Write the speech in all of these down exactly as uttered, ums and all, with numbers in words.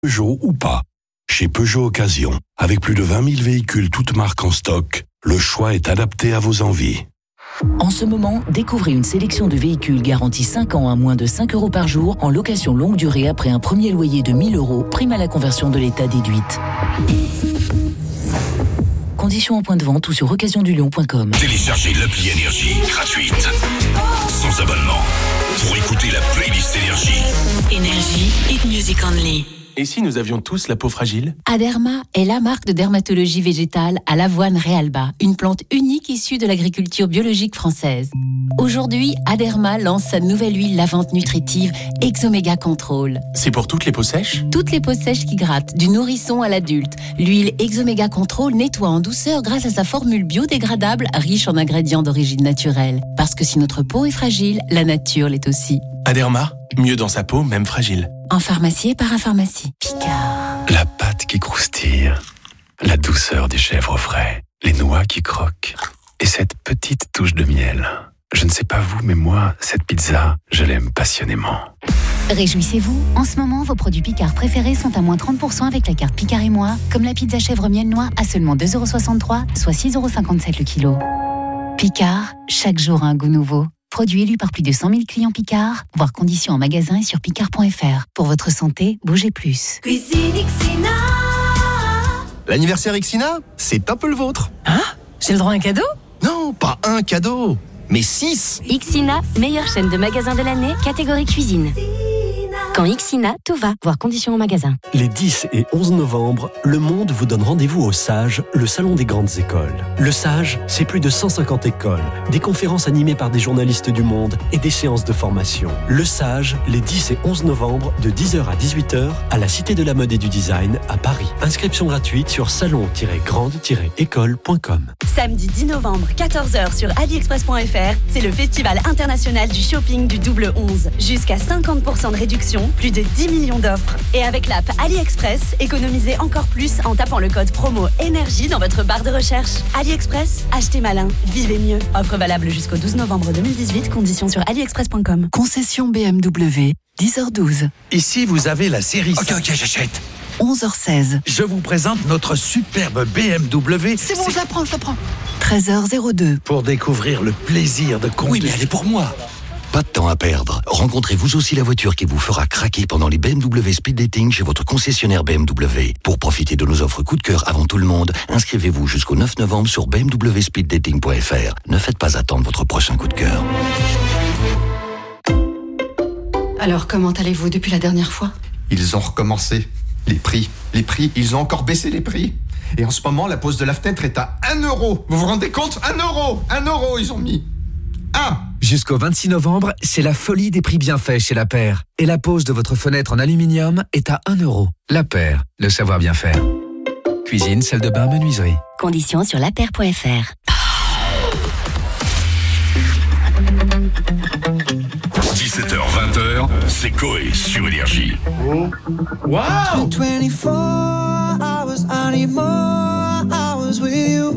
Peugeot ou pas. Chez Peugeot Occasion, avec plus de vingt mille véhicules toutes marques en stock, le choix est adapté à vos envies. En ce moment, découvrez une sélection de véhicules garantis cinq ans à moins de cinq euros par jour en location longue durée après un premier loyer de mille euros, prime à la conversion de l'état déduite. Conditions en point de vente ou sur occasion du lion point com. Téléchargez l'appli Énergie gratuite, sans abonnement, pour écouter la playlist Énergie. Énergie, hit music only. Et si nous avions tous la peau fragile ? Aderma est la marque de dermatologie végétale à l'avoine Realba, une plante unique issue de l'agriculture biologique française. Aujourd'hui, Aderma lance sa nouvelle huile lavante nutritive Exomega Control. C'est pour toutes les peaux sèches ? Toutes les peaux sèches qui grattent, du nourrisson à l'adulte. L'huile Exomega Control nettoie en douceur grâce à sa formule biodégradable riche en ingrédients d'origine naturelle. Parce que si notre peau est fragile, la nature l'est aussi. Aderma, mieux dans sa peau, même fragile. En pharmacie et parapharmacie. Picard. La pâte qui croustille, la douceur des chèvres frais, les noix qui croquent et cette petite touche de miel. Je ne sais pas vous, mais moi, cette pizza, je l'aime passionnément. Réjouissez-vous, en ce moment, vos produits Picard préférés sont à moins trente pour cent avec la carte Picard et moi, comme la pizza chèvre miel noix à seulement deux euros soixante-trois, soit six euros cinquante-sept le kilo. Picard, chaque jour un goût nouveau. Produit élu par plus de cent mille clients Picard, voir conditions en magasin et sur picard point f r. Pour votre santé, bougez plus. Cuisine Ixina. L'anniversaire Ixina, c'est un peu le vôtre. Hein ? J'ai le droit à un cadeau ? Non, pas un cadeau, mais six. Ixina, meilleure chaîne de magasins de l'année, catégorie cuisine. Quand Ixina, tout va, voir conditions en magasin. Les dix et onze novembre, Le Monde vous donne rendez-vous au SAGE, le salon des grandes écoles. Le SAGE, c'est plus de cent cinquante écoles, des conférences animées par des journalistes du monde et des séances de formation. Le SAGE, les dix et onze novembre, de dix heures à dix-huit heures, à la Cité de la Mode et du Design, à Paris. Inscription gratuite sur salon tiret grande tiret école point com. Samedi dix novembre, quatorze heures sur aliexpress point f r, c'est le Festival international du shopping du double onze. Jusqu'à cinquante pour cent de réduction, plus de dix millions d'offres. Et avec l'app AliExpress, économisez encore plus en tapant le code promo énergie dans votre barre de recherche. AliExpress, achetez malin, vivez mieux. Offre valable jusqu'au douze novembre deux mille dix-huit, conditions sur aliexpress point com. Concession B M W, dix heures douze. Ici, vous avez la série... Ok, ok, j'achète. onze heures seize. Je vous présente notre superbe B M W. C'est bon, je la prends, je la prends. treize heures deux. Pour découvrir le plaisir de conduire. Oui, mais elle est pour moi. Pas de temps à perdre. Rencontrez vous aussi la voiture qui vous fera craquer pendant les B M W Speed Dating chez votre concessionnaire B M W. Pour profiter de nos offres coup de cœur avant tout le monde, inscrivez-vous jusqu'au neuf novembre sur b m w speed dating point f r. Ne faites pas attendre votre prochain coup de cœur. Alors, comment allez-vous depuis la dernière fois ? Ils ont recommencé. Les prix, les prix, ils ont encore baissé les prix. Et en ce moment, la pause de la fenêtre est à un euro. Vous vous rendez compte ? un euro un euro, ils ont mis. un Jusqu'au vingt-six novembre, c'est la folie des prix bien faits chez La Paire. Et la pose de votre fenêtre en aluminium est à un euro. La Paire, le savoir bien faire. Cuisine, salle de bain, menuiserie. Conditions sur la paire point f r. dix-sept heures vingt, c'est Coé sur Énergie. Oh. Wow! twenty-four hours, I need more hours with you.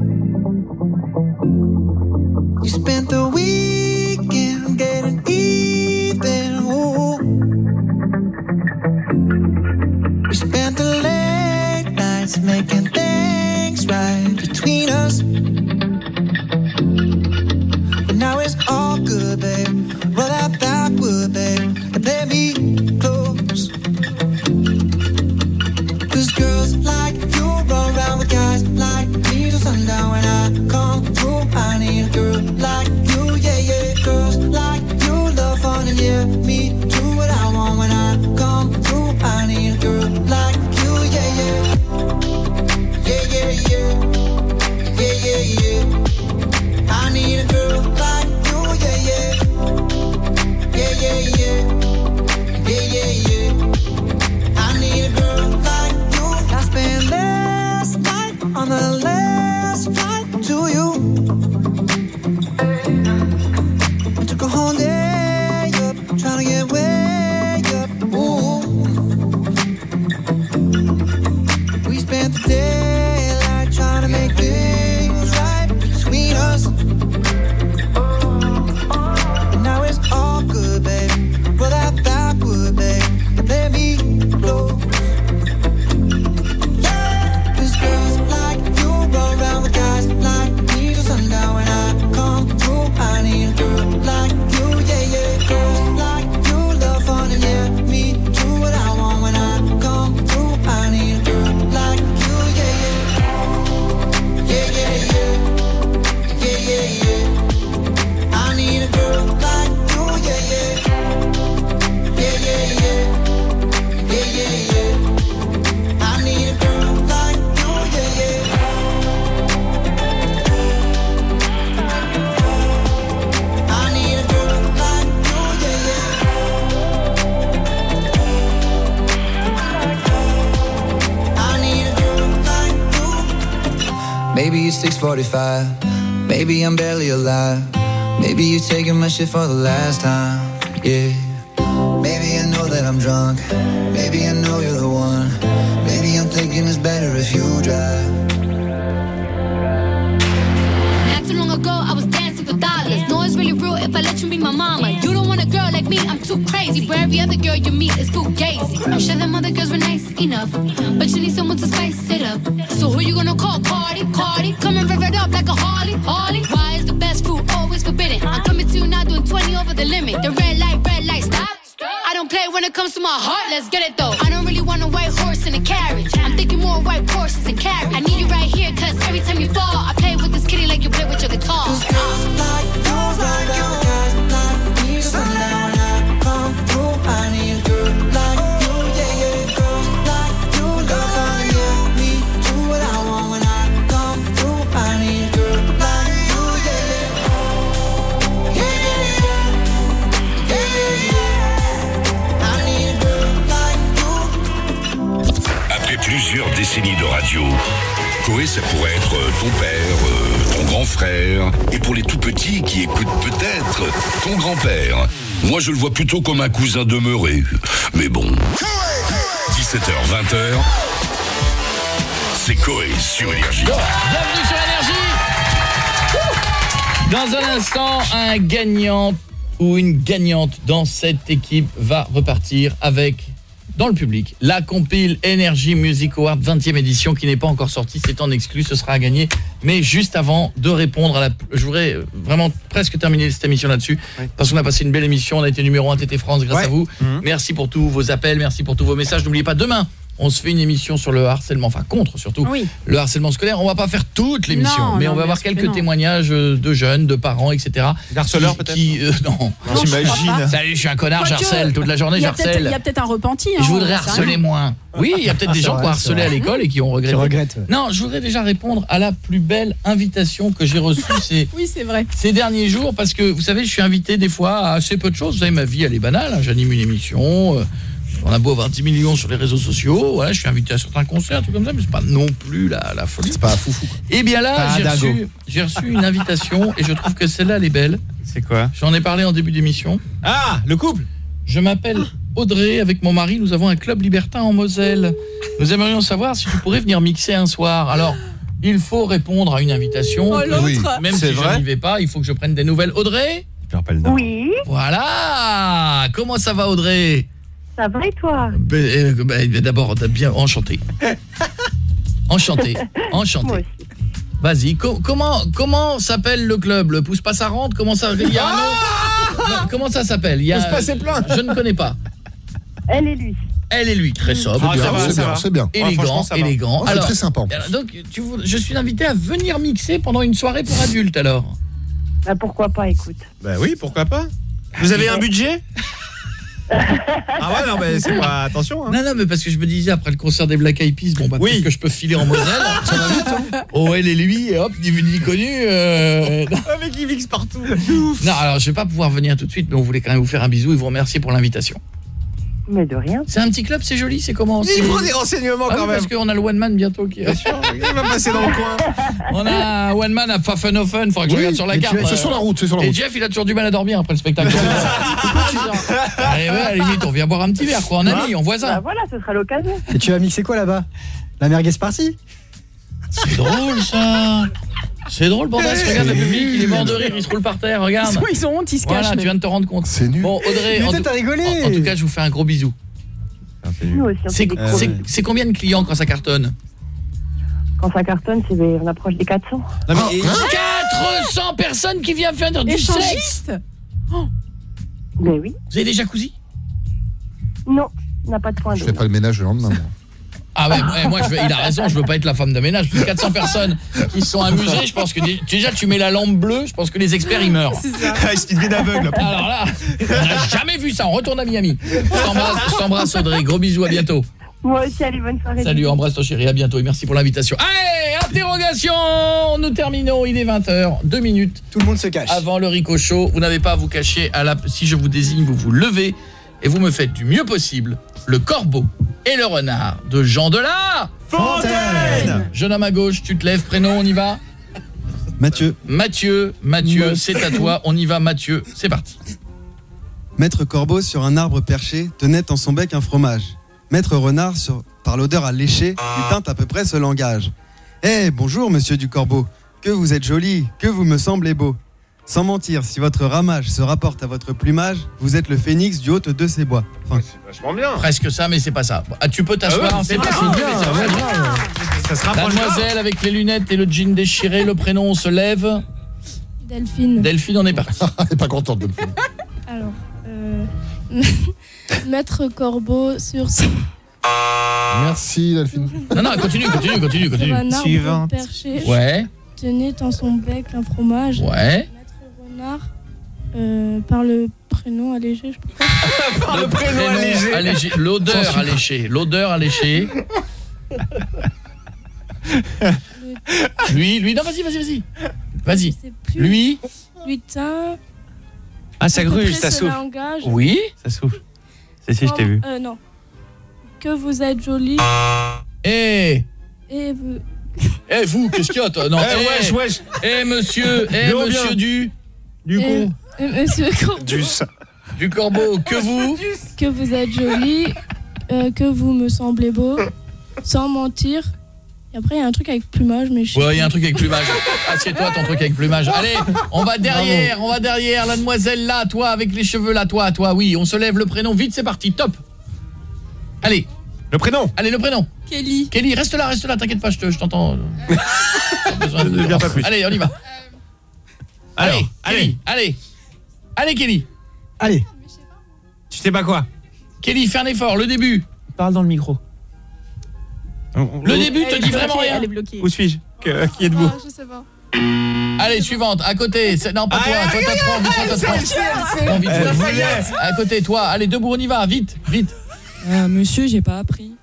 You spent the weekend getting even. Ooh. We spent the late nights making things right between us. But now it's all good, babe. Roll that backward, babe, and play me close. Cause girls like you run around with guys like me till sundown. When I come through, I need a girl like you, yeah, yeah. Girls like you love fun and yeah, me do what I want. When I come through, I need a girl like you, yeah, yeah. Yeah, yeah, yeah. Yeah, yeah, yeah. Maybe it's six forty-five. Maybe I'm barely alive. Maybe you're taking my shit for the last time. Yeah. Maybe I know that I'm drunk. Maybe I know you're the one. Maybe I'm thinking it's better if you drive. Not too long ago, I was dancing for dollars. No, it's really real if I let you be my mama. You don't want a girl like me, I'm too crazy. For every other girl you meet, it's fugazi. I'm sure them other girls were nice enough, but you need someone to spice it up. So who you gonna call? Cardi, Cardi. Come and rev it up like a Harley, Harley. Why is the best food always forbidden? I'm coming to you now doing twenty over the limit. The red light, red light, stop. I don't play when it comes to my heart, let's get it though. I don't really want a white horse in a carriage. I'm thinking more white horses and carriage. I need you right here, cause every time you fall, I play with this kitty like you play with your guitar. Cause girls like you, like you, guys like me. So now when I come through, I need a girl like you, yeah, yeah. Girls like you, love on yeah. Me, do what I want when I come through. I need a girl like you, yeah, yeah. Yeah, yeah, yeah. Yeah, yeah, yeah. Après plusieurs décennies de radio, Coé, ça pourrait être ton père, euh, ton grand frère, et pour les tout petits qui écoutent peut-être, ton grand-père. Moi, je le vois plutôt comme un cousin demeuré. Mais bon, dix-sept heures, vingt heures, c'est Coé sur Énergie. Bienvenue sur Énergie. Dans un instant, un gagnant ou une gagnante dans cette équipe va repartir avec... dans le public, la compile Energy Music Award vingtième édition qui n'est pas encore sortie, c'est en exclu, ce sera à gagner. Mais juste avant de répondre à la... Je voudrais vraiment presque terminer cette émission là-dessus, oui. Parce qu'on a passé une belle émission, on a été numéro un T T France grâce ouais. à vous. Mmh. Merci pour tous vos appels, merci pour tous vos messages. N'oubliez pas, demain, on se fait une émission sur le harcèlement, enfin contre surtout, oui. le harcèlement scolaire. On va pas faire toute l'émission, non, mais non, on va avoir quelques témoignages de jeunes, de parents, et cetera. Harceleurs peut-être qui, euh, non, non j'imagine. Salut, je suis un connard, j'harcèle toute la journée, j'harcèle. Il y a peut-être un repenti. Hein, je voudrais harceler moins. Oui, il y a peut-être ah, des gens vrai, qui ont harcelé à l'école et qui ont regretté. Qui regrettent, ouais. Non, je voudrais déjà répondre à la plus belle invitation que j'ai reçue ces, oui, c'est vrai. ces derniers jours, parce que vous savez, je suis invité des fois à assez peu de choses. Vous savez, ma vie elle est banale, hein, j'anime une émission. Euh, On a beau avoir dix millions sur les réseaux sociaux, voilà, je suis invité à certains concerts, tout comme ça, mais c'est pas non plus la, la folie. C'est pas foufou. Et bien là, j'ai reçu, j'ai reçu une invitation et je trouve que celle-là, elle est belle. C'est quoi? J'en ai parlé en début d'émission. Ah, le couple. Je m'appelle Audrey, avec mon mari, nous avons un club libertin en Moselle. Nous aimerions savoir si tu pourrais venir mixer un soir. Alors, il faut répondre à une invitation. Oh, oui. Même si vrai. je n'y vais pas, il faut que je prenne des nouvelles. Audrey? Je rappelle non. Oui. Voilà. Comment ça va, Audrey? Ça va et toi? ben, ben, D'abord, bien enchanté. Enchanté. Enchanté. Moi aussi. Vas-y, co comment comment s'appelle le club? Le Pousse pas ça rentre? Comment ça il y a un nom? Comment ça s'appelle? Il y a Pousse pas c'est plein. Je ne connais pas. Elle et lui. Elle et lui, très sobre, ah, bien, c'est bien, c'est bien. Élégant, ouais, élégant. Oh, c'est très sympa. Alors, donc tu je suis invité à venir mixer pendant une soirée pour adultes alors. Bah pourquoi pas, écoute. Bah oui, pourquoi pas. Vous avez un budget? Ah ouais, non mais c'est pas attention hein. Non non mais parce que je me disais après le concert des Black Eyed Peas, bon bah oui. peut-être que je peux filer en Moselle. Ça va vite hein. Oh elle et lui et hop, ni vu ni connu euh... Un mec qui mixe partout. Non, alors je vais pas pouvoir venir tout de suite, mais on voulait quand même vous faire un bisou et vous remercier pour l'invitation. Mais de rien. C'est un petit club, c'est joli, c'est comment? Il prend des renseignements ah quand oui, même. Parce qu'on a le One Man bientôt qui est sûr. Il va passer dans le coin. On a un One Man à Pfaffenhofen, faudra que oui, je regarde sur la carte. C'est sur la route, c'est sur la route. Et Jeff, il a toujours du mal à dormir après le spectacle. Allez, ouais, à la limite, on vient boire un petit verre, quoi, en ami, en voisin. Bah voilà, ce sera l'occasion. Et tu vas mixer quoi là-bas? La merguez party? C'est drôle ça. C'est drôle, Bordas, regarde le public, il est mort de rire, il se roule par terre, regarde. Ils sont honte, ils se cachent. Voilà, tu viens de te rendre compte. C'est nul. Bon, Audrey, mais en, t'as rigolé. En, en tout cas, je vous fais un gros bisou. C'est euh, combien de clients quand ça cartonne? Quand ça cartonne, c'est des, on approche des quatre cents. Non, mais oh, hein quatre cents personnes qui viennent faire du sexe. Oh. Ben oui. Vous avez des jacuzzi? Non, on n'a pas de point d'eau. Je fais pas le ménage le lendemain. Ah ouais, ouais moi je veux, il a raison, je veux pas être la femme de ménage. Plus de quatre cents personnes qui se sont amusées, je pense que déjà tu mets la lampe bleue, je pense que les experts ils meurent. C'est ça. Est-ce devient aveugle? Alors là, on n'a jamais vu ça, on retourne à Miami. Je t'embrasse Audrey, gros bisous, à bientôt. Moi aussi, allez, bonne soirée. Salut, embrasse ton chéri, à bientôt et merci pour l'invitation. Allez, interrogation. Nous terminons, il est vingt heures, deux minutes. Tout le monde se cache. Avant le Rico Show, vous n'avez pas à vous cacher, à la... si je vous désigne, vous vous levez et vous me faites du mieux possible le corbeau et le renard de Jean de la Fontaine. Jeune homme à gauche, tu te lèves, prénom, on y va. Mathieu. Mathieu, Mathieu, c'est à toi, on y va Mathieu, c'est parti. Maître corbeau sur un arbre perché tenait en son bec un fromage. Maître renard, sur, par l'odeur alléchée, lui tint à peu près ce langage. « Eh, bonjour, monsieur du corbeau, que vous êtes joli, que vous me semblez beau. Sans mentir, si votre ramage se rapporte à votre plumage, vous êtes le phénix du haut de ces bois. » Enfin, c'est vachement bien. Presque ça, mais c'est pas ça. Ah, tu peux t'asseoir, ah ouais, c'est c'est pas bien, ça. c'est bien, bien. bien. Ça se rapproche. Mademoiselle avec les lunettes et le jean déchiré, le prénom, on se lève. Delphine. Delphine, on est parti. Elle est pas contente, Delphine. Alors, euh, Maître Corbeau sur son... Merci, Delphine. Non, non, continue, continue, continue, continue. Sur un arbre Suivante. perché. Ouais. Tenait en son bec un fromage. Ouais. Maître Renard, euh, par le prénom allégé, je peux pas. Par le prénom allégé. allégé. L'odeur Sans alléchée. L'odeur alléchée. Lui, lui, non, vas-y, vas-y, vas-y. Vas-y. Lui. Lutin. Ah, ça à peu gruge, près ça ce souffle. langage. Oui. Ça souffle. Si, si, je t'ai vu. Euh, non. Que vous êtes jolie. Eh. Et vous... Eh, vous, qu'est-ce qu'il y a, toi? Non, Eh, wesh, wesh. Eh, monsieur, eh, Gros monsieur bien. du... Du et, con. et monsieur Corbeau. Du Du corbeau, que vous... Que vous êtes jolie. Euh, que vous me semblez beau. Sans mentir. Et après, il y a un truc avec plumage, mais je sais Ouais, il y a un truc avec plumage. Assieds-toi, ton truc avec plumage. Allez, on va derrière, on va derrière. La demoiselle là, toi, avec les cheveux là, toi, toi, oui. On se lève le prénom, vite, c'est parti, top. Allez. Le prénom. Allez, le prénom. Kelly. Kelly, reste là, reste là, t'inquiète pas, je te- je t'entends. Pas besoin de- Ne viens pas plus. Allez, on y va. Alors, allez, allez. Kelly, allez. Allez, Kelly. Allez. Tu sais pas quoi? Kelly, fais un effort, le début. Parle dans le micro. Le début te dit vraiment rien. Où suis-je? Que- Qui êtes-vous? je sais pas. Allez, suivante, à côté. C'est- Non, pas toi, toi t'as trop envie, toi t'as trop envie. Trop envie de Elle jouer. voulait. À côté, toi, allez, debout, on y va, vite, vite. Euh, monsieur, j'ai pas appris.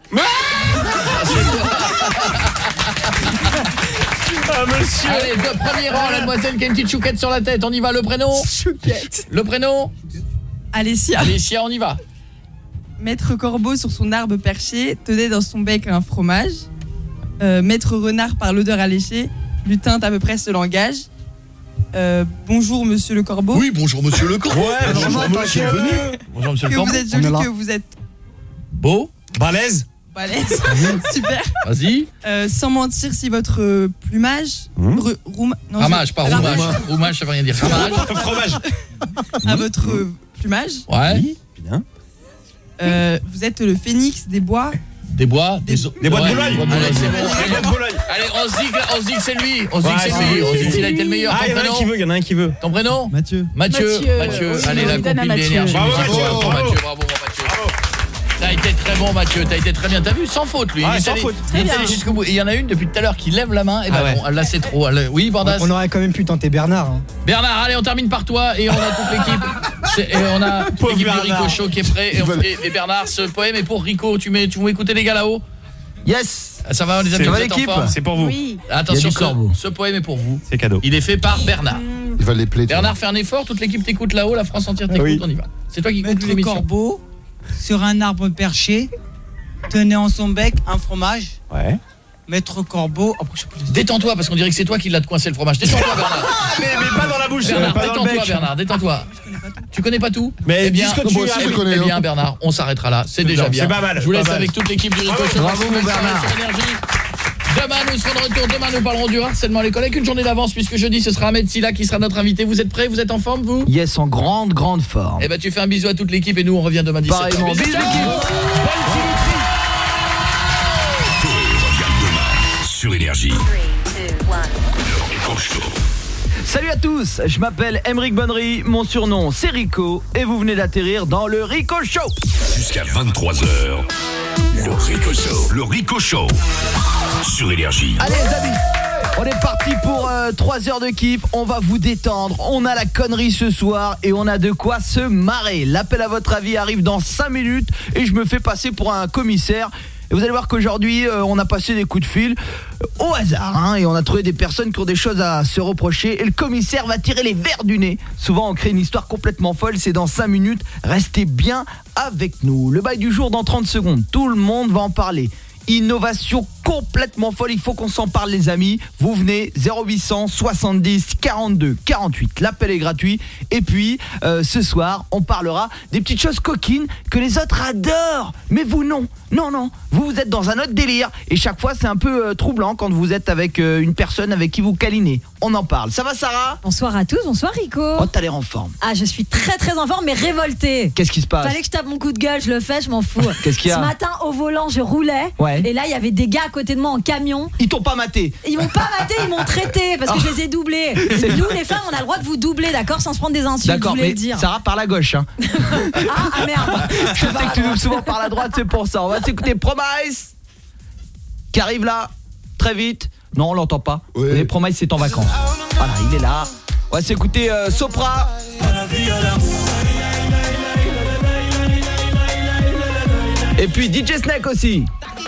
Ah, monsieur. Allez, de premier rang, la demoiselle qui a une petite chouquette sur la tête. On y va, le prénom. Chouquette. Le prénom. Alessia. Alessia, on y va. Maître Corbeau sur son arbre perché tenait dans son bec un fromage. Euh, Maître Renard par l'odeur alléchée lui tint à peu près ce langage. Euh, bonjour Monsieur le Corbeau. Oui, bonjour Monsieur le Corbeau. Ouais, bonjour, monsieur. Bonjour Monsieur Que le Corbeau. vous êtes joli, que vous êtes Beau. Balèze. balèze. Super. Vas-y. Euh, sans mentir, si votre euh, plumage... re- roum- non, Ramage, je- pas ramage. roumage. Roumage, ça veut rien dire. Ramage. Fromage. À votre euh, plumage. Ouais. Bien. Euh, vous êtes le phénix des bois. Des bois, des, Des bois de ouais, Boulogne. des bois de Allez, Boulogne, c'est c'est bon. bon. Des bois de Boulogne. Allez, on se dit que, on se dit que c'est lui. On se dit Ouais, que c'est c'est lui. lui, On se dit c'est qu'il a été le meilleur. Ah, Ton il y en a un prénom. qui veut, il y en a un qui veut. Ton prénom. Mathieu. Mathieu. Mathieu. Mathieu. Oui, Allez, on la lui donne à compile Mathieu. d'énergie. Bravo, musicale. Mathieu. Bravo, Bravo. Mathieu. Bravo, mon Mathieu. T'as été très bon, Mathieu. T'as été très bien. T'as vu, sans faute, lui. Ouais, il est sans allé- faute. il est Très allé bien. jusqu'au bout. Et il y en a une depuis tout à l'heure qui lève la main. Et Ah bah ouais. bon, là c'est trop. Elle- Oui, Bordas. On aurait quand même pu tenter Bernard. hein. Bernard, allez, on termine par toi et on a toute l'équipe. C'est- Et on a toute Pauvre l'équipe du Bernard. Rico Show qui est prêt. Et, on- veulent- et- et Bernard, ce poème est pour Rico. Tu mets, tu veux écouter les gars là-haut? Yes. Ça va, les amis, Ça vous va, êtes en l'équipe? forme? C'est pour vous. Oui. Attention, Il y a du ce, corbeau. ce poème est pour vous. C'est cadeau. Il est fait par Bernard. Il va les plaider. Bernard, fais un effort. Toute l'équipe t'écoute là-haut. La France entière t'écoute. Oui. On y va. C'est toi qui conclue Maître l'émission. Corbeau, sur un arbre perché, tenait en son bec un fromage. Ouais. Maître Corbeau, après je sais plus. Détends-toi parce qu'on dirait que c'est toi qui l'as de coincé le fromage. Détends-toi, Bernard. Mais, mais pas dans la bouche. Bernard, pas dans le détends-toi, bec. Bernard. Détends-toi. Tu connais pas tout? Mais eh bien, dis ce que tu moi aussi, as je appris. connais. Eh bien, Bernard, on s'arrêtera là. C'est déjà Non, bien. c'est pas mal, Je vous pas laisse mal. avec toute l'équipe du Rico Show. Bravo, mon Bernard. Sur Énergie. Demain, nous serons de retour. Demain, nous parlerons du harcèlement à l'école avec une journée d'avance puisque jeudi, ce sera Ahmed Silla qui sera notre invité. Vous êtes prêts? Vous êtes en forme, vous? Yes, en grande, grande forme. Eh ben, tu fais un bisou à toute l'équipe et nous, on revient demain dix-sept heures. Pareillement. Bisous, Bisous, ciao. l'équipe. Coé revient demain sur Énergie. Le Rico Show. Salut à tous, je m'appelle Emeric Bonnery, mon surnom c'est Rico et vous venez d'atterrir dans le Rico Show. Jusqu'à vingt-trois heures. Le Rico Show. Le Rico Show. Sur Énergie. Allez les amis, on est parti pour euh, trois heures de kiff, on va vous détendre, on a la connerie ce soir et on a de quoi se marrer. L'appel à votre avis arrive dans cinq minutes et je me fais passer pour un commissaire Et vous allez voir qu'aujourd'hui, euh, on a passé des coups de fil euh, au hasard, hein, et on a trouvé des personnes qui ont des choses à se reprocher. Et le commissaire va tirer les verres du nez. Souvent, on crée une histoire complètement folle. C'est dans cinq minutes. Restez bien avec nous. Le bail du jour dans trente secondes. Tout le monde va en parler. Innovation complètement folle, il faut qu'on s'en parle les amis. Vous venez zéro huit cent soixante-dix quarante-deux quarante-huit, l'appel est gratuit. Et puis euh, ce soir on parlera des petites choses coquines que les autres adorent. Mais vous non, non non, vous vous êtes dans un autre délire. Et chaque fois c'est un peu euh, troublant quand vous êtes avec euh, une personne avec qui vous câlinez. On en parle, ça va Sarah? Bonsoir à tous, bonsoir Rico. Oh t'as l'air en forme. Ah je suis très très en forme mais révoltée. Qu'est-ce qui se passe? Fallait que je tape mon coup de gueule, je le fais, je m'en fous. Qu'est-ce qu'il y a? Ce matin au volant je roulais, ouais. Et là il y avait des gars à côté de moi en camion. Ils t'ont pas maté? Ils m'ont pas maté, ils m'ont traité parce que oh. je les ai doublés. Nous les femmes on a le droit de vous doubler, d'accord, sans se prendre des insultes. D'accord, je mais le dire. Sarah par la gauche hein. ah, ah merde. Je sais que tu doubles souvent par la droite, c'est pour ça. On va s'écouter Promise qui arrive là très vite. Non on l'entend pas, oui. Les Promise c'est en vacances. Voilà il est là. On va s'écouter euh, Sopra. Et puis D J Snake aussi.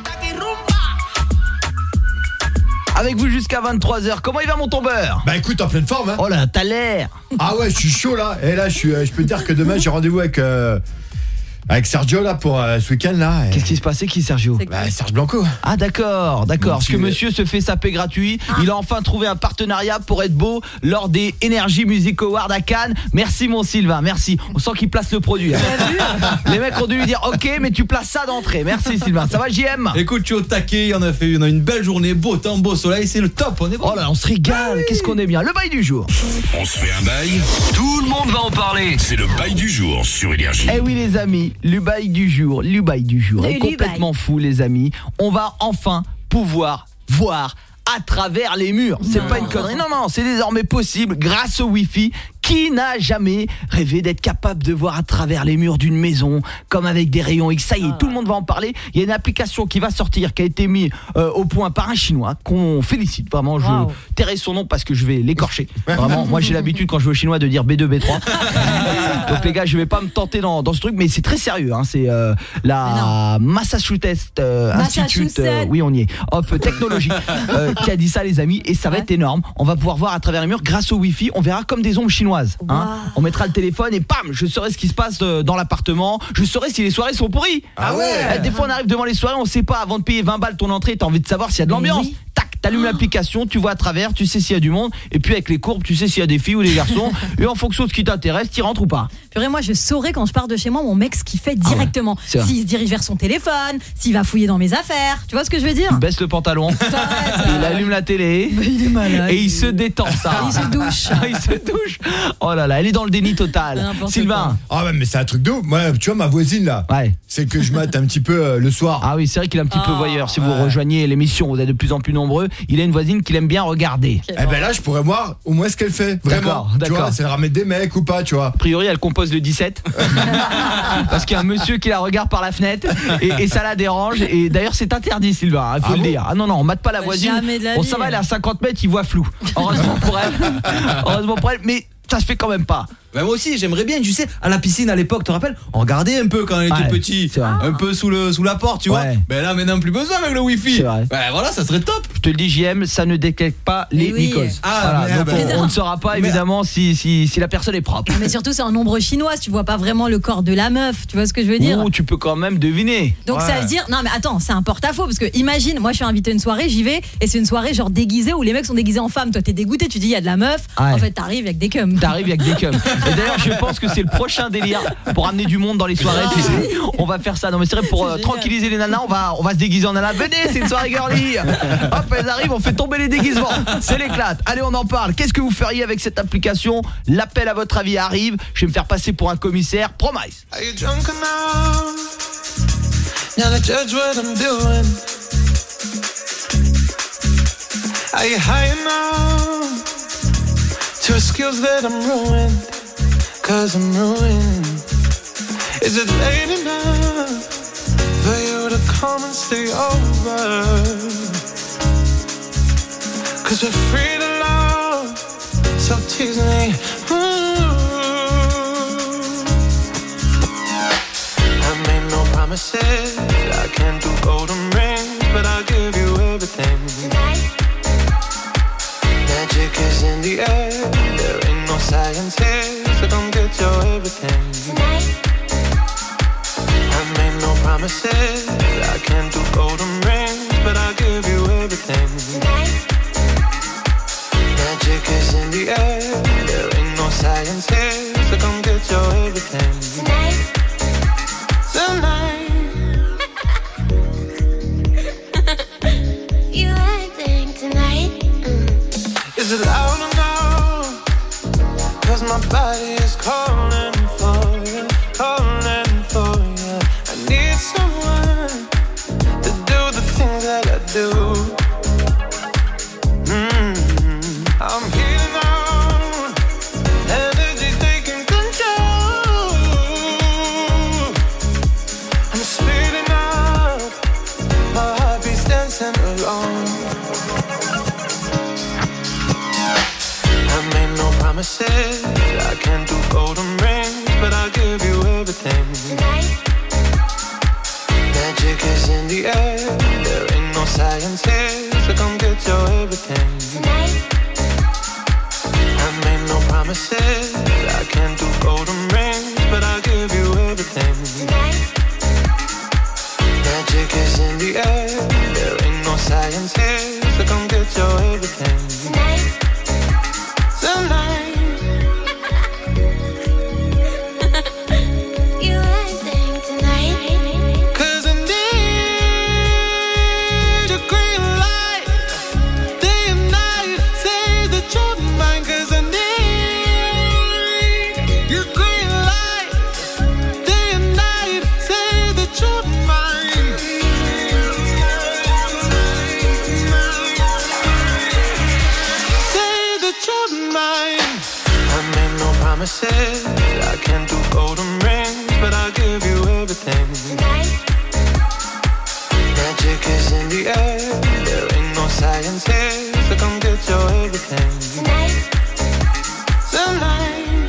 Avec vous jusqu'à vingt-trois heures. Comment il va mon tombeur? Bah écoute, en pleine forme hein. Oh là, t'as l'air. Ah ouais, je suis chaud là. Et là, je, suis, je peux te dire que demain, j'ai rendez-vous avec... Euh... Avec Sergio là pour euh, ce week-end là. Qu'est-ce qui se passait qui Sergio? Bah Serge Blanco. Ah d'accord, d'accord. Parce que monsieur se fait saper gratuit. Ah. Il a enfin trouvé un partenariat pour être beau lors des Energy Music Awards à Cannes. Merci mon Sylvain, merci. On sent qu'il place le produit. Hein. Les mecs ont dû lui dire ok mais tu places ça d'entrée. Merci Sylvain. Ça va J M? Écoute, tu es au taquet, on a fait on a une belle journée, beau temps, beau soleil, c'est le top, on est bon. Oh là, on se régale. Ah oui. Qu'est-ce qu'on est bien. Le bail du jour. On se fait un bail, tout le monde va en parler. C'est le bail du jour sur Énergie. Eh oui les amis, le bail du jour, le bail du jour est complètement fou les amis. On va enfin pouvoir voir à travers les murs. C'est non. pas une connerie. Non non, c'est désormais possible grâce au Wi-Fi. Qui n'a jamais rêvé d'être capable de voir à travers les murs d'une maison comme avec des rayons X? Ça y est, tout le monde va en parler. Il y a une application qui va sortir, qui a été mise euh, au point par un Chinois qu'on félicite. Vraiment, je wow. tairai son nom parce que je vais l'écorcher. Vraiment, moi j'ai l'habitude quand je vais au Chinois de dire B deux, B trois. Donc les gars, je vais pas me tenter dans, dans ce truc, mais c'est très sérieux. Hein. C'est euh, la Massachusetts euh, Institute, euh, oui on y est, of Technology, euh, qui a dit ça les amis, et ça va ouais. être énorme. On va pouvoir voir à travers les murs grâce au Wi-Fi. On verra comme des ombres chinoises. Hein. Wow. On mettra le téléphone et pam, je saurai ce qui se passe dans l'appartement. Je saurai si les soirées sont pourries. Ah ouais. Des fois on arrive devant les soirées, on sait pas, avant de payer vingt balles ton entrée, t'as envie de savoir s'il y a de l'ambiance. Oui. Tac, t'allumes oh. l'application, tu vois à travers, tu sais s'il y a du monde, et puis avec les courbes, tu sais s'il y a des filles ou des garçons, et en fonction de ce qui t'intéresse, t'y rentres ou pas. Purée, moi je saurais quand je pars de chez moi mon mec ce qu'il fait directement. Ah ouais, s'il se dirige vers son téléphone, s'il va fouiller dans mes affaires, tu vois ce que je veux dire? Il baisse le pantalon, il allume la télé, mais il est malade, et il se détend ça. Il se douche. Il se douche. Oh là là, elle est dans le déni total. Sylvain. Ah ouais, mais c'est un truc de ouf. Moi, tu vois ma voisine là. Ouais. C'est que je mate un petit peu euh, le soir. Ah oui, c'est vrai qu'il est un petit oh. peu voyeur. Si vous ouais. rejoignez l'émission, vous êtes de plus en plus nombreux. Il a une voisine qu'il aime bien regarder. Okay, eh ben là, je pourrais voir au moins ce qu'elle fait. Vraiment. D'accord, tu vois, c'est ramener des mecs ou pas, tu vois. A priori, elle compose le dix-sept. Parce qu'il y a un monsieur qui la regarde par la fenêtre et, et ça la dérange. Et d'ailleurs, c'est interdit, Sylvain. Il faut ah le bon dire. Ah non non, on mate pas la bah, voisine. Bon, ça va, elle est à cinquante mètres, il voit flou. Heureusement pour elle. Heureusement pour elle. Mais ça se fait quand même pas. Bah moi aussi j'aimerais bien, tu sais, à la piscine à l'époque, tu te rappelles, on regardait un peu quand on était ouais, petit, un peu sous le sous la porte, tu ouais. vois. Ben là maintenant plus besoin avec le Wi-Fi. C'est vrai. Ben voilà, ça serait top. Je te le dis J M, ça ne détecte pas les oui. mycoses. Ah voilà, donc on, on ne saura pas évidemment si, si si la personne est propre. Mais surtout c'est un nombre chinois, tu vois pas vraiment le corps de la meuf, tu vois ce que je veux dire? Ou tu peux quand même deviner. Donc ouais. ça veut dire non mais attends, c'est un porte-à-faux parce que imagine, moi je suis invité à une soirée, j'y vais et c'est une soirée genre déguisée où les mecs sont déguisés en femmes, toi t'es dégoûté, tu dis il y a de la meuf, ouais. en fait t'arrives avec des cums. T'arrives avec des cums. Et d'ailleurs, je pense que c'est le prochain délire pour amener du monde dans les soirées, tu sais. On va faire ça. Non mais c'est vrai, pour euh, tranquilliser les nanas, on va on va se déguiser en nana. Venez, c'est une soirée girly. Hop, elles arrivent, on fait tomber les déguisements. C'est l'éclate. Allez, on en parle. Qu'est-ce que vous feriez avec cette application? L'appel à votre avis arrive. Je vais me faire passer pour un commissaire. Promise. Are you drunk enough? Now to judge what I'm doing. Are you high enough to skills that I'm ruined? Cause I'm ruined. Is it late enough for you to come and stay over? Cause we're free to love, so tease me. Ooh. I made no promises, I can't do golden rings. science here, so come get your everything tonight. I made no promises, I can't do golden rings, but I'll give you everything tonight. Magic is in the air, there ain't no science here, so come get your everything tonight. Tonight. You acting tonight. Mm. Is it loud or no? Cause my body is calling for you, calling for you. I need someone to do the things that I do. Mm-hmm. I'm here now, energy's taking control. I'm speeding up, my heartbeat's dancing along. I made no promises, I can't do golden rings, but I'll give you everything tonight. Magic is in the air, there ain't no science here, so come get your everything tonight. I made no promises, I can't do golden rings, but I'll give you everything tonight. Magic is in the air, there ain't no science here, so come get your everything tonight. Tonight. You acting tonight. Cause I need your green light, day and night, say that you're mine. Cause I need your green light, day and night, say that you're mine. Say that you're mine. I made no promises, I can't do golden rings, but I'll give you everything tonight. Magic is in the air, there ain't no science here, so come get your everything tonight. Tonight.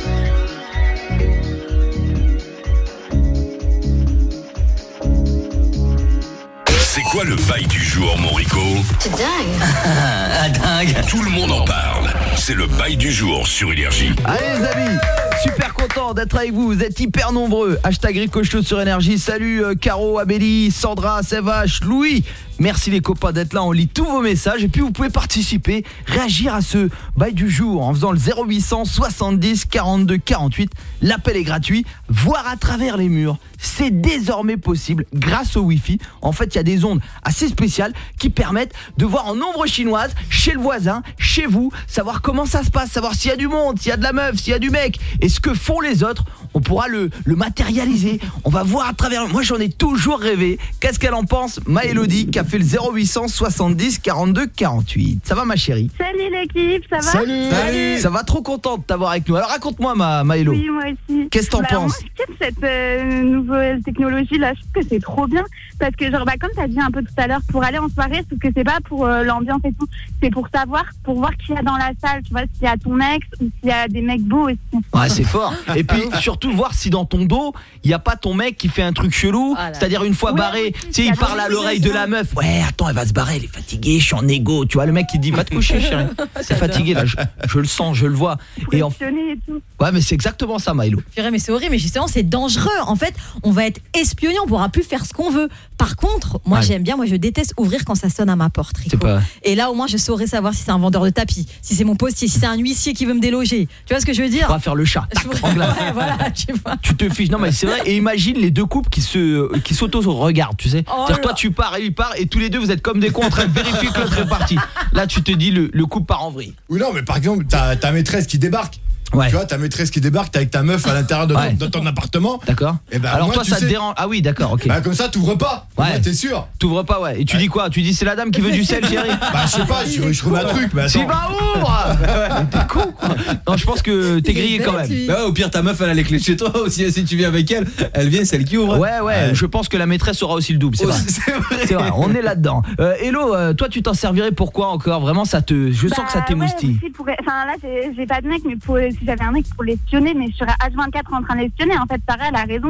C'est quoi le bail du jour, mon Rico? C'est dingue. Ah, dingue. Tout le monde en parle. C'est le bail du jour sur Énergie. Allez les amis, super content d'être avec vous, vous êtes hyper nombreux. Hashtag Rico Show sur Énergie. Salut euh, Caro, Abélie, Sandra, Sévache, Louis. Merci les copains d'être là, on lit tous vos messages. Et puis vous pouvez participer, réagir à ce bail du jour en faisant le zéro huit cent soixante-dix quarante-deux quarante-huit. L'appel est gratuit, voir à travers les murs. C'est désormais possible grâce au Wi-Fi. En fait, il y a des ondes assez spéciales qui permettent de voir en ombre chinoise chez le voisin, chez vous, savoir comment ça se passe, savoir s'il y a du monde, s'il y a de la meuf, s'il y a du mec. Et ce que font les autres, on pourra le, le matérialiser. On va voir à travers... Moi, j'en ai toujours rêvé. Qu'est-ce qu'elle en pense, Maëlodie, qui a fait le zéro huit cent soixante-dix quarante-deux quarante-huit. Ça va, ma chérie? Salut l'équipe, ça va? Salut. Salut. Ça va, trop contente de t'avoir avec nous. Alors raconte-moi, ma Maëlo. Oui, moi aussi. Qu'est-ce que t'en bah, penses? Moi, je kiffe cette euh, nouvelle technologie là, je trouve que c'est trop bien parce que genre bah comme t'as dit un peu tout à l'heure, pour aller en soirée, sauf que c'est pas pour euh, l'ambiance et tout, c'est pour savoir, pour voir qui y a dans la salle, tu vois, s'il y a ton ex ou s'il y a des mecs beaux aussi. Ouais, c'est fort. Et puis surtout voir si dans ton dos, il y a pas ton mec qui fait un truc chelou, ah c'est-à-dire une fois ouais, barré, tu sais, il parle à l'oreille de la meuf. Ouais, attends, elle va se barrer, elle est fatiguée, je suis en égo. Tu vois, le mec qui dit va te coucher, chérie. C'est fatigué là, je, je le sens, je le vois. Et, en... et tout. Ouais, mais c'est exactement ça, Maïlo. Mais c'est horrible, mais justement, c'est dangereux. En fait, on va être espionné, on pourra plus faire ce qu'on veut. Par contre, moi ouais. j'aime bien, moi je déteste ouvrir quand ça sonne à ma porte, Rico. Pas... Et là au moins je saurais savoir si c'est un vendeur de tapis, si c'est mon postier, si c'est un huissier qui veut me déloger. Tu vois ce que je veux dire? On va faire le chat. Tac, ouais, voilà, tu vois. Tu te fiches. Non mais c'est vrai. Et imagine les deux couples qui se qui s'auto-regardent, tu sais. Oh, c'est-à-dire toi tu pars et il part et tous les deux vous êtes comme des cons en train de vérifier que l'autre est parti. Là tu te dis le, le couple part en vrille. Oui non mais par exemple ta, ta maîtresse qui débarque. Ouais. Tu vois, ta maîtresse qui débarque, t'es avec ta meuf à l'intérieur de, ouais. de ton appartement. D'accord. Et ben, alors moi, toi, ça sais... te dérange. Ah oui, d'accord, ok. Bah, comme ça, t'ouvres pas. Ouais. Moi, t'es sûr. T'ouvres pas, ouais. Et tu ouais. dis quoi? Tu dis c'est la dame qui veut du sel, chérie? Bah, je sais pas, je, je trouve un truc. Mais tu vas ouvre. T'es con, quoi. Non, je pense que t'es grillé quand même. Bah, ouais, au pire, ta meuf, elle a les clés de chez toi aussi. Si tu viens avec elle, elle vient, celle qui ouvre. Ouais, ouais. ouais. Je pense que la maîtresse aura aussi le double. C'est, oh, vrai. c'est vrai. C'est vrai. On est là-dedans. Euh, Hello, euh, toi, tu t'en servirais pour quoi encore? Vraiment, ça te. Je bah, sens que ça t'émoustille. Ouais, pour... Enfin, là, j'ai, j'ai pas de mec, mais pour... si j'avais un mec pour l'espionner, mais je serais H vingt-quatre en train d'espionner. En fait, Sarah, elle a raison.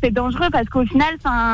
c'est dangereux parce qu'au final,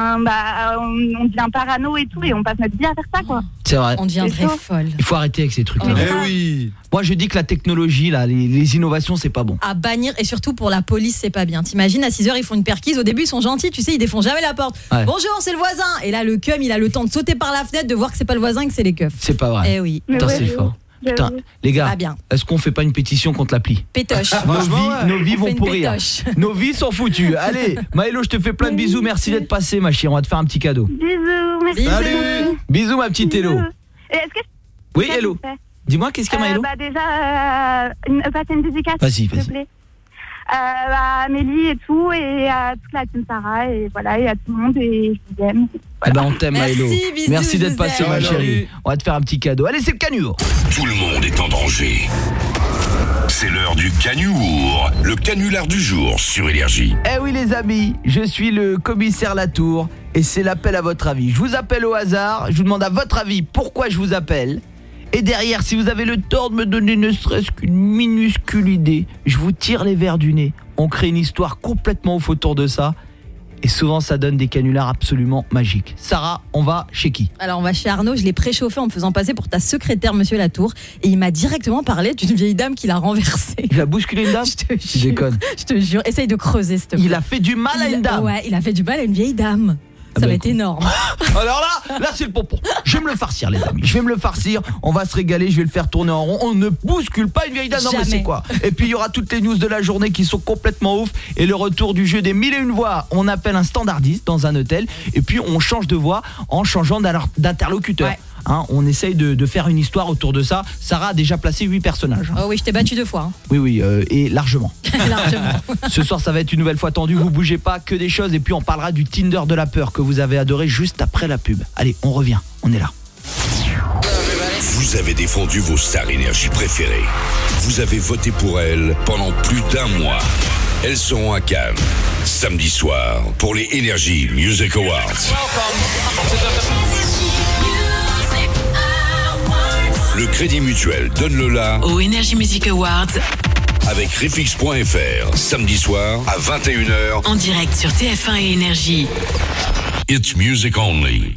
bah, on, on devient parano et tout et on passe notre vie à faire ça, quoi. C'est vrai. On deviendrait folle. Il faut arrêter avec ces trucs-là. Eh oui. Moi, je dis que la technologie, là, les, les innovations, c'est pas bon. À bannir, et surtout pour la police, c'est pas bien. T'imagines, à six heures, ils font une perquise. Au début, ils sont gentils, tu sais, ils défont jamais la porte. Ouais. Bonjour, c'est le voisin. Et là, le cum, il a le temps de sauter par la fenêtre, de voir que c'est pas le voisin, que c'est les keufs. C'est pas vrai. Eh oui. Putain, c'est fort. Putain, les gars, Pas bien. est-ce qu'on fait pas une pétition contre l'appli? Pétoche. Nos vies, nos vies On fait vont une pourrir. pétoche. Nos vies sont foutues. Allez, Maëlo, je te fais plein de bisous. Merci d'être passé, ma chérie. On va te faire un petit cadeau. Bisous, merci. Salut. Bisous, ma petite Hello. Et est-ce que Oui, Hello. Dis-moi, qu'est-ce qu'il y a, euh, Maëlo? bah déjà, euh, une, passer une dédicace, Vas-y, s'il vas-y. te plaît. Euh, à Amélie et tout, et à toute la team Sarah, et voilà, et à tout le monde, et je vous aime. Eh ben, on t'aime, Merci, Maëlo. bisous, Merci je d'être vous passé, aime. ma Salut. chérie. On va te faire un petit cadeau. Allez, c'est le Caniour. Tout le monde est en danger. C'est l'heure du Caniour, le canular du jour sur Énergie. Eh oui, les amis, je suis le commissaire Latour et c'est l'appel à votre avis. Je vous appelle au hasard, je vous demande à votre avis pourquoi je vous appelle. Et derrière, si vous avez le tort de me donner ne serait-ce qu'une minuscule idée, je vous tire les verres du nez. On crée une histoire complètement ouf autour de ça. Et souvent, ça donne des canulars absolument magiques. Sarah, on va chez qui? Alors on va chez Arnaud, je l'ai préchauffé en me faisant passer pour ta secrétaire, monsieur Latour, et il m'a directement parlé d'une vieille dame qu'il a renversée. Il a bousculé une dame? Je te Tu jure, déconnes. je te jure, essaye de creuser, s'il te plaît. Il a fait du mal à Il- une dame? Ouais, il a fait du mal à une vieille dame. Ah Ça bah, va être énorme. Alors là, là c'est le pompon. Je vais me le farcir, les amis. Je vais me le farcir. On va se régaler. Je vais le faire tourner en rond. On ne bouscule pas une vieille dame. Non, mais Jamais. c'est quoi? Et puis il y aura toutes les news de la journée qui sont complètement ouf. Et le retour du jeu des mille et une voix. On appelle un standardiste dans un hôtel. Et puis on change de voix en changeant d'al- d'interlocuteur. Ouais. Hein, on essaye de, de faire une histoire autour de ça. Sarah a déjà placé huit personnages. Oh oui, je t'ai battu deux fois. hein. Oui, oui, euh, et largement. Largement. Ce soir, ça va être une nouvelle fois tendu. Vous bougez pas, que des choses. Et puis on parlera du Tinder de la peur que vous avez adoré juste après la pub. Allez, on revient. On est là. Vous avez défendu vos stars Énergie préférées. Vous avez voté pour elles pendant plus d'un mois. Elles seront à Cannes, samedi soir, pour les Energy Music Awards. Le Crédit Mutuel donne le la Au Energy Music Awards, avec Refix point F R, samedi soir à vingt et une heures. en direct sur T F un et Énergie. It's music only.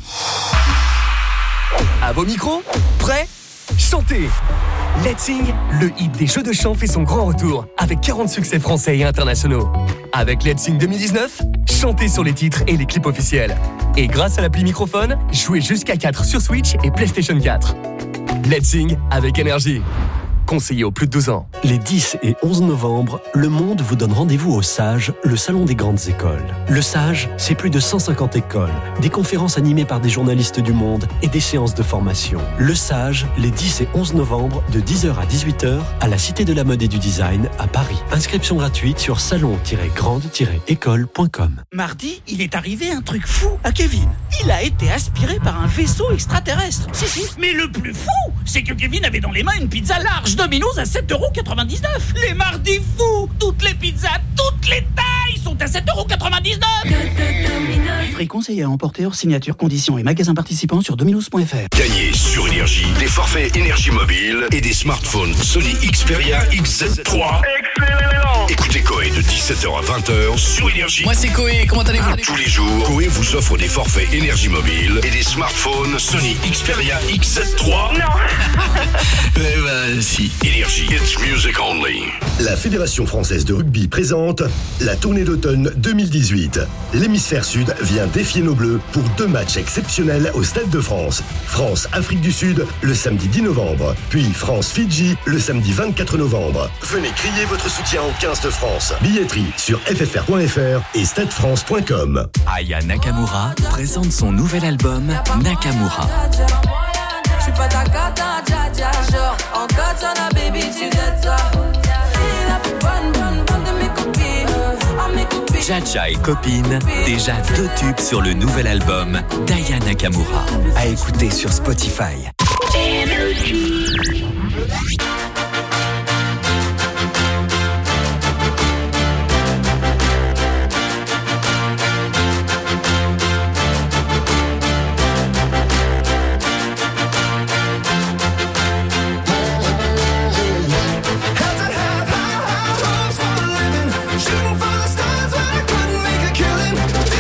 À vos micros, prêts? Chantez! Let's Sing, le hit des jeux de chant fait son grand retour avec quarante succès français et internationaux. Avec Let's Sing deux mille dix-neuf, chantez sur les titres et les clips officiels. Et grâce à l'appli microphone, jouez jusqu'à quatre sur Switch et PlayStation quatre. Let's Sing avec Énergie. Conseillé aux plus de douze ans. Les dix et onze novembre, Le Monde vous donne rendez-vous au SAGE, le salon des grandes écoles. Le SAGE, c'est plus de cent cinquante écoles, des conférences animées par des journalistes du monde et des séances de formation. Le SAGE, les dix et onze novembre, de dix heures à dix-huit heures, à la Cité de la Mode et du Design, à Paris. Inscription gratuite sur salon tiret grande tiret école point com. Mardi, il est arrivé un truc fou à Kevin. Il a été aspiré par un vaisseau extraterrestre. Si, si. Mais le plus fou, c'est que Kevin avait dans les mains une pizza large Domino's à sept euros quatre-vingt-dix-neuf. Les mardis fous, toutes les pizzas, toutes les tailles sont à sept euros quatre-vingt-dix-neuf. Prix conseillé à emporter hors signature, conditions et magasins participants sur dominos point F R. Gagnez sur Énergie des forfaits Énergie Mobile et des smartphones Sony Xperia X Z trois. Excellent! Écoutez Koé de dix-sept heures à vingt heures sur Énergie. Moi c'est Koé, comment allez-vous? Tous les jours, Koé vous offre des forfaits Énergie Mobile et des smartphones Sony Xperia X Z trois. Non. Eh ben si. Énergie, it's music only. La Fédération française de rugby présente la tournée d'automne deux mille dix-huit. L'hémisphère sud vient défier nos bleus pour deux matchs exceptionnels au Stade de France. France-Afrique du Sud le samedi dix novembre, puis France-Fidji le samedi vingt-quatre novembre. Venez crier votre soutien au quinze de France. Billetterie sur F F R point F R et stade france point com. Aya Nakamura présente son nouvel album Nakamura. Je suis pas ta cata, dja dja, genre en katana, baby, tu gâtes ça. La plus bonne, bonne, bonne de mes copines, à mes copines. Jaja et copine, déjà deux tubes sur le nouvel album d'Aya Nakamura. À écouter sur Spotify. Shooting for the stars when I couldn't make a killing.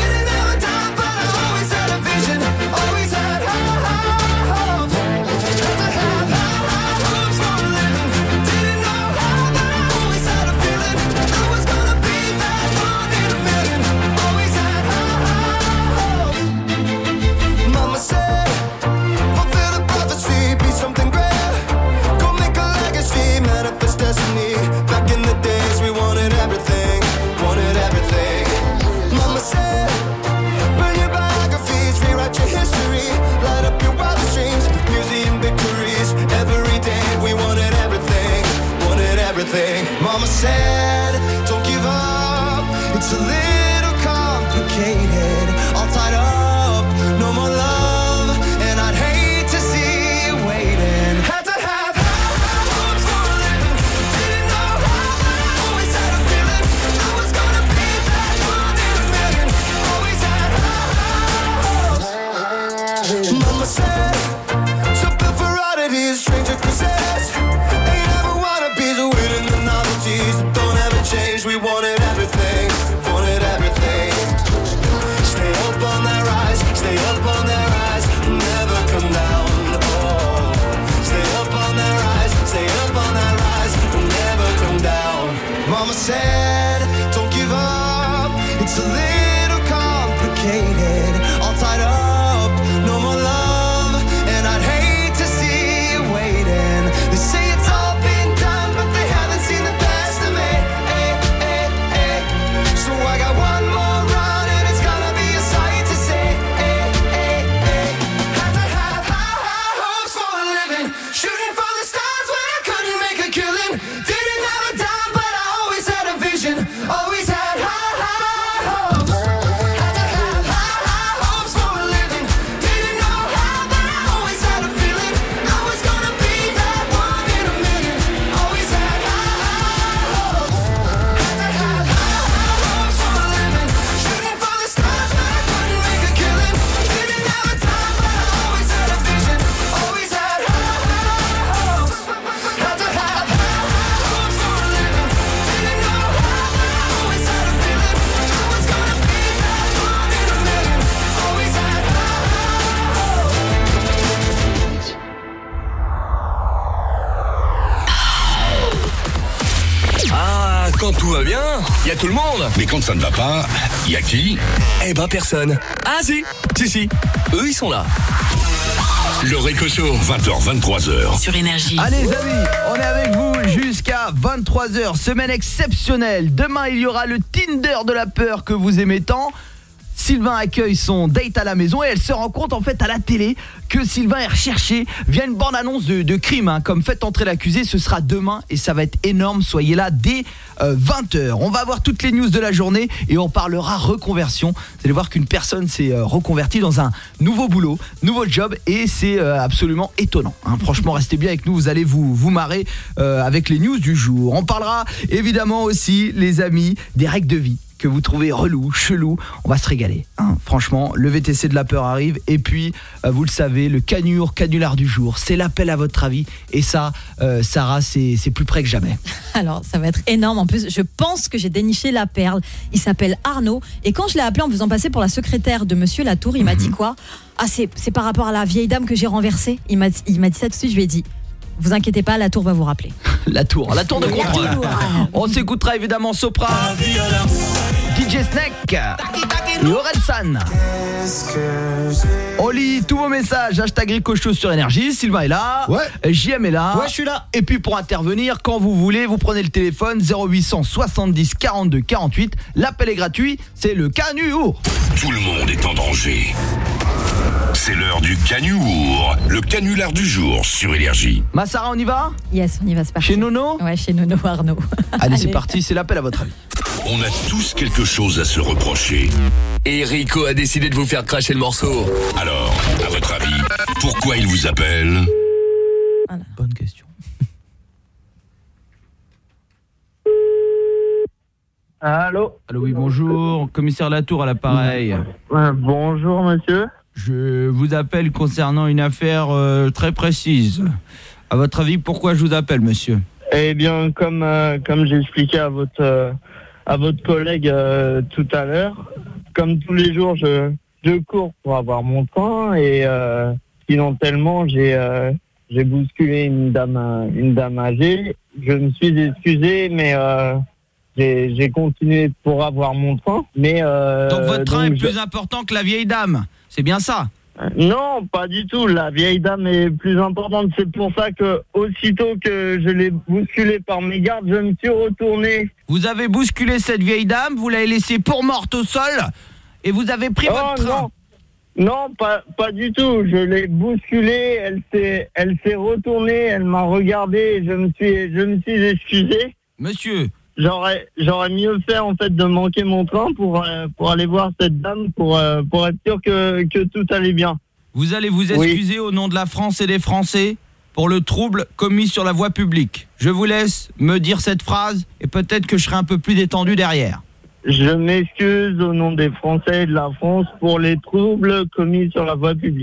be a stranger, cause that's ain't ever wanna be the winning the novelties that don't ever change. We wanted everything, wanted everything. Stay up on that rise, stay up on that rise, never come down. Oh, stay up on that rise, stay up on that rise, never come down. Mama said, don't give up, it's a little complicated, all tied up, no more love, and I'd hate to see you waiting. They say it's all been done, but they haven't seen the best of me. Ay, ay, ay. So I got one more run, and it's gonna be a sight to see. Ay, ay, ay. Had to have high, high hopes for a living, shooting for the stars when I couldn't make a killing. Didn't have a dime, but I always had a vision, always had high, high hopes. Had to have high, high hopes for a living. Didn't know how, but I always had a feeling I was gonna be that one in a million. Always had high, high hopes. Had to have high, high hopes for a living, shooting for the stars when I couldn't make a killing. Didn't have a time, but I always had a vision, always had high, high hopes. Had to have high, high hopes for a living. Didn't know how, but I always had a feeling I was gonna be that one in a million. Always had high, Ah, quand tout va bien, il y a tout le monde. Mais quand ça ne va pas, il y a qui? Eh ben personne. Ah si, si si, eux ils sont là. Le Récocho, vingt heures, vingt-trois heures. Sur Énergie. Allez les amis, on est avec vous jusqu'à vingt-trois heures. Semaine exceptionnelle. Demain, il y aura le Tinder de la peur que vous aimez tant. Sylvain accueille son date à la maison et elle se rend compte en fait à la télé que Sylvain est recherché via une bande-annonce de, de crime hein, comme faites entrer l'accusé. Ce sera demain et ça va être énorme, soyez là dès euh, vingt heures. On va avoir toutes les news de la journée et on parlera reconversion. Vous allez voir qu'une personne s'est euh, reconvertie dans un nouveau boulot, nouveau job et c'est euh, absolument étonnant hein. Franchement, restez bien avec nous, vous allez vous, vous marrer euh, avec les news du jour. On parlera évidemment aussi, les amis, des règles de vie que vous trouvez relou, chelou, on va se régaler hein. Franchement, le V T C de la peur arrive et puis euh, vous le savez, le canular canular du jour, c'est l'appel à votre avis et ça euh, Sarah, c'est c'est plus près que jamais. Alors, ça va être énorme en plus, je pense que j'ai déniché la perle. Il s'appelle Arnaud et quand je l'ai appelé en me faisant passer pour la secrétaire de monsieur Latour, il mm-hmm. m'a dit quoi? Ah, c'est c'est par rapport à la vieille dame que j'ai renversée. Il m'a il m'a dit ça tout de suite, je lui ai dit vous inquiétez pas, la tour va vous rappeler. La tour, la tour de contrôle. On s'écoutera évidemment Sopra, D J Snake et Orelsan. On lit tous vos messages, hashtag Ricochot sur Énergie. Sylvain est là, ouais. J M est là. Ouais, je suis là. Et puis pour intervenir, quand vous voulez, vous prenez le téléphone zéro huit cent soixante-dix quarante-deux quarante-huit. L'appel est gratuit, c'est le canular. Tout le monde est en danger. C'est l'heure du canular, le canular du jour sur Énergie. Ma Sarah, on y va? Yes, on y va, c'est parti. Chez Nono? Ouais, chez Nono Arnaud. Allez, Allez. C'est parti, c'est l'appel à votre avis. On a tous quelque chose à se reprocher. Et Rico a décidé de vous faire cracher le morceau. Alors, à votre avis, pourquoi il vous appelle? Voilà. Bonne question. Allô? Allô, oui, bonjour. Commissaire Latour à l'appareil. Euh, bonjour, monsieur. Je vous appelle concernant une affaire euh, très précise. À votre avis, pourquoi je vous appelle, monsieur? Eh bien, comme euh, comme j'ai expliqué à votre euh, à votre collègue euh, tout à l'heure, comme tous les jours, je je cours pour avoir mon train et euh, accidentellement, j'ai euh, j'ai bousculé une dame une dame âgée. Je me suis excusé, mais euh, j'ai j'ai continué pour avoir mon train. Mais euh, donc votre train donc est plus je... important que la vieille dame. C'est bien ça? Non, pas du tout. La vieille dame est plus importante. C'est pour ça que, aussitôt que je l'ai bousculée par mes gardes, je me suis retourné. Vous avez bousculé cette vieille dame, vous l'avez laissée pour morte au sol, et vous avez pris oh, votre train. Non, non pas, pas du tout. Je l'ai bousculée, elle s'est, elle s'est retournée, elle m'a regardé, et je me suis, je me suis excusé. Monsieur. J'aurais, j'aurais mieux fait en fait de manquer mon train pour euh, pour aller voir cette dame pour euh, pour être sûr que que tout allait bien. Vous allez vous excuser oui. Au nom de la France et des Français pour le trouble commis sur la voie publique. Je vous laisse me dire cette phrase et peut-être que je serai un peu plus détendu derrière. Je m'excuse au nom des Français et de la France pour les troubles commis sur la voie publique.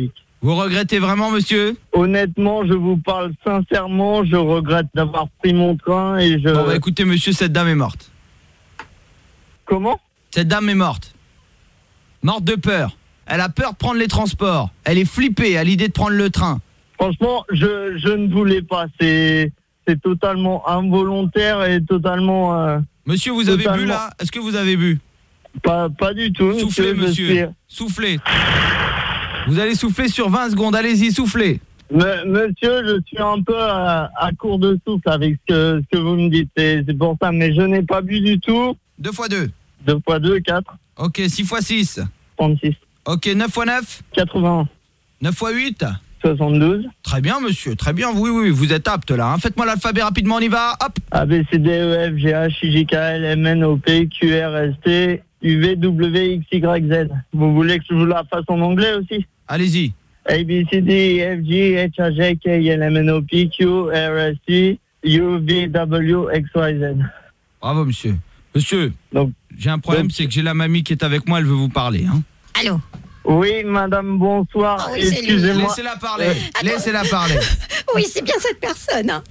Vous regrettez vraiment, monsieur? Honnêtement, je vous parle sincèrement, je regrette d'avoir pris mon train et je... Bon bah écoutez monsieur, cette dame est morte. Comment? Cette dame est morte. Morte de peur. Elle a peur de prendre les transports. Elle est flippée à l'idée de prendre le train. Franchement, je, je ne voulais pas. C'est, c'est totalement involontaire et totalement... Euh, monsieur, vous avez totalement... bu là? Est-ce que vous avez bu? Pas, pas du tout. Soufflez monsieur, monsieur. Suis... Soufflez. Vous allez souffler sur vingt secondes, allez-y, soufflez. Me, monsieur, je suis un peu à, à court de souffle avec ce que, ce que vous me dites. C'est, c'est pour ça, mais je n'ai pas bu du tout. deux fois deux. deux fois deux, quatre. Ok, six fois six. trente-six. Ok, neuf fois neuf. quatre-vingts. neuf fois huit. soixante-douze. Très bien, monsieur, très bien. Oui, oui, vous êtes apte là. Hein. Faites-moi l'alphabet rapidement, on y va. Hop. A, B, C, D, E, F, G, H, I, J, K, L, M, N, O, P, Q, R, S, T, U, V, W, X, Y, Z. Vous voulez que je vous la fasse en anglais aussi? Allez-y. A, B, C, D, E, F, G, H, I, J, K, L, M, N, O, P, Q, R, S, T, U, V, W, X, Y, Z. Bravo, monsieur. Monsieur, donc, j'ai un problème, donc, c'est que j'ai la mamie qui est avec moi, elle veut vous parler. Hein. Allô? Oui, madame, bonsoir. Oh, oui, excusez-moi. Laissez-la parler. Euh, Laissez-la parler. Oui, c'est bien cette personne. Hein.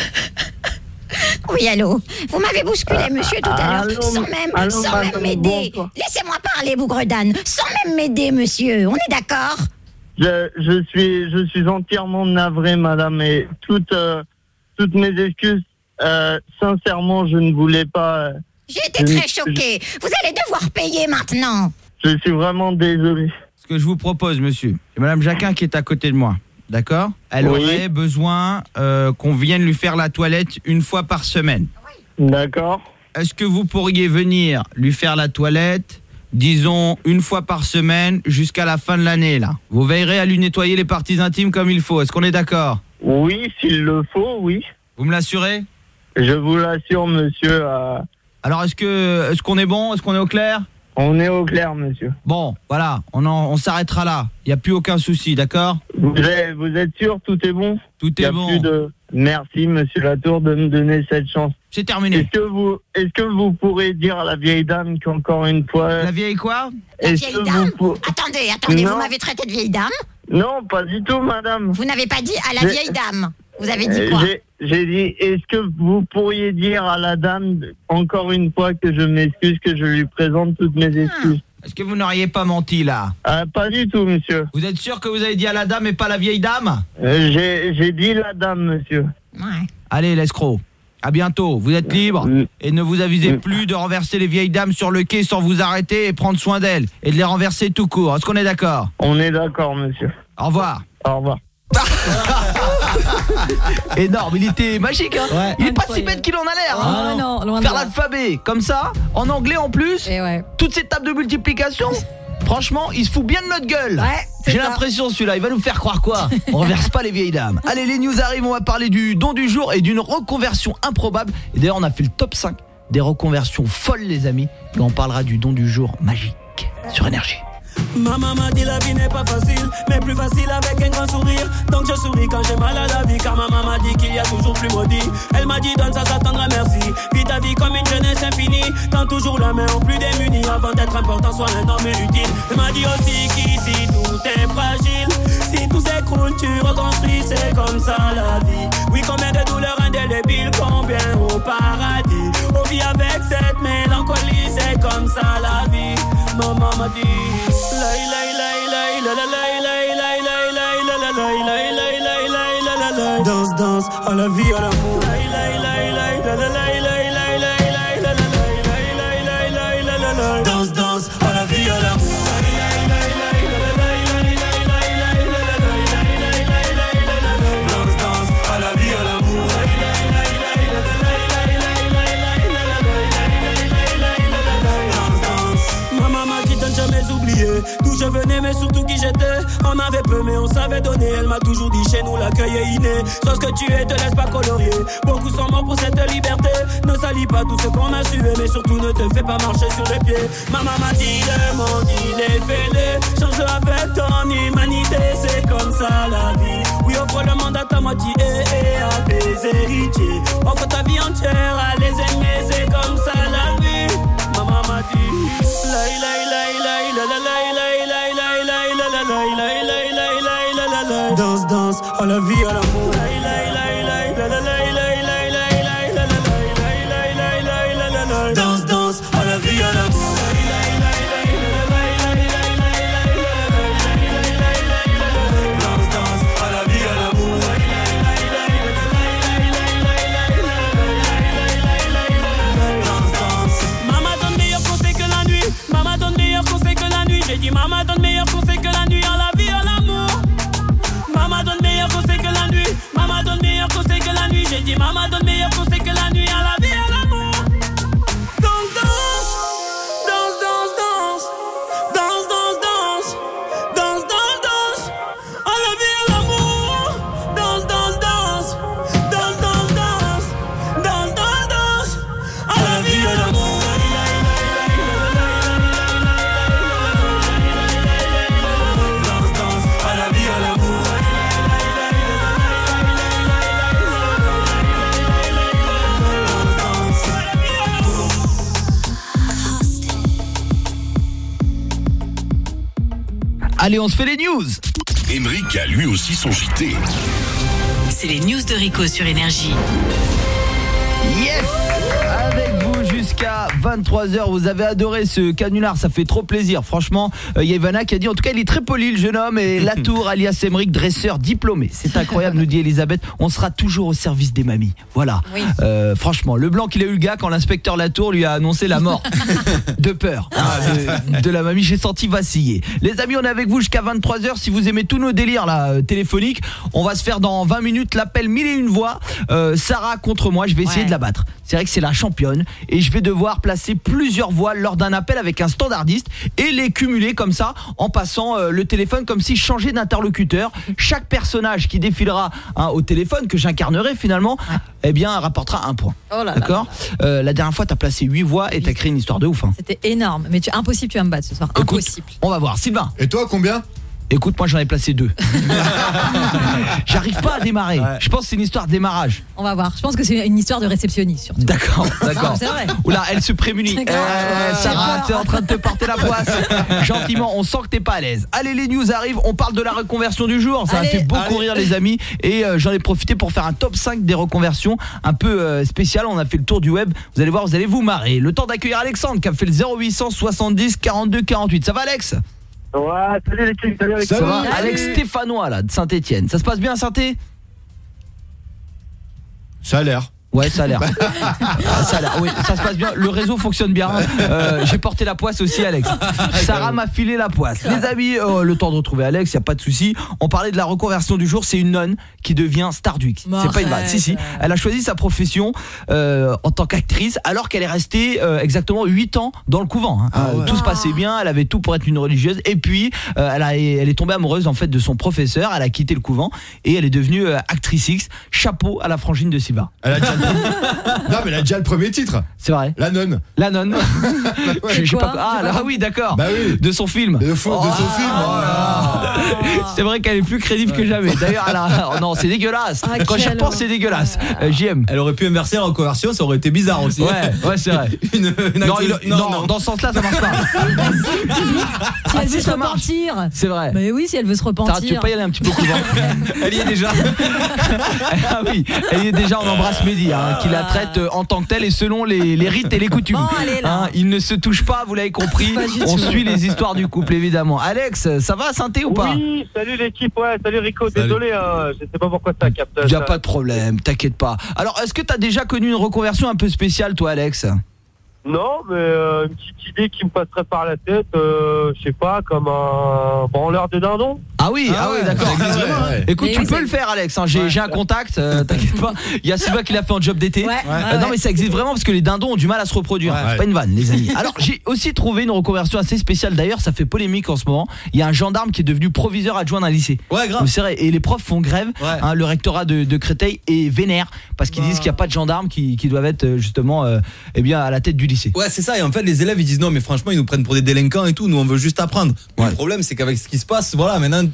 Oui, allô. Vous m'avez bousculé, monsieur, tout à l'heure, sans même, allô, sans même m'aider. Bonsoir. Laissez-moi parler, bougre d'âne. Sans même m'aider, monsieur. On est d'accord? je, je suis, je suis entièrement navré, madame, et toutes, euh, toutes mes excuses. Euh, sincèrement, je ne voulais pas. Euh, J'ai été très choquée. Je... Vous allez devoir payer maintenant. Je suis vraiment désolé. Ce que je vous propose, monsieur, c'est madame Jacquin qui est à côté de moi. D'accord? Elle oui. aurait besoin euh, qu'on vienne lui faire la toilette une fois par semaine. D'accord. Est-ce que vous pourriez venir lui faire la toilette, disons, une fois par semaine jusqu'à la fin de l'année, là? Vous veillerez à lui nettoyer les parties intimes comme il faut. Est-ce qu'on est d'accord? Oui, s'il le faut, oui. Vous me l'assurez? Je vous l'assure, monsieur. Euh... Alors, est-ce que, est-ce qu'on est bon? Est-ce qu'on est au clair? On est au clair, monsieur. Bon, voilà, on, en, on s'arrêtera là. Il n'y a plus aucun souci, d'accord? Vous êtes, vous êtes sûr, tout est bon? Tout est bon. Plus de... Merci, monsieur Latour, de me donner cette chance. C'est terminé. Est-ce que vous, est-ce que vous pourrez dire à la vieille dame qu'encore une fois... La vieille quoi? La vieille dame pour... Attendez, attendez, non. Vous m'avez traité de vieille dame? Non, pas du tout, madame. Vous n'avez pas dit à la vieille dame? Vous avez dit quoi? J'ai, j'ai dit, est-ce que vous pourriez dire à la dame, encore une fois, que je m'excuse, que je lui présente toutes mes excuses? Ah. Est-ce que vous n'auriez pas menti, là? euh, Pas du tout, monsieur. Vous êtes sûr que vous avez dit à la dame et pas la vieille dame? euh, j'ai, j'ai dit la dame, monsieur. Ouais. Allez, l'escroc. À bientôt. Vous êtes libre. Mmh. Et ne vous avisez mmh. plus de renverser les vieilles dames sur le quai sans vous arrêter et prendre soin d'elles. Et de les renverser tout court. Est-ce qu'on est d'accord? On est d'accord, monsieur. Au revoir. Au revoir. Énorme, il était magique hein. Ouais. Il est pas si bête qu'il en a l'air hein. Oh, non, loin Faire de l'alphabet comme ça, en anglais en plus, et ouais. Toutes ces tables de multiplication. Franchement, il se fout bien de notre gueule. Ouais, j'ai l'impression celui-là, il va nous faire croire quoi? On renverse pas les vieilles dames. Allez, les news arrivent, on va parler du don du jour et d'une reconversion improbable. Et d'ailleurs, on a fait le top cinq des reconversions folles les amis. Et on parlera du don du jour magique sur Énergie. Ma maman dit la vie n'est pas facile, mais plus facile avec un grand sourire. Donc je souris quand j'ai mal à la vie, car ma maman dit qu'il y a toujours plus maudit. Elle m'a dit donne ça, ça t'attendra, merci. Vis ta vie comme une jeunesse infinie. Tends toujours la main aux plus démunis. Avant d'être important, sois un homme utile. Elle m'a dit aussi qu'ici tout est fragile. Si tout s'écroule, tu reconstruis, c'est comme ça la vie. Oui, combien de douleurs indélébiles, combien au paradis. On vit avec cette mélancolie, c'est comme ça la vie. Maman m'a dit danse, danse, à la vie, à l'amour. Danse, danse, à la vie, à l'amour. Danse, danse, à la vie, à l'amour. Danse, danse. Ma maman dit de ne jamais oublier d'où je venais, mais surtout qui j'étais. On avait peu, mais on savait donner. Elle m'a toujours dit chez nous l'accueil est inné. Sois ce que tu es, te laisse pas colorier. Beaucoup sont morts pour cette liberté. Ne salis pas tout ce qu'on a sué, mais surtout ne te fais pas marcher sur les pieds. Maman m'a dit le monde il est fêlé. Change avec ton humanité, c'est comme ça la vie. Oui, offre le monde à ta moitié et à tes héritiers. Offre ta vie entière à les aimer, c'est comme ça la vie. Maman m'a dit la la la la la la la la la la la la la la la la la à la vie, à l'amour. Danse, danse, à la vie, à l'amour. Danse, danse, à la vie, à l'amour. Danse, danse. Maman donne meilleur conseil que la nuit. Maman donne meilleur conseil que la nuit. J'ai dit maman donne meilleur conseil que la nuit. À la vie, à l'amour. Maman donne meilleur conseil que la nuit. Maman donne meilleur conseil que la nuit. J'ai dit maman donne meilleur conseil que la nuit. À la vie, à l'amour. Donc danse, danse, danse, danse. Danse, danse, danse. Danse, danse, danse. À la vie, à l'amour. Danse, danse, danse. Danse, danse, danse. Danse, danse, danse. À la vie, à l'amour. Danse, danse. À la vie, à l'amour. Allez, on se fait les news. Émeric a lui aussi son J T. C'est les news de Rico sur Énergie. Yes, avec vous jusqu'à vingt-trois heures. Vous avez adoré ce canular, ça fait trop plaisir. Franchement, il euh, y a Ivana qui a dit en tout cas il est très poli le jeune homme. Et Latour alias Émeric, dresseur diplômé. C'est incroyable, nous dit Elisabeth. On sera toujours au service des mamies. Voilà, oui. euh, franchement, le blanc qu'il a eu le gars quand l'inspecteur Latour lui a annoncé la mort. De peur hein, de, de la mamie, j'ai senti vaciller. Les amis, on est avec vous jusqu'à vingt-trois heures. Si vous aimez tous nos délires là, euh, téléphoniques, on va se faire dans vingt minutes l'appel mille et une voix. euh, Sarah contre moi, je vais essayer ouais. de la battre. C'est vrai que c'est la championne et je vais devoir placer plusieurs voix lors d'un appel avec un standardiste et les cumuler comme ça en passant euh, le téléphone comme si je changeais d'interlocuteur. Chaque personnage qui défilera hein, au téléphone que j'incarnerai finalement, ouais. eh bien rapportera un point. Oh là D'accord là. Euh, la dernière fois t'as placé huit voix et t'as créé une histoire de ouf hein. C'était énorme, mais tu, impossible tu vas me battre ce soir. Écoute, impossible. On va voir. Sylvain. Et toi combien? Écoute, moi j'en ai placé deux. J'arrive pas à démarrer. Ouais. Je pense que c'est une histoire de démarrage. On va voir. Je pense que c'est une histoire de réceptionniste surtout. D'accord, d'accord. C'est vrai. Oula, elle se prémunit. Eh, Sarah, t'es en train de te porter la poisse. Gentiment, on sent que t'es pas à l'aise. Allez, les news arrivent. On parle de la reconversion du jour. Ça Allez. a fait beaucoup Allez. rire les amis. Et euh, j'en ai profité pour faire un top cinq des reconversions un peu euh, spécial. On a fait le tour du web. Vous allez voir, vous allez vous marrer. Le temps d'accueillir Alexandre qui a fait le zéro huit cent soixante-dix quarante-deux quarante-huit. Ça va Alex? Ouais, salut l'équipe, salut Alex. Ça va, Alex Stéphanois là, de Saint-Etienne. Ça se passe bien à Saint-Étienne? Ça a l'air. Ouais, ça a l'air. Ah, ça a l'air. Oui, ça se passe bien. Le réseau fonctionne bien. Euh, j'ai porté la poisse aussi, Alex. Sarah m'a filé la poisse. Les amis, euh, le temps de retrouver Alex, il y a pas de souci. On parlait de la reconversion du jour. C'est une nonne qui devient star du X. C'est pas une vanne. Si si. Elle a choisi sa profession euh, en tant qu'actrice, alors qu'elle est restée euh, exactement huit ans dans le couvent. Hein. Ah ouais. Tout se passait bien. Elle avait tout pour être une religieuse. Et puis, euh, elle, a, elle est tombée amoureuse en fait de son professeur. Elle a quitté le couvent et elle est devenue euh, actrice X. Chapeau à la frangine de Sylvain. Elle a déjà non mais elle a déjà le premier titre. C'est vrai. La nonne. La nonne. Ouais. Je sais pas ah là, oui d'accord. Bah oui. De son film. De, fou, oh, de son oh, film. Oh oh. C'est vrai qu'elle est plus crédible ouais. que jamais. D'ailleurs elle a... oh non c'est dégueulasse. Ah, Quand j'y repense c'est dégueulasse. Euh, J M. Elle aurait pu inverser la reconversion, ça aurait été bizarre aussi. Ouais ouais c'est vrai. une, une non, il, non, non, non dans ce sens là ça marche pas. Si elle veut se repentir. C'est vrai. Mais oui si elle veut se repentir. Tu veux pas y aller un petit peu couvent? Elle y est déjà. Ah oui elle y est déjà. On embrasse Mehdi hein, qui la traite en tant que telle et selon les, les rites et les coutumes. Bon, allez, hein, ils ne se touchent pas, vous l'avez compris. On suit les histoires du couple évidemment. Alex, ça va Saint-Étienne ou pas? Oui, salut l'équipe, ouais, salut Rico, salut. Désolé, hein, je sais pas pourquoi ça capte. Il n'y a pas de problème, t'inquiète pas. Alors, est-ce que tu as déjà connu une reconversion un peu spéciale toi Alex? Non, mais euh, une petite idée qui me passerait par la tête, euh, je sais pas, comme un branleur de dindon. Ah oui, ah, ah oui, d'accord. Ouais, ouais. Écoute, mais tu oui, peux le faire Alex, hein. j'ai ouais. un contact, euh, t'inquiète pas. Il y a Sylvain qui l'a fait en job d'été. Ouais. Euh, non mais ça existe vraiment parce que les dindons ont du mal à se reproduire. Ouais. C'est pas une vanne les amis. Alors j'ai aussi trouvé une reconversion assez spéciale d'ailleurs, ça fait polémique en ce moment. Il y a un gendarme qui est devenu proviseur adjoint d'un lycée. Ouais, grave. C'est vrai, et les profs font grève, ouais. hein, le rectorat de, de Créteil est vénère parce qu'ils bah. disent qu'il n'y a pas de gendarmes qui, qui doivent être justement euh, eh bien, à la tête du lycée. Ouais c'est ça, et en fait les élèves ils disent non mais franchement ils nous prennent pour des délinquants et tout, nous on veut juste apprendre. Ouais. Le problème c'est qu'avec ce qui se passe, voilà maintenant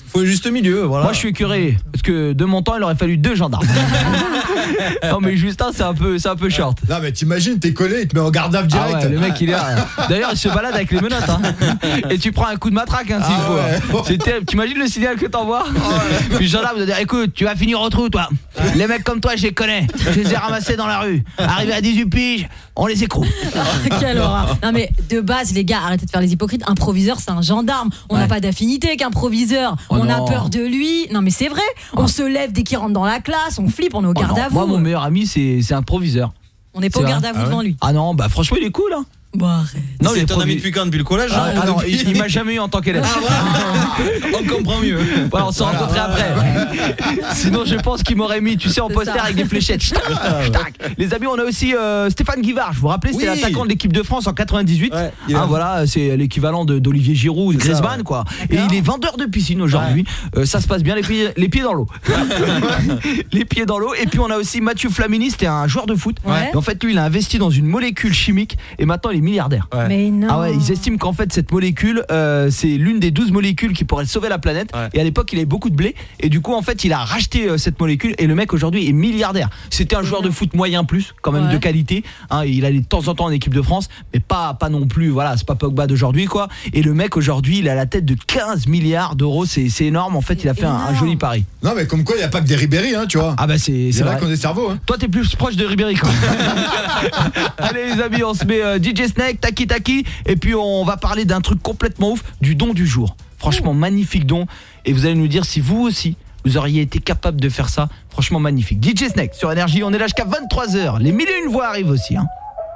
faut un juste milieu, voilà. Moi je suis écœuré parce que de mon temps il aurait fallu deux gendarmes. Non mais Justin c'est un peu c'est un peu short. Non mais t'imagines, t'es collé, il te met en garde à vue direct. Ah ouais, le mec il est là. D'ailleurs il se balade avec les menottes hein. Et tu prends un coup de matraque hein, s'il ah faut. Ouais. C'est terrible. T'imagines le signal que t'envoies. Ouais. Puis le gendarme va dire écoute, tu vas finir au trou toi. Les mecs comme toi je les connais. Je les ai ramassés dans la rue. Arrivé à dix-huit piges, on les écroule. Quelle horreur. Non mais de base les gars, arrêtez de faire les hypocrites. Un proviseur c'est un gendarme. On n'a ouais. pas d'affinité avec un proviseur. Oh on non. a peur de lui. Non mais c'est vrai. On oh. se lève dès qu'il rentre dans la classe, on flippe, on est au garde oh à vous. Moi mon meilleur ami c'est c'est un proviseur. On n'est pas au garde à vous ah devant ouais. lui. Ah non, bah franchement il est cool hein. Bon, arrête. Non, c'est ton ami depuis quand? Depuis le collège? Ah, ah non, il, il m'a jamais eu en tant qu'élève. Ah, voilà. On comprend mieux. Voilà, on s'est voilà, rencontrés voilà. après. Sinon, je pense qu'il m'aurait mis, tu sais, en poster avec des fléchettes. Les amis, on a aussi euh, Stéphane Guivard. Je vous rappelez, c'était oui. l'attaquant de l'équipe de France en quatre-vingt-dix-huit. Ouais, hein, voilà, c'est l'équivalent de, d'Olivier Giroud ou de Griezmann, ouais. quoi. Et il est vendeur de piscine aujourd'hui. Ouais. Euh, ça se passe bien, les pieds, les pieds dans l'eau. Les pieds dans l'eau. Et puis on a aussi Mathieu Flamini, c'était un joueur de foot. Ouais. Et en fait, lui, il a investi dans une molécule chimique et maintenant il est milliardaire. Ouais. Mais non. Ah ouais, ils estiment qu'en fait cette molécule euh, c'est l'une des douze molécules qui pourraient sauver la planète. Ouais. Et à l'époque, il avait beaucoup de blé et du coup en fait, il a racheté euh, cette molécule et le mec aujourd'hui est milliardaire. C'était un joueur de foot moyen plus, quand même ouais. de qualité, hein, il allait de temps en temps en équipe de France, mais pas pas non plus, voilà, c'est pas Pogba d'aujourd'hui quoi. Et le mec aujourd'hui, il a la tête de quinze milliards d'euros, c'est c'est énorme en fait, il a fait un, un joli pari. Non mais comme quoi, il y a pas que des Ribéry hein, tu vois. Ah bah c'est c'est vrai qu'on a des cerveaux hein. Toi t'es plus proche de Ribéry quoi. Allez les amis, on se met euh, D J Snake, Taki Taki. Et puis on va parler d'un truc complètement ouf, du don du jour. Franchement, magnifique don. Et vous allez nous dire si vous aussi, vous auriez été capable de faire ça. Franchement, magnifique. D J Snake sur Énergie, on est là jusqu'à vingt-trois heures. Les mille et une voix arrivent aussi. Hein.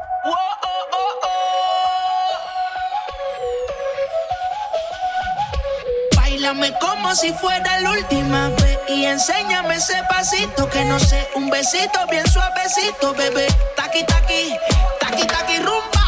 Bailame como si fuera la última vez y enséñame ese pasito que no sé, un besito bien suavecito, bebé. Taki taki, taki taki rumba.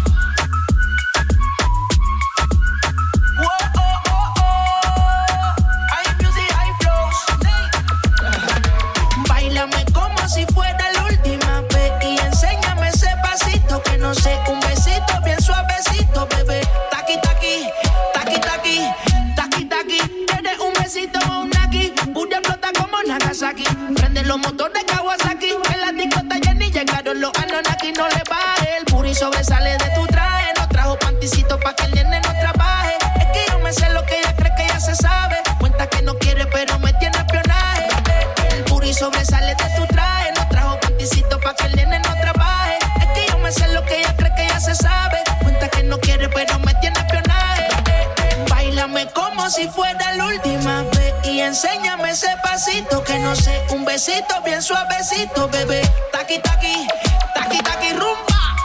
Si fuera la última vez y enséñame ese pasito que no sé, un besito bien suavecito, bebé. Taki taki, taki taki, taki taki. Tienes un besito o un naki, booty explota como Nagasaki. Prende los motores Kawasaki, en la disco está llena y llegaron los Anunnaki. No le baje, el booty sobresale de tu traje. No trajo panticito pa' que el nene no trabaje. Es que yo me sé lo que ella cree que ya se sabe. Cuenta que no quiere pero me tiene espionaje. El booty sobresale de tu traje. Pa' que el nene no trabaje. Es que yo me sé lo que ella cree que ya se sabe. Cuenta que no quiere pero me tiene espionaje. Báilame como si fuera la última vez y enséñame ese pasito que no sé, un besito bien suavecito, bebé. Taki taki, taki taki rumba.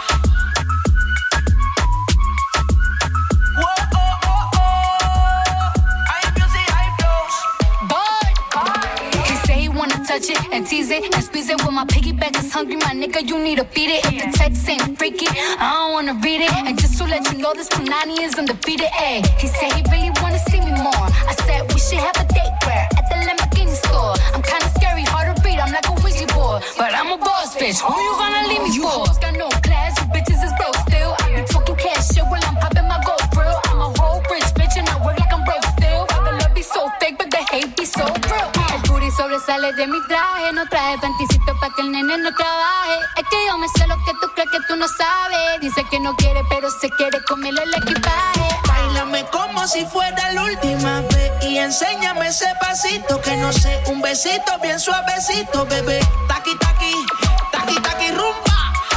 Touch it and tease it and squeeze it. When my piggyback is hungry, my nigga, you need to feed it. If the text ain't freaky, I don't wanna read it. And just to let you know, this Punani is undefeated. Ay, he said he really wanna see me more. I said we should have a date where at the Lamborghini store. I'm kinda scary, hard to read. I'm like a Ouija board, but I'm a boss bitch. Who you gonna leave me you for? You hoes got no class, you bitches is broke still. I be talking cash shit while I'm popping my gold grill. I'm a whole rich bitch and I work like I'm broke still. The love be so fake, but the hate be so real. Sobresale de mi traje, no traje panticito pa' que el nene no trabaje. Es que yo me sé lo que tú crees que tú no sabes. Dice que no quiere, pero se quiere comerle el equipaje. Báilame como si fuera la última vez y enséñame ese pasito que no sé, un besito bien suavecito, bebé. Taki taki, taki taki rumba.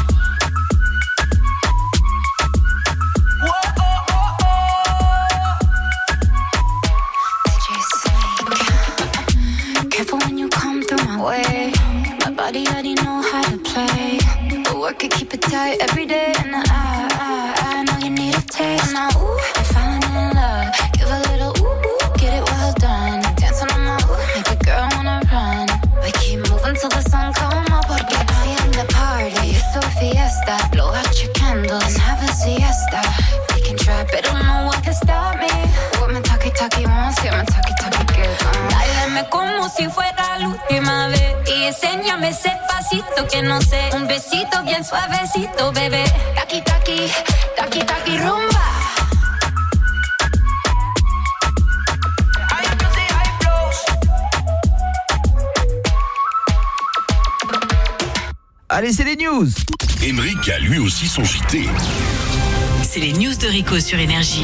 Way. My body already know how to play. But work it, keep it tight every day. And I, I, I know you need a taste. Now, ooh, I'm falling in love. Give a little ooh, ooh, get it well done. Dancing on my ooh, make a girl wanna run. We keep moving till the sun come up. Porque I am the party. It's a fiesta. Blow out your candles and have a siesta. We can try, but don't know what can stop me. What my talkie talkie wants, get my talkie talkie gives. Báilame como si fuera la última vez y enséñame ese pasito que no sé, un besito bien suavecito, bebé. Taki taki, taki taki rumba. I am to say Allez, c'est les news. Émeric a lui aussi son J T. C'est les news de Rico sur Énergie.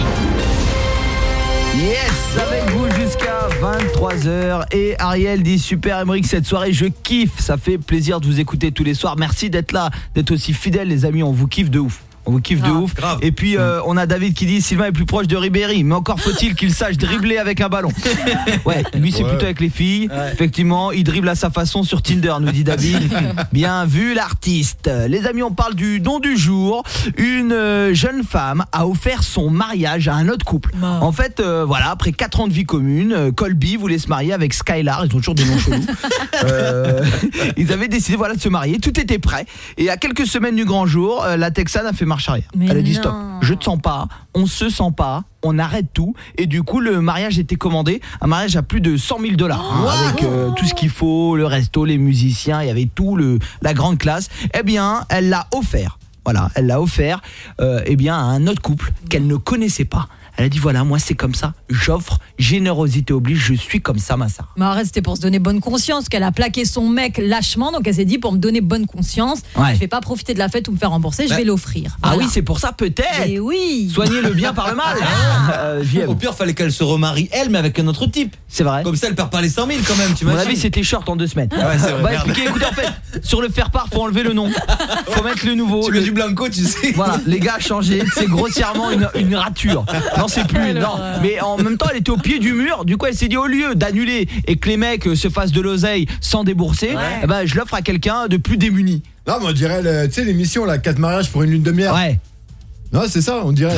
Yes, avec vous jusqu'à vingt-trois heures. Et Ariel dit super Émeric, cette soirée je kiffe. Ça fait plaisir de vous écouter tous les soirs. Merci d'être là, d'être aussi fidèles les amis, on vous kiffe de ouf. On vous kiffe grave, de ouf. Grave. Et puis euh, on a David qui dit Sylvain est plus proche de Ribéry, mais encore faut-il qu'il sache dribbler avec un ballon. Ouais, lui c'est ouais. plutôt avec les filles. Ouais. Effectivement, il dribble à sa façon sur Tinder, nous dit David. Bien vu l'artiste. Les amis, on parle du don du jour. Une jeune femme a offert son mariage à un autre couple. Non. En fait, euh, voilà, après quatre ans de vie commune, Colby voulait se marier avec Skylar. Ils ont toujours des noms chelous. euh, ils avaient décidé voilà de se marier. Tout était prêt. Et à quelques semaines du grand jour, la Texane a fait marche arrière. Mais elle a dit non. Stop, je te sens pas, on se sent pas, on arrête tout. Et du coup le mariage était commandé, un mariage à plus de cent mille dollars hein, avec euh, tout ce qu'il faut, le resto, les musiciens, il y avait tout, le, la grande classe. Eh bien elle l'a offert, voilà, elle l'a offert euh, eh bien, à un autre couple qu'elle ne connaissait pas. Elle a dit voilà, moi c'est comme ça, j'offre, générosité oblige, je suis comme ça ma Sarah. Mais arrête, c'était pour se donner bonne conscience qu'elle a plaqué son mec lâchement, donc elle s'est dit pour me donner bonne conscience, ouais. je vais pas profiter de la fête ou me faire rembourser, bah. je vais l'offrir. Voilà. Ah oui, c'est pour ça peut-être. Et oui. Soigner le bien par le mal. euh, Au pire, fallait qu'elle se remarie elle mais avec un autre type. C'est vrai. Comme ça elle perd pas les cent mille quand même, tu m'imagines. Mon avis, c'était short en deux semaines. Ah ouais, c'est vrai. On va expliquer, écoutez en fait, sur le faire part, faut enlever le nom. Faut mettre le nouveau. Tu le... mets du blanco, tu sais. Voilà, les gars, changé, c'est grossièrement une une rature. Non, c'est plus non. Mais en même temps elle était au pied du mur. Du coup elle s'est dit au lieu d'annuler et que les mecs se fassent de l'oseille sans débourser, ouais. eh ben, je l'offre à quelqu'un de plus démuni. Non mais on dirait tu sais l'émission là, quatre mariages pour une lune de miel. Ouais. Non, c'est ça, on dirait.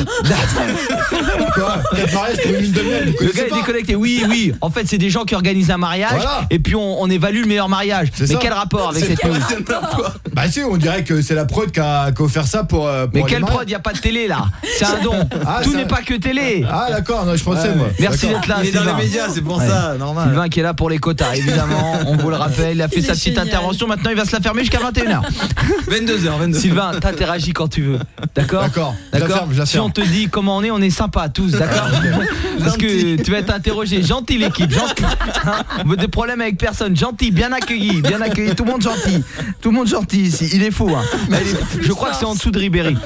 Quoi ? quatre mariages pour une lune de miel. Le gars est déconnecté. Oui, oui. En fait, c'est des gens qui organisent un mariage voilà. et puis on, on évalue le meilleur mariage. C'est Mais ça. Quel rapport avec c'est cette news ? Bah si, on dirait que c'est la prod qui a, qui a offert ça pour, pour Mais quelle prod ? Il n'y a pas de télé là. C'est un don. Ah, Tout ça... n'est pas que télé. Ah d'accord, non, je pensais ouais, moi. Merci d'être là. Il est dans les médias, c'est pour ouais. ça, normal. Sylvain qui est là pour les quotas, évidemment. On vous le rappelle, il a fait il sa petite génial. intervention. Maintenant, il va se la fermer jusqu'à vingt et une heures. vingt-deux heures, vingt-deux. Sylvain, t'interagis quand tu veux. D'accord ? D'accord. D'accord. Si on te dit comment on est, on est sympa tous, d'accord ? Parce que tu vas être interrogé. Gentil l'équipe, gentil. Hein, on veut des problèmes avec personne. Gentil, bien accueilli, bien accueilli. Tout le monde gentil. Tout le monde gentil ici. Il est fou. Hein. Est... Je crois que c'est en dessous de Ribéry.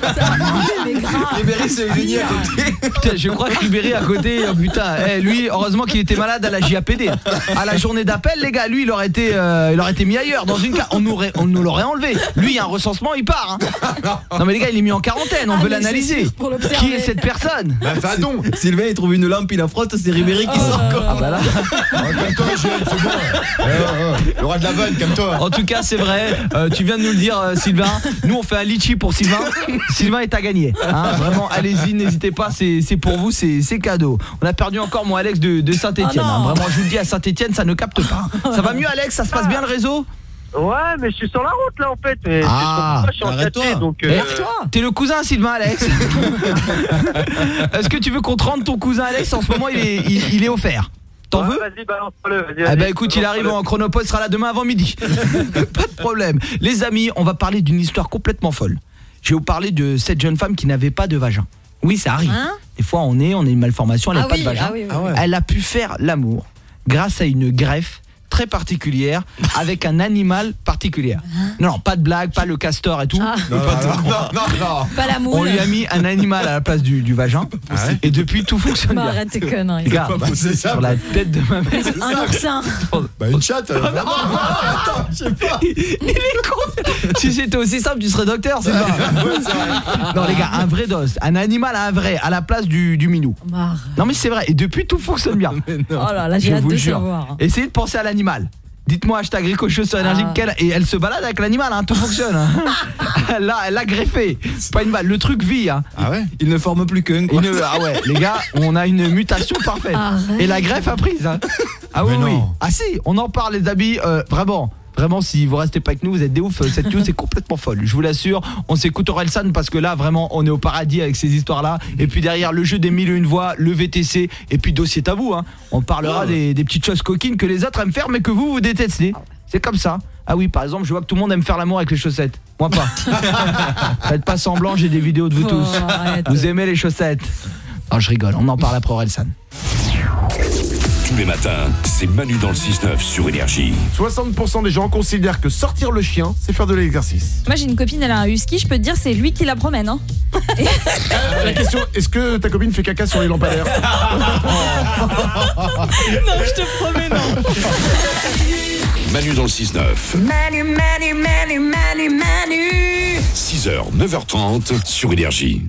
Ribéry, c'est génial à côté. Putain, je crois que Ribéry à côté. Oh, putain, hey, lui, heureusement qu'il était malade à la J A P D. À la journée d'appel, les gars, lui, il aurait été, euh, il aurait été mis ailleurs dans une case. On nous, on nous l'aurait enlevé. Lui, il y a un recensement, il part. Hein. Non mais les gars, il est mis en quarantaine. On ah, veut l'analyser. Qui est cette personne ? Bah, pardon. Sylvain il trouve une lampe, il la frotte, c'est Ribéry qui oh, sort encore. Ah bah là. Calme-toi, c'est bon. Oh, oh, le roi de la vanne, calme-toi. En tout cas, c'est vrai. Euh, tu viens de nous le dire, euh, Sylvain. Nous, on fait un litchi pour Sylvain. Sylvain est à gagner. Hein, vraiment, allez-y, n'hésitez pas. C'est, c'est pour vous, c'est, c'est cadeau. On a perdu encore mon Alex de, de Saint-Etienne. Oh hein. Vraiment, je vous le dis, à Saint-Etienne, ça ne capte pas. Ça va mieux, Alex ? Ça se passe bien le réseau ? Ouais, mais je suis sur la route là en fait. Et ah, je suis en arrête-toi. Donc. Euh... T'es le cousin Sylvain Alex. Est-ce que tu veux qu'on te rende ton cousin Alex ? En ce moment, il est, il, il est offert. T'en ouais, veux ? Vas-y, balance-le. Vas-y, vas-y, ah bah écoute, il arrive en chronopost, il sera là demain avant midi. Pas de problème. Les amis, on va parler d'une histoire complètement folle. Je vais vous parler de cette jeune femme qui n'avait pas de vagin. Oui, ça arrive. Hein ? Des fois, on est, on a une malformation, elle n'a ah pas oui, de vagin. Ah oui, oui. Ah ouais. Elle a pu faire l'amour grâce à une greffe très particulière avec un animal particulier. Non, non, pas de blague, pas le castor et tout. Ah. Non, non, non, non, non, non. Pas la moule. On lui a mis un animal à la place du, du vagin. Ah ouais. Et depuis, tout fonctionne bah, bien. Arrête tes conneries. Regarde, bah, c'est ça, sur la tête de ma mère. Un oursin. Bah une chatte. Euh, non, non, non, attends, je sais pas. Il est con. Si c'était aussi simple, tu serais docteur, c'est pas. Ouais, c'est vrai. Non les gars, un vrai dos, un animal à un vrai à la place du, du minou. Bah. Non mais c'est vrai. Et depuis, tout fonctionne bien. Oh là là, j'ai hâte de savoir. Essayez de penser à l'animal. Dites-moi hashtag Ricocheux sur énergie ah. Et elle se balade avec l'animal, hein, tout fonctionne hein. Elle l'a elle l'a greffé. Pas une balle, le truc vit hein. Ah ouais. Il ne forme plus qu'un quoi. Ne, ah ouais, les gars, on a une mutation parfaite. Arrête. Et la greffe a prise hein. Ah oui oui. Ah si, on en parle les amis, euh, vraiment. Vraiment, si vous restez pas avec nous, vous êtes des ouf. Cette news est complètement folle. Je vous l'assure. On s'écoute Orelsan parce que là, vraiment, on est au paradis avec ces histoires-là. Et puis derrière, le jeu des mille et une voix, le V T C, et puis dossier tabou. Hein. On parlera des, des petites choses coquines que les autres aiment faire, mais que vous, vous détestez. C'est comme ça. Ah oui, par exemple, je vois que tout le monde aime faire l'amour avec les chaussettes. Moi pas. Faites pas semblant, j'ai des vidéos de vous tous. Oh, vous aimez les chaussettes ? Oh, je rigole. On en parle après Orelsan. Tous les matins, c'est Manu dans le six neuf sur Énergie. soixante pour cent des gens considèrent que sortir le chien, c'est faire de l'exercice. Moi j'ai une copine, elle a un husky, je peux te dire c'est lui qui la promène hein. euh, La question, est-ce que ta copine fait caca sur les lampadaires? Non, je te promets non. Manu dans le six neuf. Manu, Manu, Manu, Manu, Manu. six heures, neuf heures trente sur Énergie.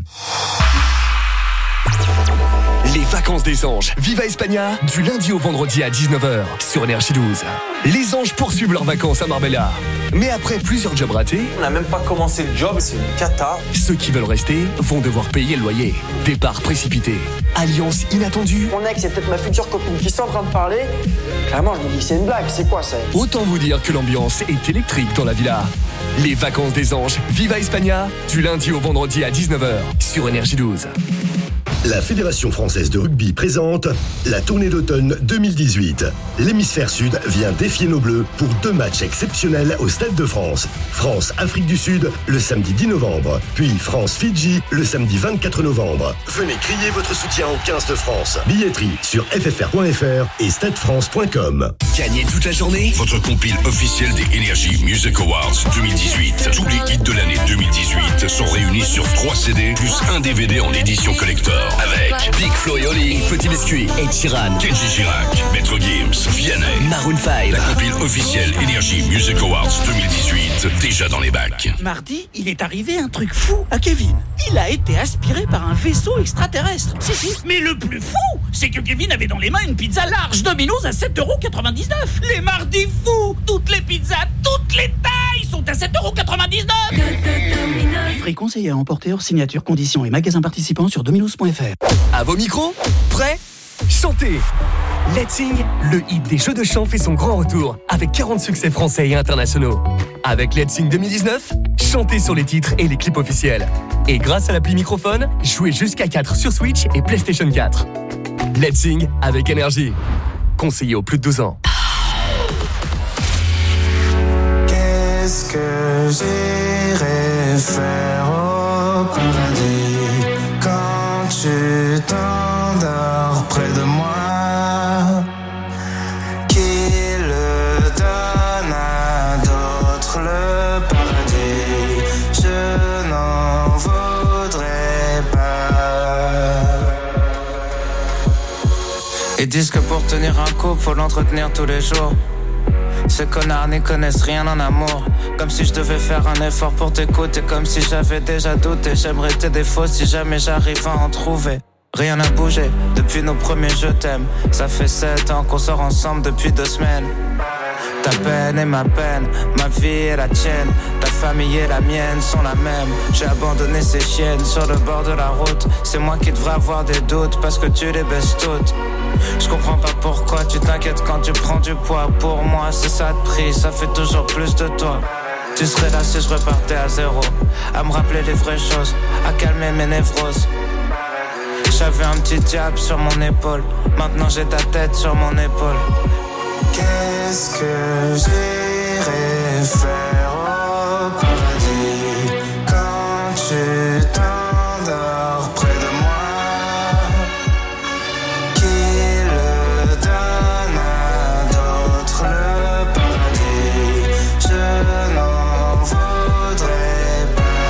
Les vacances des anges. Viva España, du lundi au vendredi à dix-neuf heures sur Énergie douze. Les anges poursuivent leurs vacances à Marbella. Mais après plusieurs jobs ratés, on n'a même pas commencé le job, c'est une cata. Ceux qui veulent rester vont devoir payer le loyer. Départ précipité. Alliance inattendue. Mon ex, c'est peut-être ma future copine qui sont en train de parler. Clairement, je me dis que c'est une blague, c'est quoi ça? Autant vous dire que l'ambiance est électrique dans la villa. Les vacances des anges. Viva España, du lundi au vendredi à dix-neuf heures sur Énergie douze. La Fédération française de rugby présente la tournée d'automne deux mille dix-huit. L'hémisphère sud vient défier nos bleus pour deux matchs exceptionnels au Stade de France. France-Afrique du Sud le samedi dix novembre, puis France-Fidji le samedi vingt-quatre novembre. Venez crier votre soutien aux quinze de France. Billetterie sur f f r point f r et stade france point com. Gagnez toute la journée votre compile officiel des Energy Music Awards deux mille dix-huit. Tous les hits de l'année deux mille dix-huit sont réunis sur trois C D plus un D V D en édition collector. Avec Big Flo et Oli, Petit Biscuit, Ed Sheeran, Kenji Girac, Maître Gims, Vianney, Maroon five. La compile officielle Energy Music Awards deux mille dix-huit, déjà dans les bacs. Mardi, il est arrivé un truc fou à Kevin. Il a été aspiré par un vaisseau extraterrestre. Si, si. Mais le plus fou, c'est que Kevin avait dans les mains une pizza large Domino's à sept euros quatre-vingt-dix-neuf. Les mardis fous, toutes les pizzas, toutes les tailles sont à sept euros quatre-vingt-dix-neuf. Prix conseillé à emporter hors signature, conditions et magasins participants sur dominos point f r. À vos micros, prêts? Chantez! Let's Sing, le hit des jeux de chant fait son grand retour avec quarante succès français et internationaux. Avec Let's Sing deux mille dix-neuf, chantez sur les titres et les clips officiels. Et grâce à l'appli microphone, jouez jusqu'à quatre sur Switch et PlayStation quatre. Let's Sing avec Énergie. Conseillé aux plus de douze ans. Qu'est-ce que j'irai faire au paradis quand tu t'endors près de moi? Qui le donne à d'autres le paradis? Je n'en voudrais pas. Ils disent que pour tenir un couple, faut l'entretenir tous les jours. Ces connards n'y connaissent rien en amour. Comme si je devais faire un effort pour t'écouter. Comme si j'avais déjà douté. J'aimerais tes défauts si jamais j'arrive à en trouver. Rien n'a bougé depuis nos premiers je t'aime. Ça fait sept ans qu'on sort ensemble depuis deux semaines. Ta peine est ma peine, ma vie est la tienne. Ta famille et la mienne sont la même. J'ai abandonné ces chiennes sur le bord de la route. C'est moi qui devrais avoir des doutes parce que tu les baisses toutes. Je comprends pas pourquoi tu t'inquiètes quand tu prends du poids. Pour moi c'est ça de prix, ça fait toujours plus de toi. Tu serais là si je repartais à zéro, à me rappeler les vraies choses, à calmer mes névroses. J'avais un petit diable sur mon épaule, maintenant j'ai ta tête sur mon épaule. Qu'est-ce que j'irai faire au paradis quand tu t'endors près de moi? Qui le donne à d'autres le paradis? Je n'en voudrais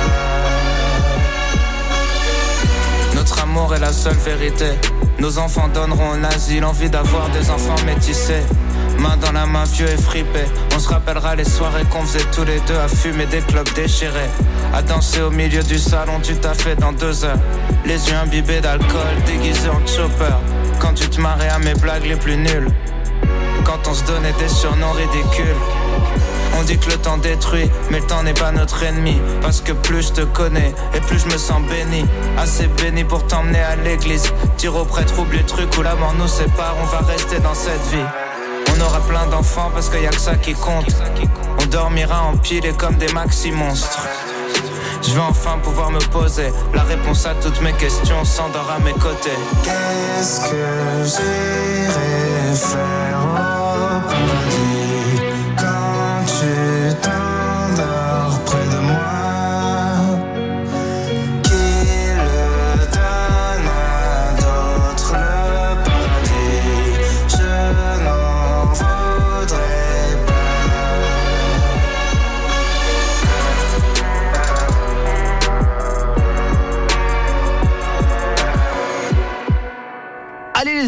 pas. Notre amour est la seule vérité. Nos enfants donneront un asile, envie d'avoir des enfants métissés. Main dans la main, vieux et fripé. On se rappellera les soirées qu'on faisait tous les deux à fumer des clopes déchirées, à danser au milieu du salon du tafé dans deux heures. Les yeux imbibés d'alcool, déguisés en chopper. Quand tu te marrais à mes blagues les plus nulles. Quand on se donnait des surnoms ridicules. On dit que le temps détruit, mais le temps n'est pas notre ennemi. Parce que plus je te connais, et plus je me sens béni. Assez béni pour t'emmener à l'église. Dire au prêtre, oublie le truc où la mort nous sépare. On va rester dans cette vie. On aura plein d'enfants parce qu'il y a que ça qui compte. On dormira empilés comme des maxi-monstres. Je vais enfin pouvoir me poser la réponse à toutes mes questions s'endort à mes côtés. Qu'est-ce que j'irai faire au paradis quand tu t'endors près de moi? Qui le donne à d'autres le paradis? Je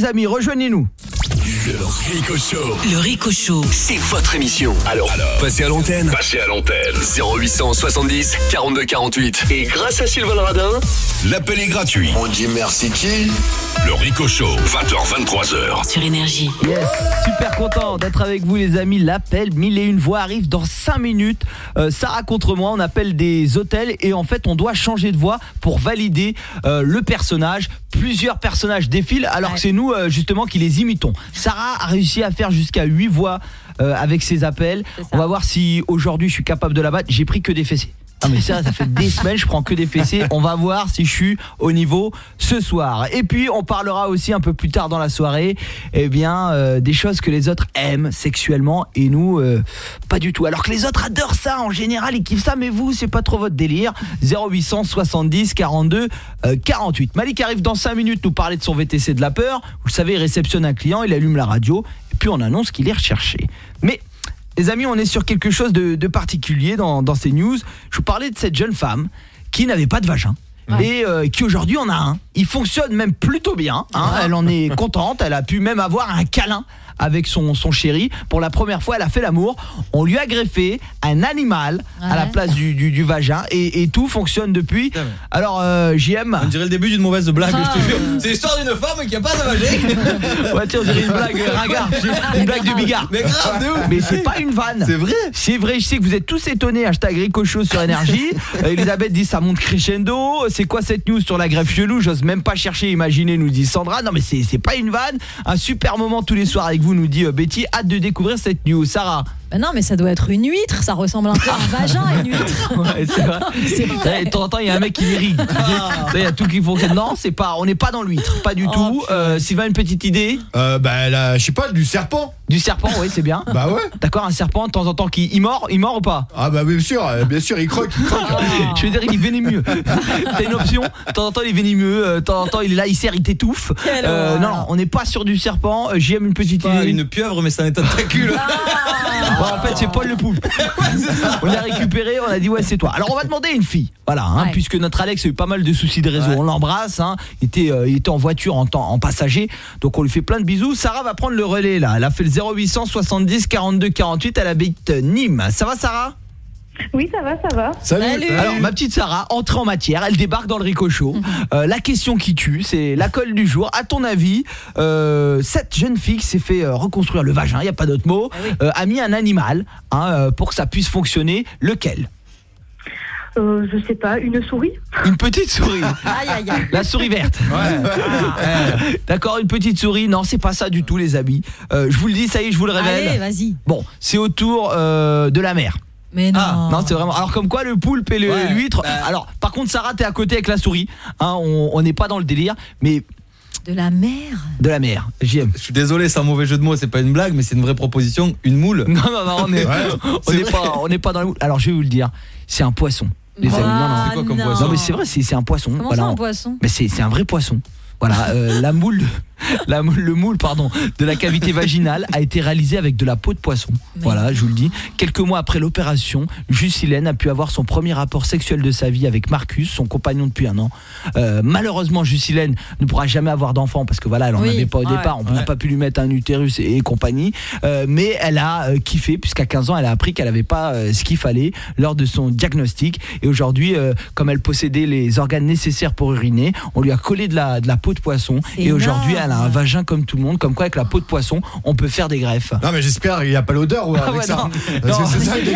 les amis, rejoignez-nous. Le Rico Show. Le Rico Show. C'est votre émission. Alors, alors, passez à l'antenne. Passez à l'antenne. zéro huit cent soixante-dix quarante-deux quarante-huit. Et grâce à Sylvain Radin, l'appel est gratuit. On dit merci qui? Le Rico Show, vingt heures vingt-trois heures. Sur Énergie. Yes, super content d'être avec vous les amis. L'appel mille et une voix arrive dans cinq minutes. Euh, Sarah contre moi, on appelle des hôtels et en fait on doit changer de voix pour valider euh, le personnage. Plusieurs personnages défilent alors ouais. que c'est nous euh, justement qui les imitons. Sarah a réussi à faire jusqu'à huit voix euh, avec ses appels. On va voir si aujourd'hui je suis capable de la battre. J'ai pris que des fessées. Ah mais ça, ça fait des semaines, je prends que des fessées. On va voir si je suis au niveau ce soir. Et puis, on parlera aussi un peu plus tard dans la soirée, eh bien, euh, des choses que les autres aiment sexuellement et nous, euh, pas du tout. Alors que les autres adorent ça, en général, ils kiffent ça, mais vous, c'est pas trop votre délire. zéro huit cent soixante-dix quarante-deux quarante-huit. Malik arrive dans cinq minutes nous parler de son V T C de la peur. Vous savez, il réceptionne un client, il allume la radio, et puis on annonce qu'il est recherché. Mais... les amis, on est sur quelque chose de, de particulier dans, dans ces news. Je vous parlais de cette jeune femme qui n'avait pas de vagin. Ouais. Et euh, qui aujourd'hui en a un. Il fonctionne même plutôt bien, hein. Elle en est contente. Elle a pu même avoir un câlin avec son, son chéri. Pour la première fois, elle a fait l'amour. On lui a greffé un animal ouais. à la place du, du, du vagin et, et tout fonctionne depuis. Alors euh, J M, on dirait le début d'une mauvaise blague, ah, je te jure. C'est l'histoire d'une femme qui a pas de vagin. Ouais, tiens, on dirait une blague ringard, une blague de bigard. Mais grave, de ouf. Mais c'est pas une vanne. C'est vrai. C'est vrai, je sais que vous êtes tous étonnés. Hashtag Rico Show sur Énergie. euh, Elisabeth dit ça monte crescendo. C'est quoi cette news sur la greffe chelou? J'ose même pas chercher, imaginer, nous dit Sandra. Non mais c'est c'est pas une vanne. Un super moment tous les soirs avec vous, nous dit euh, Betty. Hâte de découvrir cette news. Sarah. Ben non mais ça doit être une huître, ça ressemble un peu à un vagin une huître. Ouais, c'est vrai. C'est vrai. De temps en temps il y a un mec qui l'irrigue. Il y a tout qui fonctionne. Non, c'est pas, on n'est pas dans l'huître, pas du oh, tout. Euh, Sylvain, une petite idée? Euh bah là, je sais pas, du serpent. Du serpent, oui, c'est bien. Bah ouais. D'accord, un serpent de temps en temps qui il mord, il mord ou pas? Ah bah bien sûr, bien sûr, il croque, il croque. Oh. Je veux dire, il est venimeux. T'as une option. De temps en temps il est venimeux, de temps en temps il est là, il serre, il t'étouffe. Euh, non, non, on n'est pas sur du serpent. J'aime une petite idée. Une pieuvre, mais c'est un état de tentacule. Bon, en fait, c'est Paul le poulpe. On l'a récupéré, on a dit ouais, c'est toi. Alors on va demander une fille. Voilà, hein, ouais. puisque notre Alex a eu pas mal de soucis de réseau. Ouais. On l'embrasse, hein. Il était euh, il était en voiture en temps en passager. Donc on lui fait plein de bisous. Sarah va prendre le relais là. Elle a fait le zéro huit cent soixante-dix quarante-deux quarante-huit, elle habite Nîmes. Ça va Sarah? Oui, ça va, ça va. Salut. Salut. Alors, ma petite Sarah, entrée en matière, elle débarque dans le Rico Show. Euh, la question qui tue, c'est la colle du jour. À ton avis, euh, cette jeune fille qui s'est fait euh, reconstruire le vagin, il n'y a pas d'autre mot, ah oui. euh, a mis un animal hein, euh, pour que ça puisse fonctionner. Lequel? Euh, je sais pas, une souris. Une petite souris. Aïe, aïe, aïe. La souris verte. Ouais. Ah. D'accord, une petite souris. Non, c'est pas ça du tout, les amis. Euh, je vous le dis, ça y est, je vous le révèle. Allez, vas-y. Bon, c'est autour euh, de la mer. Mais non. Ah, non, c'est vraiment. Alors comme quoi le poulpe et le, ouais, l'huître. Bah... Alors par contre Sarah, t'es à côté avec la souris. Hein, on n'est pas dans le délire, mais. De la mer. De la mer. J M. Je suis désolé, c'est un mauvais jeu de mots, c'est pas une blague, mais c'est une vraie proposition. Une moule. Non non non, on est, ouais, on n'est pas, on n'est pas dans la moule. Alors je vais vous le dire, c'est un poisson. Les oh, amis, non non. C'est quoi comme non. poisson? Non mais c'est vrai, c'est c'est un poisson. Comment voilà. ça un poisson? Mais c'est c'est un vrai poisson. Voilà, euh, la moule, la, le moule pardon, de la cavité vaginale a été réalisé avec de la peau de poisson. Mais voilà, je vous le dis. Quelques mois après l'opération, Jusilène a pu avoir son premier rapport sexuel de sa vie avec Marcus, son compagnon depuis un an. Euh, malheureusement, Jusilène ne pourra jamais avoir d'enfant parce que voilà, elle en oui. avait pas au ouais. départ. On n'a ouais. pas pu lui mettre un utérus et, et compagnie. Euh, mais elle a euh, kiffé puisqu'à quinze ans, elle a appris qu'elle avait pas euh, ce qu'il fallait lors de son diagnostic. Et aujourd'hui, euh, comme elle possédait les organes nécessaires pour uriner, on lui a collé de la de la peau de poisson. C'est et aujourd'hui elle a un vagin comme tout le monde, comme quoi avec la peau de poisson on peut faire des greffes. Non mais j'espère il n'y a pas l'odeur ou avec ah ouais, ça. Non. Non. C'est ça,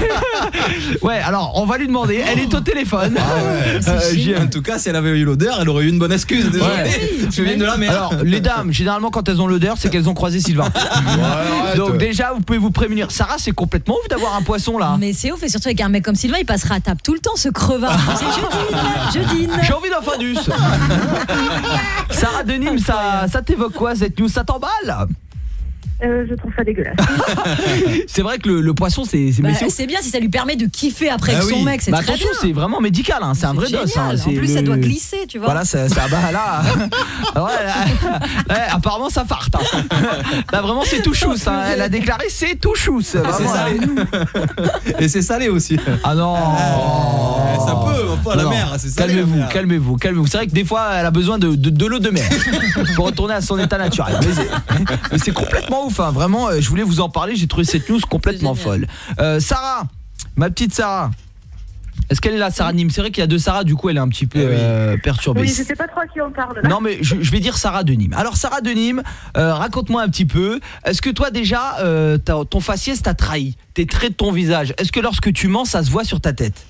ouais, alors on va lui demander, elle est au téléphone. Ah ouais. euh, en tout cas si elle avait eu l'odeur elle aurait eu une bonne excuse. Désolé. Ouais. Je viens de la merde. Alors les dames généralement quand elles ont l'odeur c'est qu'elles ont croisé Sylvain. Ouais, donc déjà vous pouvez vous prémunir. Sarah c'est complètement ouf d'avoir un poisson là. Mais c'est ouf et surtout avec un mec comme Sylvain il passera à table tout le temps ce crevard. C'est je dîne, je dîne. J'ai envie d'un Findus. Sarah de Nîmes, ça, ça t'évoque quoi cette news? Ça t'emballe? Euh, je trouve ça dégueulasse. C'est vrai que le, le poisson c'est c'est Bah, messieurs. c'est bien si ça lui permet de kiffer après Bah avec son oui. mec, c'est Bah très attention, bien. c'est vraiment médical, hein. c'est un vrai dos. Hein. En plus, ça doit glisser, tu vois. Voilà, ça, ça bah là, ouais, là, ouais, apparemment ça farte. Hein. Là vraiment c'est tout chousse. Hein. Elle a déclaré c'est tout chousse. Ah, c'est salé. Et c'est salé aussi. Ah non. Euh, ça peut, enfin, la Non, mer, c'est salé. calmez-vous, la mer. calmez-vous, calmez-vous. C'est vrai que des fois, elle a besoin de, de, de l'eau de mer pour retourner à son état naturel. Mais c'est, mais c'est complètement ouf, hein. Vraiment. euh, Je voulais vous en parler. J'ai trouvé cette news complètement folle. Euh, Sarah, ma petite Sarah. Est-ce qu'elle est là, Sarah Nîmes? C'est vrai qu'il y a deux Sarah, du coup, elle est un petit peu euh, perturbée. Oui, je sais pas trop à qui on parle là. Non mais je, je vais dire Sarah de Nîmes. Alors Sarah de Nîmes, euh, raconte-moi un petit peu. Est-ce que toi déjà, euh, ton faciès t'a trahi? Tes traits de ton visage. Est-ce que lorsque tu mens, ça se voit sur ta tête?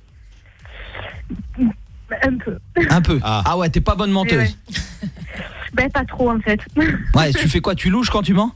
Un peu. Un peu. Ah, ah ouais, t'es pas bonne menteuse. Ouais. Ben pas trop en fait. Ouais, tu fais quoi? Tu louches quand tu mens?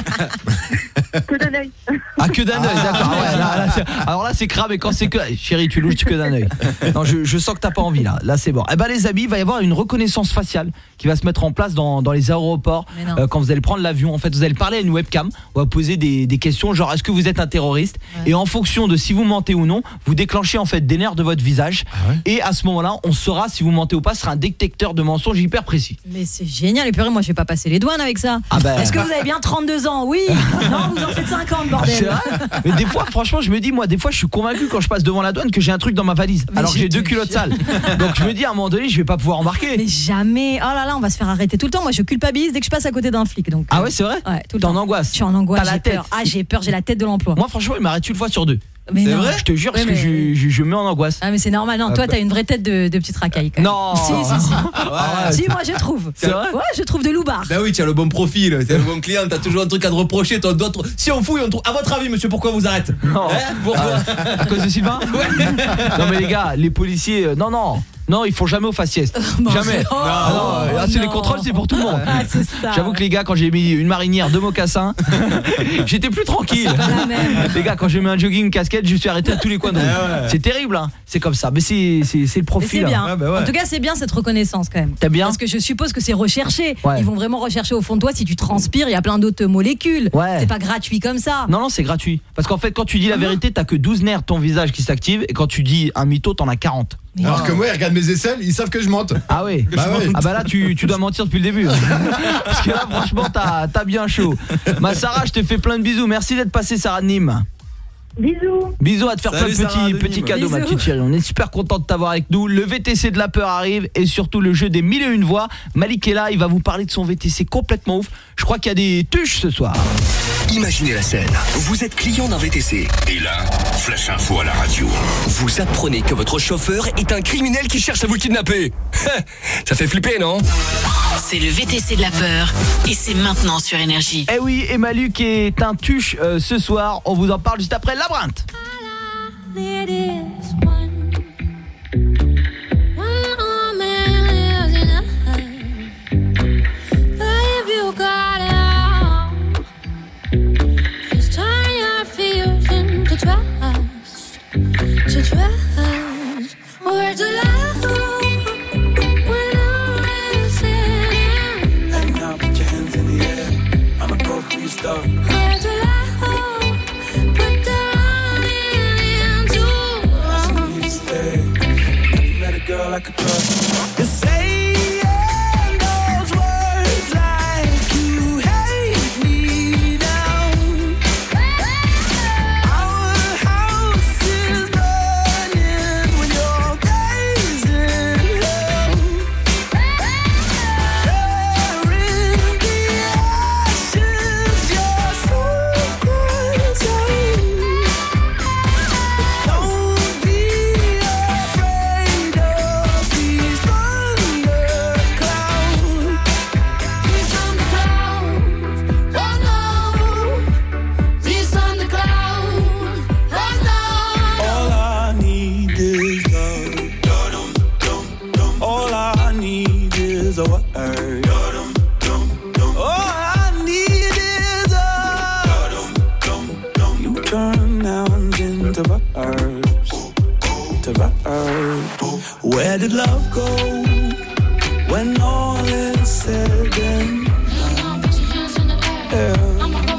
Que d'un œil. Ah, que d'un œil, d'accord. Ah ouais, là, là, c'est- alors là c'est cramé quand c'est que chérie, tu louches que d'un œil. Non, je, je sens que t'as pas envie là. Là c'est bon. Eh ben les amis, il va y avoir une reconnaissance faciale qui va se mettre en place dans, dans les aéroports euh, quand vous allez prendre l'avion. En fait, vous allez parler à une webcam, on va poser des, des questions genre est-ce que vous êtes un terroriste? Ouais. Et en fonction de si vous mentez ou non, vous déclenchez en fait des nerfs de votre visage. Ah ouais. Et à ce moment-là, on saura si vous mentez ou pas. Ce sera un détecteur de mensonges hyper précis. Mais c'est génial, et purée, moi je vais pas passer les douanes avec ça. Ah bah. Est-ce que vous avez bien trente-deux ans? Oui. Non, vous en faites cinquante, bordel. C'est vrai. Mais des fois, franchement, je me dis, moi, des fois, je suis convaincu quand je passe devant la douane que j'ai un truc dans ma valise, Mais alors que je j'ai deux te culottes jure. sales. Donc je me dis, à un moment donné, je vais pas pouvoir embarquer. Mais jamais. Oh là là, on va se faire arrêter tout le temps. Moi, je culpabilise dès que je passe à côté d'un flic. Donc. Ah ouais, c'est vrai? Ouais, tout le T'es en temps. angoisse. Je suis en angoisse. T'as la J'ai tête. peur. Ah, j'ai peur. J'ai la tête de l'emploi. Moi, franchement, il m'arrête une fois sur deux. Mais C'est non. vrai? Je te jure, parce Ouais, que mais- je, je, je me mets en angoisse. Ah mais c'est normal. Non, Ah, toi bah- t'as une vraie tête de, de petite racaille. Quand même. Non. Si si si. Ah ouais. Si, moi je trouve. C'est vrai? Ouais, je trouve de loupard. Bah oui, tu as le bon profil, tu as le bon client, tu as toujours un truc à te reprocher, toi, d'autres- si on fouille, on trouve. À votre avis, monsieur, pourquoi on vous arrête? Non. Hein? Pourquoi? À cause de Sylvain? Non mais les gars, les policiers, euh, non non. Non, ils font jamais au faciès. Jamais. Oh, Ah non, là, c'est non. les contrôles, c'est pour tout le monde. Ah, c'est ça. J'avoue que les gars, quand j'ai mis une marinière, deux mocassins, j'étais plus tranquille. C'est pas la même. Les gars, quand j'ai mis un jogging, une casquette, je suis arrêté à tous les coins de rue. Ah ouais. C'est terrible, hein. C'est comme ça. Mais c'est c'est c'est le Mais profil. c'est bien. hein. Ouais, bah ouais. En tout cas, c'est bien cette reconnaissance quand même. T'aimes bien? Parce que je suppose que c'est recherché. Ouais. Ils vont vraiment rechercher au fond de toi si tu transpires. Il y a plein d'autres molécules. Ouais. C'est pas gratuit comme ça. Non non, c'est gratuit. Parce qu'en fait, quand tu dis la vérité, t'as que douze nerfs de ton visage qui s'activent, et quand tu dis un mytho, t'en as quarante. Mais Alors non. que moi, ils regardent mes aisselles, ils savent que je mente. Ah oui. Bah ouais. Ah bah là tu, tu dois mentir depuis le début. Parce que là franchement t'as t'as bien chaud. Ma Sarah, je te fais plein de bisous. Merci d'être passée, Sarah de Nîmes. Bisous. Bisous, à te faire Salut, plein de Sarah petits, de petits Nîmes. cadeaux, ma Bisous. petite chérie. On est super content de t'avoir avec nous. Le V T C de la peur arrive, et surtout le jeu des mille et une voix. Malik est là, il va vous parler de son V T C complètement ouf. Je crois qu'il y a des tuches ce soir. Imaginez la scène. Vous êtes client d'un V T C. Et là, flash info à la radio. Vous apprenez que votre chauffeur est un criminel qui cherche à vous kidnapper. Ça fait flipper, non? C'est le V T C de la peur et c'est maintenant sur Énergie. Eh oui, et Maluk est un tuche euh, ce soir. On vous en parle juste après Labyrinthe. It is one. One more man lives in a Babe, you got it all. Just turn your fears into trust. To trust. Where to love when all is in And now put your hands in the air. I'ma go for your stuff. Where to love, put the running into You stay. Never met a girl I could trust. You're saying those words like you hate me now. Our house is burning when you're gazing hell. There in the ashes, your soul cries out. Don't be afraid of these Where did love go when all is said and done? Yeah.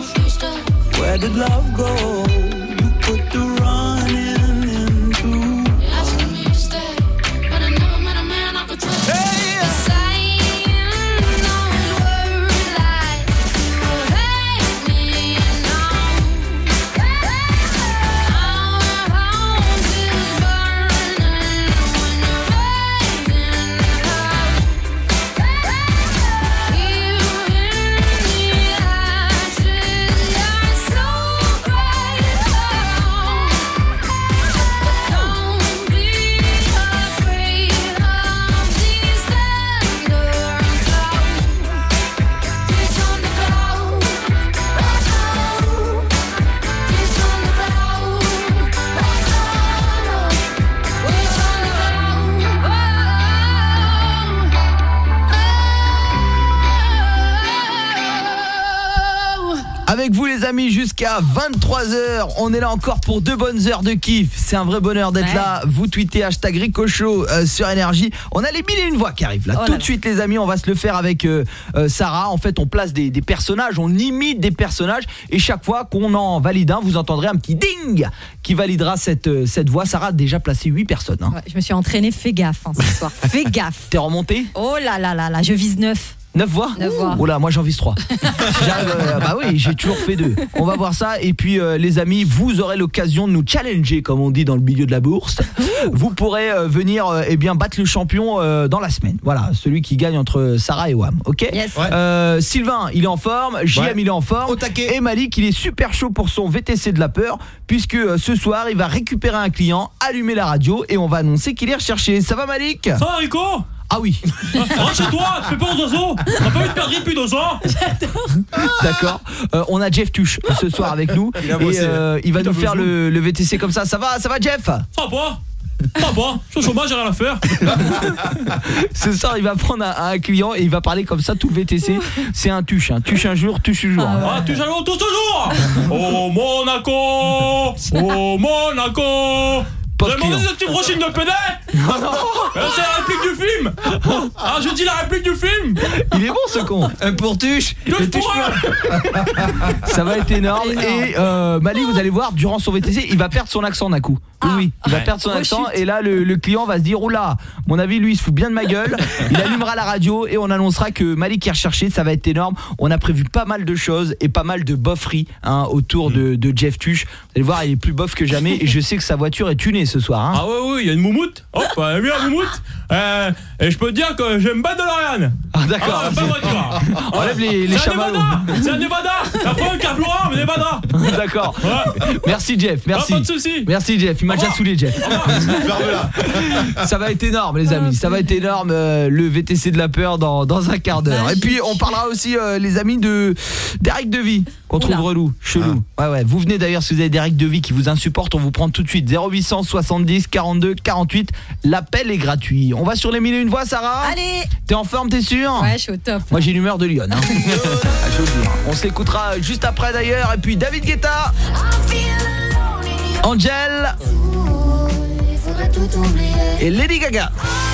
les amis jusqu'à vingt-trois heures. On est là encore pour deux bonnes heures de kiff. C'est un vrai bonheur d'être ouais. là. Vous tweetez hashtag Rico Show euh, sur Énergie. On a les mille et une voix qui arrivent là. Oh Tout là de là. suite les amis, on va se le faire avec euh, euh, Sarah. En fait on place des, des personnages, on imite des personnages. Et chaque fois qu'on en valide un, vous entendrez un petit ding qui validera cette, euh, cette voix. Sarah a déjà placé huit personnes. Hein. Ouais, je me suis entraînée, fais gaffe hein, ce soir. Fais gaffe. T'es remonté? Oh là là là là, je vise neuf. neuf voix? neuf voix. Oh là, moi j'en vise trois. Si j'arrive, euh, bah oui, j'ai toujours fait deux. On va voir ça. Et puis euh, les amis, vous aurez l'occasion de nous challenger, comme on dit dans le milieu de la bourse. Vous pourrez euh, venir euh, eh bien battre le champion euh, dans la semaine. Voilà, celui qui gagne entre Sarah et Wam. Ok. Yes. Ouais. euh, Sylvain, il est en forme. J M, ouais. il est en forme. Au taquet. Et Malik, il est super chaud pour son V T C de la peur, puisque euh, ce soir, il va récupérer un client, allumer la radio et on va annoncer qu'il est recherché. Ça va, Malik? Ça va, Rico? Ah oui. Rentre chez toi, tu fais pas aux oiseaux. On n'a pas eu de perdre depuis deux ans. J'adore. D'accord. Euh, on a Jeff Tuche ce soir avec nous. Il, et, euh, il va nous faire le, le V T C comme ça. Ça va, ça va Jeff? Ça va pas. Ça va pas. Je suis au chômage, j'ai rien à faire. Ce soir, il va prendre un, un client et il va parler comme ça tout le V T C. C'est un tuche, hein. Tuche un jour, tuche un jour. Ah, ouais. ah tuche un jour, tuche un jour. Oh Monaco. Oh Monaco. Vous avez demandé ce petit brushing de pédale? Non, non. C'est la réplique du film. Ah, je dis la réplique du film. Il est bon ce con. Un pour tuche. Tuche pour un. Ça va être énorme. énorme. Et euh, Mali, vous allez voir, durant son V T C, il va perdre son accent d'un coup. Ah. Oui, il va ouais. perdre son oh, accent. Chute. Et là, le, le client va se dire, oula, mon avis, lui, il se fout bien de ma gueule. Il allumera la radio et on annoncera que Malik est recherché. Ça va être énorme. On a prévu pas mal de choses et pas mal de bofferie hein, autour mmh. de, de Jeff Tuche. Vous allez voir, il est plus bof que jamais. Et je sais que sa voiture est tunée ce soir. Hein. Ah ouais, ouais, il y a une moumoute. Hop, elle a mis la moumoute. Euh, et je peux te dire que j'aime pas de l'Oriane. Ah d'accord. Ah, pas voiture. Enlève les, les chamallows. C'est un Nevada. La fois un carburant, mais Nevada. D'accord. Ouais. Merci Jeff, merci. Ah, pas de soucis. Merci Jeff, il m'a déjà saoulé Jeff. Ça va être énorme les amis, ça va être énorme euh, le V T C de la peur dans, dans un quart d'heure. Et puis on parlera aussi euh, les amis de d'Eric Devy qu'on trouve relou, chelou. Ah. Ouais ouais, vous venez d'ailleurs si vous avez d'Eric Devy qui vous insupporte, on vous prend tout de suite zéro huit cent soixante-dix quarante-deux quarante-huit. L'appel est gratuit. On va sur les mille et une voix Sarah. Allez. T'es en forme, t'es sûr? Ouais, je suis au top. Moi j'ai l'humeur de Lyon hein. On s'écoutera juste après d'ailleurs. Et puis David Guetta, Angel et Lady Gaga.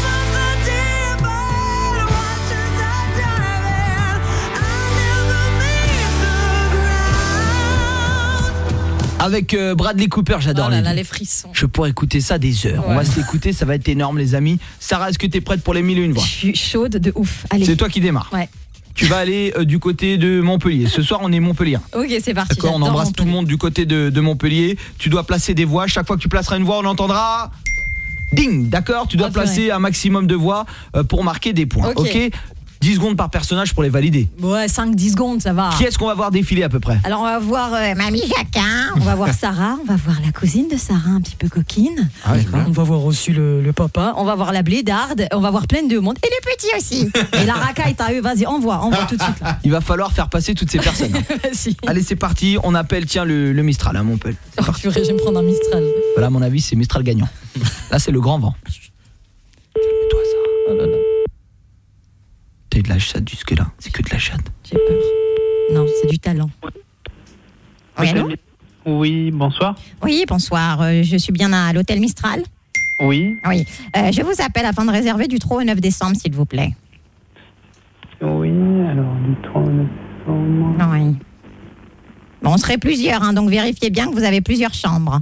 Avec euh, Bradley Cooper, j'adore oh là les, là, les frissons. Je pourrais écouter ça des heures. Ouais. On va se l'écouter, ça va être énorme les amis. Sarah, est-ce que t'es prête pour les mille et une voix? Je suis chaude de ouf. Allez. C'est toi qui démarres. Ouais. Tu vas aller euh, du côté de Montpellier. Ce soir, on est Montpellier. Ok, c'est parti. D'accord, on embrasse tout le monde du côté de, de Montpellier. Tu dois placer des voix. Chaque fois que tu placeras une voix, on entendra ding. D'accord, tu dois oh, placer vrai. un maximum de voix euh, pour marquer des points. Ok, okay dix secondes par personnage pour les valider. Ouais, cinq dix secondes, ça va. Qui est-ce qu'on va voir défiler à peu près? Alors on va voir euh, Mamie Jacquin, on va voir Sarah, on va voir la cousine de Sarah un petit peu coquine. Ah, on va voir aussi le, le papa, on va voir la blédarde, on va voir plein de monde. Et le petit aussi. Et la racaille, t'as eux, vas-y, envoie, envoie tout de suite. Là. Il va falloir faire passer toutes ces personnes. Si. Allez, c'est parti, on appelle, tiens, le, le Mistral, hein, mon pote. Oh, purée, je vais me prendre un Mistral. Voilà, à mon avis, c'est Mistral gagnant. Là, c'est le grand vent. Calme-toi, Sarah. Oh là là. T'as de la chatte jusque là, c'est que de la chatte. J'ai peur. Non, c'est du talent. Oui, allô ? Oui, bonsoir. Oui, bonsoir. Euh, je suis bien à l'hôtel Mistral. Oui. Oui. Euh, je vous appelle afin de réserver du trois au neuf décembre, s'il vous plaît. Oui, alors du trois au neuf décembre. Oui. Bon, on serait plusieurs, hein, donc vérifiez bien que vous avez plusieurs chambres.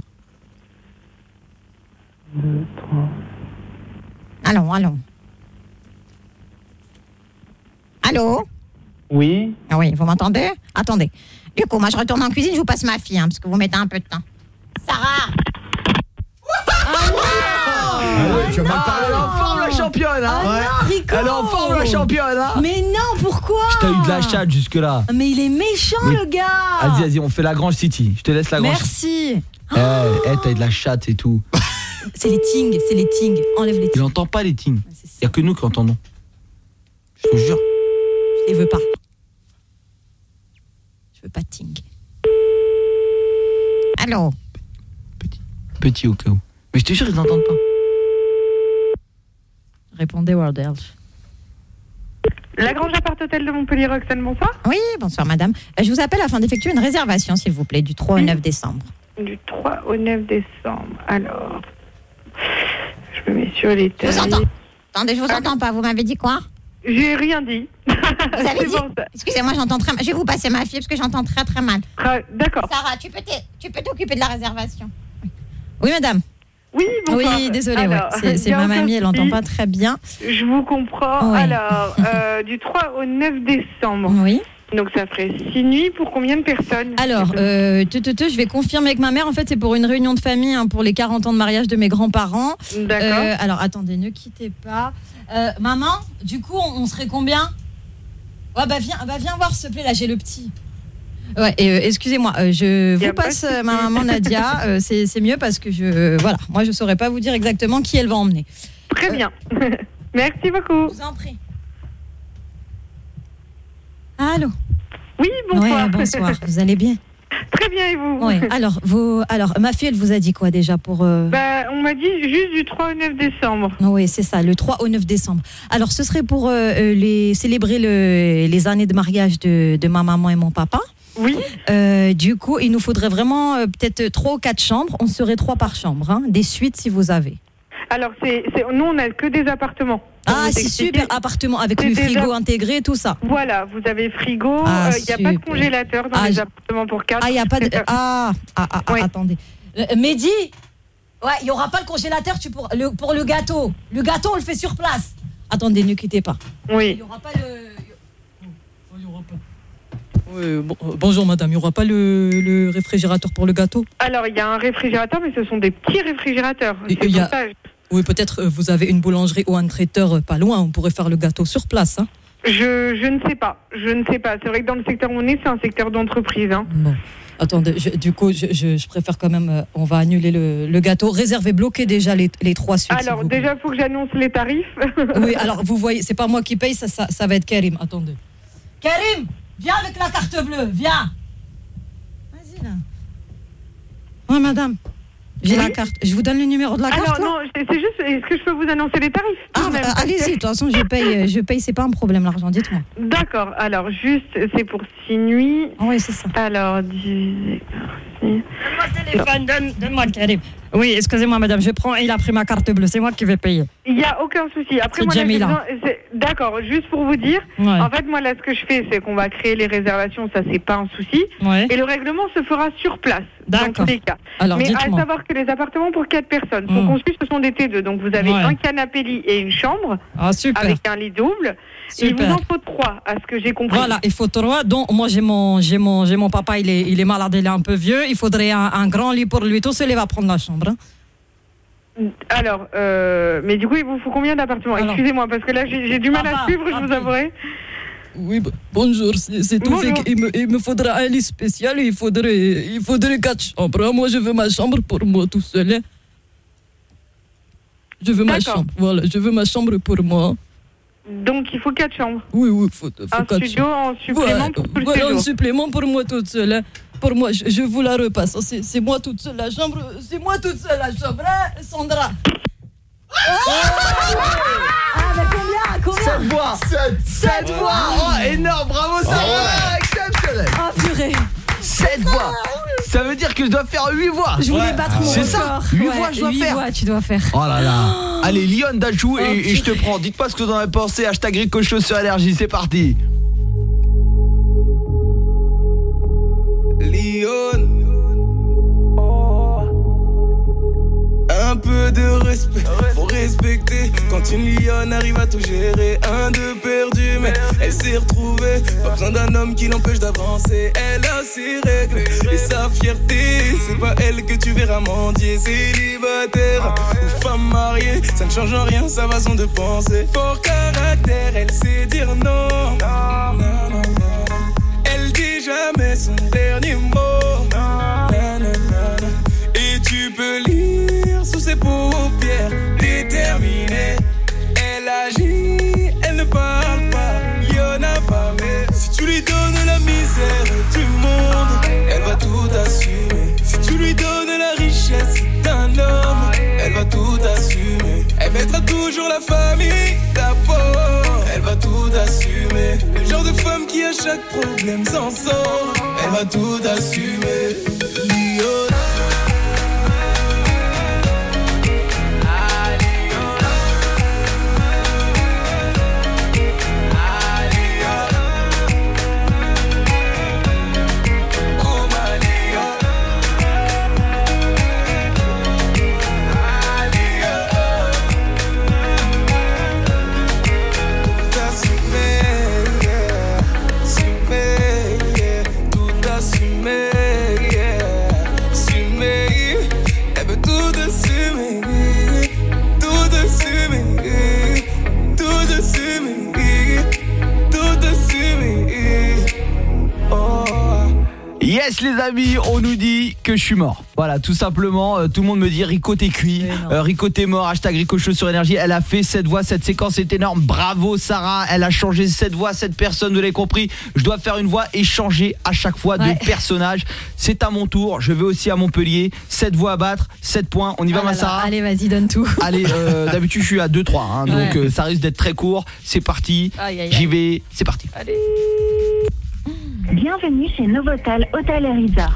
Deux, trois. Allons, allons. Allô? Oui. Oui, vous m'entendez? Attendez. Du coup, moi je retourne en cuisine, je vous passe ma fille, hein, parce que vous mettez un peu de temps. Sarah! Ah ouais, tu as mal parlé. Elle est en forme la championne, hein? Ah non, Rico! Elle est en forme la championne, hein? Mais non, pourquoi? Je t'ai eu de la chatte jusque là. Mais il est méchant, mais... le gars! Vas-y, vas-y, on fait la Grange City. Je te laisse la Grange. Merci. Eh, oh. hey, t'as eu de la chatte et tout. C'est les tings, c'est les tings. Enlève les tings. Il n'entend pas les tings. Il n'y a que nous qui entendons. Je te jure. Je les veux pas. Je veux pas de ting. Allô? Petit. Petit au cas où. Mais je te jure, ils n'entendent pas. Répondez, World Elf. La Grange Appart Hôtel de Montpellier, Roxane, bonsoir. Oui, bonsoir madame. Euh, Je vous appelle afin d'effectuer une réservation, s'il vous plaît, du trois au neuf décembre. Du trois au neuf décembre. Alors, je me mets sur les Je vous tarifs. entends. Attendez, je vous entends pas. Vous m'avez dit quoi? J'ai rien dit. Vous avez C'est dit bon, ça. Excusez-moi, j'entends très mal. Je vais vous passer ma fille parce que j'entends très très mal. Ah, d'accord. Sarah, tu peux t'es- tu peux t'occuper de la réservation. Oui, madame. Oui, bonsoir. Oui, désolée, ouais. Alors, c'est c'est y a ma aucun mamie, elle souci. n'entend pas très bien. Je vous comprends. Oui. Alors, euh, du trois au neuf décembre. Oui. Donc ça ferait six nuits pour combien de personnes? Alors, euh, te, te, te, je vais confirmer avec ma mère. En fait, c'est pour une réunion de famille, hein, pour les quarante ans de mariage de mes grands-parents. D'accord. Euh, alors, attendez, ne quittez pas. Euh, maman, du coup, on, on serait combien? Ouais, bah viens, bah viens voir, s'il te plaît, là, j'ai le petit. Ouais, et, euh, excusez-moi, euh, je Y a vous pas de passe souci. euh, ma maman Nadia. euh, c'est c'est mieux parce que je, voilà, moi, je saurais pas vous dire exactement qui elle va emmener. Très bien. Merci beaucoup. Je vous en prie. Allô. Oui, bonsoir. Ouais, bonsoir. Vous allez bien? Très bien, et vous? Ouais. Alors, vous, alors, ma fille, elle vous a dit quoi déjà pour euh... Bah, on m'a dit juste du trois au neuf décembre. Oui, c'est ça, le trois au neuf décembre. Alors, ce serait pour euh, les, célébrer le, les années de mariage de, de ma maman et mon papa. Oui. Euh, du coup, il nous faudrait vraiment euh, peut-être trois ou quatre chambres. On serait trois par chambre, hein, des suites si vous avez. Alors, c'est, c'est, nous, on n'a que des appartements. Ah, Vous c'est expliquer. super, appartement avec C'est le déjà- frigo intégré, tout ça. Voilà, vous avez frigo, il Ah, n'y a pas de super. congélateur dans Ah, les j- appartements pour quatre. Ah, il n'y a pas de. Ah, ah, ah, ah, Oui. attendez. Euh, Mehdi, ouais, il n'y aura pas le congélateur tu pour, le, pour le gâteau. Le gâteau, on le fait sur place. Attendez, ne quittez pas. Oui. Il n'y aura pas le. Oui, bon, euh, bonjour madame, il n'y aura pas le, le réfrigérateur pour le gâteau? Alors, il y a un réfrigérateur, mais ce sont des petits réfrigérateurs. Et- C'est il y a- pour ça. Oui, peut-être euh, vous avez une boulangerie ou un traiteur euh, pas loin, on pourrait faire le gâteau sur place. Hein. Je, je ne sais pas. Je ne sais pas. C'est vrai que dans le secteur où on est, c'est un secteur d'entreprise. Hein. Bon. Attendez, je- du coup, je, je, je préfère quand même, euh, on va annuler le, le gâteau. Réservez, bloquez déjà les, les trois suites. s'il Alors, vous plaît. déjà, il faut que j'annonce les tarifs. Oui, alors vous voyez, c'est pas moi qui paye, ça, ça, ça va être Karim. Attendez. Karim, viens avec la carte bleue, viens. Vas-y là. Oui, madame. J'ai Oui. la carte. Je vous donne le numéro de la carte. Alors, là non, c'est c'est juste, est-ce que je peux vous annoncer les tarifs Ah, tout de bah, même, parce allez-y, de que- toute façon, je paye, je paye, c'est pas un problème, l'argent, dites-moi. D'accord, alors, juste, c'est pour six nuits. Oui, c'est ça. Alors, divisé par six. Donne-moi le téléphone, donne, donne-moi le Karim. Oui, excusez-moi, madame, je prends, il a pris ma carte bleue, c'est moi qui vais payer. Il n'y a aucun souci. Après, C'est moi, là, j'ai Jamila. besoin- c'est- D'accord, juste pour vous dire, Ouais. en fait, moi, là, ce que je fais, c'est qu'on va créer les réservations, ça, c'est pas un souci. Ouais. Et le règlement se fera sur place, dans D'accord. tous les cas. Alors, Mais à dites-moi. savoir que les appartements pour quatre personnes sont Mm. conçus, ce sont des T deux. Donc, vous avez Ouais. un canapé lit et une chambre, Ah, super. avec un lit double. Il Super. vous en faut trois, à ce que j'ai compris. Voilà, il faut trois. Donc, moi, j'ai mon, j'ai mon, j'ai mon papa, il est, il est malade, il est un peu vieux. Il faudrait un, un grand lit pour lui. Tout seul, il va prendre la chambre. hein. Alors, euh, mais du coup, il vous faut combien d'appartements? Alors. Excusez-moi, parce que là, j'ai j'ai du mal Papa, à suivre, je vous papa. avouerai. Oui, bah, bonjour, c'est c'est tout Bonjour. fait qu'il me, il me faudra un lit spécial et il faudrait, il faudrait quatre chambres. hein. Moi, je veux ma chambre pour moi tout seul. hein. Je veux ma D'accord. chambre, voilà, je veux ma chambre pour moi. Donc, il faut quatre chambres. Oui, oui, faut, faut Un quatre studio chambres. en supplément Voilà, pour tout le voilà, un séjour. supplément pour moi toute seule. hein. Pour moi, je, je vous la repasse. C'est c'est moi toute seule la chambre. C'est moi toute seule la chambre, hein, Sandra. Ah, mais combien, combien? Sept voix. Sept. Sept voix. Oh, énorme, bravo Sarah, exceptionnel. Ah, purée. Sept voix. Ça veut dire que je dois faire huit voix. Je voulais battre mon C'est record. ça, huit Ouais, voix je dois huit faire. voix, tu dois faire. Oh là là. Allez, Lyon Dajou Oh, et, et je te prends. Dites-moi ce que vous en avez pensé. Hashtag Ricochot sur Allergie, c'est parti. Lyon. Un peu de respect, faut respecter. Quand une lionne arrive à tout gérer, un de perdu, mais elle s'est retrouvée. Pas besoin d'un homme qui l'empêche d'avancer. Elle a ses règles et sa fierté. C'est pas elle que tu verras mendier. Célibataire ou femme mariée, ça ne change en rien sa façon de penser. Fort caractère, elle sait dire non. Non, non, non. Elle dit jamais son dernier mot. Non, non, non. Et tu peux lire sous ses paupières, déterminée. Elle agit, elle ne parle pas, y'en a pas. Mais si tu lui donnes la misère du monde, elle va tout assumer. Si tu lui donnes la richesse d'un homme, elle va tout assumer. Elle mettra toujours la famille d'abord, elle va tout assumer. chaque problème s'en sort. Elle va tout assumer. Lionel. Yes les amis, on nous dit que je suis mort. Voilà, tout simplement, euh, tout le monde me dit Rico t'es cuit, euh, Rico t'es mort, hashtag Rico Show sur Énergie. Elle a fait cette voix, cette séquence est énorme. Bravo Sarah, elle a changé cette voix, cette personne, vous l'avez compris. Je dois faire une voix et changer à chaque fois ouais. de personnage. C'est à mon tour, je vais aussi à Montpellier. sept voix à battre, sept points. On y va ah ma Sarah? Allez, vas-y, donne tout. Allez, euh, d'habitude je suis à deux trois, hein, ouais. donc euh, ça risque d'être très court. C'est parti, aïe, aïe, aïe. J'y vais, c'est parti. Allez. Bienvenue chez Novotel Hôtel et Resort.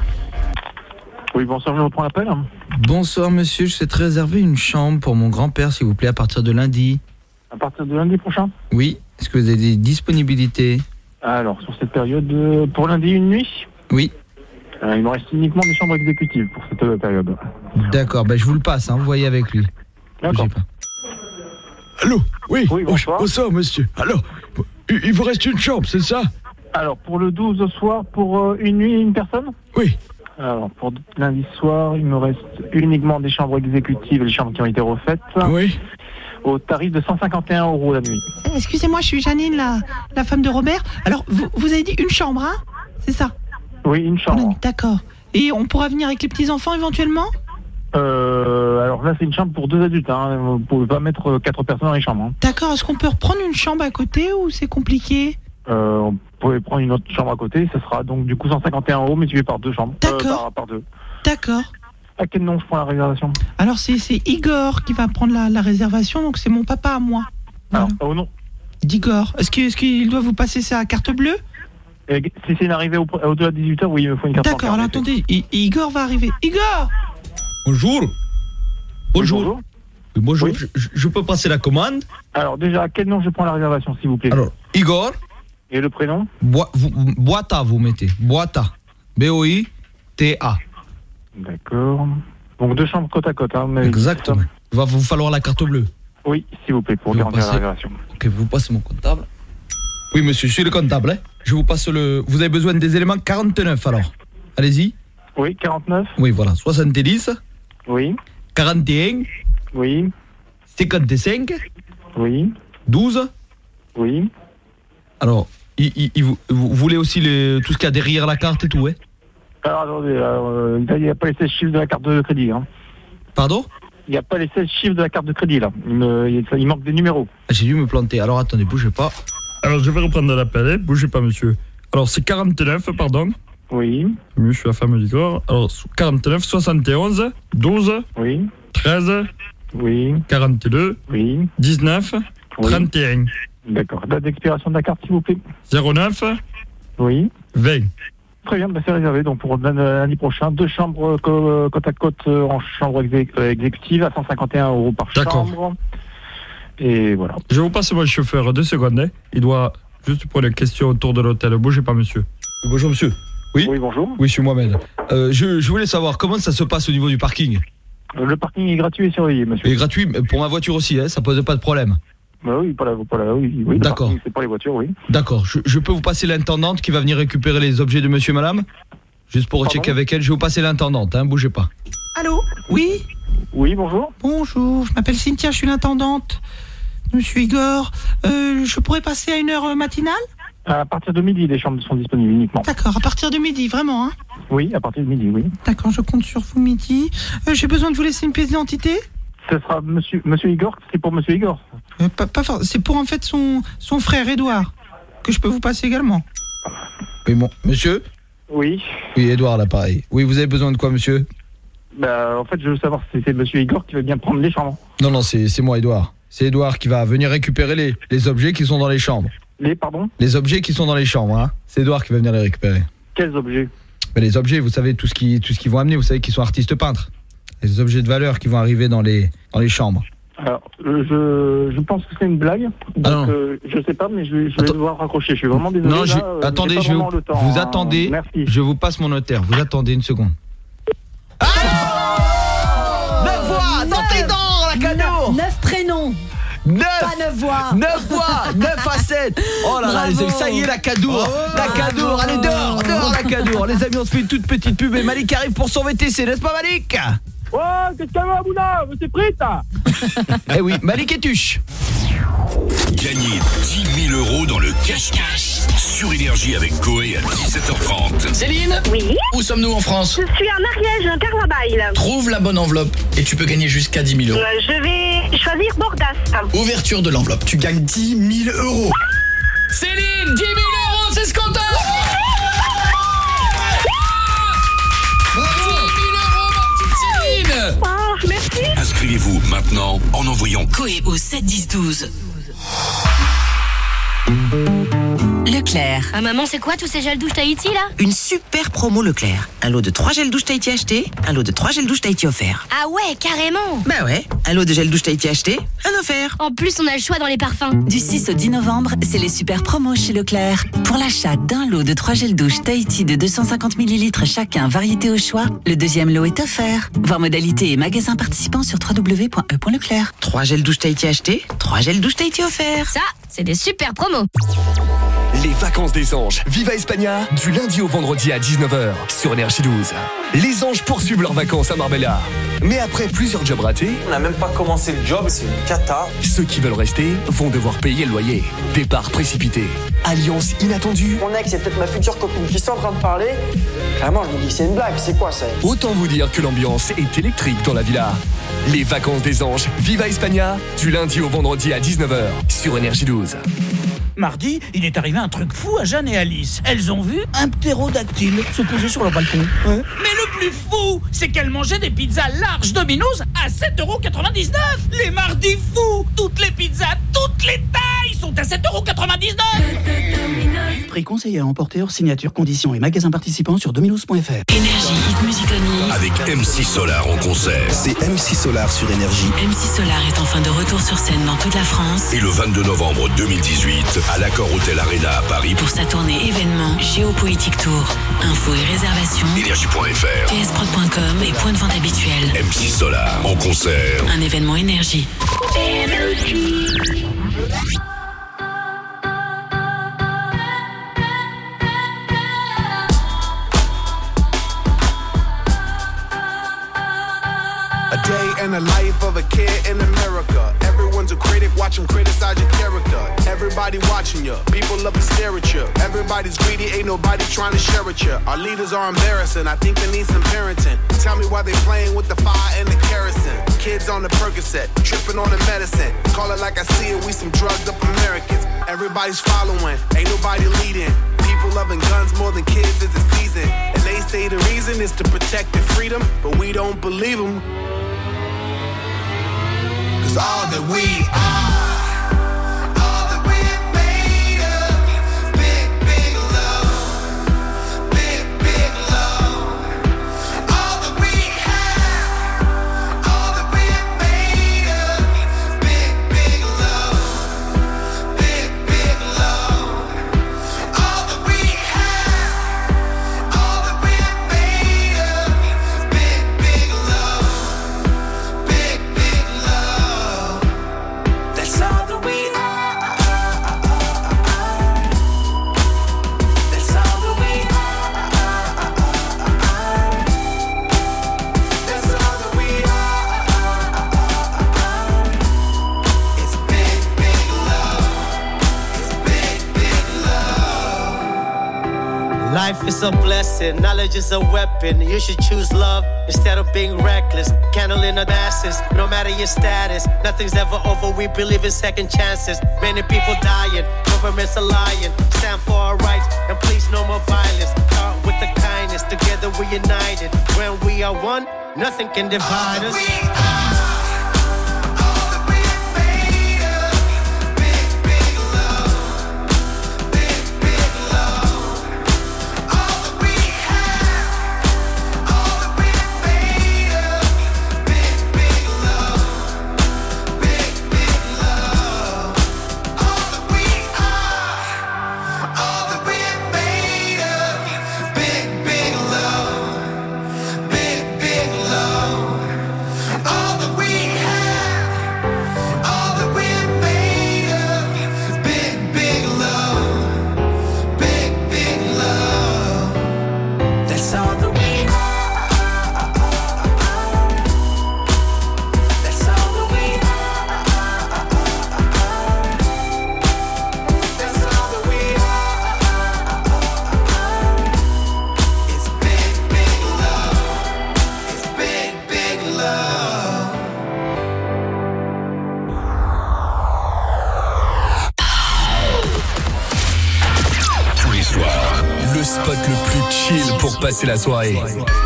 Oui, bonsoir, je reprends l'appel. Bonsoir monsieur, je souhaite réserver une chambre pour mon grand-père s'il vous plaît à partir de lundi. À partir de lundi prochain? Oui, est-ce que vous avez des disponibilités? Alors, sur cette période, euh, pour lundi une nuit? Oui. Euh, il me reste uniquement des chambres exécutives pour cette euh, période. D'accord, ben je vous le passe, hein, vous voyez avec lui. D'accord. Allô? Oui, oui bonsoir. Bonsoir monsieur. Alors, il vous reste une chambre, c'est ça? Alors, pour le douze au soir, pour euh, une nuit et une personne? Oui. Alors, pour lundi soir, il me reste uniquement des chambres exécutives, les chambres qui ont été refaites. Oui. Au tarif de cent cinquante et un euros la nuit. Excusez-moi, je suis Janine, la, la femme de Robert. Alors, vous, vous avez dit une chambre, hein? C'est ça? Oui, une chambre. D'accord. Et on pourra venir avec les petits-enfants éventuellement? Euh, alors là, c'est une chambre pour deux adultes. Hein. Vous ne pouvez pas mettre quatre personnes dans les chambres. Hein. D'accord. Est-ce qu'on peut reprendre une chambre à côté ou c'est compliqué? euh, On peut prendre une autre chambre à côté. Ça sera donc du coup cent cinquante et un euros, mais tu par deux chambres. D'accord. Euh, par, par deux. D'accord. À quel nom je prends la réservation? Alors, c'est, c'est Igor qui va prendre la, la réservation, donc c'est mon papa à moi. Voilà. Alors, au nom d'Igor. Est-ce qu'il, est-ce qu'il doit vous passer sa carte bleue? Et si c'est une arrivée au, au-delà de dix-huit heures, oui, il me faut une carte. D'accord, alors attendez, I- Igor va arriver. Igor! Bonjour. Bonjour. Bonjour. Oui, bonjour. Oui. Je, je peux passer la commande? Alors déjà, à quel nom je prends la réservation, s'il vous plaît? Alors, Igor. Et le prénom? Boi, vous, Boita, vous mettez. Boita. B O I T A. D'accord. Donc deux chambres côte à côte. Hein, mais exactement. Il va vous falloir la carte bleue. Oui, s'il vous plaît, pour garantir la réservation. Ok, vous passez mon comptable. Oui, monsieur, je suis le comptable. Hein. Je vous passe le... Vous avez besoin des éléments quarante-neuf, alors. Allez-y. Oui, quarante-neuf. Oui, voilà. soixante-dix. Oui. quarante et un. Oui. cinquante-cinq. Oui. douze. Oui. Alors, il, il, il, vous, vous voulez aussi les, tout ce qu'il y a derrière la carte et tout, ouais? Alors, attendez, euh, il n'y a pas les seize chiffres de la carte de crédit. Hein. Pardon? Il n'y a pas les seize chiffres de la carte de crédit, là. Il, me, il, il manque des numéros. J'ai dû me planter. Alors, attendez, bougez pas. Alors, je vais reprendre l'appel, hein. Bougez pas, monsieur. Alors, c'est quarante-neuf, pardon. Oui. Je suis la femme d'Igor. Alors, quarante-neuf, soixante et onze, douze. Oui. treize. Oui. quarante-deux. Oui. dix-neuf. Oui. trente et un. D'accord. Date d'expiration de la carte, s'il vous plaît. zéro neuf. Oui. vingt. Très bien, bah c'est réservé. Donc pour lundi prochain, deux chambres euh, côte à côte euh, en chambre exé- euh, exécutive à cent cinquante et un euros par D'accord. chambre. Et voilà. Je vous passe mon chauffeur deux secondes. Hein. Il doit juste prendre une question autour de l'hôtel. Bougez pas, monsieur. Bonjour, monsieur. Oui. Oui, bonjour. Oui, je suis Mohamed. Euh, je, je voulais savoir comment ça se passe au niveau du parking. Le parking est gratuit et surveillé, monsieur. Et gratuit pour ma voiture aussi, hein, ça pose pas de problème. Bah oui, pas la, pas la, oui, oui, d'accord. Parking, c'est pas les voitures, oui. D'accord. Je, je peux vous passer l'intendante qui va venir récupérer les objets de monsieur et madame? Juste pour rechecker avec elle. Je vais vous passer l'intendante, hein, bougez pas. Allô? Oui? Oui, bonjour. Bonjour, je m'appelle Cynthia, je suis l'intendante. Monsieur Igor, euh, je pourrais passer à une heure matinale? À partir de midi, les chambres sont disponibles uniquement. D'accord, à partir de midi, vraiment, hein? Oui, à partir de midi, oui. D'accord, je compte sur vous midi. Euh, j'ai besoin de vous laisser une pièce d'identité? Ce sera monsieur, monsieur Igor, c'est pour monsieur Igor. Euh, pas, pas for- c'est pour en fait son, son frère Édouard, que je peux vous passer également. Oui, bon, monsieur? Oui. Oui, Édouard, là, pareil. Oui, vous avez besoin de quoi, monsieur? Bah, en fait, je veux savoir si c'est monsieur Igor qui va bien prendre les chambres. Non, non, c'est, c'est moi, Édouard. C'est Édouard qui va venir récupérer les, les objets qui sont dans les chambres. Les, pardon Les objets qui sont dans les chambres, hein. C'est Edouard qui va venir les récupérer. Quels objets? Ben, les objets, vous savez, tout ce qui, tout ce qu'ils vont amener, vous savez qu'ils sont artistes peintres. Les objets de valeur qui vont arriver dans les, dans les chambres. Alors, je, je pense que c'est une blague. Donc, ah euh, je sais pas, mais je, vais, je vais devoir raccrocher. Je suis vraiment désolé. Non, je, là, attendez, je vais vous, temps, vous hein. attendez. Merci. Je vous passe mon notaire. Vous attendez une seconde. Ah neuf voix dans tes dents, la cadeau. Neuf prénoms. neuf Pas neuf voix. neuf voix, neuf à sept. Oh là là, les, ça y est, la cadour. Oh, la cadour, allez dehors, dehors la cadour. Les amis, on se fait une toute petite pub et Malik arrive pour son V T C, n'est-ce pas Malik? Oh, qu'est-ce qu'il y a, Mouna? C'est prêt, ça? Eh oui, Malik et Tuche. Gagnez dix mille euros dans le cache-cache sur Énergie avec Coé à dix-sept heures trente. Céline? Oui? Où sommes-nous en France? Je suis en Ariège, un Carvabail. Trouve la bonne enveloppe et tu peux gagner jusqu'à dix mille euros. Euh, je vais choisir Bordas. Ouverture de l'enveloppe. Tu gagnes dix mille euros. Céline, dix mille euros, c'est ce qu'on t'a. Oh, merci. Inscrivez-vous maintenant en envoyant Coé au sept dix douze. Leclerc. Ah maman, c'est quoi tous ces gels douche Tahiti là? Une super promo Leclerc. Un lot de trois gels douche Tahiti acheté, un lot de trois gels douche Tahiti offert. Ah ouais, carrément. Bah ouais, un lot de gel douche Tahiti acheté, un offert. En plus, on a le choix dans les parfums. Du six au dix novembre, c'est les super promos chez Leclerc. Pour l'achat d'un lot de trois gels douche Tahiti de deux cent cinquante millilitres chacun, variété au choix, le deuxième lot est offert. Voir modalité et magasins participants sur w w w point e point leclerc. trois gels douche Tahiti achetés, trois gels douche Tahiti offerts. Ça, c'est des super promos. Les vacances des anges. Viva Espagna, du lundi au vendredi à dix-neuf heures sur Énergie douze. Les anges poursuivent leurs vacances à Marbella. Mais après plusieurs jobs ratés, on n'a même pas commencé le job, c'est une cata. Ceux qui veulent rester vont devoir payer le loyer. Départ précipité. Alliance inattendue. Mon ex, c'est peut-être ma future copine qui est en train de parler. Clairement, je me dis que c'est une blague, c'est quoi ça? Autant vous dire que l'ambiance est électrique dans la villa. Les vacances des anges. Viva Espagna, du lundi au vendredi à dix-neuf heures sur Énergie douze. Mardi, il est arrivé un truc fou à Jeanne et Alice. Elles ont vu un ptérodactyle se poser sur le balcon. Ouais. Mais le plus fou, c'est qu'elles mangeaient des pizzas larges Domino's à sept euros quatre-vingt-dix-neuf. Les mardis fous, toutes les pizzas, toutes les tailles sont à sept euros quatre-vingt-dix-neuf. Prix conseillé à emporter hors signature, conditions et magasins participants sur dominos point f r. Énergie, hit music only. Avec M six Solar en concert. C'est M six Solar sur Énergie. M six Solar est enfin de retour sur scène dans toute la France. Et le vingt-deux novembre deux mille dix-huit, à l'Accor Hotel Arena à Paris. Pour sa tournée événement Géopoétique Tour. Infos et réservations. Énergie point f r. t s prod point com et point de vente habituel. M six Solar en concert. Un événement Énergie. Énergie. In the life of a kid in America, everyone's a critic, watch them criticize your character. Everybody watching you, people love to stare at you. Everybody's greedy, ain't nobody trying to share with you. Our leaders are embarrassing, I think they need some parenting. Tell me why they playing with the fire and the kerosene. Kids on the Percocet, tripping on the medicine. Call it like I see it, we some drugged up Americans. Everybody's following, ain't nobody leading. People loving guns more than kids is the season. And they say the reason is to protect their freedom, but we don't believe them. Cause all that we are, all that we're made of, big, big love, big, big love. All that we have, all that we're made of, big, big love, big, big love. All that we have, all that we're made of, big, big love, big, big love. That's all that we are. That's all that we are. That's all that we are. It's big, big love. It's big, big love. Life is a blessing, knowledge is a weapon. You should choose love instead of being reckless. Candle in the masses, no matter your status. Nothing's ever over, we believe in second chances. Many people dying, governments are lying. Stand for our rights, and please no more violence. Start with the kindness, together we're united. When we are one, nothing can divide us. All pote le plus chill pour passer la soirée.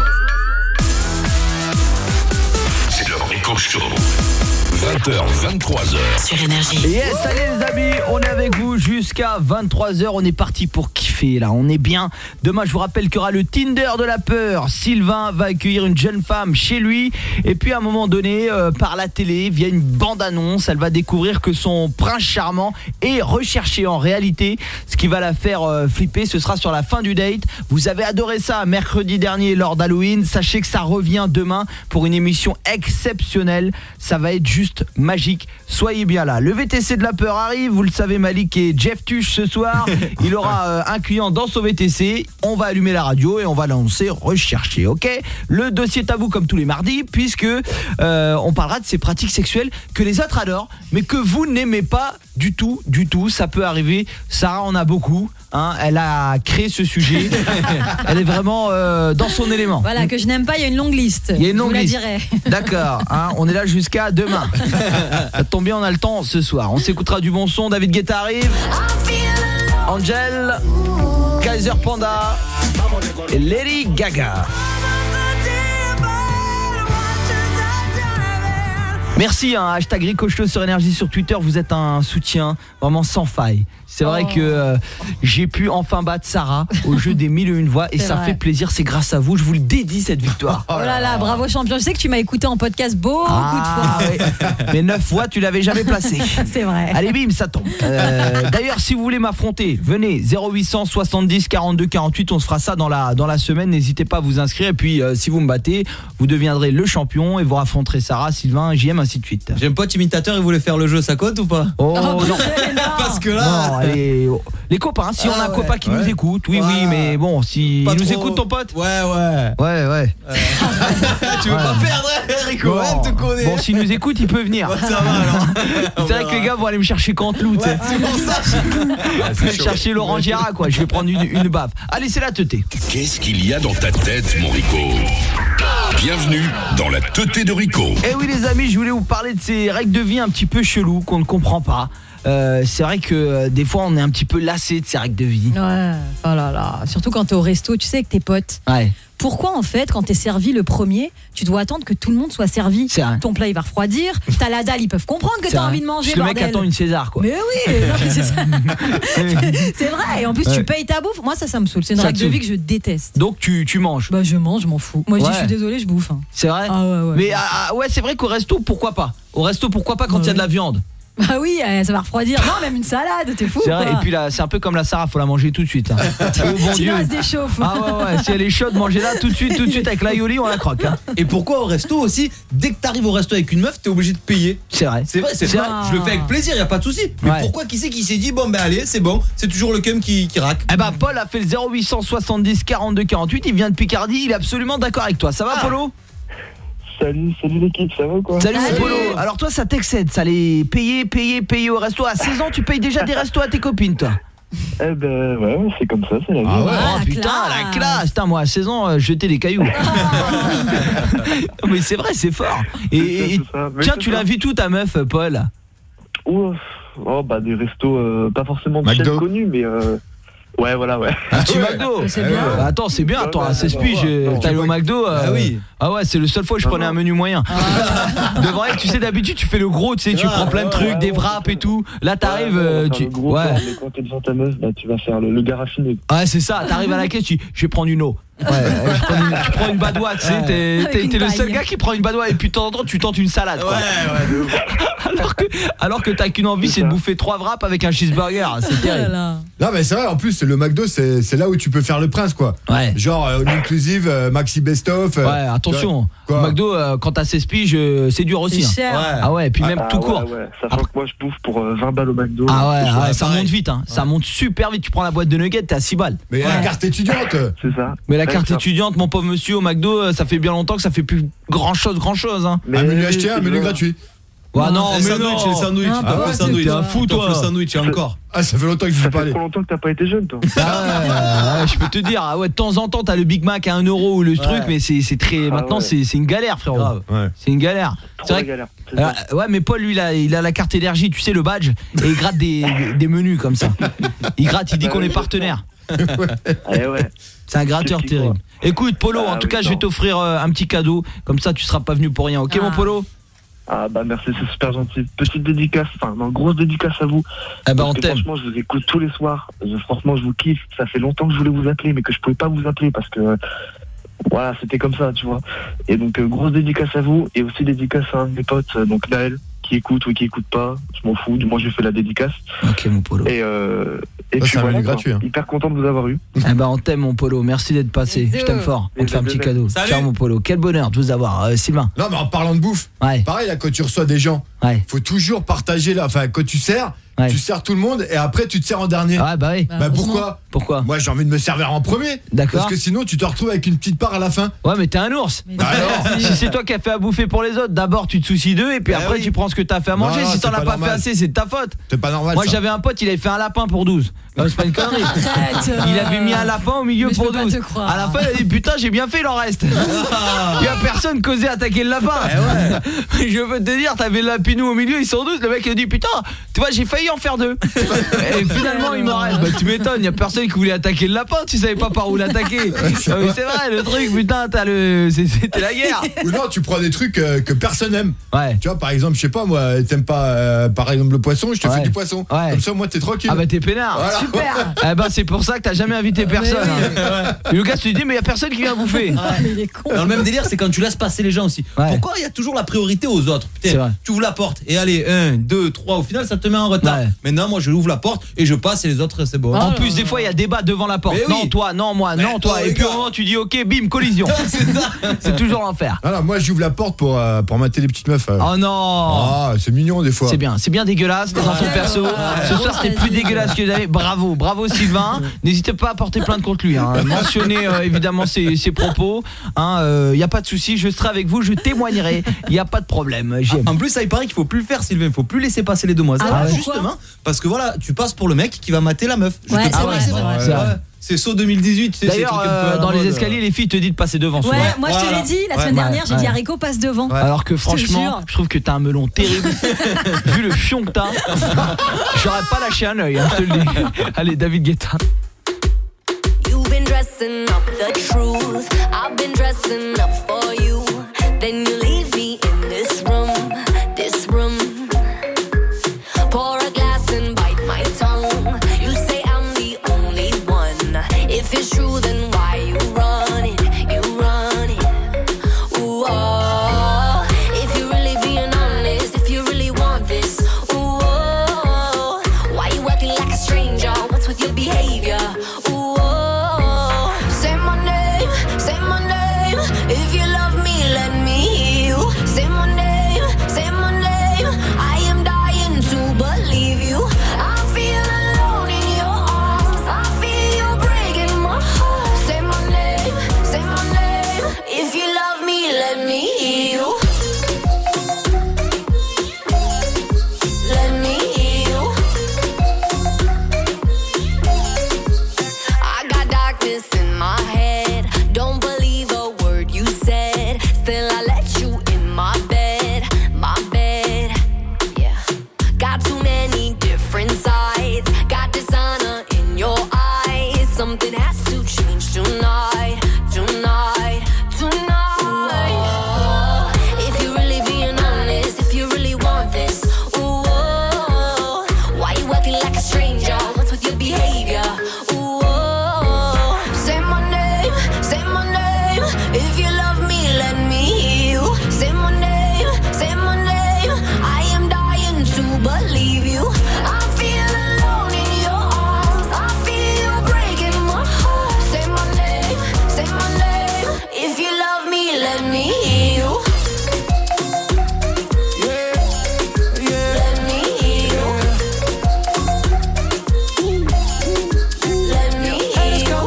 C'est le Rico Show. vingt heures, vingt-trois heures. Sur Énergie. Yes, allez les amis, on est avec vous jusqu'à vingt-trois heures. On est parti pour kiffer là, on est bien. Demain, je vous rappelle qu'il y aura le Tinder de la peur. Sylvain va accueillir une jeune femme chez lui. Et puis à un moment donné, euh, par la télé, via une bande-annonce, elle va découvrir que son prince charmant est recherché en réalité. Ce qui va la faire euh, flipper, ce sera sur la fin du date. Vous avez adoré ça mercredi dernier lors d'Halloween. Sachez que ça revient demain pour une émission exceptionnelle. Ça va être juste magique, soyez bien là. Le V T C de la peur arrive, vous le savez, Malik et Jeff Tuche ce soir. Il aura euh, un client dans son V T C. On va allumer la radio et on va l'annoncer recherché, ok? Le dossier tabou comme tous les mardis, puisque euh, on parlera de ces pratiques sexuelles que les autres adorent, mais que vous n'aimez pas du tout, du tout. Ça peut arriver. Sarah en a beaucoup. Hein, elle a créé ce sujet. Elle est vraiment euh, dans son élément. Voilà, que je n'aime pas, il y a une longue liste. Il y a une longue je vous liste. la dirai. D'accord, hein, on est là jusqu'à demain. Ça tombe bien, on a le temps ce soir. On s'écoutera du bon son. David Guetta arrive. Angel, Kaiser Panda et Lady Gaga. Merci, hein, hashtag Ricochot sur Énergie sur Twitter. Vous êtes un soutien vraiment sans faille. C'est vrai oh. que euh, j'ai pu enfin battre Sarah au jeu des mille et une voix et ça vrai. fait plaisir, c'est grâce à vous, je vous le dédie cette victoire. Oh là là, bravo champion. Je sais que tu m'as écouté en podcast beaucoup ah, de fois. Oui. Mais neuf fois, tu l'avais jamais placé. C'est vrai. Allez bim, ça tombe. Euh, d'ailleurs, si vous voulez m'affronter, venez zéro huit cent soixante-dix quarante-deux quarante-huit, on se fera ça dans la dans la semaine, n'hésitez pas à vous inscrire et puis euh, si vous me battez, vous deviendrez le champion et vous affronterez Sarah, Sylvain, J M ainsi de suite. J'ai un pote imitateur, il voulait faire le jeu, ça compte ou pas? Oh, oh non. Parce que là non, allez, les copains, si ah, on a un ouais, copain qui ouais. nous écoute, oui, ouais. oui, mais bon, si pas il trop... nous écoute ton pote. Ouais, ouais. Ouais, ouais. Euh... tu veux ouais. pas perdre, Rico, bon. Elle te connaît. Bon, s'il nous écoute, il peut venir. Ouais, ça va alors. C'est vrai que les gars vont aller me chercher Canteloup, tu sais. Ouais, c'est pour ça. Je vais chercher Laurent Gérard, quoi. Je vais prendre une, une baffe. Allez, c'est la teuté. Qu'est-ce qu'il y a dans ta tête, mon Rico? Bienvenue dans la teuté de Rico. Eh oui, les amis, je voulais vous parler de ces règles de vie un petit peu cheloues qu'on ne comprend pas. Euh, c'est vrai que euh, des fois on est un petit peu lassé de ces règles de vie. Ouais, oh là là, surtout quand t'es au resto, tu sais, avec tes potes. Ouais. Pourquoi en fait, quand t'es servi le premier, tu dois attendre que tout le monde soit servi? Ton plat il va refroidir, t'as la dalle, ils peuvent comprendre que t'as envie de manger. Le mec attend une César, quoi. Mais oui, non, mais c'est ça. C'est vrai, et en plus ouais. tu payes ta bouffe. Moi ça, ça me saoule, c'est une ça règle de vie que je déteste. Donc tu, tu manges? Bah je mange, je m'en fous. Moi je ouais. dis je suis désolé, je bouffe. Hein. C'est vrai? Ah ouais, ouais. Mais ah, ouais, c'est vrai qu'au resto, pourquoi pas? Au resto, pourquoi pas quand il ouais. y a de la viande? Bah oui, ça va refroidir. Non, même une salade, t'es fou. C'est vrai, et puis là, c'est un peu comme la Sarah, faut la manger tout de suite. Hein. Oh, bon tu la déchauffes. Ah ouais, ouais, si elle est chaude, mangez-la tout de suite, tout de suite avec l'aioli, on la croque. Hein. Et pourquoi au resto aussi, dès que t'arrives au resto avec une meuf, t'es obligé de payer? C'est vrai. C'est vrai, c'est vrai. Je le fais avec plaisir, y a pas de souci. Mais ouais. pourquoi qui c'est qui s'est dit bon ben allez, c'est bon, c'est toujours le cum qui, qui raque? Eh ben Paul a fait le zéro huit cent soixante-dix quarante-deux quarante-huit, il vient de Picardie, il est absolument d'accord avec toi. Ça va ah. Polo? Salut, salut l'équipe, ça va quoi? Salut, salut Polo. Alors toi ça t'excède, ça les payer, payer, payer au resto. À seize ans tu payes déjà des restos à tes copines toi? Eh ben ouais, c'est comme ça, c'est la vie. Ah ouais, oh, putain, classe. La classe. Putain, moi à seize ans, euh, jeter des cailloux. Mais c'est vrai, c'est fort. Et, et ça, tiens, tu l'invites où ta meuf, Paul? Oh, oh bah des restos euh, pas forcément de chaîne connue, mais euh, ouais, voilà, ouais. Un petit McDo. C'est bien. Euh, attends, c'est bien. Attends, à seize piges, t'as allé au McDo. Euh, ah oui. Ah ouais, c'est le seul fois que je prenais un menu moyen. Ah. Devant elle, tu sais, d'habitude, tu fais le gros, tu sais, tu ah, prends plein de trucs, ouais, des wraps et tout. Là, t'arrives, ouais, euh, tu. Gros ouais. Temps, mais quand t'es devant ta meuf, bah, tu vas faire le, le gars raffiné. Ouais, c'est ça. T'arrives à la caisse, tu je vais prendre une eau. Ouais, je prends une, tu prends une badoie, tu sais, t'es, t'es, t'es le seul gars qui prend une badoie et puis de temps en temps tu tentes une salade. Quoi. Ouais, ouais. alors que, alors que t'as qu'une envie, c'est, c'est de bouffer trois wraps avec un cheeseburger, c'est terrible. Non mais c'est vrai, en plus le McDo c'est, c'est là où tu peux faire le prince quoi. Ouais. Genre euh, inclusive, euh, maxi best of. Euh, ouais, attention. Au McDo, euh, quand t'as seize piges, euh, c'est dur aussi. C'est hein. cher. Ouais. Ah ouais, et puis même ah, tout ouais, court. Ouais. Sachant que moi je bouffe pour euh, vingt balles au McDo. Ah ouais, ouais ça monte vite, hein. Ouais. Ça monte super vite. Tu prends la boîte de nuggets, t'es à six balles. Mais ouais. La carte étudiante. C'est ça. Mais la carte étudiante, mon pauvre monsieur, au McDo, ça fait bien longtemps que ça fait plus grand chose, grand chose. Hein. Mais un menu acheté, un menu gratuit. Ouais, non, mais sandwich, non. le sandwich, ah, bah, le sandwich. T'es un fou, toi. Le sandwich, ça, encore. Ah, ça fait longtemps que je suis pas allé. Ça fait trop longtemps que t'as pas été jeune, toi. Ah, ouais, je peux te dire, ah ouais, de temps en temps, t'as le Big Mac à un euro ou le ouais. truc, mais c'est, c'est très. Ah, maintenant, ouais. c'est, c'est une galère, frérot. Ouais. C'est une galère. Trop c'est vrai galère. C'est alors, ouais, mais Paul, lui, il a, il a la carte énergie, tu sais, le badge, et il gratte des, des menus comme ça. Il gratte, il dit qu'on est partenaire. Eh ouais. C'est un gratteur terrible. Écoute Polo, Ah, en tout oui, cas, je non. vais t'offrir euh, un petit cadeau. Comme ça, tu seras pas venu pour rien. OK, Ah. mon Polo? Ah bah merci, c'est super gentil. Petite dédicace, enfin non, grosse dédicace à vous. Eh ben, Parce on que t'aime. Franchement, je vous écoute tous les soirs. Je- franchement, je vous kiffe. Ça fait longtemps que je voulais vous appeler, mais que je pouvais pas vous appeler parce que voilà, c'était comme ça, tu vois. Et donc euh, grosse dédicace à vous et aussi dédicace à un de mes potes, euh, donc Naël, qui écoute ou qui écoute pas, je m'en fous. Du moins, j'ai fait la dédicace. OK, mon Polo. Et euh, et Oh, puis c'est un voilà, menu quoi. gratuit, hein. Hyper content de vous avoir eu. Eh ben, on t'aime, mon Polo. Merci d'être passé. Bisous. Je t'aime fort. On te fait un petit cadeau. Salut. Ciao, mon Polo. Quel bonheur de vous avoir, euh, Sylvain. Non, mais en parlant de bouffe, Ouais. pareil, là, quand tu reçois des gens, Ouais. faut toujours partager là. Enfin, quand tu sers, Ouais. tu sers tout le monde et après tu te sers en dernier. Ah bah oui. Bah pourquoi Pourquoi? Moi j'ai envie de me servir en premier. D'accord. Parce que sinon tu te retrouves avec une petite part à la fin. Ouais, mais t'es un ours. Mais Bah alors. Si c'est toi qui as fait à bouffer pour les autres, d'abord tu te soucies d'eux et puis Bah après oui. tu prends ce que t'as fait à manger. Non, non, Si t'en c'est as pas pas normal. fait assez, c'est de ta faute. C'est pas normal. Moi ça. j'avais un pote, il avait fait un lapin pour douze. Non, c'est pas une connerie. Arrête. Il avait mis un lapin au milieu Mais je pour peux pas douze. te croire. À la fin, il a dit putain, j'ai bien fait, il en reste. Il y a personne qui osait attaquer le lapin. Je peux te dire, t'avais le lapinou au milieu, ils sont douze. Le mec il a dit putain, tu vois, j'ai failli en faire deux. Et finalement, il m'en reste. Bah, tu m'étonnes, il y a personne qui voulait attaquer le lapin, tu savais pas par où l'attaquer. Ah oui, c'est vrai, le truc, putain, t'as le. c'est- C'était la guerre. Ou non, tu prends des trucs euh, que personne aime. Ouais. Tu vois, par exemple, je sais pas, moi, t'aimes pas, euh, par exemple, le poisson, je te Ouais. fais du poisson. Ouais. Comme ça, moi, t'es tranquille. Ah bah t'es peinard. Voilà. Super. Eh ben c'est pour ça que t'as jamais invité personne. hein. Et le gars se dit mais y a personne qui vient bouffer. Il est con. Dans le même délire, c'est quand tu laisses passer les gens aussi. Ouais. Pourquoi il y a toujours la priorité aux autres? Putain, C'est vrai. tu ouvres la porte et allez, un, deux, trois, au final ça te met en retard. Ouais. Maintenant, moi je ouvre la porte et je passe et les autres c'est bon. En plus des fois il y a débat devant la porte. Mais oui. Non toi, non moi, Mais non toi. oh, Et les puis au gars. moment tu dis ok bim collision. C'est ça. C'est toujours l'enfer. Alors, moi, j'ouvre la porte pour, euh, pour mater les petites meufs. euh. Oh non. Ah, c'est mignon des fois. C'est bien, c'est bien dégueulasse t'es dans ton perso. Ce soir t'es plus dégueulasse que d'habitude. Bravo, bravo Sylvain. N'hésitez pas à porter plainte contre lui. Hein. Mentionnez euh, évidemment ses, ses propos. Hein, euh, y a pas de souci, je serai avec vous, je témoignerai. Y a pas de problème. J'aime. En plus, ça il paraît qu'il faut plus le faire, Sylvain. Il faut plus laisser passer les demoiselles. Ah ouais, justement, pourquoi parce que voilà, tu passes pour le mec qui va mater la meuf. Je Ouais, te c'est promets, vrai, c'est vrai. C'est vrai. Ouais. C'est saut deux mille dix-huit, tu sais, ces D'ailleurs trucs un peu euh, à la dans les mode. escaliers les filles te disent de passer devant souvent. Ouais, moi je te Voilà. l'ai dit la Ouais. semaine dernière, j'ai Ouais. dit Haricot passe devant. Ouais. Alors que franchement, jure. je trouve que t'as un melon terrible. Vu le fion que t'as, j'aurais pas lâché un œil, hein, je te le dis. Allez, David Guetta. You've been dressing up the truth. I've been dressing up for you. Then you leave me in this room, this room. Pour a glass and bite my tongue. You say I'm the only one. If it's true, then why you run it? You run it. Ooh, oh. If you're really being honest, if you really want this, ooh, oh. Why you acting like a stranger? What's with your behavior? Ooh, oh. Say my name, say my name. If you love me, let me hear you. Say my name, say my name. I am dying to believe you. I feel alone in your arms. I feel you breaking my heart. Say my name, say my name. If you love me, let me hear you. Let me hear you. I got darkness in my head. Don't believe a word you said. Still, I let you in my bed, my bed. Yeah. Got too many different sides. Got dishonor in your eyes. Something has to change tonight, tonight, tonight. Ooh, if you're really being honest, if you really want this, ooh, why you acting like a stranger? What's with your behavior? Ooh, say my name, say my name. If you love me, let me hear you. Say my name, say my name. I am dying to believe you. I feel alone in your arms. I feel you breaking my heart. Say my name, say my name. If you love me, let me hear you. Let me hear you. Let me hear you.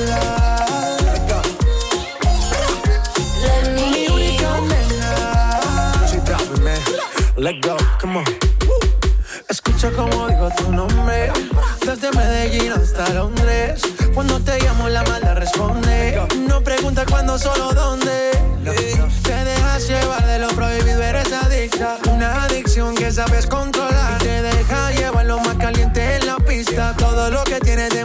Let me hear you. Let go, come on. Escucha como digo tu nombre. Desde Medellín hasta Londres. Cuando te llamo la mala responde. No pregunta cuándo, solo dónde. Te dejas llevar de lo prohibido, eres adicta. Una adicción que sabes controlar. Y te deja llevar lo más caliente en la pista. Todo lo que tienes de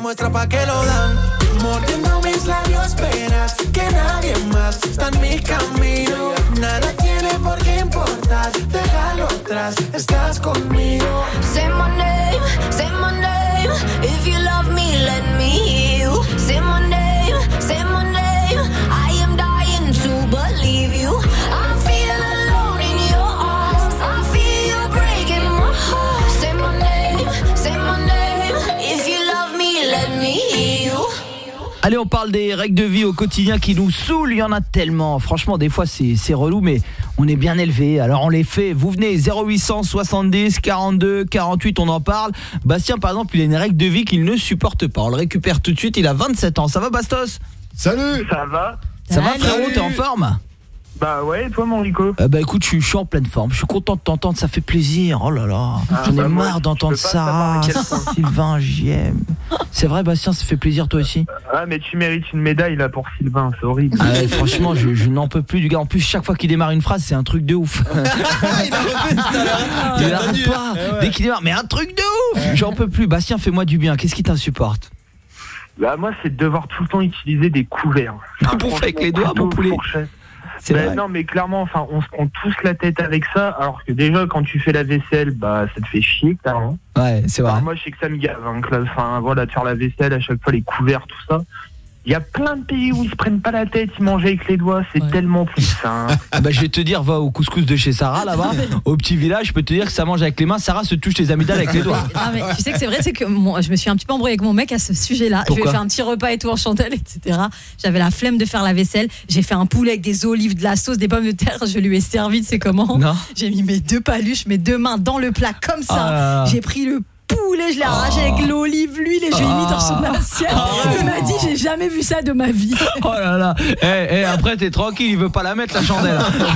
muestra pa' que lo dan. Mordiendo mis labios, verás que nadie más está en mi camino. Nada tiene por qué importar, déjalo atrás, estás conmigo. Say my name, say my name. If you love me, let me hear you. Say my name, say my name. I am dying to believe you. I feel alone in your arms. I feel you breaking my heart. Say my name, say my name. If you love me, let me hear you. Allez, on parle des règles de vie au quotidien qui nous saoulent, il y en a tellement. Franchement, des fois c'est c'est relou, mais on est bien élevé. Alors on les fait. Vous venez zéro huit cent soixante-dix quarante-deux quarante-huit, on en parle. Bastien par exemple, il a une règle de vie qu'il ne supporte pas. On le récupère tout de suite, il a vingt-sept ans. Ça va Bastos? Salut. Ça va? Ça va frérot, t'es en forme? Bah ouais, et toi mon Rico? euh, Bah écoute, je suis, je suis en pleine forme. Je suis content de t'entendre, ça fait plaisir. Oh là là, Ah, j'en ai bah, moi, marre je d'entendre peux pas Sarah, savoir à quel point. Sylvain, J M. C'est vrai Bastien, ça fait plaisir toi aussi? Ah mais tu mérites une médaille là pour Sylvain, c'est horrible. Ah ouais, franchement, je, je n'en peux plus du gars. En plus, chaque fois qu'il démarre une phrase, c'est un truc de ouf. Il a refait tout à l'heure. Il arrête pas. Eh ouais. Dès qu'il démarre, mais un truc de ouf. J'en peux plus. Bastien, fais-moi du bien. Qu'est-ce qui t'insupporte? Bah moi c'est de devoir tout le temps utiliser des couverts. Enfin, Bouffe avec franchement, les doigts, couteau, mon poulet. fourchette. C'est Bah, vrai. non mais clairement, enfin on se prend tous la tête avec ça, alors que déjà quand tu fais la vaisselle, bah ça te fait chier clairement. Ouais, c'est vrai. Alors, moi je sais que ça me gave, hein, que là, enfin voilà, de faire la vaisselle à chaque fois, les couverts, tout ça. Il y a plein de pays où ils se prennent pas la tête, ils mangent avec les doigts, c'est ouais. tellement plus sain. Ah bah je vais te dire, va au couscous de chez Sarah là-bas, au petit village, je peux te dire que ça mange avec les mains. Sarah se touche les amygdales avec les doigts. Ah mais tu sais que c'est vrai, c'est que mon, je me suis un petit peu embrouillée avec mon mec à ce sujet-là. Pourquoi? Je lui ai fait un petit repas et tout en chandelle, et cetera. J'avais la flemme de faire la vaisselle. J'ai fait un poulet avec des olives, de la sauce, des pommes de terre. Je lui ai servi, tu sais comment? Non. J'ai mis mes deux paluches, mes deux mains dans le plat comme ça. Ah. J'ai pris le poulet, je l'ai arraché avec l'olive, l'huile et je l'ai mis dans son assiette. Il m'a dit j'ai jamais vu ça de ma vie. Oh là là. Eh hey, hey, après t'es tranquille, il veut pas la mettre la chandelle.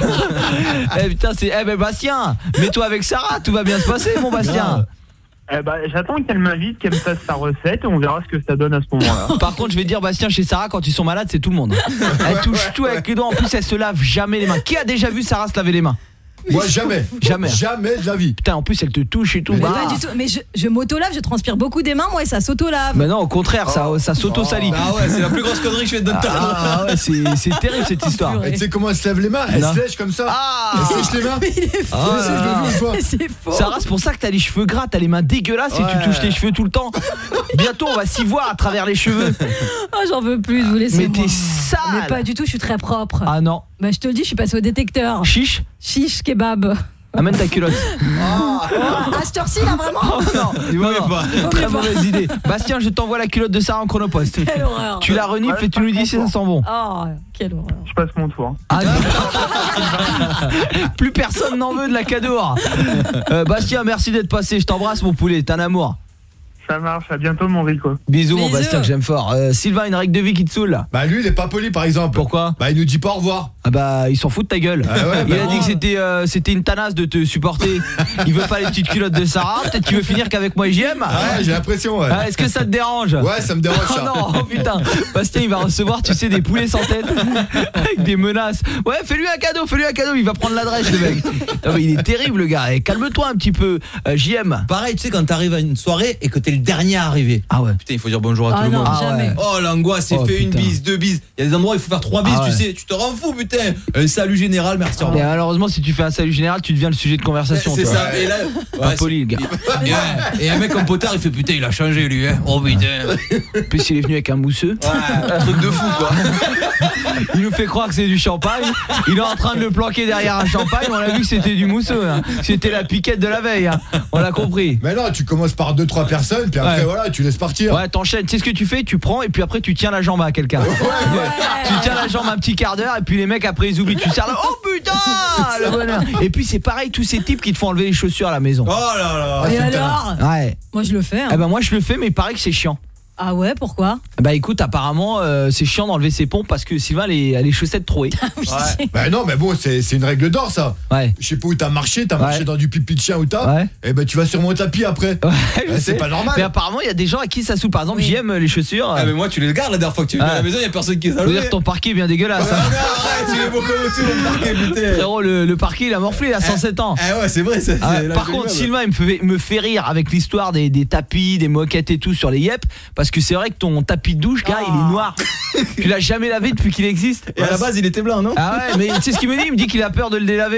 Eh hey, putain, c'est eh ben Bastien, mets-toi avec Sarah, tout va bien se passer mon Bastien. Eh ben, j'attends qu'elle m'invite, qu'elle me fasse sa recette et on verra ce que ça donne à ce moment-là. Par contre, je vais dire Bastien, chez Sarah, quand ils sont malades, c'est tout le monde. Elle touche tout avec les doigts. En plus, elle se lave jamais les mains. Qui a déjà vu Sarah se laver les mains? Moi jamais. Jamais. Jamais de la vie. Putain, en plus elle te touche et tout. Mais bah. pas du tout. Mais je, je m'auto-lave, je transpire beaucoup des mains, moi, et ça s'auto-lave. Mais non, au contraire, ça, ça s'auto-salit. Ah ouais, c'est la plus grosse connerie que je fais de notre Ah, ah ouais, c'est, c'est terrible cette histoire. Et tu sais comment elle se lève les mains? Elle non. se lèche comme ça. Ah. Elle se lèche les mains. Mais il est fou. Ah, je l'ai vu une fois. C'est faux. Sarah, c'est pour ça que t'as les cheveux gras, t'as les mains dégueulasses Ouais. et tu touches tes cheveux tout le temps. Bientôt, on va s'y voir à travers les cheveux. Oh, j'en veux plus, je vous laisse. Mais t'es sale. Mais pas du tout, je suis très propre. Ah non. Bah, je te le dis, je suis passée au détecteur. Chiche. Chiche kebab. Amène ta culotte. À cette heure-ci, là, vraiment? Oh non, il vaut mieux pas. Très mauvaise idée. Bastien, je t'envoie la culotte de Sarah en chronopost. Quelle horreur. Tu la renifles Ouais, et tu nous dis si ça sent bon. Oh, quelle horreur. Je passe mon tour. Ah, plus personne n'en veut de la cadeau. euh, Bastien, merci d'être passé. Je t'embrasse mon poulet, t'es un amour. Ça marche, à bientôt mon Rico. Bisous, mon Bisous. Bastien que j'aime fort. euh, Sylvain, une règle de vie qui te saoule là? Bah lui il est pas poli par exemple. Pourquoi? Bah il nous dit pas au revoir. Ah bah il s'en fout de ta gueule. Ah ouais, Il bah a non. dit que c'était euh, c'était une tanasse de te supporter. Il veut pas les petites culottes de Sarah. Peut-être qu'il veut finir qu'avec moi et J M. Ouais, j'ai l'impression ouais. Ah, est-ce que ça te dérange? Ouais, ça me dérange Oh ça. non, oh putain. Bastien il va recevoir, tu sais, des poulets sans tête avec des menaces. Ouais, fais-lui un cadeau, fais-lui un cadeau, il va prendre l'adresse le mec. Non, mais il est terrible le gars. Et calme-toi un petit peu. euh, J M. Pareil, tu sais, quand t'arrives à une soirée et que t'es le dernier à arriver. Ah ouais. Putain, il faut dire bonjour à Ah tout le non, monde. jamais. ouais. Oh l'angoisse, c'est Oh, fait putain. une bise, deux bises. Il y a des endroits où il faut faire trois bises, Ah tu ouais. sais. Tu te rends fou, putain. Un salut général, merci. au Et revoir. malheureusement, si tu fais un salut général, tu deviens le sujet de conversation. C'est toi. ça. Et là, Pas ouais, poli, le gars. c'est- et, ouais, et un mec comme Potard, il fait putain, il a changé lui, hein. Oh putain. En plus, il est venu avec un mousseux. Ouais, un truc de fou quoi. Il nous fait croire que c'est du champagne. Il est en train de le planquer derrière un champagne. On a vu que c'était du mousseux. Hein. C'était la piquette de la veille. Hein. On l'a compris. Mais non, tu commences par deux trois personnes puis après Ouais. voilà, tu laisses partir. Ouais, t'enchaînes. Tu sais ce que tu fais? Tu prends et puis après tu tiens la jambe à quelqu'un. Tu tiens la jambe un petit quart d'heure et puis les mecs après ils oublient. Tu serres là. Oh putain le bonheur. Et puis c'est pareil, tous ces types qui te font enlever les chaussures à la maison. Oh là là. Et alors? Ouais. Moi, je le fais. hein. Eh ben moi je le fais, mais il paraît que c'est chiant. Ah ouais, pourquoi? Bah écoute, apparemment euh, c'est chiant d'enlever ses pompes parce que Sylvain a les, a les chaussettes trouées. Oui. Bah non, mais bon, c'est c'est une règle d'or ça. Ouais. Je sais pas où t'as marché, t'as Ouais. marché dans du pipi de chien ou t'as. Ouais. Et ben tu vas sur mon tapis après. Ouais, je Ouais, sais. c'est pas normal. Mais apparemment il y a des gens à qui ça saoule. Par exemple, Oui. j'aime les chaussures. Ah mais moi tu les gardes la dernière fois que tu viens Ah. à la maison, il y a personne qui les a Je veux levés. dire ton parquet est bien dégueulasse. Ah, Hein. non, arrête, tu es beau comme tout le parquet, putain. Frérot, le, le parquet il a morflé, il a cent sept ans. Ah ouais, c'est vrai, c'est, Ah, c'est par la contre, jolie Sylvain il me fait, me fait rire avec l'histoire des, des tapis, des moquettes et tout sur les yep. Parce parce que c'est vrai que ton tapis de douche là, oh. il est noir. Tu l'as jamais lavé depuis qu'il existe. Et à la base, il était blanc, non? Ah ouais, mais tu sais ce qu'il me dit? Il me dit qu'il a peur de le délaver.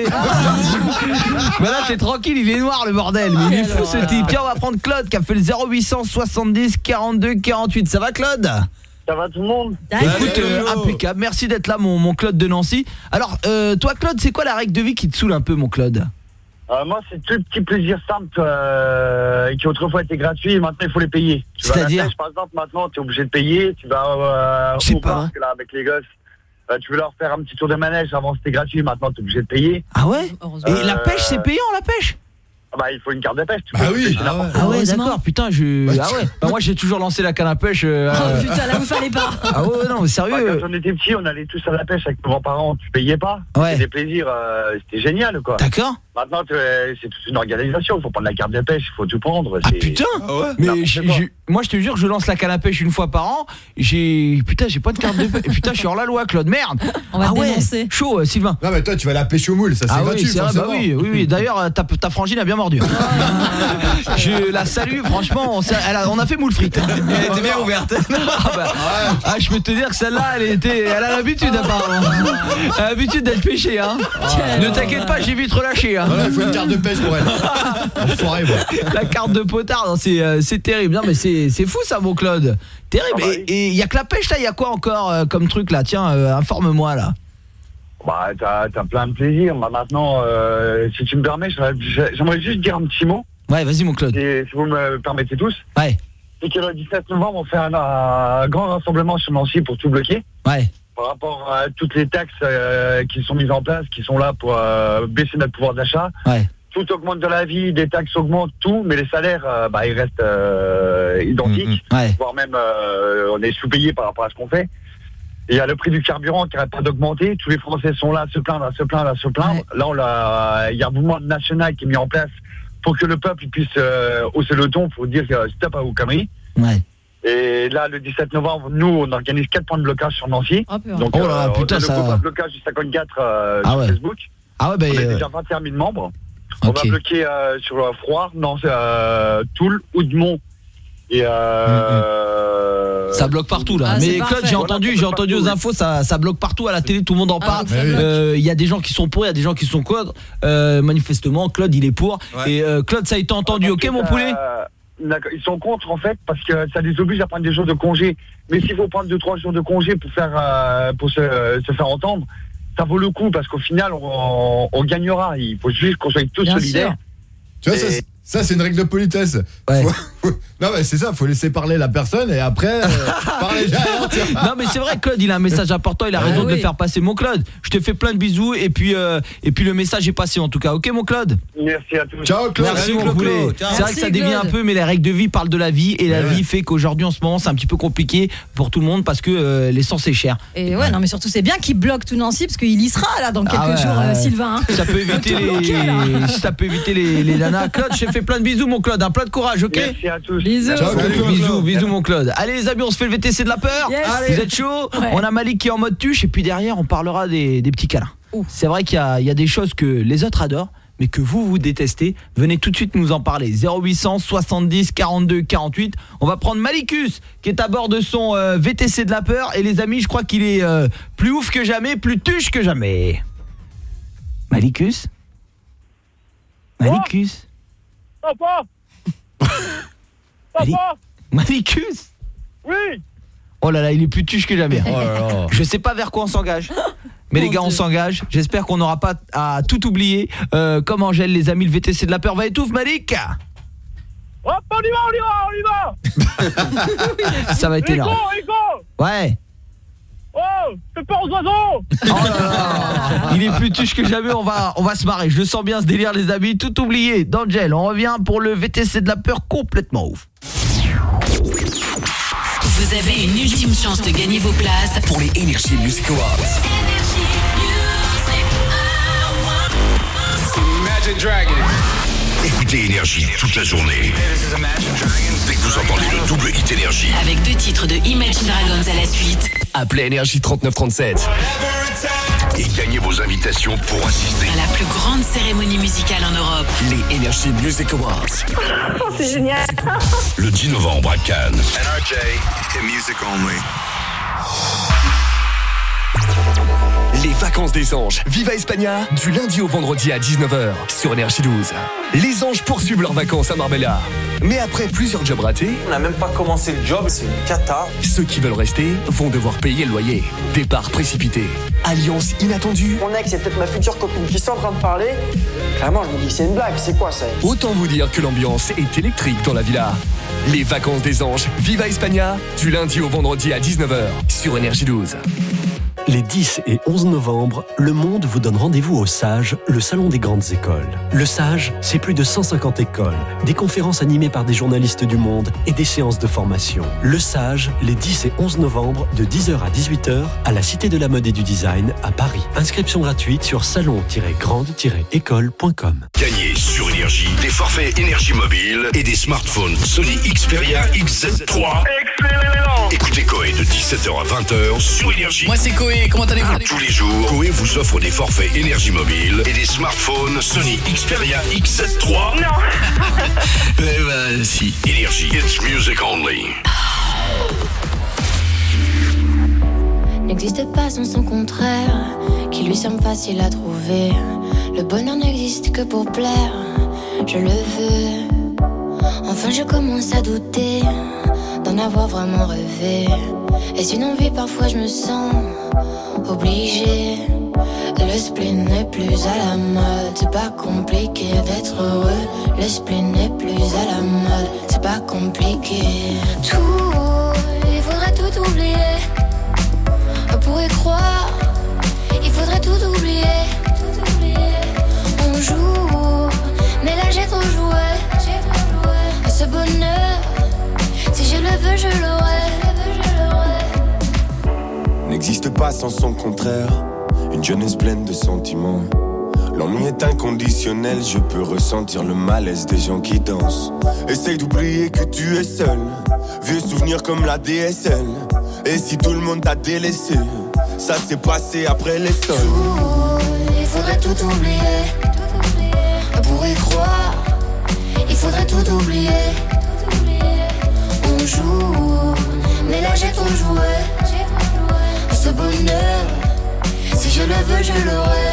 Bah là, t'es tranquille, il est noir le bordel. Mais il est fou ce type. Tiens, on va prendre Claude qui a fait le zéro huit cent soixante-dix quarante-deux quarante-huit. Ça va Claude? Ça va tout le monde? Écoute, euh, impeccable. Merci d'être là mon, mon Claude de Nancy. Alors, euh, toi Claude, c'est quoi la règle de vie qui te saoule un peu mon Claude? euh, Moi, c'est tout petit plaisir simple euh, qui autrefois était gratuit et maintenant il faut les payer. C'est-à-dire? Par exemple, maintenant tu es obligé de payer. Tu vas euh, au parc là, avec les gosses. Euh, tu veux leur faire un petit tour de manège. Avant c'était gratuit, maintenant tu es obligé de payer. Ah ouais? Et euh, la pêche c'est payant la pêche? Bah il faut une carte de pêche. Tu ah oui. Ah ouais, ah ouais d'accord. Putain je. Bah, ah ouais. Bah, moi j'ai toujours lancé la canne à pêche. Euh, oh putain là vous fallait pas. Ah ouais non mais sérieux. Bah, quand on était petits on allait tous à la pêche avec nos grands-parents. Tu payais pas. Ouais. C'était des plaisirs. Euh, c'était génial quoi. D'accord. Maintenant c'est toute une organisation. Il faut prendre la carte de pêche. Il faut tout prendre. Ah putain. Ah ouais. Mais j, j, moi je te jure je lance la canne à pêche une fois par an. J'ai putain j'ai pas de carte de pêche. Putain je suis hors la loi Claude merde. On va ah ouais. dénoncer. Chaud euh, Sylvain. Non mais toi tu vas la pêcher au moule ça c'est ah gratuit. Oui, c'est vrai, bah oui oui oui. D'ailleurs ta, ta frangine a bien mordu. Je la salue franchement on, elle a, on a fait moule frites. Elle était bien ouverte. Ah, bah, ah je peux te dire que celle-là elle était elle a l'habitude apparemment. Elle a l'habitude d'être pêchée hein. Ah, ne t'inquiète pas j'ai vite relâché hein. Voilà, il faut une carte de pêche pour elle. Enfoiré, la carte de potard c'est euh, c'est terrible. Non mais c'est c'est fou ça mon Claude. Terrible. Ah, bah, et il y a que la pêche là, il y a quoi encore euh, comme truc là? Tiens euh, informe-moi là. Bah t'as t'as plein de plaisir. Bah, maintenant euh, si tu me permets, j'aimerais juste dire un petit mot. Ouais, vas-y mon Claude. Et, si vous me permettez tous. Ouais. C'est que le dix-sept novembre, on fait un, un grand rassemblement sur Nancy pour tout bloquer. Ouais. Par rapport à toutes les taxes euh, qui sont mises en place, qui sont là pour euh, baisser notre pouvoir d'achat. Ouais. Tout augmente de la vie, des taxes augmentent, tout, mais les salaires, euh, bah, ils restent euh, identiques. Mmh, ouais. Voire même, euh, on est sous-payé par rapport à ce qu'on fait. Et il y a le prix du carburant qui n'arrête pas d'augmenter. Tous les Français sont là à se plaindre, à se plaindre, à se plaindre. Ouais. Là, on l'a, il y a un mouvement national qui est mis en place pour que le peuple puisse euh, hausser le ton pour dire que stop à vos conneries. Ouais. Et là, le dix-sept novembre, nous, on organise quatre points de blocage sur Nancy. Oh, Donc, oh là, euh, putain, on a ça... le groupe de blocage du cinquante-quatre euh, ah sur ouais. Facebook. Ah ouais, bah, on a euh... déjà vingt et un mille membres. Okay. On va bloquer euh, sur euh, Froid, non, euh, Toul, Oudemont et euh... ça bloque partout là. Ah, mais Claude, j'ai entendu, voilà, j'ai entendu aux infos, ça, ça bloque partout à la télé, tout le monde en parle. Il ah, euh, y a des gens qui sont pour, il y a des gens qui sont contre. Euh, manifestement, Claude, il est pour. Ouais. Et euh, Claude, ça a été entendu, ok, mon poulet? D'accord. Ils sont contre en fait parce que ça les oblige à prendre des jours de congé. Mais s'il faut prendre deux trois jours de congé pour faire euh, pour se, se faire entendre, ça vaut le coup parce qu'au final on, on, on gagnera. Il faut juste qu'on soit tous Bien solidaires. Sûr. Tu vois, et... ça, ça c'est une règle de politesse. Ouais. Faut, faut, non mais c'est ça, faut laisser parler la personne et après euh, parler derrière. Non mais c'est vrai Claude, il a un message important, il a ah, raison oui. de le faire passer. Mon Claude, je te fais plein de bisous et puis euh, et puis le message est passé en tout cas. OK mon Claude? Merci à tous. Ciao Claude. Merci mon poulet. C'est vrai que ça devient un peu mais les règles de vie parlent de la vie et la ouais. vie fait qu'aujourd'hui en ce moment c'est un petit peu compliqué pour tout le monde parce que euh, l'essence est chère. Et ouais, ouais non mais surtout c'est bien qu'il bloque tout Nancy parce qu'il y sera là dans quelques ah ouais, jours euh, Sylvain. Hein. Ça peut éviter les bloquer, ça peut éviter les les nanas. Claude, je te fais plein de bisous mon Claude, un plein de courage, OK? Merci à tous. Bisous. Ciao, Claude. Bisous, bisous mon Claude. Allez les amis, on se fait le V T C de la peur. Yes. Vous êtes chaud? Ouais. On a Malik qui est en mode tuche et puis derrière on parlera des, des petits câlins. C'est vrai qu'il y a, il y a des choses que les autres adorent mais que vous vous détestez. Venez tout de suite nous en parler. zéro huit cent soixante-dix quarante-deux quarante-huit. On va prendre Malikus qui est à bord de son euh, V T C de la peur et les amis, je crois qu'il est euh, plus ouf que jamais, plus tuche que jamais. Malikus? Malikus? Papa. Mali... Malikus? Oui. Oh là là, il est plus tuche que jamais. Oh là là. Je sais pas vers quoi on s'engage. Mais les gars, on s'engage. J'espère qu'on n'aura pas à tout oublier. Euh, comme Angèle, les amis, le V T C de la peur va étouffer, Malik. Hop, on y va, on y va, on y va. Ça va être énorme. Rico, Rico. Ouais. Oh, fais peur aux oiseaux. Oh là là. Il est plus tuche que jamais, on va, on va se marrer. Je le sens bien ce délire, les amis. Tout oublié d'Angèle. On revient pour le V T C de la peur complètement ouf. Vous avez une ultime chance de gagner vos places pour les Energy Music Awards. Magic Dragon. Écoutez Énergie toute la journée. Dès que vous entendez le double hit Énergie. Avec deux titres de Imagine Dragons à la suite. Appelez Énergie trente-neuf trente-sept. Et gagnez vos invitations pour assister à la plus grande cérémonie musicale en Europe. Les Energy Music Awards. Oh, c'est génial. Le dix novembre à Cannes. N R J et Music Only. Les vacances des anges. Viva España, du lundi au vendredi à dix-neuf heures sur Énergie douze. Les anges poursuivent leurs vacances à Marbella. Mais après plusieurs jobs ratés, On n'a même pas commencé le job, c'est une cata. ceux qui veulent rester vont devoir payer le loyer. Départ précipité. Alliance inattendue. Mon ex, c'est peut-être ma future copine qui sont en train de parler. Clairement, je me dis que c'est une blague, c'est quoi ça? Autant vous dire que l'ambiance est électrique dans la villa. Les vacances des anges. Viva España, du lundi au vendredi à dix-neuf heures sur Énergie douze. Les dix et onze novembre, Le Monde vous donne rendez-vous au SAGE, le salon des grandes écoles. Le SAGE, c'est plus de cent cinquante écoles, des conférences animées par des journalistes du monde et des séances de formation. Le SAGE, les dix et onze novembre, de dix heures à dix-huit heures, à la Cité de la Mode et du Design, à Paris. Inscription gratuite sur salon tiret grande tiret école point com. Gagnez sur Énergie des forfaits Énergie Mobile et des smartphones Sony Xperia X Z trois. Excellent. Écoutez Coé de dix-sept heures à vingt heures sur Énergie. Moi c'est Coé, comment allez-vous? Tous les jours, Coé vous offre des forfaits Énergie Mobile et des smartphones Sony Xperia X Z trois. Non. Eh ben si. Énergie, it's music only. N'existe pas sans son contraire, qui lui semble facile à trouver. Le bonheur n'existe que pour plaire, je le veux. Enfin je commence à douter d'en avoir vraiment rêvé. Est-ce une envie? Parfois je me sens obligée. Le spleen n'est plus à la mode, c'est pas compliqué d'être heureux. Le spleen n'est plus à la mode, c'est pas compliqué. Tout, il faudrait tout oublier. On pourrait croire, il faudrait tout oublier. On joue, mais là j'ai trop joué. Ce bonheur, si je le veux, je l'aurai. N'existe pas sans son contraire. Une jeunesse pleine de sentiments. L'ennui est inconditionnel, je peux ressentir le malaise des gens qui dansent. Essaye d'oublier que tu es seul. Vieux souvenirs comme la D S L. Et si tout le monde t'a délaissé, ça s'est passé après les sols. Il faudrait tout oublier. On pourrait croire, il faudrait tout oublier. On joue, mais là j'ai trop joué. Ce bonheur, si je le veux, je l'aurai.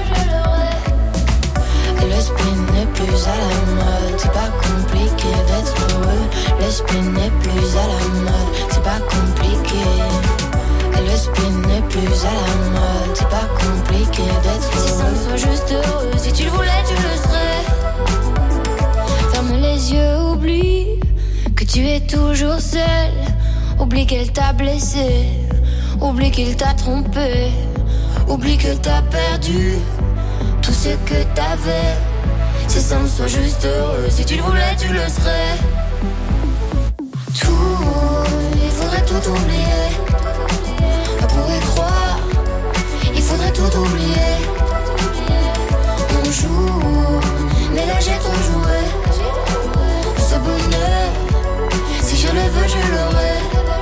Le spleen n'est plus à la mode, c'est pas compliqué d'être heureux. Le spleen n'est plus à la mode, c'est pas compliqué. Le spleen n'est plus à la mode, c'est pas compliqué d'être heureux. Si ça me soit juste heureux, si tu le voulais, tu le serais. Ferme les yeux, oublie que tu es toujours seul. Oublie qu'elle t'a blessé, oublie qu'il t'a trompé, oublie que t'as perdu tout ce que t'avais. Si ça me soit juste heureux, si tu le voulais, tu le serais. Tout, il faudrait tout oublier. On pourrait croire, il faudrait tout oublier. On joue, mais là j'ai trop joué. Ce bonheur, si je le veux, je l'aurai.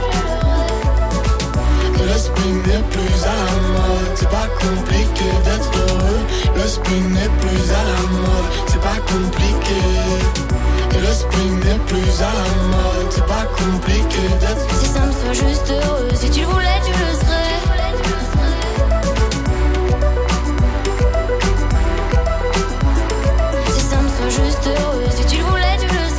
Le spleen n'est plus à la mode, c'est pas compliqué d'être heureux. Le spleen n'est plus à la mode, c'est pas compliqué. Le spleen n'est plus à la mode, c'est pas compliqué d'être heureux. Si ça me soit juste heureux, si tu le voulais, tu le serais. Si ça me soit juste heureux, si tu le voulais, tu le serais.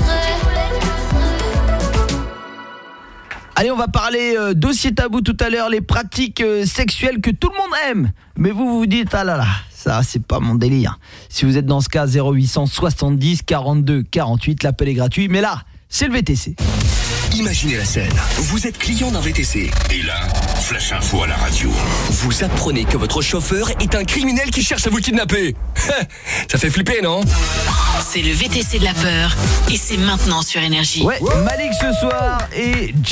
Allez, on va parler euh, dossier tabou tout à l'heure, les pratiques euh, sexuelles que tout le monde aime. Mais vous, vous vous dites, ah là là, ça c'est pas mon délire. Si vous êtes dans ce cas, zéro huit cent soixante-dix quarante-deux quarante-huit, l'appel est gratuit. Mais là, c'est le V T C. Imaginez la scène. Vous êtes client d'un V T C. Et là, flash info à la radio. Vous apprenez que votre chauffeur est un criminel qui cherche à vous kidnapper. Ça fait flipper, non? C'est le V T C de la peur. Et c'est maintenant sur Énergie. Ouais, Malik ce soir et Jeff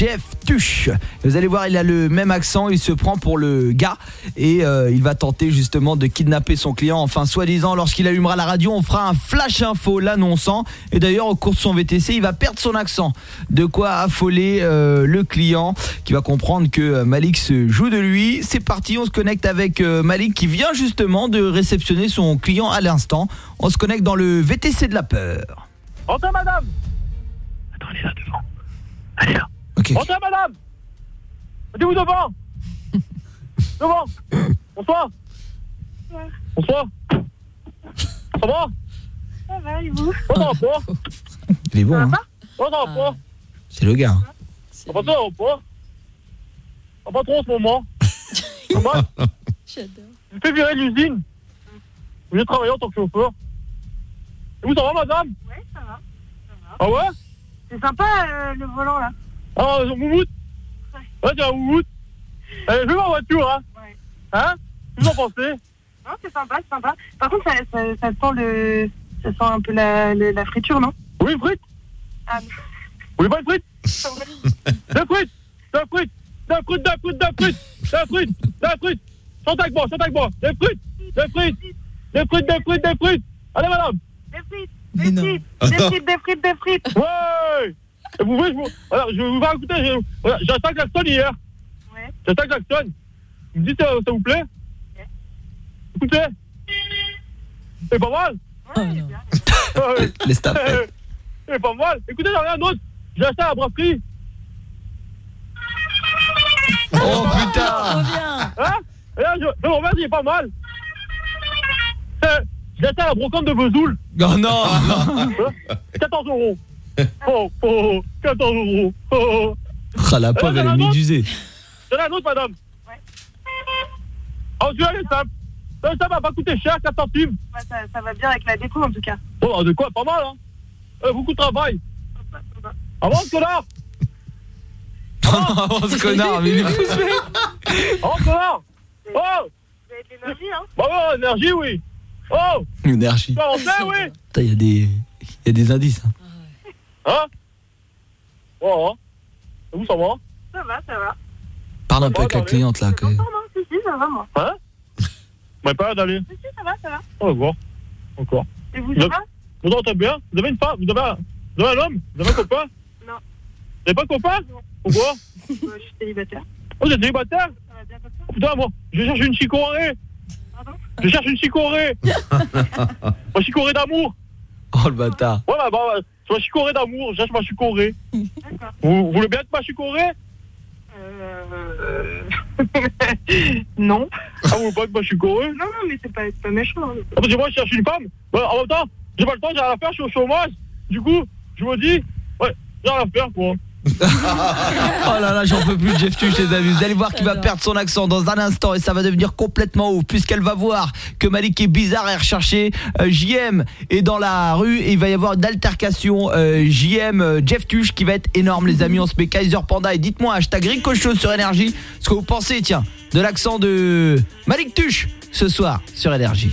Tuche. Vous allez voir, il a le même accent, il se prend pour le gars et euh, il va tenter justement de kidnapper son client. Enfin, soi-disant, lorsqu'il allumera la radio, on fera un flash info l'annonçant. Et d'ailleurs, au cours de son V T C, il va perdre son accent. De quoi affoler euh, le client qui va comprendre que Malik se joue de lui. C'est parti, on se connecte avec euh, Malik qui vient justement de réceptionner son client à l'instant. On se connecte dans le V T C de la peur. Entrez, madame. Attends, elle est là devant. Elle est là. Okay, Entrez, okay. madame. Mettez-vous devant. Devant. Bonsoir. Ouais. Bonsoir. Ça va? Ça va, et vous? Pas dans rapport. Il est bon, hein? Pas dans rapport. C'est le gars. Ça va pas dans rapport. Ça va pas trop en ce moment. Normal. J'adore. Je me fais virer de l'usine. J'ai travaillé en tant que chauffeur. Et vous, ça va, madame? Ouais, ça va. Ça va. Ah ouais? C'est sympa, euh, le volant, là. Ah, c'est un moumoute? Ouais. Ouais, c'est un moumoute. Allez, je vais ma voiture, hein? Ouais. Hein? Qu'est-ce que vous en pensez? Non, c'est sympa, c'est sympa. Par contre, ça, ça, ça sent le... Ça sent un peu la, la, la friture, non? Oui, une frite. Ah, vous voulez pas une frite? Deux frites. Deux frites. Deux frites, deux frites, deux frites. Deux frites, deux frites. Chante avec moi, chante avec moi. Deux frites. Deux frites. Deux frites, deux frites, deux frites. Allez, madame. Des frites, des frites, des frites, des frites, des frites. Ouais. Et vous voulez, je vous... Voilà, je vais vous faire écouter. Je... Voilà, j'ai acheté un klaxon hier. Ouais. J'ai acheté un klaxon. Vous me dites, ça, ça vous plaît? Ouais. Écoutez. C'est pas mal. Ouais, c'est bien. Ouais. Laisse ta fête. C'est pas mal. Écoutez, j'en ai un autre. J'ai acheté à la brasserie. Oh putain. Trop bien. Hein? Et là, je... je me remercie, il est pas mal. J'ai acheté à la brocante de Vesoul. Oh non. quatorze euros. Oh, oh, quatorze euros. Oh. Ah, la pauvre, elle est médusée. J'en ai un autre, madame. Ouais. Oh, celui-là, il est simple. Ça, ça va pas coûter cher, quatre centimes. Ouais, ça, ça va bien avec la déco, en tout cas. Oh, de quoi? Pas mal, hein. Euh, beaucoup de travail. Avance, connard. Avance, connard, mais il est fou, ce mec. Avance, connard. Oh. Vous avez de l'énergie, hein? Bah ouais, énergie, oui. Oh. Énergie. Tu vas avancer, oui. Putain, il y a des... Il y a des indices, hein. Hein? Oh, hein. Et vous, ça va? Ça va, ça va. Parle un peu avec la cliente, là. Que... Non, non, si, si, ça va, moi. Hein? Vous m'avez pas l'air d'aller? Si, si, ça va, ça va. Oh, d'accord. Encore. Et vous, ça va? Vous entendez bien? Vous avez une femme? Vous avez un, vous avez un homme? Vous avez un copain? Non. Vous n'avez pas de copain? Non. Pourquoi? euh, Je suis célibataire. Oh, vous êtes célibataire? Ça va bien comme ça? Oh, putain, moi, je cherche une chicorée. Pardon? Je cherche une chicorée. Ma chicorée d'amour. Oh, le bâtard. Ouais, bah, bah, c'est ma chicorée d'amour. Je cherche ma chicorée. D'accord. Vous, vous voulez bien être ma chicorée? Euh... non. Ah, vous voulez pas être ma chicorée? Non, non, mais c'est pas, c'est pas méchant. Hein. Ah, parce que moi, je cherche une femme. Ouais, en même temps, j'ai pas le temps, j'ai rien à faire, je suis au chômage. Du coup, je me dis, ouais, j'ai rien à faire, quoi. Oh là là, j'en peux plus de Jeff Tuche, les amis. Vous allez voir qu'il va perdre son accent dans un instant et ça va devenir complètement ouf puisqu'elle va voir que Malik est bizarre et recherché. euh, J M est dans la rue et il va y avoir une altercation euh, J M euh, Jeff Tuche qui va être énorme, les amis. On se met Kaiser Panda et dites-moi hashtag Ricochot sur Énergie ce que vous pensez, tiens, de l'accent de Malik Tuche ce soir sur Énergie.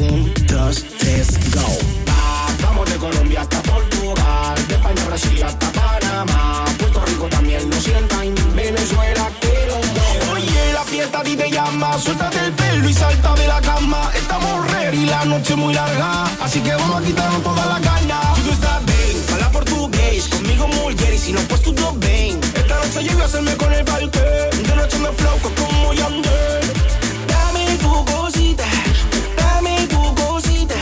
Vamos de Colombia hasta Portugal, de España a Brasil hasta Panamá, Puerto Rico también lo sienta, en Venezuela que lo mueva. Oye, la fiesta a ti te llama, suéltate el pelo y salta de la cama. Estamos ready, la noche muy larga, así que vamos a quitarnos toda la caña. Tú estás bien, habla portugués, conmigo mulher y si no pues tú todo bien. Esta noche llego a hacerme con el parque, de noche me flow como Yandel. Dame tu cosita, dame tu cosita.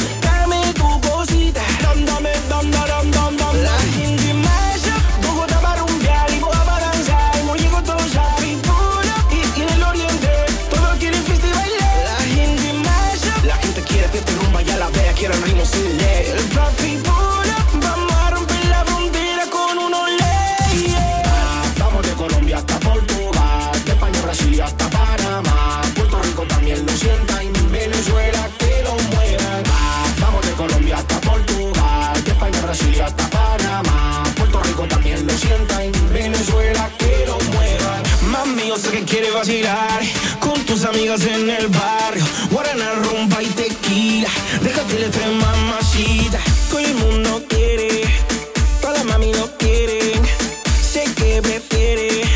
Dame, dam, dam, dam, dam. La gente masha, Bogotá para rumbear y Boa para danzar. No llego todos a Pintura y, y en el oriente todos quieren fiesta y bailar. La gente masha, la gente quiere fiesta y rumba, ya la vea, quiere el ritmo sin ley. El papi pura, vamos a romper la frontera con unos leyes. Ah, vamos de Colombia hasta Portugal, de España a Brasil y hasta Panamá. Puerto Rico también lo sienta, en Venezuela que lo muevan. Ah, vamos de Colombia hasta Portugal, de España a Brasil y hasta Panamá. Puerto Rico también lo sienta, en Venezuela que lo muevan. Mami, yo sé que quieres vacilar con tus amigas en el barrio. Guaraná, rumba y tequila, déjate de tres mamacita. Todo el mundo quiere, toda la mami lo quieren. Sé que prefiere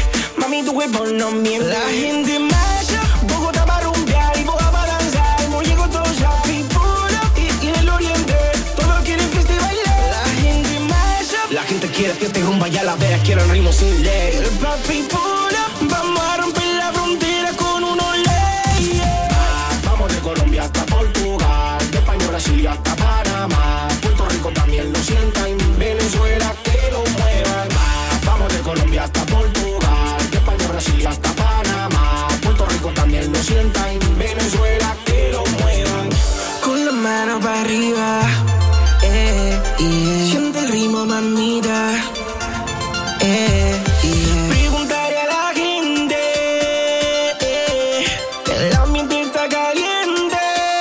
no miente. La gente marcha, Bogotá va a rumbear y Boga va a danzar. No llego todos ya pipura y, y en el oriente todos quieren fiesta y bailar. La gente marcha, la gente quiere fiesta y rumba y a la vez quieren ritmo sin ley. El papi pura, vamos a romper la frontera con unos leyes. Ah, vamos de Colombia hasta Portugal, de España, Brasil y hasta Panamá. Puerto Rico también lo sienta y Venezuela que lo muevan. Ah, vamos de Colombia hasta Portugal, de España, Brasil y hasta Panamá. Puerto Rico también lo sienta y Venezuela que lo muevan. Con la mano para arriba, eh, yeah. Siente el ritmo, mamita. Eh, yeah. Preguntaré a la gente, eh, el ambiente está caliente,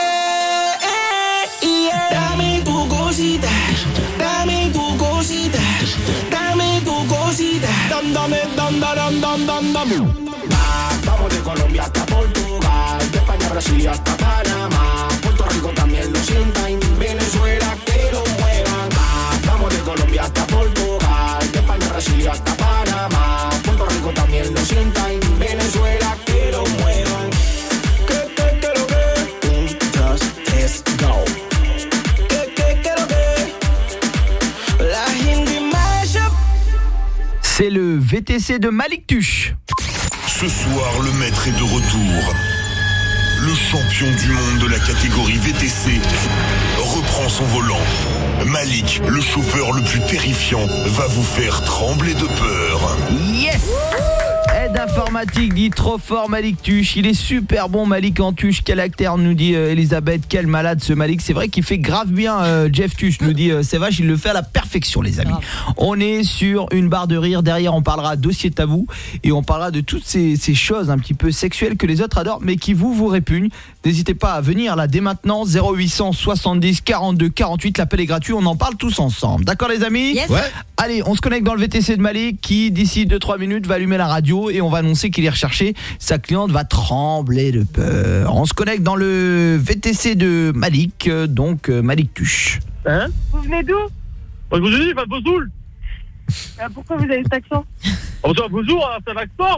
eh, yeah. Dame tu cosita, dame tu cosita, dame tu cosita, dam, dame, dam, dam, dam, dam, dam. Va, vamos de Colombia hasta Portugal, de España, Brasil y hasta Panamá. Puerto Rico también lo sienta y Venezuela que lo muevan. Va, vamos de Colombia hasta Portugal, de España, Brasil y hasta Panamá. Puerto Rico también lo sienta y Venezuela que lo muevan. Que, que, que lo que, un, dos, tres, go. Que, que, que lo que, la gente marcha. C'est le V T C de Malik Tuche. Ce soir, le maître est de retour. Le champion du monde de la catégorie V T C reprend son volant. Malik, le chauffeur le plus terrifiant, va vous faire trembler de peur. Yes! Aide informatique dit trop fort Malik Tuche. Il est super bon Malik en Tuche. Quel acteur nous dit euh, Elisabeth. Quel malade ce Malik. C'est vrai qu'il fait grave bien euh, Jeff Tuche nous dit euh, c'est vache, il le fait à la perfection les amis. On est sur une barre de rire. Derrière on parlera dossier tabou et on parlera de toutes ces, ces choses un petit peu sexuelles que les autres adorent mais qui vous vous répugnent. N'hésitez pas à venir là dès maintenant. Zéro huit cent soixante-dix quarante-deux quarante-huit. L'appel est gratuit. On en parle tous ensemble. D'accord les amis? Yes. Ouais. Allez, on se connecte dans le V T C de Malik qui d'ici deux trois minutes va allumer la radio et on va annoncer qu'il est recherché. Sa cliente va trembler de peur. On se connecte dans le V T C de Malik, donc Malik Tuche. Hein? Vous venez d'où? Bah, je vous ai dit, pas de Vesoul. Ah, pourquoi vous avez cet accent? Oh, c'est un Vesoul, hein, c'est un accent.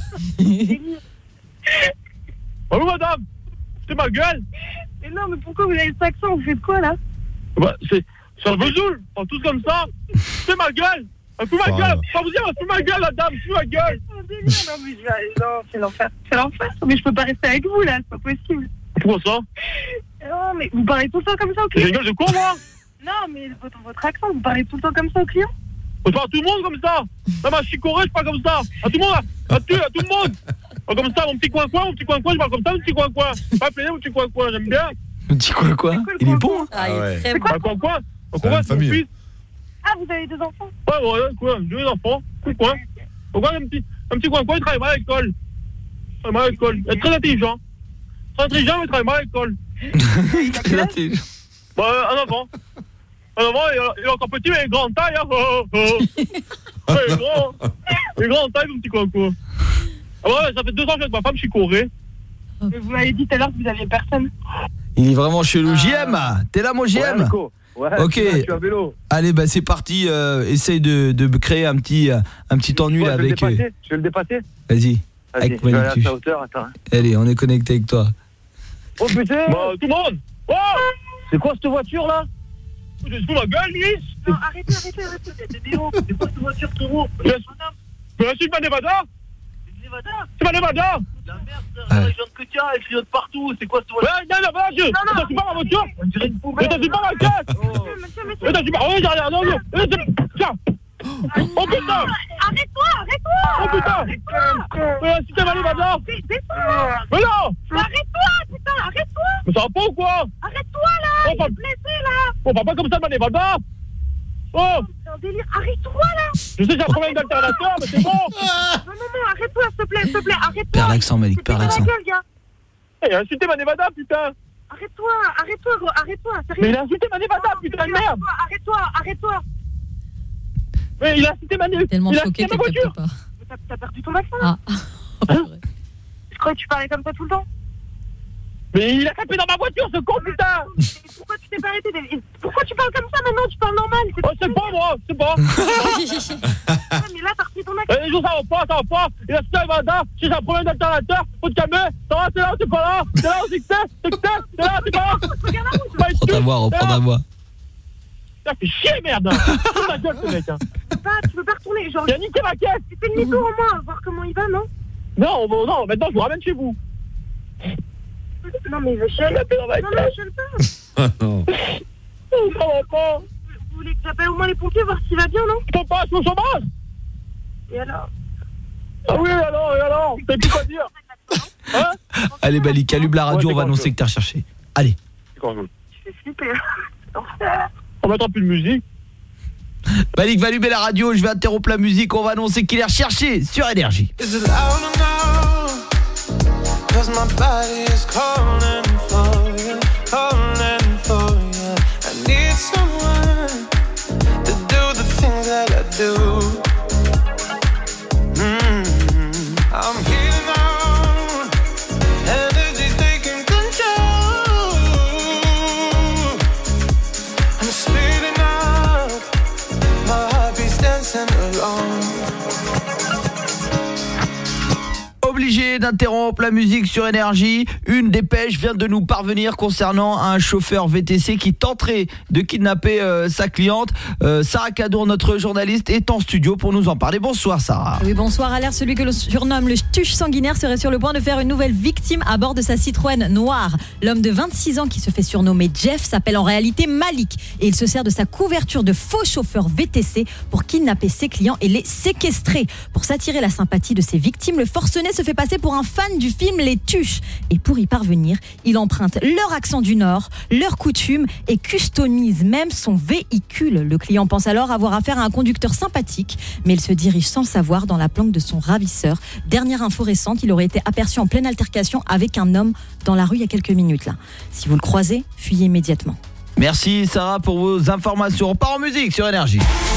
Bonjour madame, c'est ma gueule. Mais non, mais pourquoi vous avez cet accent? Vous faites quoi là? Bah, c'est, c'est un Vesoul, on tous comme ça. C'est ma gueule. Fous ma gueule, pas vous dire, fous ma gueule, la dame, fous ma gueule. Non, mais je vais... non, c'est l'enfer, c'est l'enfer. Mais je peux pas rester avec vous là, c'est pas possible. Pourquoi ça? Non, mais vous parlez tout le temps comme ça au client. J'ai une gueule de con, moi. Non, mais votre, votre accent, vous parlez tout le temps comme ça au client. Je parle à tout le monde comme ça. Même à Chicoré, je parle comme ça. À tout le monde, à, à, tout, à tout le monde. Pas comme ça, mon petit coin-coin, mon petit coin-coin, je parle comme ça, mon petit coin-coin. Pas plaisir, mon petit coin-coin, j'aime bien. Mon petit coin-coin, il est bon. Ah, il est très C'est bon. quoi le coin-coin? Le coin-coin, c'est mon fils. Ah, vous avez deux enfants? Ouais, ouais, quoi, j'ai deux enfants. Coin-coin. Pourquoi un petit, un petit coin-coin, il travaille mal à l'école. Il travaille mal à l'école. Il est très intelligent. Très intelligent, mais il travaille mal à l'école. Très intelligent. Bah, un enfant. Un enfant, il est encore petit, mais il est grand en taille, hein. Oh, oh. Ouais, il est grand. Il est grand en taille, mon petit coin-coin. Ah ouais, ça fait deux ans que je suis avec ma femme, je suis coré. Mais vous m'avez dit tout à l'heure que vous aviez personne. Il est vraiment chelou. J M, t'es là mon J M? Ouais, ok. je suis, là, je suis à vélo. Allez, bah c'est parti. Euh, essaye de, de créer un petit, un petit ennui Ouais, là, je vais avec. le dépasser, je vais le dépasser. Vas-y. Vas-y, Avec je vais aller à Malik Tuche. sa hauteur, attends. Allez, on est connecté avec toi. Oh putain! Bah, tout le monde! Oh! C'est quoi cette voiture là? Je fous ma gueule, Lys! Non, arrêtez, arrêtez, arrêtez, c'est des héros. C'est quoi cette voiture, taureau? Mais c'est pas Nevada! C'est pas Nevada! La merde, c'est la région de Kutia, elle clignote partout, c'est quoi cette voiture? Ouais, non, non, non, je... Non, non. t'as su pas ma voiture? On dirait une poubelle. Mais t'as su pas ma tête? Monsieur, monsieur, monsieur. Mais t'as su pas... Oh, j'ai rien, non, non! Eh, c'est- Tiens! Oh putain! Arrête-toi, arrête-toi! Oh putain! Arrête-toi! Mais si t'es mal Nevada! Descends! Mais non! Mais arrête-toi, putain, arrête-toi! Mais ça va pas ou quoi? Arrête-toi là! Oh, Il pas- est blessé là! On parle pas comme ça de Nevada! Oh! C'est un délire, arrête-toi là! Je sais que j'ai un problème d'alternateur, mais c'est bon! Non, non, non, arrête-toi, s'il te plaît, s'il te plaît, arrête-toi! Perds l'accent, Malik, perds T'es dans l'accent. la gueule, gars! Il a insulté ma Nevada, putain! Arrête-toi, arrête-toi, gros, arrête-toi, sérieux! Mais il a insulté ma Nevada, putain de merde! Arrête-toi, arrête-toi! Mais il a insulté ma Nevada! Tellement Il a choqué insulté que ma t'as voiture! pas. Mais t'as- T'as perdu ton accent? Ah. Je croyais que tu parlais comme ça tout le temps. Mais il a tapé dans ma voiture, ce con, putain. Pourquoi tu t'es pas arrêté de... Pourquoi tu parles comme ça maintenant? Tu parles normal. Oh, c'est pas moi, c'est pas. Ouais, mais là, t'as repris ton accent. Les jours, ça va pas, ça va pas. Il a fait un mandat. Si j'ai un problème d'alternateur, faut te calmer. Ça va, t'es là ou t'es pas là? T'es là ou c'est que t'es? C'est que t'es? T'es là, t'es pas là? Reprends ta voix, reprends ta voix. Putain, fais chier, merde. Ferme ta gueule, ce mec. Hein. Tu peux pas, tu peux pas retourner. Genre, il a niqué ma caisse. tu fais demi-tour au moins, voir comment il va, non? Non, bon, non, maintenant je vous ramène chez vous. Non, mais je chiale. Non, mais je chiale pas. Non. Ça va pas. Vous voulez que j'appelle au moins les pompiers, voir s'il va bien, non? Je peux pas, je suis au chômage. Et alors? Ah oui, alors, et alors? T'as plus quoi dire? Hein? Allez, Malik, allume la radio, Ouais, on va annoncer que t'as recherché. Allez. C'est quand même. Je fais flipper. On mettra plus de musique. Malik va allumer la radio, je vais interrompre la musique, on va annoncer qu'il est recherché sur Énergie. Is it loud enough? Cause my body is calling for you, calling for you. I need someone to do the things that I do. Mm-hmm. I'm healing out, energy's taking control. I'm speeding up, my heartbeat's dancing along. Obligé d'interrompre la musique sur Énergie. Une dépêche vient de nous parvenir concernant un chauffeur V T C qui tenterait de kidnapper euh, sa cliente. Euh, Sarah Cadour, notre journaliste, est en studio pour nous en parler. Bonsoir Sarah. Oui, bonsoir. À l'air, celui que l'on surnomme le tuche sanguinaire serait sur le point de faire une nouvelle victime à bord de sa Citroën noire. L'homme de vingt-six ans qui se fait surnommer Jeff s'appelle en réalité Malik et il se sert de sa couverture de faux chauffeur V T C pour kidnapper ses clients et les séquestrer. Pour s'attirer la sympathie de ses victimes, le forcené se fait passer pour un fan du film Les Tuches. Et pour y parvenir, il emprunte leur accent du Nord, leurs coutumes et customise même son véhicule. Le client pense alors avoir affaire à un conducteur sympathique, mais il se dirige sans le savoir dans la planque de son ravisseur. Dernière info récente, il aurait été aperçu en pleine altercation avec un homme dans la rue il y a quelques minutes là. Si vous le croisez, fuyez immédiatement. Merci Sarah pour vos informations. On part en musique sur Énergie.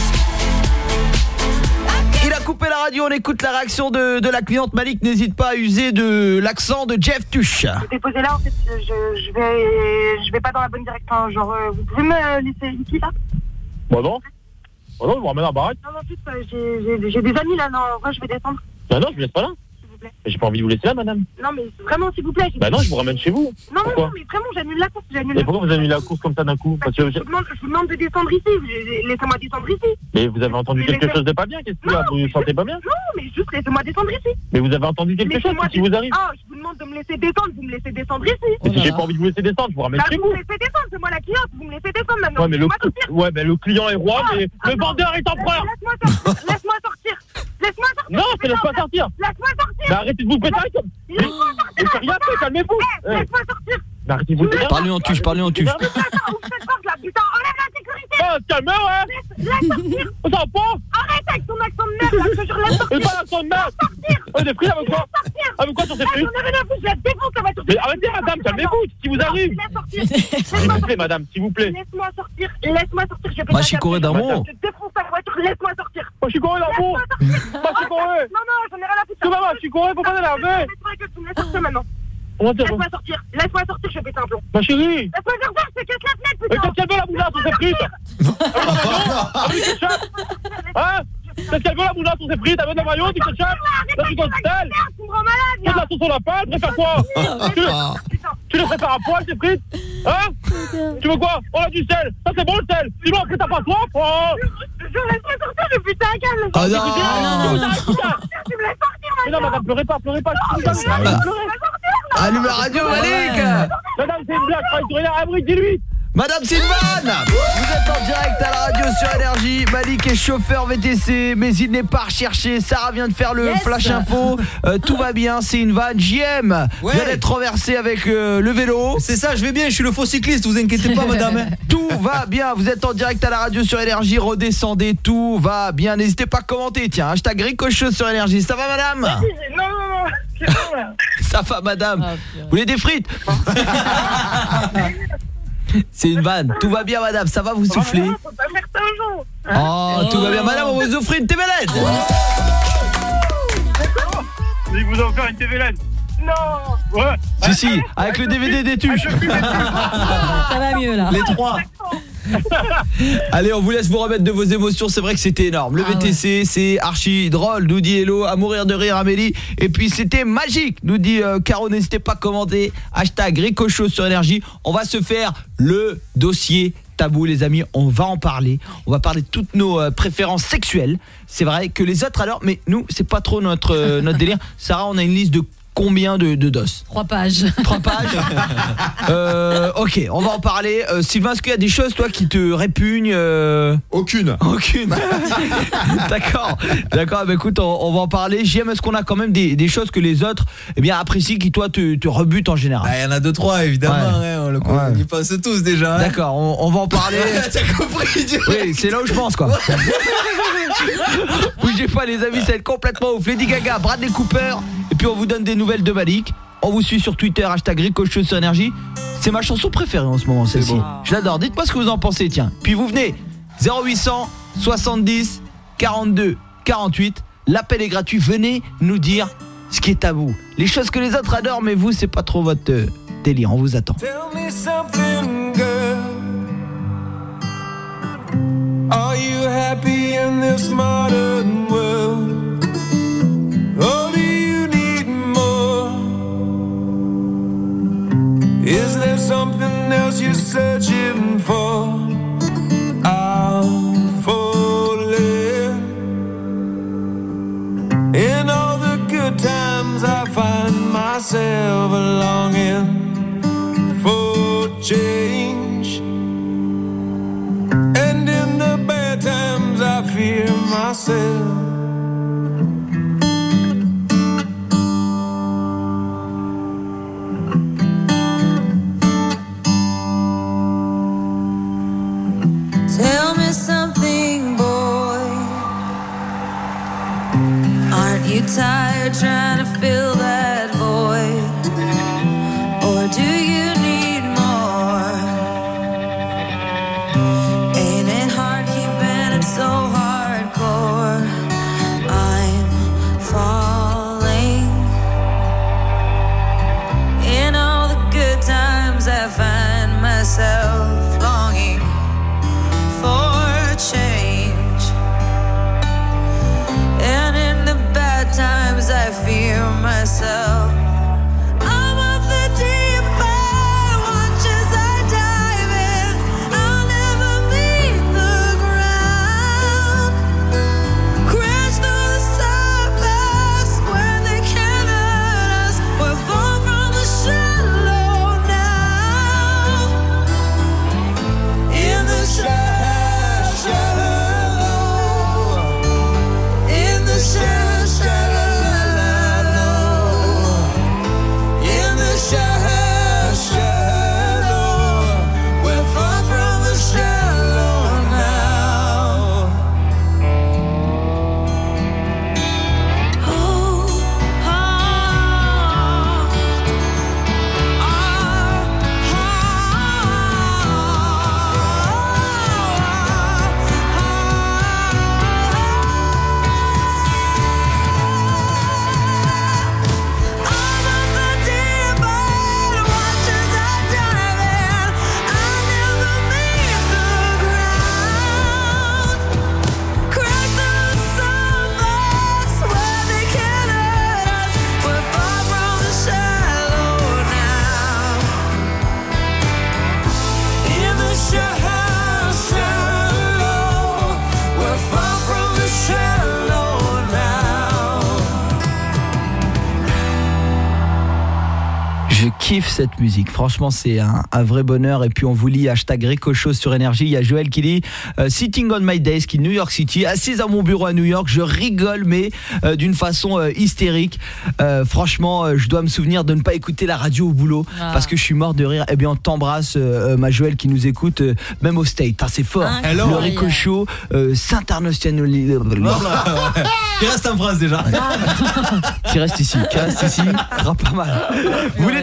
Il a coupé la radio, on écoute la réaction de, de la cliente. Malik n'hésite pas à user de l'accent de Jeff Tuche. Je t'ai posé là, en fait, je, je vais je vais pas dans la bonne direction. Genre, euh, vous pouvez me laisser ici, là? Bah non. Bah non, je vous ramène à la baraque. Non, non, en plus, euh, j'ai- j'ai j'ai des amis là, non, en vrai, je vais descendre. Bah non, je vous laisse pas là. J'ai pas envie de vous laisser là, madame. Non, mais vraiment, s'il vous plaît. j'ai- Bah non, je vous ramène chez vous. Non, non, Pourquoi non, mais vraiment, j'annule la course, j'annule Et la pourquoi course. vous avez mis la course comme ça d'un coup? Parce que Je vous demande, je vous demande de descendre ici, je- laissez-moi descendre ici. Mais vous avez entendu Mais quelque laissez- chose de pas bien? Qu'est-ce qu'il y a? Vous vous sentez pas bien? Non, mais juste laissez-moi descendre ici. Mais vous avez entendu quelque chose? Laissez-moi Qu'est-ce qui vous des- arrive? Ah, je vous demande de me laisser descendre, vous me laissez descendre ici. Et si j'ai pas envie de vous laisser descendre, je vous ramène Bah, chez vous vous. me laissez descendre, c'est moi la cliente, vous me laissez descendre maintenant. Ouais, mais le, Laissez-moi sortir. ouais, mais le client est roi, mais Ah, le non. vendeur est empereur. Laisse-moi sortir, laisse-moi sortir. Laisse-moi sortir. Non, je te laisse pas sortir. Laisse-moi sortir. Mais arrêtez de vous péter comme. Mais Laisse-moi sortir. j'ai rien fait, calmez-vous. Eh, Eh, laisse-moi sortir. mais arrêtez de vous péter. Parle-lui en tuche, parle-lui en tuche. Ouvre cette porte là, putain, enlève la sécurité. Ah, calmez, ouais. Laisse, laisse sortir. Ça va pas? Arrête avec ton accent de merde là, je te jure, laisse sortir. Mais pas l'accent de merde. Oh, des frites avec quoi? Avec quoi sur ces Eh, frites? j'en ai rien à foutre, je la défonce, ça va tout. Mais arrêtez, madame, calmez-vous, ce qui vous arrive. Laisse sortir. S'il vous plaît, madame, s'il vous plaît. Laisse-moi sortir, laisse-moi sortir, je vais péter Moi, un je suis câble. coré d'amour. Je défonce ta voiture, laisse-moi sortir. Moi, je suis coré d'amour. Laisse-moi sortir. Moi, je suis coré. Non, non, j'en ai rien à foutre. Que maman, je suis coré, faut pas t'énerver. Laisse-moi que tu me laisses sortir maintenant. On va dire. Laisse-moi sortir, laisse-moi sortir, je vais péter un plomb. Ma chérie. Laisse-moi sortir, je te casse la fenêtre, Mais putain. qu'est-ce qu'elle veut la boulasse sur ces frites? Avec du ketchup? Hein? Qu'est-ce qu'elle veut la boulasse sur ces frites? Elle veut de la maillot, du ketchup? Là, du cocktail? Tu me rends malade, Tu de la sauce au lapin? Tu préfères quoi? Tu les- Tu les prépares à poil, ces frites? Hein? Tu veux quoi? On a du sel. Ça, c'est bon, le sel. Sinon, après, t'as pas soif? Oh. Je laisse-moi sortir, je putain un câble. Ah non, non, non, non. Tu me laisses sortir Mais non, maintenant. madame, pleurez pas, pleurez pas. ça va. Allume la radio, Malik. Madame, c'est une blague. Travaille sur rien. Abri, dis-lui. Madame Sylvane, vous êtes en direct à la radio sur Énergie. Malik est chauffeur V T C, mais il n'est pas recherché. Sarah vient de faire le Yes. flash info. Euh, tout va bien, c'est une vanne. J M Ouais. vient d'être renversé avec euh, le vélo. C'est ça, je vais bien, je suis le faux cycliste, vous inquiétez pas madame. Tout va bien, vous êtes en direct à la radio sur Énergie. Redescendez, tout va bien. N'hésitez pas à commenter, tiens, hashtag ricocheuse sur Énergie. Ça va madame? Non, non, non, c'est bon là. Ça va madame. Vous voulez des frites? C'est une vanne. Tout va bien madame, ça va, vous soufflez? Non, faut pas faire ça aux gens. Oh, tout va bien madame, on vous offre une T V L E D. Il vous a offert une T V L E D. Non. Ouais. Si, si, avec le D V D des tuches. Ça va mieux là. Les trois. Allez, on vous laisse vous remettre de vos émotions. C'est vrai que c'était énorme. Le ah, V T C, ouais. C'est archi drôle, nous dit Hello. À mourir de rire, Amélie. Et puis c'était magique, nous dit euh, Caro. N'hésitez pas à commenter. Hashtag Ricochot sur Énergie. On va se faire le dossier tabou, les amis. On va en parler. On va parler de toutes nos euh, préférences sexuelles. C'est vrai que les autres alors, mais nous, c'est pas trop notre, euh, notre délire. Sarah, on a une liste de combien de, de dos? Trois pages. Trois pages. euh, ok, on va en parler. Euh, Sylvain, est-ce qu'il y a des choses, toi, qui te répugnent euh... Aucune. Aucune. D'accord. D'accord, bah, écoute, on, on va en parler. J M, est-ce qu'on a quand même des, des choses que les autres eh bien, apprécient, qui, toi, te, te rebutent en général? Il bah, y en a deux, trois, évidemment. Ouais. Hein, on le ouais. on y passe tous déjà. Hein. D'accord, on, on va en parler. T'as compris direct. Oui, c'est là où je pense, quoi. Bougez pas, les amis, ça va être complètement ouf. Lady Gaga, Bradley Cooper. Et puis on vous donne des nouvelles de Malik. On vous suit sur Twitter, hashtag Ricochot sur Énergie. C'est ma chanson préférée en ce moment, celle-ci. Bon. Je l'adore, dites-moi ce que vous en pensez, tiens. Puis vous venez, zéro huit cent soixante-dix quarante-deux quarante-huit. L'appel est gratuit, venez nous dire ce qui est tabou. Les choses que les autres adorent, mais vous, c'est pas trop votre euh, délire, on vous attend. Tell me something, girl. Are you happy in this modern world? Or do you need more? Is there something else you're searching for? I'm falling. In all the good times I find myself longing for change. And in the bad times I fear myself. Tell me something, boy. Aren't you tired trying to fill that void? Or do you need more? Ain't it hard keeping it so hardcore? I'm falling. In all the good times I find myself longing for change. And in the bad times I fear myself. I'm of the deep end, watch as I dive in. I'll never meet the ground. Crash through the surface where they can't hurt us. We're far from the shallow now. In the shallow. Je kiffe cette musique, franchement c'est un, un vrai bonheur. Et puis on vous lit hashtag Ricochot sur Énergie. Il y a Joël qui dit euh, Sitting on my desk in New York City, assise à mon bureau à New York, je rigole mais euh, d'une façon euh, hystérique. euh, Franchement euh, je dois me souvenir de ne pas écouter la radio au boulot ah. parce que je suis mort de rire. Eh bien on t'embrasse euh, ma Joël qui nous écoute euh, même au State, ah, c'est fort. Hello. Le Ricochot euh, s'internationalise. Qui reste en France déjà. Qui reste ici, qui reste ici, sera pas mal. Vous voulez des frites,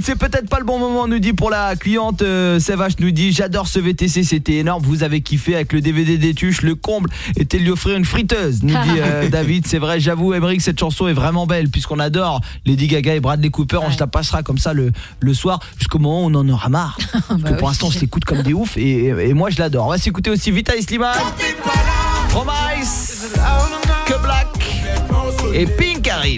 c'est peut-être pas le bon moment, nous dit pour la cliente euh, Savache nous dit j'adore ce V T C, c'était énorme, vous avez kiffé avec le D V D des Tuches, le comble était de lui offrir une friteuse, nous dit euh, David. C'est vrai, j'avoue Émeric, cette chanson est vraiment belle puisqu'on adore Lady Gaga et Bradley Cooper, ouais. On se la passera comme ça le, le soir jusqu'au moment où on en aura marre. Parce bah que pour oui. l'instant on se l'écoute comme des oufs et, et moi je l'adore. On va s'écouter aussi Vita et Slimane, Promise, Que Black et Pink arrive.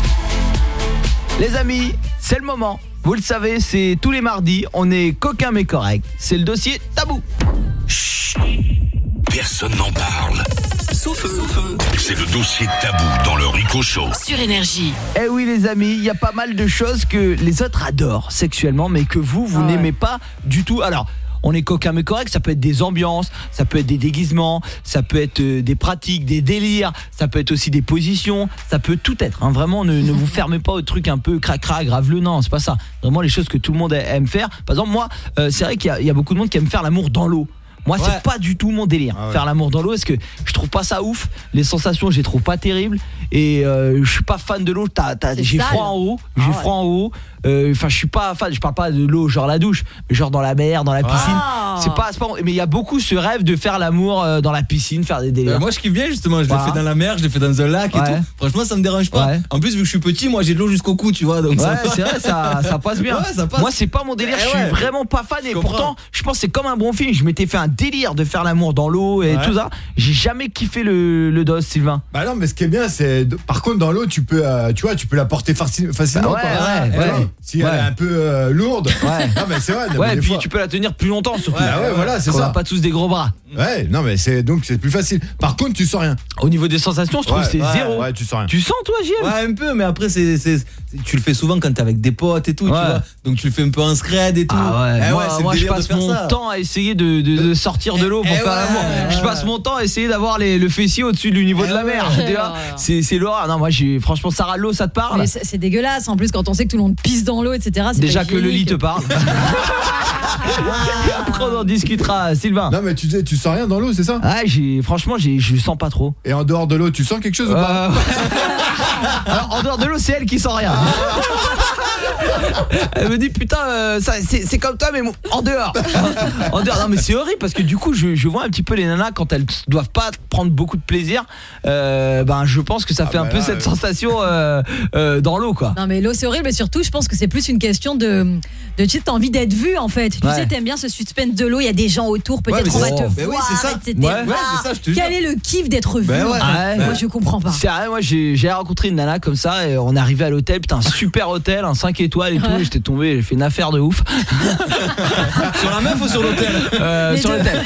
Les amis, c'est le moment. Vous le savez, c'est tous les mardis, on est coquin mais correct. C'est le dossier tabou. Chut, personne n'en parle. Sauf eux. C'est le dossier tabou dans le Rico Show. Sur Énergie. Eh oui les amis, il y a pas mal de choses que les autres adorent sexuellement, mais que vous, vous ah n'aimez ouais. pas du tout. Alors, on est coquin mais correct, ça peut être des ambiances, ça peut être des déguisements, ça peut être euh, des pratiques, des délires, ça peut être aussi des positions, ça peut tout être, hein. Vraiment ne, ne vous fermez pas au truc un peu cracra, grave-le, non, c'est pas ça. Vraiment les choses que tout le monde aime faire. Par exemple moi, euh, c'est vrai qu'il y a, il y a beaucoup de monde qui aime faire l'amour dans l'eau. Moi, ouais. c'est pas du tout mon délire. Ah ouais. Faire l'amour dans l'eau, parce que je trouve pas ça ouf. Les sensations, je les trouve pas terribles. Et euh, je suis pas fan de l'eau. T'as, t'as, j'ai sale. froid en haut. J'ai ah ouais. froid en haut. Enfin, euh, je suis pas fan. Je parle pas de l'eau, genre la douche, mais genre dans la mer, dans la piscine. Ah. C'est pas, c'est pas. Mais il y a beaucoup ce rêve de faire l'amour euh, dans la piscine, faire des délires. Euh, moi, je kiffe bien justement. Je voilà. l'ai fait dans la mer, je l'ai fait dans un lac et ouais. tout. Franchement, ça me dérange pas. Ouais. En plus, vu que je suis petit, moi, j'ai de l'eau jusqu'au cou, tu vois. Donc ouais, ça... c'est vrai, ça, ça passe bien. Ouais, ça passe. Moi, c'est pas mon délire. Eh je suis ouais. vraiment pas fan. Je et comprends. Pourtant, je pense que c'est comme un bon film. Je m'étais fait un délire de faire l'amour dans l'eau et ouais. tout ça. J'ai jamais kiffé le, le dos, Sylvain. Bah non, mais ce qui est bien, c'est par contre dans l'eau, tu peux, euh, tu vois, tu peux la porter facilement. Bah ouais, ouais, ouais, ouais. Si ouais. elle est un peu euh, lourde. Ouais. Non mais c'est vrai. Ouais, et puis fois... tu peux la tenir plus longtemps surtout. Ouais, ouais, voilà, c'est ça. On ça. a pas tous des gros bras. Ouais, non mais c'est donc c'est plus facile. Par contre, tu sens rien. Au niveau des sensations, je trouve ouais, c'est ouais, zéro. Ouais, tu sens rien. Tu sens toi, Gilles? Ouais, un peu, mais après c'est, c'est, c'est tu le fais souvent quand t'es avec des potes et tout, ouais. tu vois. Donc tu le fais un peu en scred et tout. Ah ouais. Eh moi, ouais, c'est moi je passe mon ça. temps à essayer de, de, de sortir de l'eau pour eh faire ouais, l'amour. Ouais, je passe mon temps à essayer d'avoir les, le fessier au-dessus du niveau eh de la mer. Ouais, tu vois, c'est c'est l'horreur. Non, moi j'ai franchement Sarah, l'eau ça te parle? Mais c'est, c'est dégueulasse. En plus quand on sait que tout le monde pisse dans l'eau, et cetera. C'est déjà que le lit te parle. Après on en discutera, Sylvain. Non mais tu disais tu sens rien dans l'eau, c'est ça? Ah j'ai franchement j'ai je sens pas trop. Et en dehors de l'eau, tu sens quelque chose euh... ou pas? Alors en dehors de l'eau, c'est elle qui sent rien. Elle me dit putain euh, ça, c'est, c'est comme toi mais en dehors. En dehors. Non mais c'est horrible parce que du coup je, je vois un petit peu les nanas quand elles doivent pas prendre beaucoup de plaisir, euh, ben je pense que ça ah fait bah un peu là, cette euh... sensation euh, euh, dans l'eau quoi. Non mais l'eau c'est horrible, mais surtout je pense que c'est plus une question de de tu sais, t'as envie d'être vu en fait. Tu ouais. sais t'aimes bien ce suspense de l'eau, il y a des gens autour, peut-être ouais, on va te bah voir, oui, c'est ça. et cetera. Ouais, ouais, c'est ça, je te jure. Quel est le kiff d'être vu? Bah ouais. Ah, moi je comprends pas. C'est vrai, moi j'ai, j'ai rencontré une nana comme ça et on est arrivé à l'hôtel, putain un super hôtel, un cinq étoiles et tout, et j'étais tombé, j'ai fait une affaire de ouf. Sur la meuf ou sur l'hôtel? euh, Sur deux. L'hôtel.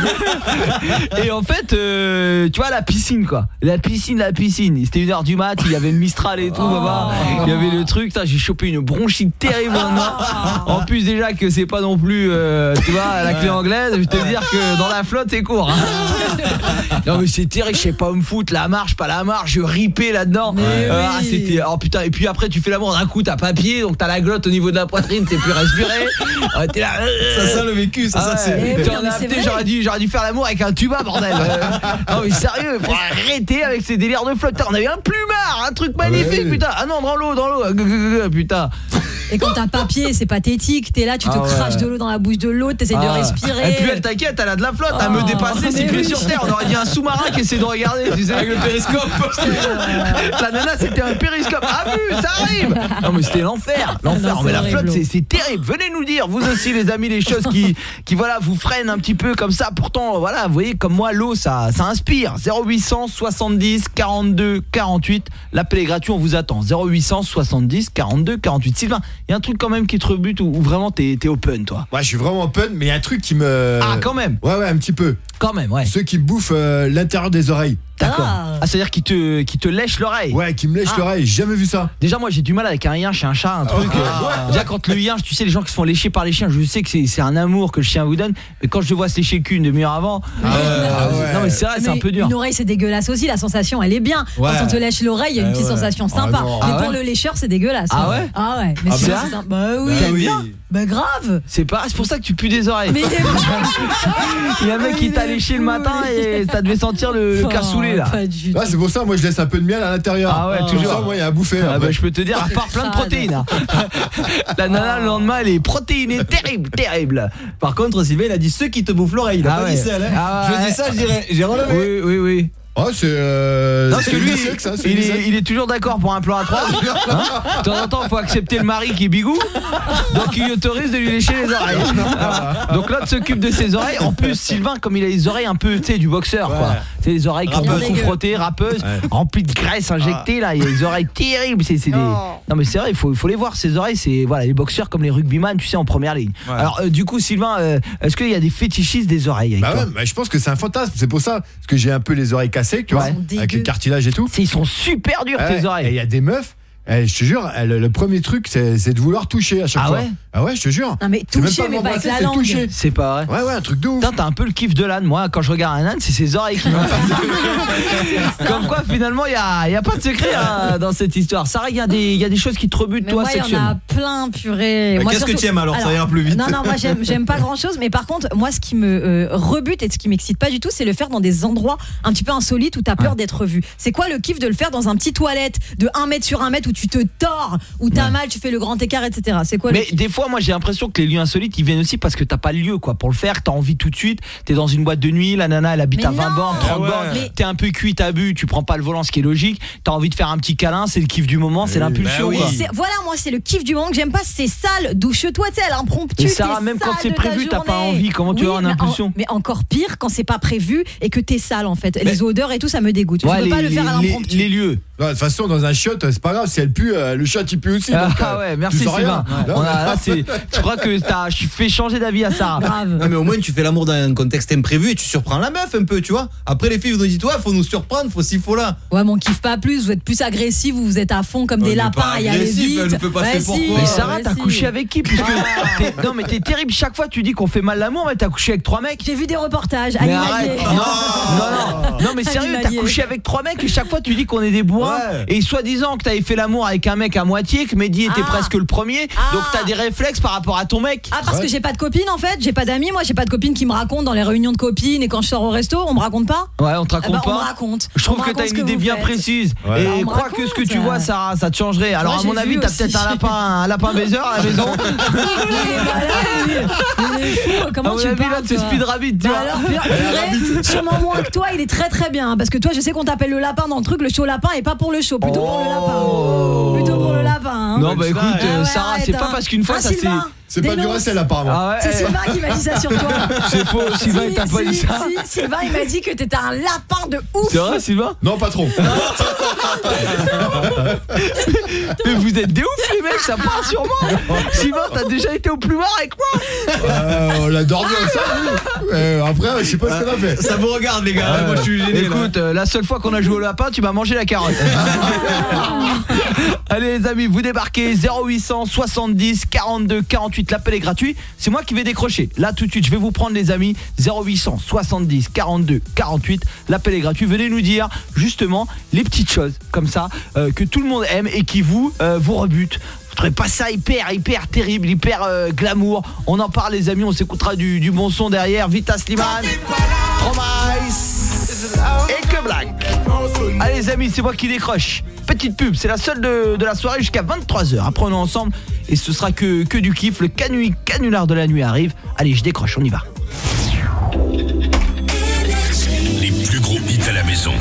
Et en fait, euh, tu vois la piscine quoi, la piscine, la piscine. C'était une heure du mat, il y avait le Mistral et tout, oh. Baba. Il y avait le truc, putain, j'ai chopé une bronchite terrible maintenant. En plus déjà que c'est pas non plus, euh, tu vois, la clé anglaise. Je vais te dire que dans la flotte c'est court. Hein. Non mais c'est terrible, je sais pas où me foutre, la marche, pas la marche, je ripais là-dedans. Euh, ah, c'était, oh putain. Et puis après tu fais l'amour d'un coup, t'as pas pied, donc t'as la glotte au niveau de la poitrine, c'est plus respirer. Euh, t'es là, ça sent le vécu, ça, ah, ça ouais. c'est. T'en as appelé, j'aurais dû, j'aurais dû faire l'amour avec un tuba, bordel. Non mais sérieux, faut arrêter avec ces délires de flotte. On avait un plumard, un truc magnifique, ouais. putain. Ah non, dans l'eau, dans l'eau, putain. Et quand t'as pas pied, c'est pathétique. T'es là, tu te ah ouais. craches de l'eau dans la bouche de l'autre, t'essaies ah. de respirer. Et puis elle t'inquiète, elle a de la flotte, elle oh. me dépassait six pieds sur terre. On aurait dit un sous-marin qui essaie de regarder, tu sais, avec le périscope. La nana, c'était un périscope. Ah vu, ça arrive. Non mais c'était l'enfer, l'enfer. Non, mais la flotte, c'est, c'est terrible. Venez nous dire, vous aussi les amis, les choses qui, qui voilà, vous freinent un petit peu comme ça. Pourtant, voilà, vous voyez, comme moi, l'eau, ça, ça inspire. zéro huit cent soixante-dix quarante-deux quarante-huit. L'appel est gratuit, on vous attend. zéro huit cent soixante-dix quarante-deux quarante-huit. Sylvain, il y a un truc quand même qui te rebute ou, ou vraiment t'es, t'es open toi? Ouais, je suis vraiment open, mais il y a un truc qui me... Ah, quand même? Ouais, ouais, un petit peu. Quand même, ouais. Ceux qui bouffent euh, l'intérieur des oreilles. D'accord. Ah, ah c'est-à-dire qu'il te, qu'il te lèche l'oreille? Ouais, qui me lèche ah. l'oreille, j'ai jamais vu ça. Déjà, moi j'ai du mal avec un rien chez un chat, un truc. Ah. Euh, déjà, quand le rien, tu sais, les gens qui se font lécher par les chiens, je sais que c'est, c'est un amour que le chien vous donne, mais quand je le vois se lécher qu'une demi-heure avant, ah ouais, euh, ah ouais. non, mais c'est vrai, mais c'est un peu dur. Une oreille, c'est dégueulasse aussi, la sensation, elle est bien. Ouais. Quand on te lèche l'oreille, il y a une petite ouais. sensation sympa. Ah mais ah pour ouais. le lécheur, c'est dégueulasse. Ah ouais? Ah ouais. Mais ah c'est ça. Bah oui. T'aimes bien? Bah grave. C'est pas, c'est pour ça que tu pues des oreilles. Mais il y a un mec qui t'a léché le matin et ça devait sentir le, le cassoulet là. Ah, c'est pour ça, moi je laisse un peu de miel à l'intérieur. Ah ouais, Comme toujours. ça, moi il y a à bouffer. Ah après. bah, je peux te dire, à part plein de protéines. Hein. La nana le lendemain, elle est protéinée, terrible, terrible. Par contre, Sylvain, il a dit ceux qui te bouffent l'oreille. Il a Ah pas ouais. dit celle. Hein. Ah ouais. Je dis ça, je dirais, j'ai relevé. Oui, oui, oui. Oh, c'est euh, Non, parce que lui, unisexe, hein, c'est il, unisexe. est, il est toujours d'accord pour un plan à trois. Hein, de temps en temps, il faut accepter le mari qui est bigou. Donc il autorise de lui lécher les oreilles. Voilà. Donc l'autre s'occupe de ses oreilles. En plus, Sylvain, comme il a les oreilles un peu, tu sais, du boxeur, Ouais. quoi. Tu sais, les oreilles qui ont Rappeuse. beaucoup frotté, râpeuses, Ouais. remplies de graisse injectée, là. Il y a les oreilles terribles. C'est, c'est des... Non, mais c'est vrai, il faut, il faut les voir, ces oreilles. C'est voilà, les boxeurs comme les rugbyman, tu sais, en première ligne. Ouais. Alors, euh, du coup, Sylvain, euh, est-ce qu'il y a des fétichistes des oreilles avec Bah toi ouais, bah je pense que c'est un fantasme, c'est pour ça parce que j'ai un peu les oreilles cassées, tu vois, Ouais. avec le cartilage et tout. Ils sont super durs, Ouais, tes oreilles. Et il y a des meufs, eh, je te jure, elles, le premier truc c'est, c'est de vouloir toucher à chaque Ah fois. ouais Ah ouais, je te jure. Non mais C'est même toucher, pas mais pas avec m'embrasser, la c'est langue. toucher. C'est pas vrai. Ouais, ouais, un truc de ouf. Putain, t'as un peu le kiff de l'âne. Moi, quand je regarde un âne, c'est ses oreilles qui m'ont. Comme quoi, finalement, il y a, y a pas de secret hein, dans cette histoire. Sarah, il y a des, il y a des choses qui te rebutent, Mais toi, moi, il y en a sexuellement. plein, purée. Bah, Moi, qu'est-ce que surtout- tu aimes alors, ça ira plus vite. Non, non, moi, j'aime, j'aime pas grand-chose. Mais par contre, moi, ce qui me euh, rebute et ce qui m'excite pas du tout, c'est le faire dans des endroits un petit peu insolites où t'as peur d'être vu. C'est quoi le kiff de le faire dans un petit toilette de un mètre sur un mètre où tu te tords, où t'as mal, tu fais le grand écart, et cetera. C'est quoi le Mais kiff des fois, moi, j'ai l'impression que les lieux insolites, ils viennent aussi parce que t'as pas le lieu, quoi, pour le faire. T'as envie tout de suite. T'es dans une boîte de nuit, la nana, elle habite Mais à vingt non. bornes, trente Ah ouais. bornes. Mais- T'es un peu cuit, t'as bu, tu prends pas le volant, ce qui est logique. T'as envie de faire un petit câlin, c'est le kiff du moment, c'est Oui, l'impulsion, bah oui. quoi. C'est- Voilà, moi, c'est le kiff du moment que j'aime pas. C'est sale, douche-toi, tu sais, à l'impromptu. Et Sarah, t'es même quand sale c'est de ta prévu, t'as pas journée. envie. Comment tu Oui, vas avoir une mais en- impulsion Mais encore pire quand c'est pas prévu et que t'es sale, en fait. Les odeurs et tout, ça me dégoûte. Ouais, je peux pas les- le faire à les- l'impromptu. les lieux. Ouais, de toute façon, dans un chiotte, c'est pas grave, si elle pue, euh, le chat il pue aussi. Ah donc, euh, ouais, tu merci sens Sylvain. rien. On a- là, c'est, je crois que t'as fait changer d'avis à Sarah. Grave. Non mais au moins tu fais l'amour dans un contexte imprévu et tu surprends la meuf un peu, tu vois. Après les filles vous nous dites ouais, faut nous surprendre, faut ci, faut là. Ouais, mais on kiffe pas plus. Vous êtes plus agressif, vous, vous êtes à fond comme Ouais, des mais lapins pas à y aller agressif, vite. elle nous fait passer Ouais, pour si, quoi Mais Ouais, Sarah, ouais, t'as si. couché avec qui Puisque t'es- non mais t'es terrible. Chaque fois tu dis qu'on fait mal l'amour, mais t'as couché avec trois mecs. J'ai vu des reportages. Mais Annie arrête. Maillet. Non, non, non, non, mais sérieux, t'as Maillet. couché avec trois mecs et chaque fois tu dis qu'on est des bourrins. Ouais. Et soi-disant que t'avais fait l'amour avec un mec à moitié, que Mehdi était Ah. presque le premier. Ah. Donc t'as des réflexes par rapport à ton mec. Ah, parce que j'ai pas de copine en fait, j'ai pas d'amis, moi j'ai pas de copine qui me raconte dans les réunions de copines et quand je sors au resto, on me raconte pas. Ouais, on te Ah raconte bah, pas. on me raconte. Je trouve On me que t'as raconte une ce que idée vous bien faites. précise. Ouais. Et On me crois que ce que tu raconte. vois, Sarah, ça te changerait. Alors Moi, à mon j'ai avis, vu t'as aussi. peut-être un lapin, un lapin baiser à la maison. Il est malade, lui. Il est fou. Comment À mon tu avis, parles, là, c'est toi Speed Rabbit, tu Bah vois. alors, purée, purée, sûrement moins que toi, il est très très bien. Parce que toi, je sais qu'on t'appelle le lapin dans le truc, le show lapin et pas pour le show, plutôt pour le lapin. Plutôt pour le lapin. hein. Non, bah écoute, Ah euh, ouais, Sarah, arrête, c'est pas hein. parce qu'une fois Ah, ça s'est. Sylvain, C'est pas du dénonce. Racel apparemment. Ah ouais, C'est eh, Sylvain qui m'a dit ça sur toi. c'est faux, Sylvain, il Si, t'a pas si, dit ça. si, Sylvain, il m'a dit que t'étais un lapin de ouf. C'est vrai, Sylvain? Non, pas trop. Mais vous êtes des ouf, les mecs, ça part sur moi. Sylvain, t'as déjà été au plumard avec moi? Euh, on a dormi ensemble. Euh, après, je sais pas ce qu'on a fait. Ça vous regarde les gars, moi je suis gêné. là. Écoute, euh, la seule fois qu'on a joué au lapin, tu m'as mangé la carotte. Allez les amis, vous débarquez zéro huit cent soixante-dix quarante-deux quarante-huit, l'appel est gratuit. C'est moi qui vais décrocher. Là tout de suite, je vais vous prendre les amis. Zéro huit cent soixante-dix quarante-deux quarante-huit, l'appel est gratuit. Venez nous dire justement les petites choses comme ça euh, que tout le monde aime et qui vous euh, vous rebutent. Vous trouvez pas ça hyper hyper terrible, hyper euh, glamour? On en parle les amis, on s'écoutera du, du bon son derrière. Vita Slimane, Promise et que Black. Allez les amis, c'est moi qui décroche. Petite pub, c'est la seule de, de la soirée jusqu'à vingt-trois heures. Après on est ensemble et ce sera que, que du kiff. Le canui, canular de la nuit arrive. Allez, je décroche, on y va. Les plus gros hits à la maison.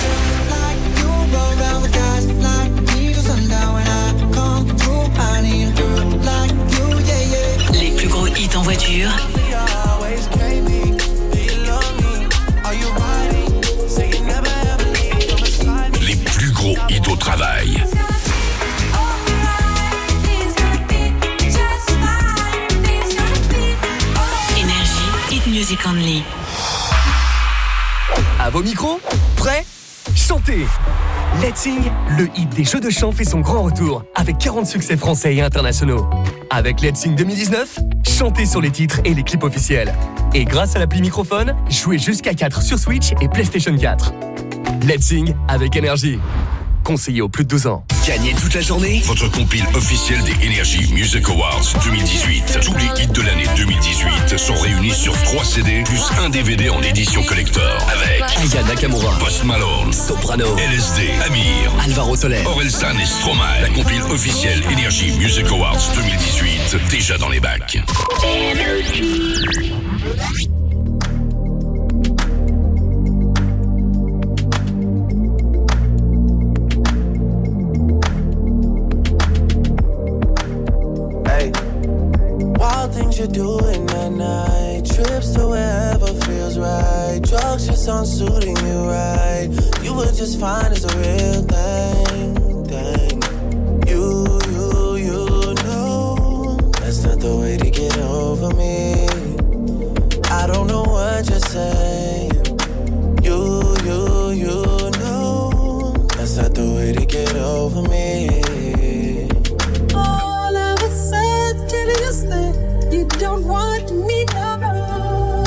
Les plus gros hits en voiture. Les plus gros hits au travail. Énergie, hit music only. À vos micros, prêts? Chantez! Let's Sing, le hit des jeux de chant fait son grand retour avec quarante succès français et internationaux. Avec Let's Sing deux mille dix-neuf, chantez sur les titres et les clips officiels. Et grâce à l'appli microphone, jouez jusqu'à quatre sur Switch et PlayStation quatre. Let's Sing avec énergie. conseillé aux plus de douze ans. Gagnez toute la journée votre compile officielle des Energy Music Awards deux mille dix-huit. Tous les hits de l'année deux mille dix-huit sont réunis sur trois C D plus un D V D en édition collector avec Aya Nakamura, Post Malone, Soprano, L S D, Amir, Alvaro Soler, Orelsan et Stromae. La compile officielle Energy Music Awards deux mille dix-huit, déjà dans les bacs. Things you're doing at night, trips to wherever feels right, drugs just aren't suiting you right. You were just fine as a real thing, thing. You, you, you know that's not the way to get over me. I don't know what you're saying. You, you, you know that's not the way to get over me. All of a sudden you say you don't want me no more.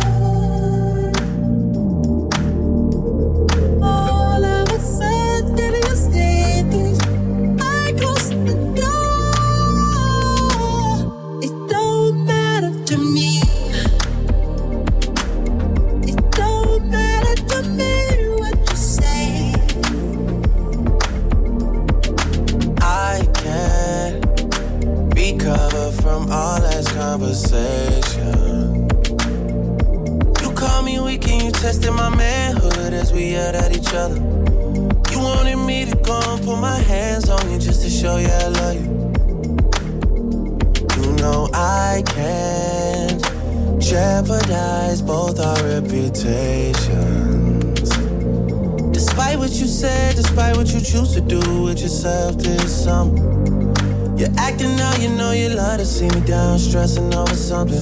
All of a sudden you say this, I close the door. It don't matter to me. It don't matter to me what you say. I can't recover from all that conversation. You call me weak and you tested my manhood as we yelled at each other. You wanted me to go and put my hands on you just to show you I love you. You know I can't jeopardize both our reputations. Despite what you said, despite what you choose to do with yourself this summer, you're acting now, you know you love to see me down, stressing over something.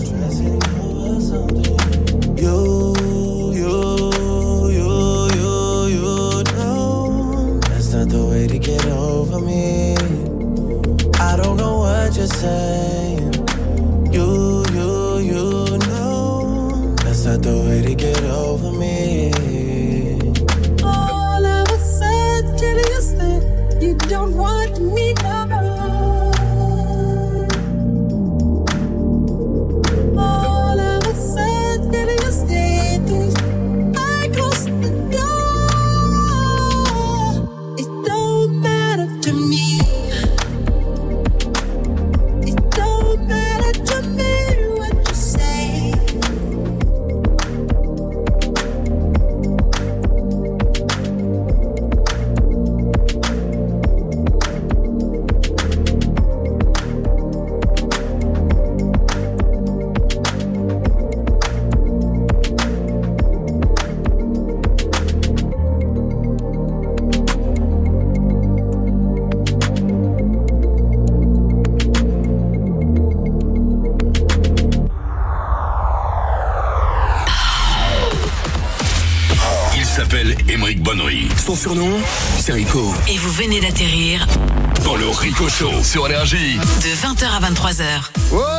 You, you, you, you, you know that's not the way to get over me. I don't know what you're saying. You, you, you know that's not the way to get over me. All of a sudden you say you don't want me no more. All of a sudden you say this, I close the door. It don't matter to me. It don't matter to me what you say. Il s'appelle Émeric Bonnery. Son surnom, c'est Rico. Et vous venez d'atterrir Dans le Rico Show sur Énergie. de vingt heures à vingt-trois heures.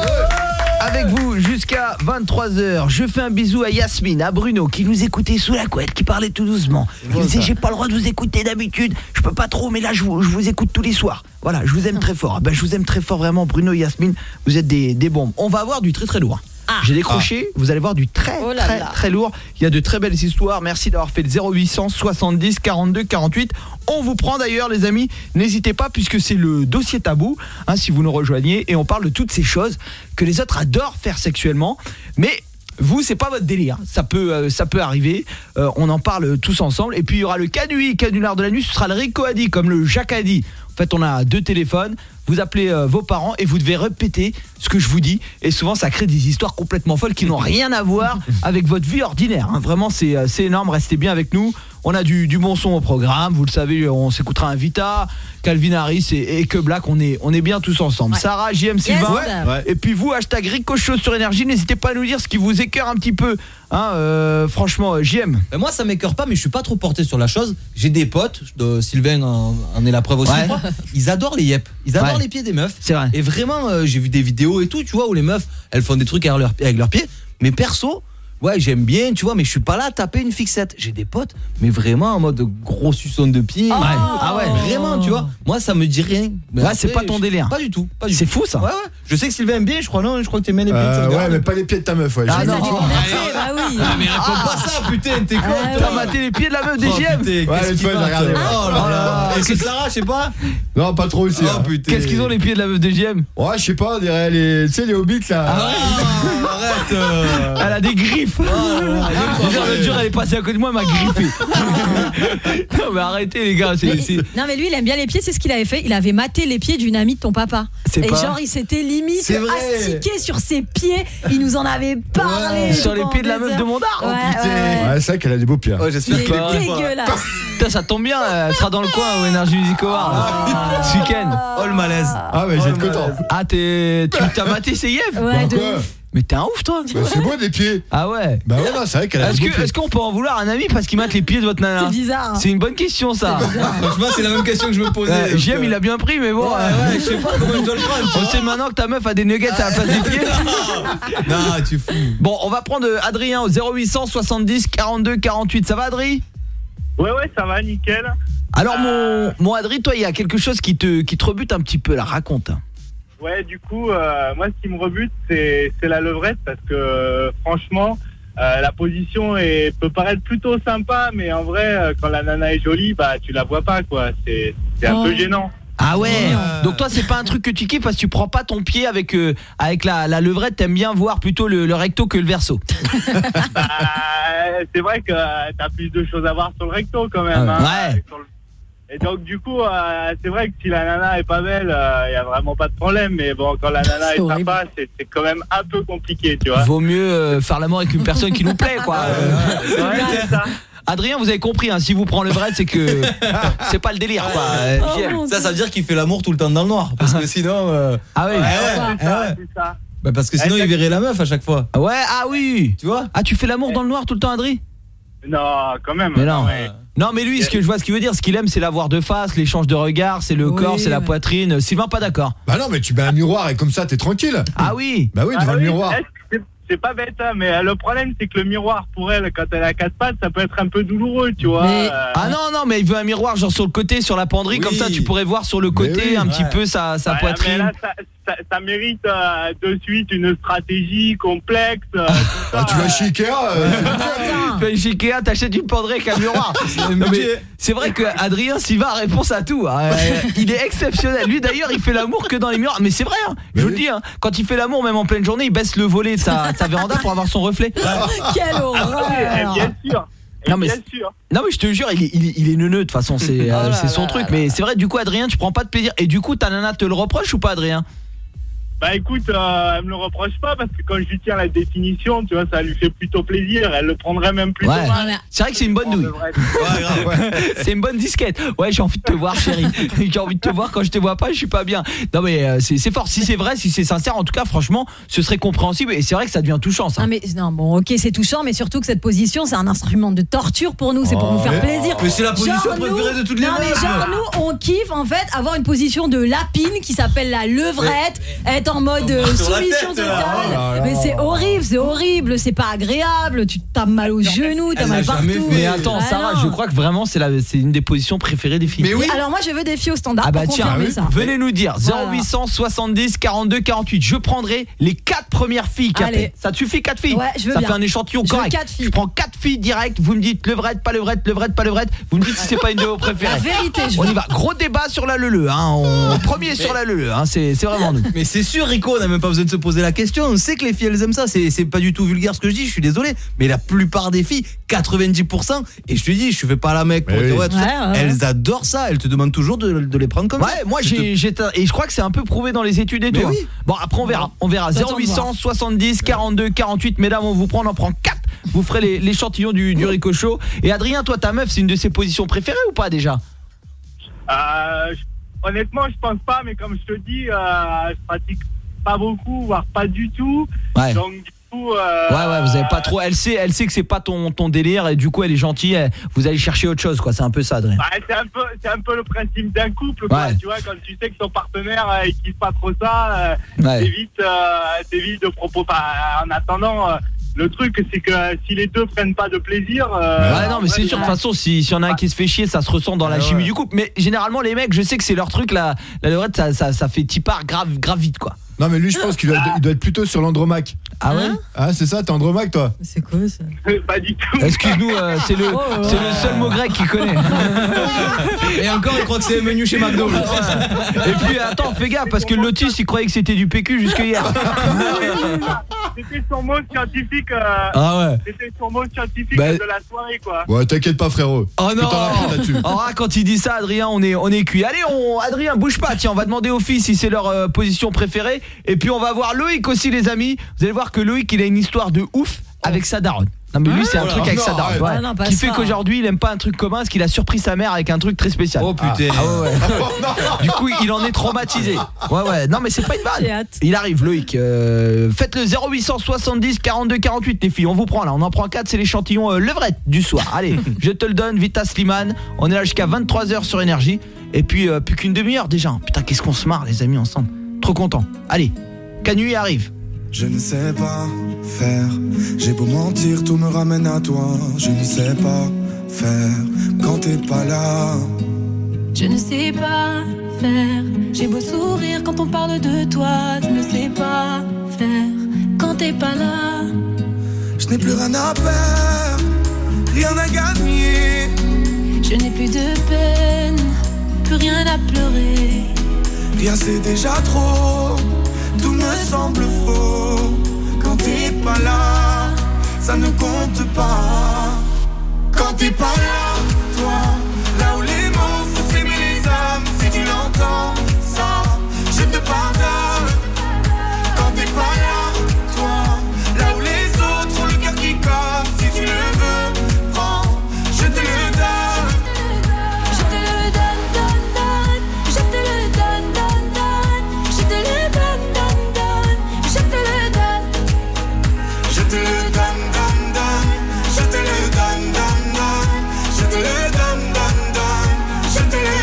Avec vous jusqu'à vingt-trois heures. Je fais un bisou à Yasmine, à Bruno qui nous écoutait sous la couette, qui parlait tout doucement. Il disait j'ai pas le droit de vous écouter d'habitude, je peux pas trop, mais là je vous, je vous écoute tous les soirs. Voilà, je vous aime très fort. Ben, je vous aime très fort vraiment, Bruno et Yasmine, vous êtes des, des bombes. On va avoir du très très lourd. Ah. J'ai décroché, vous allez voir du très Oh là très là. très lourd. Il y a de très belles histoires. Merci d'avoir fait le zéro huit cent soixante-dix quarante-deux quarante-huit. On vous prend d'ailleurs les amis, n'hésitez pas puisque c'est le dossier tabou hein, si vous nous rejoignez et on parle de toutes ces choses que les autres adorent faire sexuellement, mais vous c'est pas votre délire. Ça peut euh, ça peut arriver. Euh, on en parle tous ensemble et puis il y aura le canuit, canular de la nuit, ce sera le Rico a dit comme le Jacques a dit. En fait, on a deux téléphones. Vous appelez euh, vos parents et vous devez répéter ce que je vous dis. Et souvent, ça crée des histoires complètement folles qui n'ont rien à voir avec votre vie ordinaire. Hein. Vraiment, c'est, c'est énorme. Restez bien avec nous. On a du, du bon son au programme. Vous le savez, on s'écoutera un Vita, Calvin Harris et, et Que Black. On est, on est bien tous ensemble. Ouais. Sarah, J M, Sylvain. Yes. Ouais. Et puis vous, hashtag Ricochot sur Énergie. N'hésitez pas à nous dire ce qui vous écœure un petit peu. Hein, euh, franchement, J M. Ben moi, ça m'écœure pas, mais je suis pas trop porté sur la chose. J'ai des potes, de Sylvain en, en est la preuve aussi. Ouais. Ils adorent les yep. Ils adorent Ouais. les pieds des meufs. C'est vrai. Et vraiment, euh, j'ai vu des vidéos et tout, tu vois, où les meufs, elles font des trucs avec leurs avec leurs pieds. Mais perso, Ouais, j'aime bien, tu vois, mais je suis pas là à taper une fixette. J'ai des potes, mais vraiment en mode gros suçon de pied. Oh. Ah ouais, vraiment, tu vois. Moi, ça me dit rien. Mais ouais, après, c'est pas ton je... délire. Pas du tout. Pas du c'est tout. fou ça. Ouais, ouais. Je sais que Sylvain aime bien, je crois, non, je crois que tu aimes bien les pieds. Euh, tu ouais, mais pas les pieds de ta meuf, ouais. Ah Je- non, Bah oui. Ah, mais raconte Ah. pas ça, putain, t'es con. Ah, T'as ouais. maté les pieds de la meuf des Oh, G M. putain, Ouais, qu'est-ce une qu'il fois, j'ai va, regardé. toi. Oh là là. Et c'est Sarah, je sais pas. Non, pas trop aussi. Oh hein. putain. Qu'est-ce qu'ils ont les pieds de la meuf de G M? Ouais, je sais pas, on dirait les, tu sais, les hobbits là. Ah, arrête. euh. Elle a des griffes. Déjà, l'autre jour, elle est passée à côté de moi, elle m'a griffé. Non mais arrêtez les gars, c'est Mais- c'est- Non mais lui il aime bien les pieds, c'est ce qu'il avait fait. Il avait maté les pieds d'une amie de ton papa. C'est Et pas- genre il s'était limite C'est vrai. astiqué sur ses pieds. Il nous en avait parlé. sur les pendant pieds de la des meuf heures. de mon dard. Ouais, putain. ouais. Ouais, c'est vrai qu'elle a des beaux pieds. hein. Ouais, j'espère Il que est les dégueulasse. Putain, ça tombe bien, elle sera dans le coin au Energy Music Award Ah. ce week-end. Oh le malaise. Ah, mais j'ai être content. Ah t'es tu t'as maté ses yeux? Ouais, de Quoi ouf. Mais t'es un ouf toi. Bah, c'est beau des pieds. Ah ouais. Bah ouais, non, c'est vrai qu'elle a Est-ce des beaux que pieds. est-ce qu'on peut en vouloir un ami parce qu'il mate les pieds de votre nana? C'est bizarre. C'est une bonne question ça. Franchement, c'est la même question que je me posais. Euh, donc, J M euh, il a bien pris mais bon. Ouais, ouais, je sais pas comment je dois le prendre. tu On vois. sait maintenant que ta meuf a des nuggets à la place des pieds. Non, tu fous. Bon, on va prendre Adrien au zéro huit cent soixante-dix quarante-deux quarante-huit. Ça va Adrien? Ouais, ouais, ça va, nickel. Alors mon mon Adrien, toi il y a quelque chose qui te qui te rebute un petit peu là, raconte. Ouais, du coup, euh, moi, ce qui me rebute, c'est c'est la levrette parce que, euh, franchement, euh, la position est, peut paraître plutôt sympa, mais en vrai, euh, quand la nana est jolie, bah, tu la vois pas, quoi. C'est c'est un Oh. peu gênant. Ah ouais. Donc toi c'est pas un truc que tu kiffes parce que tu prends pas ton pied avec euh, avec la la levrette, t'aimes bien voir plutôt le, le recto que le verso. Bah, c'est vrai que euh, t'as plus de choses à voir sur le recto, quand même. Ah hein, ouais. sur le- Et donc, du coup, euh, c'est vrai que si la nana est pas belle, il y a vraiment pas de problème. Mais bon, quand la nana C'est est horrible. sympa, c'est c'est quand même un peu compliqué, tu vois. Vaut mieux euh, faire l'amour avec une personne qui nous plaît quoi. Euh, C'est vrai, c'est ça. Adrien, vous avez compris hein, si vous prend le vrai, c'est que c'est pas le délire quoi. Euh, Oh, J M. mon Ça, ça veut dire qu'il fait l'amour tout le temps dans le noir. Parce que sinon. euh, Ah oui. Ouais, ouais. C'est ça, ouais. c'est ça. Bah, parce que sinon, il verrait la meuf à chaque fois. Ouais, ah oui. Tu vois? Ah tu fais l'amour dans le noir tout le temps Adrien? Non, quand même. Mais non. Ouais. Non mais lui ce que je vois ce qu'il veut dire, ce qu'il aime c'est l'avoir de face, l'échange de regards, c'est le Oui, corps, c'est la mais- poitrine. Sylvain pas d'accord. Bah non, mais tu mets un miroir et comme ça, t'es tranquille. Ah oui. Bah oui, Ah devant le oui, miroir. est-ce que c'est- c'est pas bête, hein, mais euh, le problème, c'est que le miroir, pour elle, quand elle a quatre pattes, ça peut être un peu douloureux, tu vois. Mais- euh, Ah non non mais il veut un miroir genre sur le côté sur la penderie Oui. comme ça tu pourrais voir sur le côté oui, un petit ouais. peu sa sa ouais, mais poitrine. là, ça, ça- ça mérite euh, de suite une stratégie complexe. euh, tout ça, Ah, tu vas euh, chez Ikea, euh, c'est nickel. Attends. Tu vas chez Ikea, t'achètes une penderie avec un miroir. Non, mais c'est vrai que Adrien Silva a réponse à tout. hein. Euh, il est exceptionnel. Lui d'ailleurs, il fait l'amour que dans les miroirs. Mais c'est vrai, hein. je vous le dis. Hein. Quand il fait l'amour, même en pleine journée, il baisse le volet de sa, de sa véranda pour avoir son reflet. Quelle ah, oui, eh, horreur. bien sûr. Eh, Non, mais bien c'est- sûr. Non mais je te jure, il est, il est, il est neuneux de toute façon. C'est euh, Oh là c'est son là truc. là Mais là. c'est vrai, du coup, Adrien, tu prends pas de plaisir. Et du coup, ta nana te le reproche ou pas, Adrien? Bah écoute, euh, elle me le reproche pas parce que quand je lui tiens la définition, tu vois, ça lui fait plutôt plaisir. Elle le prendrait même plutôt Ouais. mal. C'est vrai que c'est une bonne douille. Ouais, grave. C'est une bonne disquette. Ouais, j'ai envie de te voir, chérie. J'ai envie de te voir. Quand je te vois pas, je suis pas bien. Non mais euh, c'est c'est fort. Si c'est vrai, si c'est sincère, en tout cas, franchement, ce serait compréhensible. Et c'est vrai que ça devient touchant, ça. Non mais non bon ok c'est touchant mais surtout que cette position c'est un instrument de torture pour nous, c'est pour Oh, nous faire mais- plaisir. mais c'est la position Genre, préférée nous- de toutes les Non mais meufs. genre nous on kiffe en fait avoir une position de lapine qui s'appelle la levrette, être en mode euh, sur la soumission tête, totale. oh là là. Mais c'est horrible, c'est horrible, c'est pas agréable, tu t'as mal aux genoux, t'as Elle mal l'a jamais partout. fait. Mais attends, Ah Sarah, non. je crois que vraiment c'est la c'est une des positions préférées des filles. Mais oui. Alors moi je veux des filles au standard Ah bah pour tiens, confirmer ça. venez nous dire Voilà. zéro huit cent soixante-dix quarante-deux quarante-huit. Je prendrai les quatre premières filles qui Allez. appellent. Ça te suffit quatre filles? Ouais, je veux Ça bien. fait un échantillon Je veux correct. quatre filles. Je prends quatre filles direct, vous me dites levrette, pas levrette, levrette, pas levrette. Vous me dites si c'est pas une de vos préférées. La vérité, je On veux. y va. Gros débat sur la Leleu hein. On premier sur la Leleu hein, c'est c'est vraiment nous. Mais c'est sûr, Rico, on n'a même pas besoin de se poser la question. On sait que les filles, elles aiment ça. C'est c'est pas du tout vulgaire ce que je dis, je suis désolé. Mais la plupart des filles, quatre-vingt-dix pour cent, et je te dis, je fais pas la mec pour Mais dire oui. ouais, tout ça. Ouais, ouais. Elles adorent ça. Elles te demandent toujours de, de les prendre comme ça. Ouais, moi Je te- j'ai j'ai et je crois que c'est un peu prouvé dans les études et Mais tout. hein. oui. Bon, après on verra, on verra. J'attends zéro de huit cent soixante-dix quarante-deux quarante-huit mesdames, on vous prend, on en prend quatre. Vous ferez les- l'échantillon du du ricochot. Et Adrien, toi ta meuf, c'est une de ses positions préférées ou pas déjà? Euh, je- honnêtement, je pense pas, mais comme je te dis, euh, je pratique pas beaucoup, voire pas du tout. Ouais. Donc du coup, euh, Ouais ouais, vous avez pas trop elle sait elle sait que c'est pas ton ton délire et du coup elle est gentille, elle- vous allez chercher autre chose quoi, c'est un peu ça Adrien. bah, c'est un peu, c'est un peu le principe d'un couple, quoi. Ouais. Tu vois, quand tu sais que ton partenaire euh, il kiffe pas trop ça, euh, Ouais. t'évites, euh, t'évites de propos. Enfin, en attendant, euh, le truc, c'est que euh, si les deux prennent pas de plaisir. Euh, ouais, non, mais c'est sûr. De toute façon, si s'il y en a un qui se fait chier, ça se ressent dans la chimie du couple. Mais généralement, les mecs, je sais que c'est leur truc, la, la levrette, ça, ça, ça fait tipard grave, grave vite, quoi. Non, mais lui, je pense qu'il doit, il doit être plutôt sur l'Andromaque. Ah ouais? Ah, c'est ça, t'es Andromaque, toi? C'est quoi ça? Pas du tout. Excuse-nous, euh, c'est le, Oh, c'est le seul mot grec qu'il connaît. Et encore, il croit que c'est le menu chez McDo. Et puis, attends, fais gaffe, parce que Lotus, il croyait que c'était du P Q jusque hier. C'était son mot scientifique. Euh, Ah ouais. C'était son mot scientifique Bah- de la soirée, quoi. Ouais, t'inquiète pas, frérot. Oh Je peux non. t'en apprendre là-dessus. Alors là, quand il dit ça, Adrien, on est on est cuit. Allez, on Adrien, bouge pas. Tiens, on va demander aux filles si c'est leur euh, position préférée. Et puis on va voir Loïc aussi, les amis. Vous allez voir que Loïc, il a une histoire de ouf avec sa daronne. Non mais lui c'est un Oh là, truc avec non, sa daronne, arrête. ouais. Ah non, pas qui fait ça. qu'aujourd'hui il aime pas un truc commun, parce qu'il a surpris sa mère avec un truc très spécial. Oh putain. Ah ouais, ouais. Du coup il en est traumatisé. Ouais ouais, non mais c'est pas une J'ai vanne. hâte. Il arrive Loïc, euh, faites le zéro huit cent soixante-dix quarante-deux quarante-huit les filles, on vous prend là, on en prend quatre, c'est l'échantillon euh, levrette du soir. Allez, je te le donne, Vita Slimane, on est là jusqu'à vingt-trois heures sur Énergie. Et puis euh, plus qu'une demi-heure déjà. Putain, qu'est-ce qu'on se marre les amis ensemble. Trop content. Allez, Canu arrive. Je ne sais pas faire, j'ai beau mentir, tout me ramène à toi. Je ne sais pas faire quand t'es pas là. Je ne sais pas faire. J'ai beau sourire quand on parle de toi. Je ne sais pas faire quand t'es pas là. Je n'ai plus rien à perdre, rien à gagner. Je n'ai plus de peine, plus rien à pleurer. Rien c'est déjà trop, tout me semble faux. Quand t'es pas là, ça ne compte pas. Quand t'es pas là, toi, là où les mots font s'aimer les âmes. Si tu l'entends, ça, je te pardonne. Quand t'es pas là, toi, là où les autres ont le cœur qui colle. Si tu le veux, prends, je te le donne. Je te le donne, donne, donne. Je te le donne, donne, donne. Je te le donne, donne, donne. Je te le donne. Je te le donne, donne, donne. Je te le donne, donne, donne. Je te le donne, donne, donne. Je te le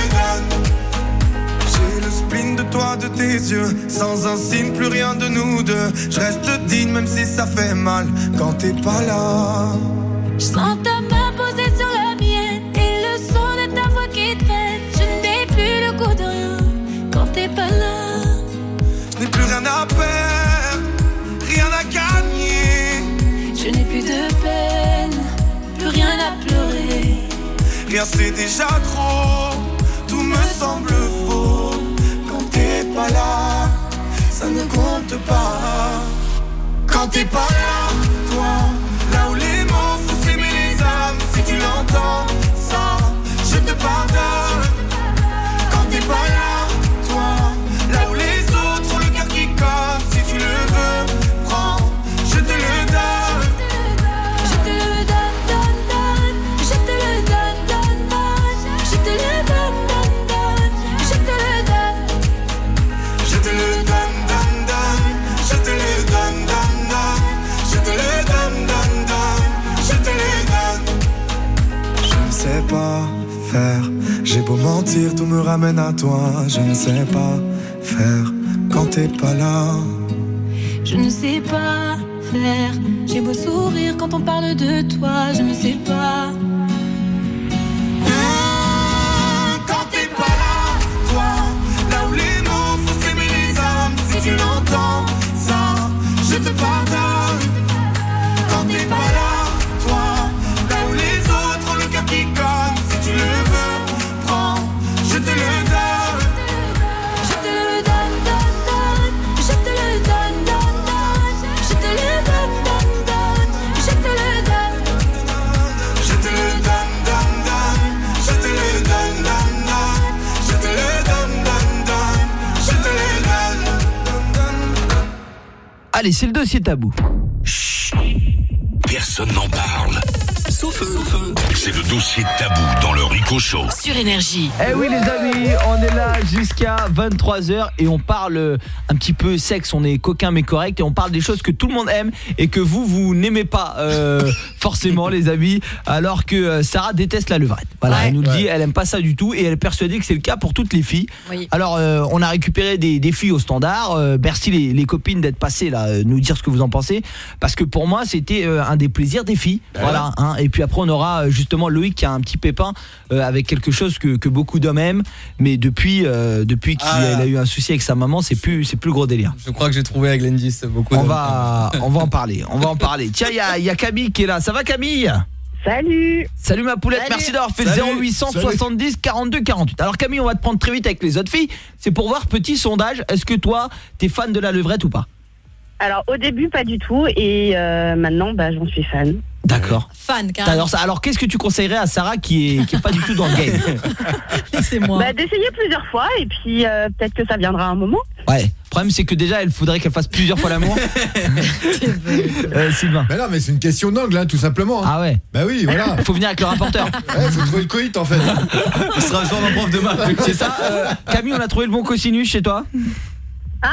donne. J'ai le spleen de toi, de tes yeux. Sans un signe, plus rien de nous deux. Je reste digne même si ça fait mal quand t'es pas là. Je sens ta main posée sur la mienne et le son de ta voix qui traîne. Je n'ai plus le goût de rien quand t'es pas là. Je n'ai plus rien à perdre, rien à gagner. Je n'ai plus de peine, plus rien à pleurer. Rien c'est déjà trop, tout me semble faux. Quand t'es pas là, ça ne compte pas. Quand t'es pas là, toi, là où les mots font s'aimer les âmes. Si tu l'entends, ça, je te pardonne. Quand t'es pas là, toi, là où les autres ont le cœur qui colle. Si tu le veux, prends, je te le donne. Je te le donne, donne, donne. Je te le donne, donne, donne. Je te le donne, donne, donne. Je te le donne. Je te le donne, donne, donne. Je te le donne, donne, donne. Je te le donne, donne, donne. Je te le donne. Je ne sais pas faire. J'ai beau mentir, tout me ramène à toi. Je ne sais pas faire quand t'es pas là. Je ne sais pas faire. J'ai beau sourire quand on parle de toi. Je ne sais pas. Quand t'es pas là, toi, là où les mots font s'aimer les âmes. Si tu l'entends, ça, je te pardonne. Quand t'es pas là, toi, là où les autres ont le cœur qui colle. Si tu le veux, prends, je te le donne. Je te le donne, donne, donne. Je te le donne, donne, donne. Je te le donne, donne, donne. Je te le donne. Je te le donne, donne, donne. Je te le donne, donne, donne. Je te le donne, donne, donne. Je te le donne. Allez, c'est le dossier tabou. Personne n'en parle. Sauf eux. C'est le dossier tabou dans le Rico Rico Show. Sur Énergie. Eh oui les amis, on est là jusqu'à vingt-trois heures et on parle un petit peu sexe, on est coquin mais correct et on parle des choses que tout le monde aime et que vous, vous n'aimez pas euh, forcément les amis, alors que Sarah déteste la levrette. Voilà, ouais. Elle nous le dit, elle aime pas ça du tout et elle est persuadée que c'est le cas pour toutes les filles. Oui. Alors euh, on a récupéré des, des filles au standard, euh, merci les, les copines d'être passées là, euh, nous dire ce que vous en pensez, parce que pour moi c'était euh, un des plaisirs des filles. Ouais. Voilà, hein, et puis après on aura justement Loïc qui a un petit pépin euh, avec quelque chose que, que beaucoup d'hommes aiment, mais depuis euh, depuis qu'il ah, a eu un souci avec sa maman, c'est plus c'est plus le gros délire. Je crois que j'ai trouvé avec Glendis beaucoup. On va on va en parler, on va en parler. Tiens, il y a il y a Camille qui est là. Ça va Camille ? Salut. Salut ma poulette, Salut. Merci d'avoir fait zéro huit soixante-dix quarante-deux quarante-huit. Alors Camille, on va te prendre très vite avec les autres filles. C'est pour voir, petit sondage, est-ce que toi t'es fan de la levrette ou pas ? Alors au début pas du tout et euh, maintenant bah j'en suis fan. D'accord. Fan carrément. Alors, ça, alors qu'est-ce que tu conseillerais à Sarah qui est qui est pas du tout dans le game ? C'est moi. Bah d'essayer plusieurs fois et puis euh, peut-être que ça viendra un moment. Ouais. Le problème c'est que déjà il faudrait qu'elle fasse plusieurs fois l'amour. euh, Sylvain. Mais non mais c'est une question d'angle hein, tout simplement. Hein. Ah ouais. Bah oui voilà. Faut venir avec le rapporteur. Ouais, faut trouver le coït en fait. Il se transforme en prof de maths. C'est ça. Euh, Camille, on a trouvé le bon cosinus chez toi ? Hein ?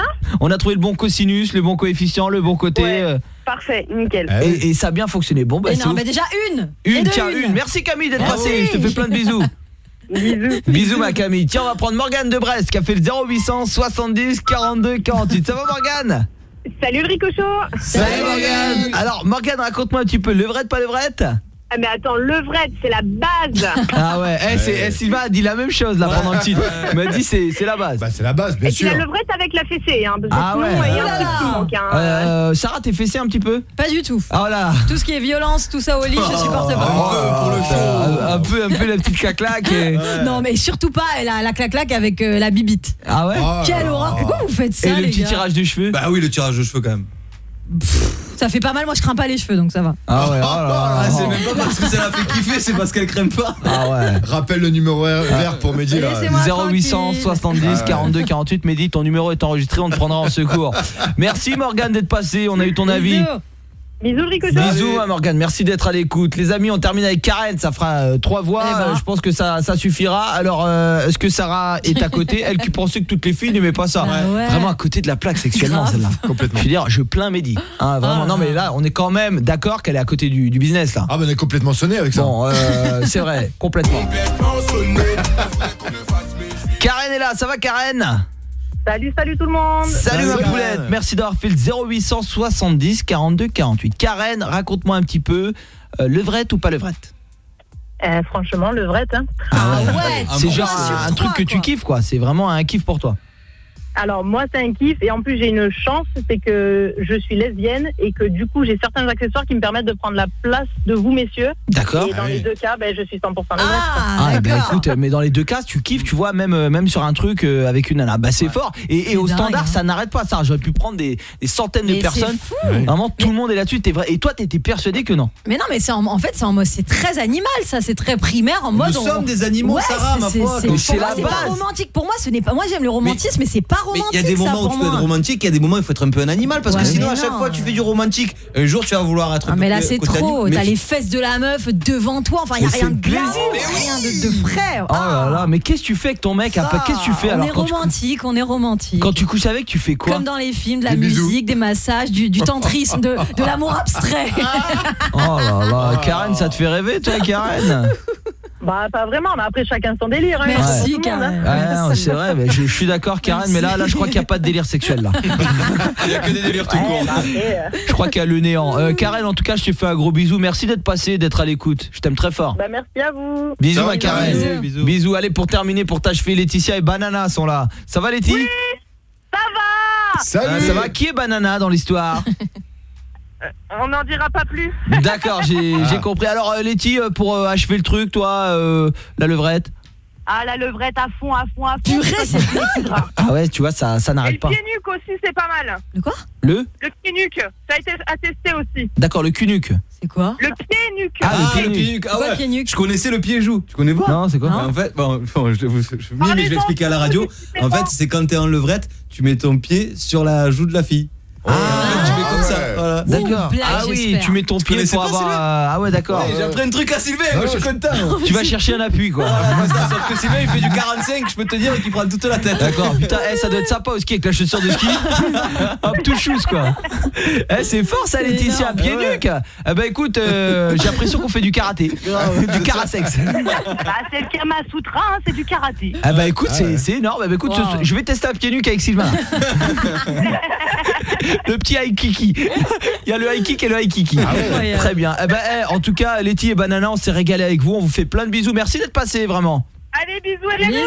On a trouvé le bon cosinus, le bon coefficient, le bon côté. Ouais, euh... Parfait, nickel. Et, et ça a bien fonctionné. Bon bah et c'est non, ouf. mais déjà une. Une, tiens, une. une. Merci Camille d'être ah passée. Oui. Je te fais plein de bisous. Bisous. Bisous ma Camille. Tiens, on va prendre Morgane de Brest qui a fait le zéro huit soixante-dix quarante-deux quarante-huit. Ça va Morgane ? Salut le Ricochot. Salut, Salut Morgane. Alors Morgane, raconte-moi un petit peu, levrette pas levrette ? Ah mais attends, levrette, c'est la base. Ah ouais, eh, c'est, eh, Sylvain a dit la même chose là pendant le titre. Il m'a dit c'est, c'est la base. Bah c'est la base, bien et sûr. Et puis la levrette avec la fessée, hein, parce que ah sinon, ouais. il y a un truc qui manque. Hein. Euh, Sarah, t'es fessée un petit peu ? Pas du tout. Ah là. Tout ce qui est violence, tout ça au lit, je supporte pas. Oh, oh, pour le show. Un, un peu, un peu la petite clac-clac. Et... Ouais. Non mais surtout pas la, la clac-clac avec euh, la bibite. Ah ouais. Oh, Quelle horreur. Pourquoi vous faites ça et les le petit gars tirage de cheveux ? Bah oui, le tirage de cheveux quand même. Pff, ça fait pas mal, moi je crains pas les cheveux donc ça va. Ah ouais, oh là là. Ah, c'est même pas parce que ça l'a fait kiffer, c'est parce qu'elle crème pas. Ah ouais. Rappelle le numéro vert pour Mehdi là. zéro huit soixante-dix quarante-deux quarante-huit. Mehdi, ton numéro est enregistré, on te prendra en secours. Merci Morgane d'être passée, on a eu ton avis. Bisous. Bisous Ricochot. Bisous à Morgane, merci d'être à l'écoute. Les amis, on termine avec Karen, ça fera euh, trois voix, eh ben. euh, je pense que ça, ça suffira. Alors, euh, est-ce que Sarah est à côté ? Elle qui pensait que toutes les filles n'aimaient pas ça. Ah ouais. Vraiment à côté de la plaque sexuellement. Grave. Celle-là. Complètement. Je veux dire, je plains Mehdi. Hein, vraiment. Ah. Non mais là, on est quand même d'accord qu'elle est à côté du, du business là. Ah ben on est complètement sonné avec ça. Bon, euh, c'est vrai, complètement. Karen est là, ça va Karen ? Salut, salut tout le monde. Salut, salut ma poulette, merci d'avoir fait le zéro huit soixante-dix quarante-deux quarante-huit. Karen, raconte-moi un petit peu, euh, levrette ou pas levrette ? euh, Franchement, levrette. Hein. Ah ouais, ouais c'est genre un, un truc trois, que tu quoi. kiffes quoi, c'est vraiment un kiff pour toi. Alors moi c'est un kiff et en plus j'ai une chance, c'est que je suis lesbienne et que du coup j'ai certains accessoires qui me permettent de prendre la place de vous messieurs. D'accord. Et dans ah les oui. deux cas, ben, je suis cent pour cent levrette. Ah, ah bah écoute, mais dans les deux cas, tu kiffes, tu vois, même même sur un truc euh, avec une nana, bah c'est ouais. fort. Et, et au dingue, standard, hein. ça n'arrête pas ça. J'aurais pu prendre des, des centaines mais de personnes. Fou. Vraiment, tout mais... le monde est là-dessus. T'es vrai. Et toi, t'étais persuadé que non. Mais non, mais c'est en, en fait, c'est en mode, c'est très animal, ça, c'est très primaire en mode. Nous on... sommes des animaux, ouais, Sarah, ma foi. C'est, c'est, c'est la base. Pas romantique. Pour moi, ce n'est pas. Moi, j'aime le romantisme, mais, mais c'est pas romantique. Il y a des moments où tu peux être romantique, il y a des moments où il faut être un peu un animal parce ouais, que sinon à chaque fois tu fais du romantique, un jour tu vas vouloir être un ah, peu mais là c'est trop, t'as tu... les fesses de la meuf devant toi, enfin il y a rien de glamour, rien de, de frais. Oh là là, mais qu'est-ce que tu fais avec ton mec? Qu'est-ce que tu fais alors? On est romantique, tu... on est romantique. Quand tu couches avec, tu fais quoi? Comme dans les films, de la des musique, bisous. Des massages, du, du tantrisme, de, de l'amour abstrait. Oh là là, Karen, ça te fait rêver toi, Karen? Bah pas vraiment, mais après chacun son délire. Hein, merci Karen. Ouais, non, c'est vrai, mais je, je suis d'accord Karen, merci. Mais là, là je crois qu'il n'y a pas de délire sexuel là. Il n'y a que des délires tout ouais, court. Bah, après, euh... Je crois qu'il y a le néant. Euh, Karen, en tout cas, je te fais un gros bisou. Merci d'être passé, d'être à l'écoute. Je t'aime très fort. Bah merci à vous. Bisous à Karen. Bisous. Bisous. Bisous. Allez, pour terminer, pour t'achever, Laetitia et Banana sont là. Ça va Letty? Oui, ça va. Salut. Ça va? Qui est Banana dans l'histoire? On n'en dira pas plus. D'accord, j'ai ah. j'ai compris. Alors euh, Letty, euh, pour euh, achever le truc, toi, euh, la levrette. Ah la levrette à fond, à fond, à fond. Purée, c'est ah ouais, tu vois, ça, ça n'arrête pas. Le pied nuque aussi, c'est pas mal. Le quoi? Le Le pied nuque, ça a été attesté aussi. D'accord, le cul-nuque. C'est quoi? Le pied nuque. Ah, ah le pied nuque. Ah ouais. Pied nuque. Je connaissais le pied-joue. Tu connais pas? Non, c'est quoi? Non. En fait, bon, bon je, je, je, je, mais je vais expliquer à la radio. En fait, c'est quand t'es en levrette, tu mets ton pied sur la joue de la fille. Ah, en fait, tu fais comme ah ça. ouais. Voilà. là. D'accord. Ah oui, tu mets ton pied pour avoir euh, ah ouais, d'accord. Ouais, j'ai appris un truc à Sylvain, moi, je suis content. Tu vas chercher un appui quoi. Voilà, ça, sauf que Sylvain il fait du quarante-cinq, je peux te dire qu'il prend toute la tête. D'accord. Putain, eh, ça doit être sympa au ski avec la chaussure de ski. Hop, tout shoes quoi. Eh, c'est fort ça Laetitia, à pieds nus. Eh ben écoute, euh, j'ai l'impression qu'on fait du karaté. Du karasex. Bah, c'est le Kamasutra, hein, c'est du karaté. Ah bah écoute, Ah c'est ouais. c'est énorme. Bah écoute, Wow. ce- je vais tester un pied nu avec Sylvain. Le petit high kiki. Il y a le high kick et le high kiki. Ah ouais. Très bien. Eh ben eh, en tout cas, Letty et Banana, on s'est régalé avec vous. On vous fait plein de bisous. Merci d'être passé vraiment. Allez, bisous, allez, bisous.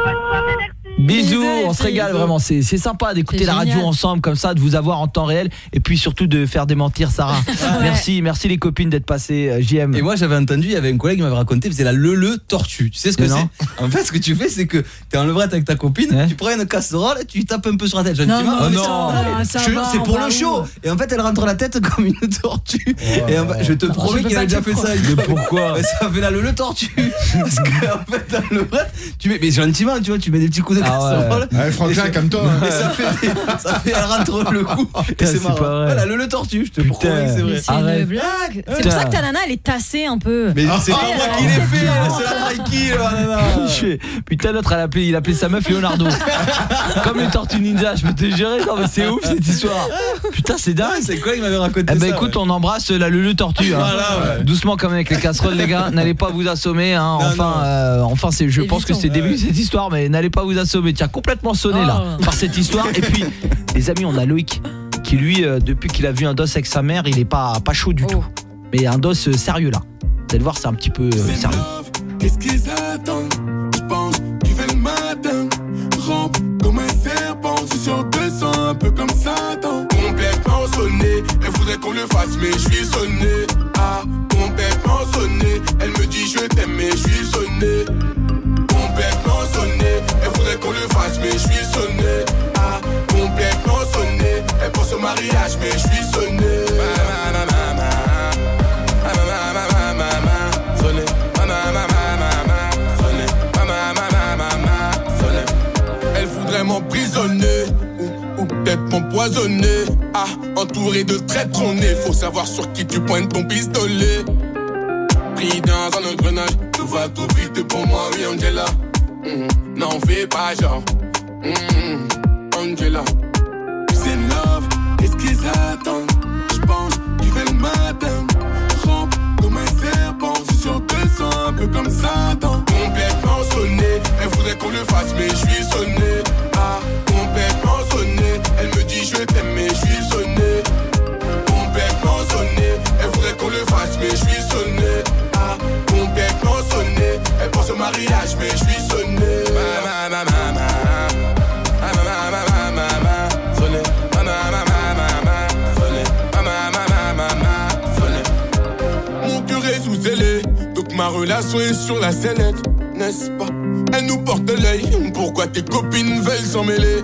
Bisous. Bisous, Bisous, on les se filles. régale vraiment, c'est c'est sympa d'écouter C'est la radio génial. ensemble comme ça, de vous avoir en temps réel et puis surtout de faire démentir Sarah. Merci, merci les copines d'être passées, euh, J M. Et moi j'avais entendu, il y avait un collègue qui m'avait raconté, c'est la leu-leu tortue. Tu sais ce que Mais non. c'est? En fait, ce que tu fais, c'est que t'es en levrette avec ta copine, tu prends une casserole, tu tapes un peu sur la tête. Non, Gentiment. non, Mais non. ça- Ça je- va, c'est on pour va le show. où Et en fait, elle rentre la tête comme une tortue. Et en fait, je te Non, promets je peux qu'il a pas déjà te fait ça. croire. Mais pourquoi? Mais ça fait la leu-leu tortue. Parce qu'en fait, dans le levrette, tu mets, mais gentiment, tu vois, tu mets des petits coups de Ah ouais. casserole. Ouais, Franklin, Et- calme-toi. Et ça fait, des- ça fait, elle rentre le coup. Et c'est c'est marrant. pas vrai. Voilà, le, le tortue, je te promets que c'est vrai. Mais c'est une blague. C'est pour ça que ta nana elle est tassée un peu. Mais c'est pas Ah, moi elle- qui l'ai elle- fait, c'est la traiki, le banana. Je fais, putain l'autre elle appelait, il appelait sa meuf Leonardo. Comme les tortues ninja, je peux te jurer, non mais c'est ouf cette histoire. Putain c'est dingue. C'est quoi il m'avait raconté Eh ben ça, écoute, ouais. on embrasse la Lulu tortue. Hein. Voilà, ouais. Doucement comme avec les casseroles les gars, n'allez pas vous assommer. Hein. Non, Enfin, euh, enfin c'est, je pense que c'est le début de Ouais. cette histoire, mais n'allez pas vous assommer. Tiens, complètement sonné là Oh. par cette histoire. Et puis, les amis, on a Loïc qui lui, euh, depuis qu'il a vu un dos avec sa mère, il est pas pas chaud du tout. Mais un dos euh, sérieux là. Vous allez voir, c'est un petit peu euh, sérieux. Qu'est-ce qu'ils attendent? Je pense qu'il fait le matin. Rampe comme un serpent, je suis sur deux cents, un peu comme Satan. Complètement sonné, elle voudrait qu'on le fasse, mais je suis sonné. Ah, complètement sonné, elle me dit je t'aime, mais je suis sonné. Complètement sonné, elle voudrait qu'on le fasse, mais je suis sonné. Ah, complètement sonné, elle pense au mariage, mais je suis sonné. Ma, ma, ma, ma, ma, ma, ma, ma, ma, ma, sonné. Ma, ma, ma, ma, ma, ma, sonné. Ma, ma, ma, ma, ma, ma, sonné. Elle voudrait m'emprisonner ou, ou peut-être m'empoisonner. Ah, entouré de traîtres, on est. Faut savoir sur qui tu pointes ton pistolet. Pris dans un engrenage, tout va tout vite pour moi, oui Angela. Mm, n'en fais pas genre. Mm, Angela. C'est love, qu'est-ce qu'ils attendent? J'pense qu'il fait le matin. Rampe comme un serpent, je suis sur deux cents, un peu comme Satan. Complètement sonné, elle voudrait qu'on le fasse, mais je suis sonné. Ah, complètement sonné, elle me dit je t'aime, mais je suis sonné. Complètement sonné, elle voudrait qu'on le fasse, mais je suis sonné. Ah, complètement sonné, elle pense au mariage, mais je suis sonné. Ma, ma, ma, ma, ma. Ma, ma, ma, ma, ma, ma, sonné. Ma, ma, ma, ma, ma, ma, sonné. Ma, ma, ma, ma, ma, ma, sonné. Mon cœur est sous scellé, donc ma relation est sur la sellette, n'est-ce pas? Elle nous porte l'œil, pourquoi tes copines veulent s'en mêler?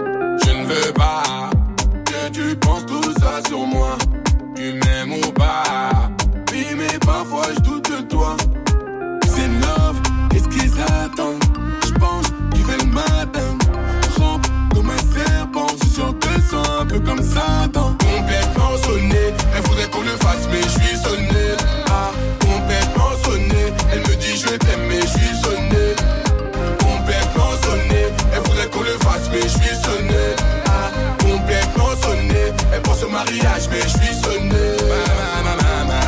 Je ne veux pas que tu penses tout ça sur moi. Tu m'aimes ou pas? Oui, mais parfois je doute de toi. C'est love, qu'est-ce qu'ils attendent? Je pense qu'il fait le matin. Rampe comme un serpent, je suis sur deux cents, un peu comme Satan. Complètement sonné, elle voudrait qu'on le fasse, mais je suis sonné. Ah, complètement sonné, elle me dit je t'aime, mais je suis sonné. Complètement sonné, elle voudrait qu'on le fasse, mais je suis sonné. Ah, complètement sonné, elle pense au mariage, mais je suis sonné. Ma, ma, ma, ma,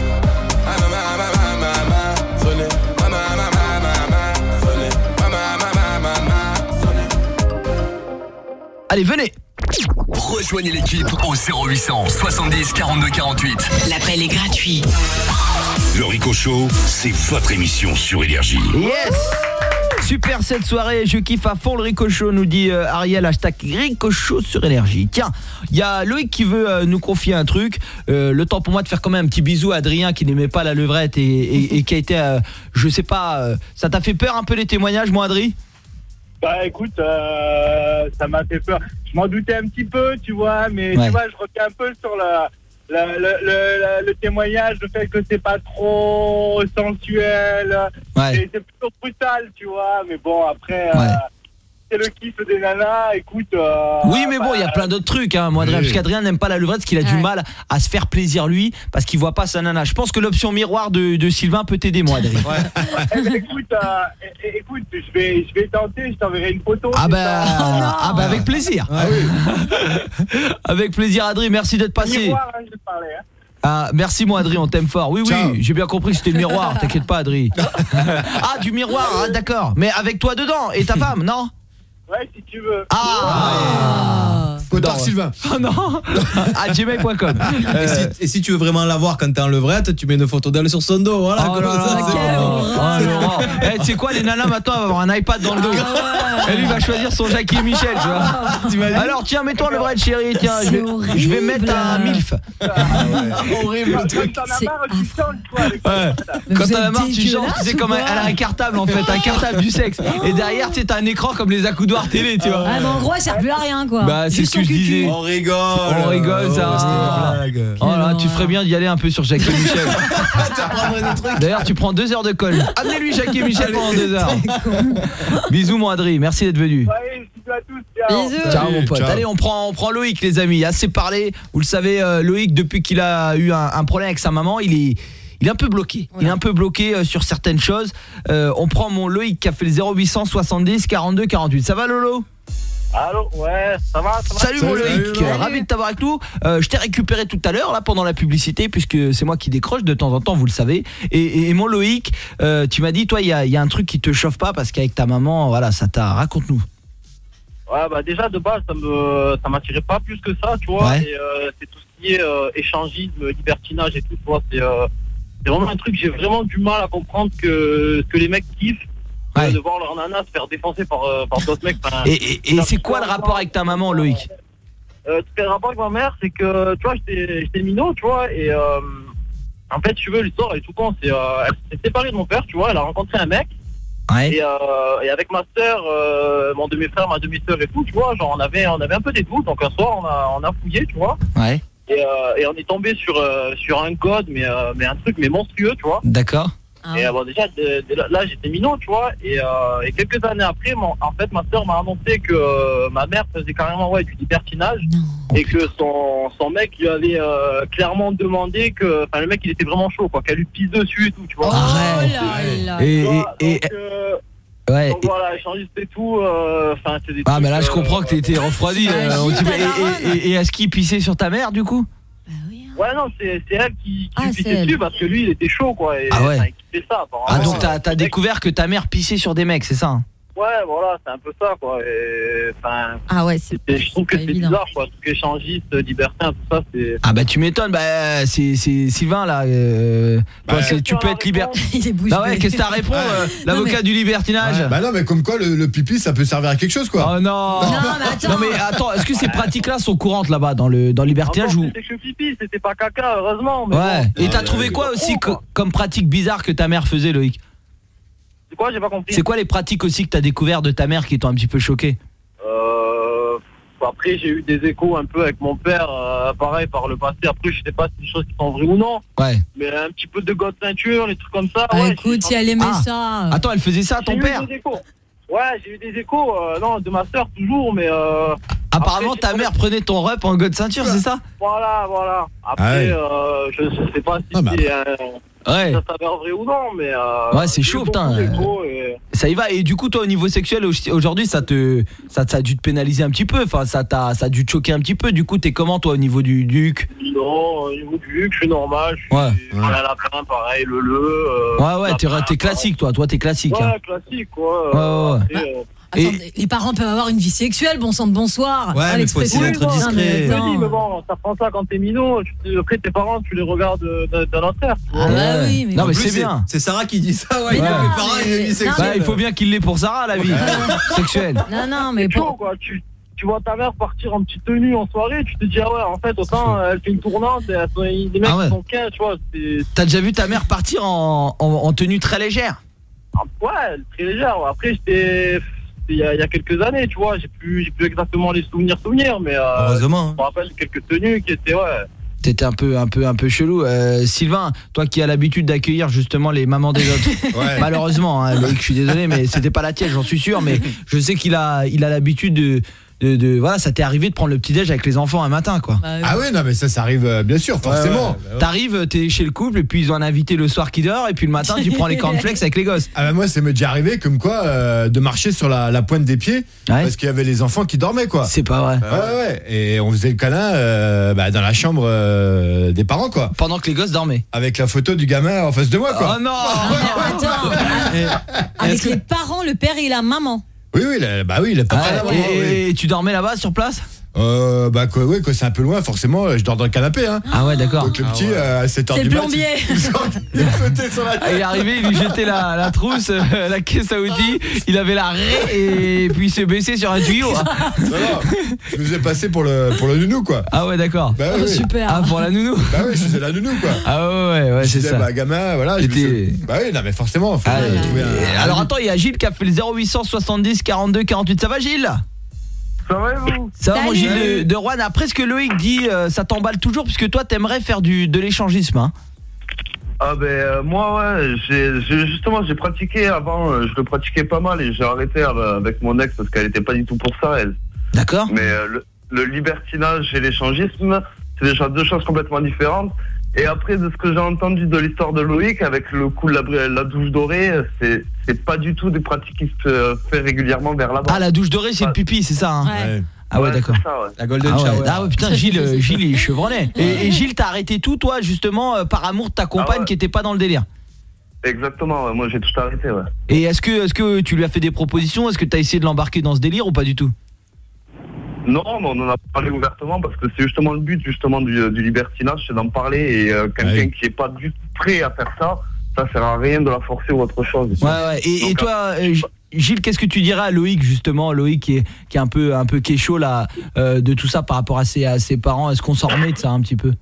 ma. Ma, ma, ma, ma, ma, ma. Sonné. Ma, ma, ma, ma, ma, ma. Sonné. Ma, ma, ma, ma, ma, ma. Sonné. Allez, venez. Rejoignez l'équipe au zéro huit cent soixante-dix quarante-deux quarante-huit. L'appel est gratuit. Le Rico Show, c'est votre émission sur Énergie. Yes. Super cette soirée, je kiffe à fond le Rico Show, nous dit euh, Ariel, hashtag Rico Show sur Énergie. Tiens, il y a Loïc qui veut euh, nous confier un truc. Euh, le temps pour moi de faire quand même un petit bisou à Adrien qui n'aimait pas la levrette et, et, et qui a été, euh, je sais pas, euh, ça t'a fait peur un peu les témoignages, moi, Adrien? Bah écoute, euh, ça m'a fait peur. Je m'en doutais un petit peu, tu vois, mais Ouais. tu vois, je reviens un peu sur la, la, le, le, le, le témoignage, le fait que c'est pas trop sensuel. Ouais. Et c'est plutôt brutal, tu vois, mais bon, après, euh, Ouais. c'est le kiff des nanas, écoute. Euh, Oui, mais bon, bah, il y a plein d'autres trucs, hein, moi, Adrien, Oui. parce qu'Adrien n'aime pas la levrette parce qu'il a du Ouais. mal à se faire plaisir lui, parce qu'il voit pas sa nana. Je pense que l'option miroir de, de Sylvain peut t'aider, moi, Adrien. eh ben, écoute, euh, é- é- écoute, je vais, je vais tenter, je t'enverrai une photo. Ah c'est bah, ça. ah bah avec plaisir. Ah oui. Avec plaisir, Adrien, merci d'être passé. Miroir, hein, je te parlais, hein. Ah, merci moi Adrien, on t'aime fort. Oui Ciao. oui, j'ai bien compris que c'était le miroir, t'inquiète pas Adrien. Ah, du miroir, ah, d'accord. Mais avec toi dedans et ta femme, non? Ouais, si tu veux. Ah, Potard Non, Sylvain. Oh non. À gmail point com. Et si, et si tu veux vraiment la voir quand t'es en levrette, tu mets une photo d'elle sur son dos. Voilà, Oh comme là ça, là, c'est quelle bon. horreur. Oh, Laurent. Eh, tu sais quoi, les nanas maintenant vont avoir un iPad dans le dos. Et lui va choisir son Jackie et Michel, tu vois. Alors tiens, mets-toi le vrai chérie, tiens, je vais, je vais mettre un MILF. Horrible le truc. Quand t'en as marre, tu chantes, toi, avec Ouais. Mais Quand vous t'en as êtes marre, tu chantes, dégueulasse tu sais ou comme un, quoi elle a un cartable en fait, un cartable du sexe. Et derrière, tu sais, t'as un écran comme les accoudoirs télé, tu vois. Ah, mais en gros, elle sert plus à rien, quoi. Bah, c'est Juste ce que son je cucu. disais. On rigole. On rigole, ça. Oh, c'était une blague. Oh là, tu ferais bien d'y aller un peu sur Jackie et Michel. des trucs. D'ailleurs, tu prends deux heures de colle. Amenez-lui Jackie et Michel pendant deux heures. Bisous, mon Adrien. Merci d'être venu. Ouais, bisous à tous, ciao. Bisous. Ciao, mon pote. Ciao. Allez, on prend, on prend Loïc, les amis. Assez parlé. Vous le savez, euh, Loïc, depuis qu'il a eu un, un problème avec sa maman, il est... Il est un peu bloqué. Il est un peu bloqué euh, sur certaines choses. Euh, on prend mon Loïc qui a fait le zéro huit cent soixante-dix quarante-deux quarante-huit. Ça va, Lolo? Allô, ouais, ça va, ça va. Salut, mon Salut, Loïc, salut, ravi de t'avoir avec nous. euh, Je t'ai récupéré tout à l'heure là pendant la publicité, puisque c'est moi qui décroche de temps en temps, vous le savez. Et, et, et mon Loïc, euh, tu m'as dit, toi, il y a, y a un truc qui te chauffe pas parce qu'avec ta maman, voilà, ça t'a... Raconte-nous. Ouais, bah déjà de base, ça me, ça m'attirait pas plus que ça, tu vois. Ouais. Et euh, c'est tout ce qui est euh, échangisme, libertinage et tout, tu vois. C'est, euh, c'est vraiment un truc, j'ai vraiment du mal à comprendre que, que les mecs kiffent. Ouais. Euh, de voir leur nana se faire défoncer par, euh, par d'autres mecs. Enfin, Et, et, et c'est quoi le rapport avec ta maman, Loïc? euh, Le rapport avec ma mère, c'est que, tu vois, j'étais, j'étais minot, tu vois, et euh, en fait, tu veux, l'histoire, elle est tout con. C'est, euh, elle s'est séparée de mon père, tu vois, elle a rencontré un mec. Ouais. Et, euh, et avec ma sœur, euh, mon demi-frère, ma demi-sœur et tout, tu vois, genre, on avait, on avait un peu des doutes. Donc, un soir, on a, on a fouillé, tu vois. Ouais. Et, euh, et on est tombé sur, euh, sur un code, mais, euh, mais un truc, mais monstrueux, tu vois. D'accord. Ah Et ouais. euh, bon, déjà, de- de- là, j'étais minot, tu vois. Et, euh, et quelques années après, mon- en fait, ma sœur m'a annoncé que euh, ma mère faisait carrément ouais, du libertinage. Non. Et que son, son mec lui avait euh, clairement demandé que. Enfin, le mec, il était vraiment chaud, quoi. Qu'elle lui pisse dessus et tout, tu vois. Oh Arrête. là là. Et, Tu vois, et, et- donc, euh, ouais. donc voilà, échangiste et tout. euh, Enfin, c'est des Ah, trucs, mais là, je euh, comprends que t'étais refroidi. Ah, euh, on shit, dit- ta daronne. et, et, et est-ce qu'il pissait sur ta mère, du coup? Bah oui. hein. Ouais, non, c'est c'est elle qui, qui Ah, lui c'est pissait elle. dessus parce que lui, il était chaud, quoi. Et, Ah ouais. enfin, il kiffait ça, apparemment. Ah, donc Euh, t'as t'as le mec- découvert que ta mère pissait sur des mecs, c'est ça? hein? Ouais, voilà, c'est un peu ça, quoi. Et, enfin, Ah ouais, c'est c'est- je trouve que pas c'est évident. bizarre, quoi. Tout ce qui est échangiste, libertin, tout ça, c'est. Ah bah tu m'étonnes, bah c'est c'est Sylvain là. Euh, Bah, toi, c'est- tu peux être liber... Il est bouche Bah ouais, bée. qu'est-ce que t'as à répondre, euh, l'avocat mais- du libertinage? Bah non, mais comme quoi le, le pipi ça peut servir à quelque chose quoi. Oh non. Non, mais attends. Non mais attends, est-ce que ces pratiques-là sont courantes là-bas dans le dans le libertinage Encore, ou... C'était que pipi, c'était pas caca, heureusement. Mais Ouais. bon, Et t'as ouais, trouvé ouais. quoi aussi Con, co- comme pratique bizarre que ta mère faisait, Loïc? c'est quoi, j'ai pas compris. C'est quoi les pratiques aussi que t'as découvert de ta mère qui t'ont un petit peu choqué? Euh, après, j'ai eu des échos un peu avec mon père, euh, pareil, par le passé. Après, je sais pas si c'est des choses qui sont vraies ou non. Ouais. Mais un petit peu de gosse ceinture, les trucs comme ça. Ah, ouais, écoute, j'ai- si elle aimait Ah. ça. Attends, elle faisait ça à j'ai ton eu père? des échos. Ouais, j'ai eu des échos, euh, non, de ma soeur toujours, mais euh, Apparemment Après, ta j'ai- mère prenait ton rep en god ceinture, c'est ça? voilà, voilà. Après, Ah ouais. euh, je, je sais pas si Ah bah. c'est un- Ouais. ça s'avère vrai ou non, mais. Euh, Ouais, c'est j'ai eu chaud, beaucoup putain. d'échos et- Ça y va. Et du coup, toi, au niveau sexuel, au- aujourd'hui, ça te, ça, ça a dû te pénaliser un petit peu. Enfin, ça t'a, ça a dû te choquer un petit peu. Du coup, t'es comment, toi, au niveau du, du huc? Non, au niveau du huc, je suis normal. Je suis Ouais. voilà, à la fin, pareil, le le. euh, Ouais, ouais, t'es, lapin, t'es classique, toi. Toi, t'es classique. Ouais, hein. classique, quoi. Ouais, ouais, ouais. Après, euh, Attends, les parents peuvent avoir une vie sexuelle, bon sang de bonsoir. Ouais, Ah, mais faut l'expression. essayer d'être Non, mais discret. je attends. me dis, mais bon, ça prend ça quand t'es minot. tu te- Après, tes parents, tu les regardes euh, d'un d'un autre air. tu vois. Ah bah Ouais. oui, mais Non, En mais plus, c'est bien. C'est Sarah qui dit ça, ouais. Mais il a non, mes parents, mais- il a une vie non, sexuelle. Bah, il faut bien qu'il l'ait pour Sarah, la vie sexuelle. Non, non, mais C'est chaud, pour... quoi. Tu, tu vois ta mère partir en petite tenue en soirée, tu te dis, ah ouais, en fait, autant euh, elle fait une tournante, et elle- les mecs Ah ouais. qui sont quinze, tu vois. c'est- T'as déjà vu ta mère partir en, en, en tenue très légère? ah, Ouais, elle est très légère. Après, j'étais. Il y, a, il y a quelques années, tu vois, j'ai plus, j'ai plus exactement les souvenirs, souvenirs, mais euh, Heureusement. je me rappelle quelques tenues qui étaient, ouais, T'étais un peu un peu un peu chelou. Euh, Sylvain, toi qui as l'habitude d'accueillir justement les mamans des autres. Ouais. Malheureusement, hein, Loïc, je suis désolé, mais c'était pas la tienne, j'en suis sûr. Mais je sais qu'il a il a l'habitude de De, de voilà, ça t'est arrivé de prendre le petit déj avec les enfants un matin, quoi. Bah, oui. Ah ouais, non mais ça ça arrive euh, bien sûr, forcément. Ouais, ouais, ouais. T'arrives, t'es chez le couple et puis ils ont un invité le soir qui dort et puis le matin tu prends les cornflakes avec les gosses. Ah bah moi ça m'est déjà arrivé comme quoi euh, de marcher sur la, la pointe des pieds ouais. parce qu'il y avait les enfants qui dormaient, quoi. C'est pas vrai. Ouais ouais, et on faisait le câlin euh, bah, dans la chambre euh, des parents, quoi. Pendant que les gosses dormaient. Avec la photo du gamin en face de moi, quoi. Oh non. Attends. Avec les parents, le père et la maman. Oui oui, la, bah oui, le papa. Ah, là-bas, et, oui. et tu dormais là-bas sur place? Euh, bah quoi, ouais, quand c'est un peu loin, forcément, je dors dans le canapé, hein. Ah ouais, d'accord. Donc le petit, ah ouais. euh, à sept heures du mat, plombier. il, il, il sur la tête. Il est arrivé, il lui jetait la, la trousse, euh, la caisse à outils, il avait la raie et puis il s'est baissé sur un tuyau. Non, non, je nous ai passé pour le, pour le nounou, quoi. Ah ouais, d'accord. Bah, oui. Oh, super. Ah, pour la nounou. Bah oui, je faisais la nounou, quoi. Ah ouais, ouais, ouais, c'est disais, ça. Bah gamin, voilà. Je suis... Bah oui, non mais forcément, faut ah, trouver un... Alors attends, il y a Gilles qui a fait le zéro huit soixante-dix quarante-deux quarante-huit. Ça va, Gilles? Ça va, vous? Ça va, mon Gilles de, de Rouen. Après ce que Loïc dit, euh, ça t'emballe toujours puisque toi t'aimerais faire du, de l'échangisme, hein? Ah ben euh, moi ouais, j'ai, j'ai justement j'ai pratiqué avant, euh, je le pratiquais pas mal et j'ai arrêté euh, avec mon ex parce qu'elle était pas du tout pour ça, elle. D'accord. Mais euh, le, le libertinage et l'échangisme, c'est déjà deux choses complètement différentes. Et après, de ce que j'ai entendu de l'histoire de Loïc, avec le coup de la, la douche dorée, c'est, c'est pas du tout des pratiques qui se fait régulièrement vers là-bas. Ah, la douche dorée, c'est ah. le pipi, c'est ça, hein? Ouais. Ah ouais, ouais d'accord. Ça, ouais. La golden ah ouais. shower. Ah ouais, putain, Gilles, Gilles il est chevronné. Et, et Gilles, t'as arrêté tout, toi, justement, euh, par amour de ta compagne ah ouais. qui était pas dans le délire? Exactement, ouais. Moi j'ai tout arrêté, ouais. Et est-ce que, est-ce que tu lui as fait des propositions? Est-ce que t'as essayé de l'embarquer dans ce délire ou pas du tout? Non, mais on en a parlé ouvertement parce que c'est justement le but justement du, du libertinage, c'est d'en parler et euh, quelqu'un ouais. qui est pas du tout prêt à faire ça, ça sert à rien de la forcer ou autre chose. Ouais, ouais. Et, Donc, et toi, euh, Gilles, qu'est-ce que tu dirais à Loïc justement, Loïc qui est, qui est un peu un peu kécho là euh, de tout ça par rapport à ses, à ses parents? Est-ce qu'on s'en remet de ça un petit peu?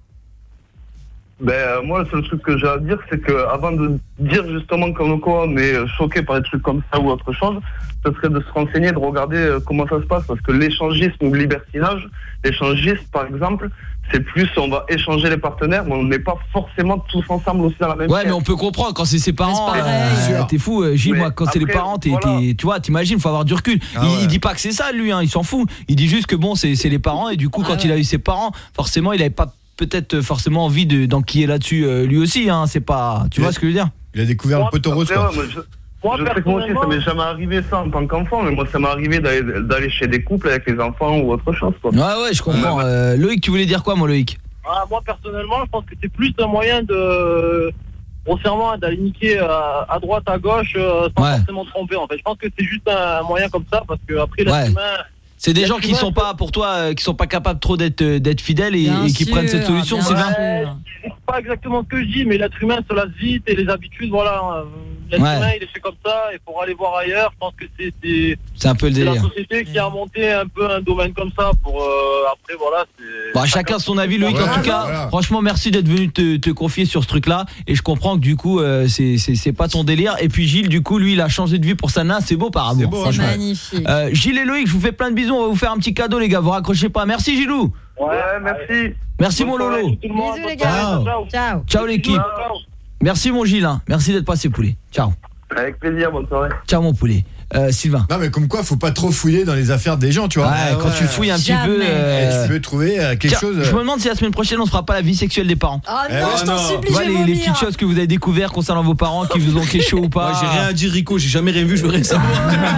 Ben euh, moi le seul truc que j'ai à dire c'est que avant de dire justement comme quoi on est choqué par des trucs comme ça ou autre chose, ce serait de se renseigner, de regarder euh, comment ça se passe, parce que l'échangisme ou le libertinage, l'échangisme par exemple, c'est plus on va échanger les partenaires, mais on n'est pas forcément tous ensemble aussi dans la même Ouais, pièce. mais on peut comprendre quand c'est ses parents. Euh, t'es fou, Gilles. Mais moi, quand après, c'est les parents, t'es, voilà. t'es, tu vois, t'imagines, faut avoir du recul. Ah il, ouais. il dit pas que c'est ça, lui, hein, il s'en fout. Il dit juste que bon, c'est, c'est les parents, et du coup, ah quand ouais. il a eu ses parents, forcément, il avait pas peut-être forcément envie de, d'enquiller là-dessus euh, lui aussi. Hein, c'est pas, tu il vois a, ce que je veux dire? Il a découvert moi, le poteau rose. Quoi. Ouais, moi, je... Moi, je sais que moi aussi, ça m'est jamais arrivé ça en tant qu'enfant, mais moi, ça m'est arrivé d'aller, d'aller chez des couples avec les enfants ou autre chose, quoi. Ouais, ouais, je comprends. Euh, Loïc, tu voulais dire quoi, moi, Loïc? Ah, moi, personnellement, je pense que c'est plus un moyen de, grossièrement, d'aller niquer à, à droite, à gauche, euh, sans ouais. forcément tromper, en fait. Je pense que c'est juste un, un moyen comme ça, parce que après, l'être ouais. humain... C'est des gens qui sont pas pour toi, euh, qui sont pas capables trop d'être d'être fidèles et, et qui sûr, prennent cette solution, c'est bien. Ouais, c'est pas exactement ce que je dis, mais l'être humain se lasse vite et les habitudes, voilà. L'être ouais. humain, il est fait comme ça et pour aller voir ailleurs, je pense que c'est c'est, c'est un peu le délire. C'est la société qui a monté un peu un domaine comme ça pour euh, après voilà. C'est bon, chacun son avis, Loïc. Ouais, en tout cas, voilà. Franchement, merci d'être venu te, te confier sur ce truc-là et je comprends que du coup, euh, c'est c'est c'est pas ton délire. Et puis Gilles, du coup, lui, il a changé de vie pour sa nana, c'est beau par amour. C'est, beau, c'est magnifique. Euh, Gilles et Loïc, je vous fais plein de bisous. On va vous faire un petit cadeau, les gars. Vous raccrochez pas. Merci, Gilou. Ouais, merci. Merci, bonne mon Lolo. Bisous, les gars. Ciao. Ciao, Ciao. Ciao l'équipe. Ciao. Merci, mon Gilles. Hein. Merci d'être passé, poulet. Ciao. Avec plaisir, bonne soirée. Ciao, mon poulet. Euh, Sylvain. Non mais comme quoi faut pas trop fouiller dans les affaires des gens, tu vois. Ouais, ouais, quand tu fouilles un Jamais. petit peu euh... tu peux trouver euh, quelque Tiens, chose. Je me demande si la semaine prochaine on se fera pas la vie sexuelle des parents. Oh non, eh je t'en supplie, ouais, je les, les petites choses que vous avez découvert concernant vos parents qui vous ont kécho ou pas. Moi j'ai rien à dire, Rico, j'ai jamais rien vu, je veux rien savoir.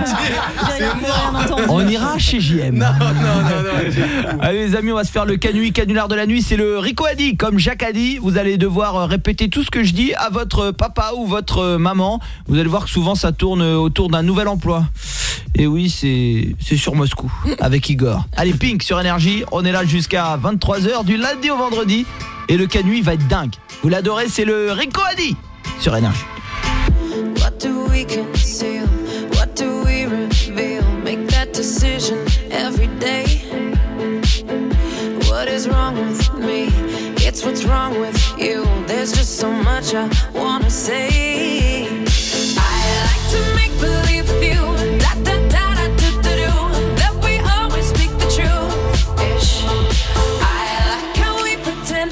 On ira chez J M. Non non non non. Allez les amis, on va se faire le canui canular de la nuit, c'est le Rico a dit comme Jacques a dit, vous allez devoir répéter tout ce que je dis à votre papa ou votre maman. Vous allez voir que souvent ça tourne autour d'un nouvel emploi. Et oui, c'est c'est sur Moscou avec Igor. Allez, Pink sur Énergie, on est là jusqu'à vingt-trois heures du lundi au vendredi et le canui va être dingue. Vous l'adorez, c'est le Rico a dit sur Énergie. What do we conceal? What do we reveal? Make that decision every day. What is wrong with me? It's what's wrong with you. There's just so much I wanna say. I like to make believe with you. Da da da da do do do. That we always speak the truth. Ish. I like how we pretend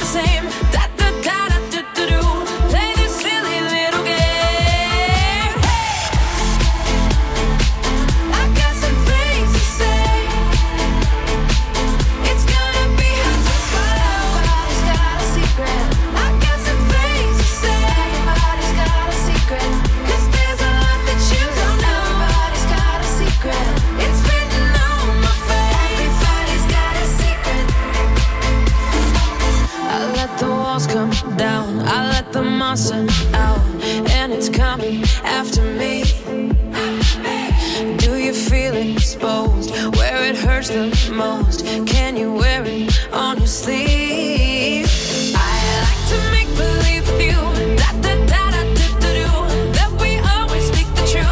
most? Can you wear it on your sleeve? I like to make believe with you. Da da da da da da do. That we always speak the truth.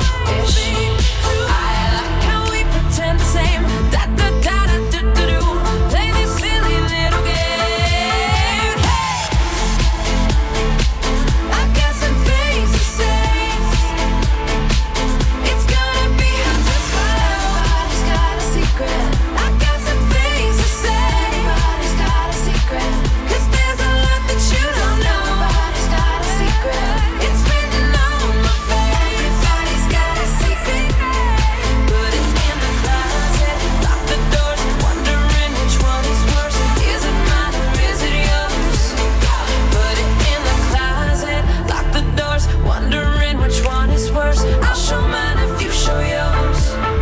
I like how we pretend the same. Da da da da da da do. Play this silly little game. I got some things to say. It's gonna be hard to swallow. Everybody's got a secret. I got some things to say. Everybody's got a secret. 'Cause there's a lot that you don't know. Everybody's got a secret. It's written on my face. Everybody's got a secret. Put it in the closet. Lock the doors. Wondering which one is worse. Is it mine or is it yours? Put it in the closet. Lock the doors. Wondering which one is worse. I'll show mine if you show yours.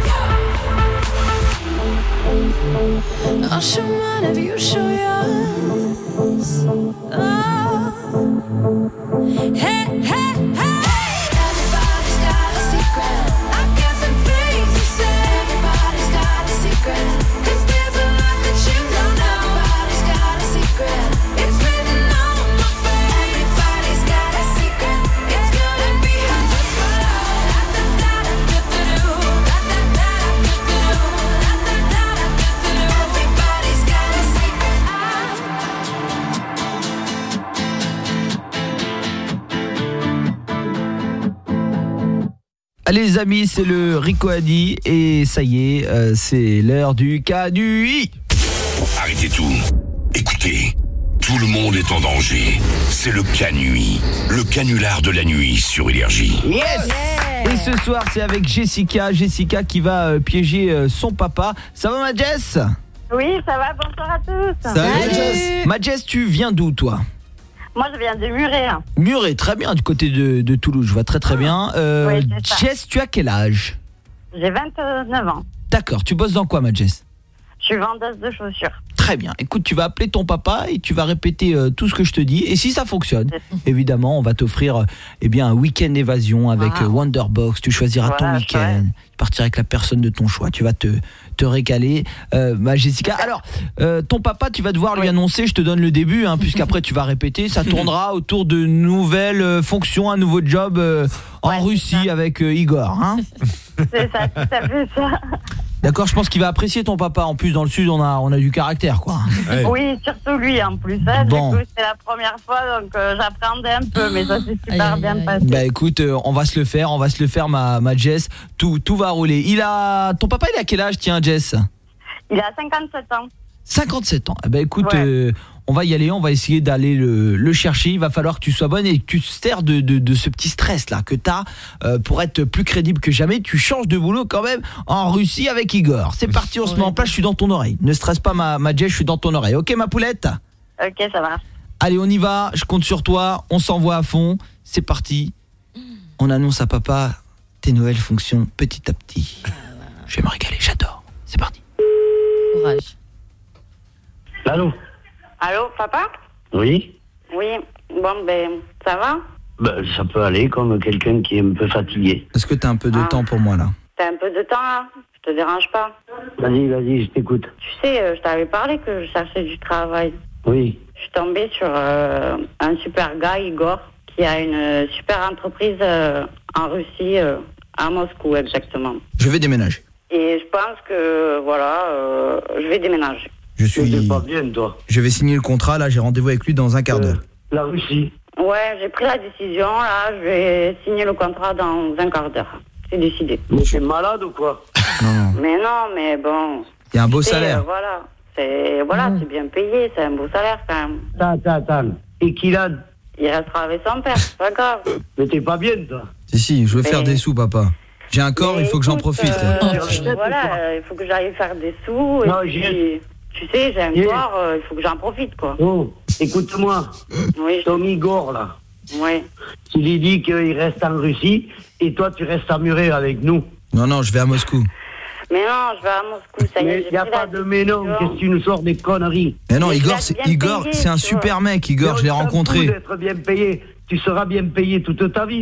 I'll show mine if you show yours. Oh. Hey, hey, hey. Everybody's got a secret. I got some things to say. Everybody's got a secret. 'Cause there's a lot that you don't know. Everybody's got a secret. It's written on my face. Everybody's got a secret. It's gonna be hard to swallow. Da da da da da do. Da da da da da do. Da da da da da do. Everybody's got a secret. Allez les amis, c'est le Rico Adi et ça y est, euh, c'est l'heure du Canui. Arrêtez tout. Écoutez, tout le monde est en danger. C'est le Canui, le canular de la nuit sur Énergie. Yes. Et ce soir, c'est avec Jessica, Jessica qui va euh, piéger euh, son papa. Ça va ma Jess? Oui, ça va, bonsoir à tous. Salut Jess. Ma Jess, tu viens d'où toi? Moi, je viens de Muret. Muret, très bien, du côté de, de Toulouse, je vois très très bien. Euh, Oui, c'est ça. Jess, tu as quel âge? J'ai vingt-neuf ans. D'accord, tu bosses dans quoi ma Jess? Je suis vendeuse de chaussures. Très bien, écoute, tu vas appeler ton papa et tu vas répéter euh, tout ce que je te dis. Et si ça fonctionne, évidemment, on va t'offrir euh, eh bien, un week-end évasion avec Wow. euh, Wonderbox. Tu choisiras ton Voilà, week-end, tu partiras avec la personne de ton choix. Tu vas te, te récaler. Euh, bah, Jessica, alors, euh, ton papa, tu vas devoir lui annoncer, je te donne le début, hein, puisqu'après tu vas répéter, ça tournera autour de nouvelles euh, fonctions, un nouveau job euh, en Russie avec euh, Igor. Hein. C'est ça, tout à fait ça. D'accord, je pense qu'il va apprécier ton papa. En plus, dans le sud, on a, on a du caractère, quoi. Oui, surtout lui en plus. Hein. Bon. Du coup, c'est la première fois, donc euh, j'appréhendais un peu, mais ça s'est super bien passé. Bah écoute, euh, on va se le faire, on va se le faire ma, ma Jess, tout, tout va rouler. Il a ton papa il a quel âge tiens Jess? Il a cinquante-sept ans. cinquante-sept ans. Eh ben écoute, Ouais. euh, on va y aller, on va essayer d'aller le, le chercher. Il va falloir que tu sois bonne et que tu te sers de, de, de ce petit stress là que tu as euh, pour être plus crédible que jamais. Tu changes de boulot quand même en Russie avec Igor. C'est parti, on se met en place, je suis dans ton oreille. Ne stresse pas ma, ma Jess, je suis dans ton oreille. OK ma poulette? Ok, ça va. Allez, on y va, je compte sur toi, on s'envoie à fond. C'est parti. On annonce à papa tes nouvelles fonctions petit à petit. Je vais me régaler, j'adore. C'est parti. Courage. Allô? Allô, papa? Oui? Oui, bon, ben, ça va? Ben, ça peut aller comme quelqu'un qui est un peu fatigué. Est-ce que tu as un peu de Ah. temps pour moi là? T'as un peu de temps, là? Je te dérange pas? Vas-y, vas-y, je t'écoute. Tu sais, euh, je t'avais parlé que je cherchais du travail. Oui. Je suis tombée sur euh, un super gars, Igor, qui a une euh, super entreprise euh, en Russie, euh, à Moscou exactement. Je vais déménager. Et je pense que, voilà, euh, je vais déménager. Je suis pas bien, toi. Je vais signer le contrat là, j'ai rendez-vous avec lui dans un quart d'heure. La Russie. Ouais, j'ai pris la décision, là, je vais signer le contrat dans un quart d'heure. C'est décidé. Mais tu es malade ou quoi? Non. Mais non, mais bon... Il y a un beau tu sais, salaire. euh, voilà, c'est voilà, c'est bien payé, c'est un beau salaire quand même. Attends, attends, attends. Et qu'il a... Il restera avec son père, c'est pas grave. Mais t'es pas bien, toi. Si si, je veux Mais- faire des sous papa. J'ai un corps, il faut que j'en Écoute, profite. euh, voilà, euh, il faut que j'aille faire des sous. Et Non, puis, j'ai- tu sais, j'ai un J'ai- corps, euh, il faut que j'en profite, quoi. Oh, écoute-moi. Oui. Ton Igor, là. Oui. Tu lui dis qu'il reste en Russie et toi, tu restes à Muret avec nous. Non non, je vais à Moscou. Mais non, je vais à Moscou, ça y est, Mais j'ai il n'y a pris pas la de mais non, décision. qu'est-ce que tu nous sors des conneries? Mais non, Mais Igor, je vais c'est être bien Igor, payé, c'est un tu super vois. mec, Igor, Mais je l'ai on s'en rencontré. fout d'être bien payé. Tu seras bien payé toute ta vie.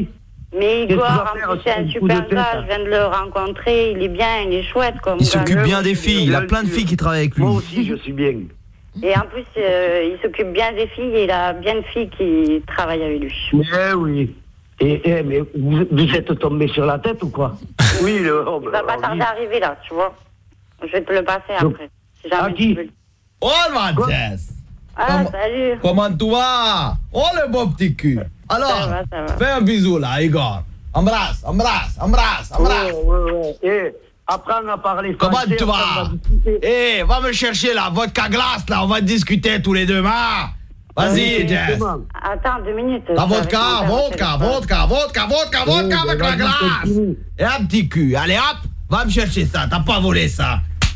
Mais Qu'est-ce Igor, que tu vas en faire plus, c'est un sur le coup de super tête, gars. hein Je viens de le rencontrer. Il est bien, il est chouette. Comme Il gars. s'occupe bien des filles, il a plein de filles qui travaillent avec lui. Moi aussi, je suis bien. Et en plus, euh, il s'occupe bien des filles et il a bien de filles qui travaillent avec lui. Mais oui. Et, et mais vous, vous êtes tombé sur la tête ou quoi? Oui, le. Oh, Il va pas tarder à arriver là, tu vois. Je vais te le passer Donc, après. Si jamais à qui? tu veux. Oh, Mathias. Ah, Comment- salut. Comment tu vas? Oh, le beau petit cul. Alors, Ça va, ça va. fais un bisou là, Igor. Embrasse, embrasse, embrasse, embrasse. Ouais, ouais, ouais. Et apprends à parler Comment français. tu après, vas? on va discuter. Eh, va me chercher la vodka glace là, on va discuter tous les deux, ma. Vas-y, Ouais, Jess. justement. Attends deux minutes. La je vais vodka, répondre à mon vodka, téléphone. vodka, vodka, vodka, vodka Oui, avec ben la vas-y, glace. continue. Et un petit cul. Allez hop, va me chercher ça. T'as pas volé ça.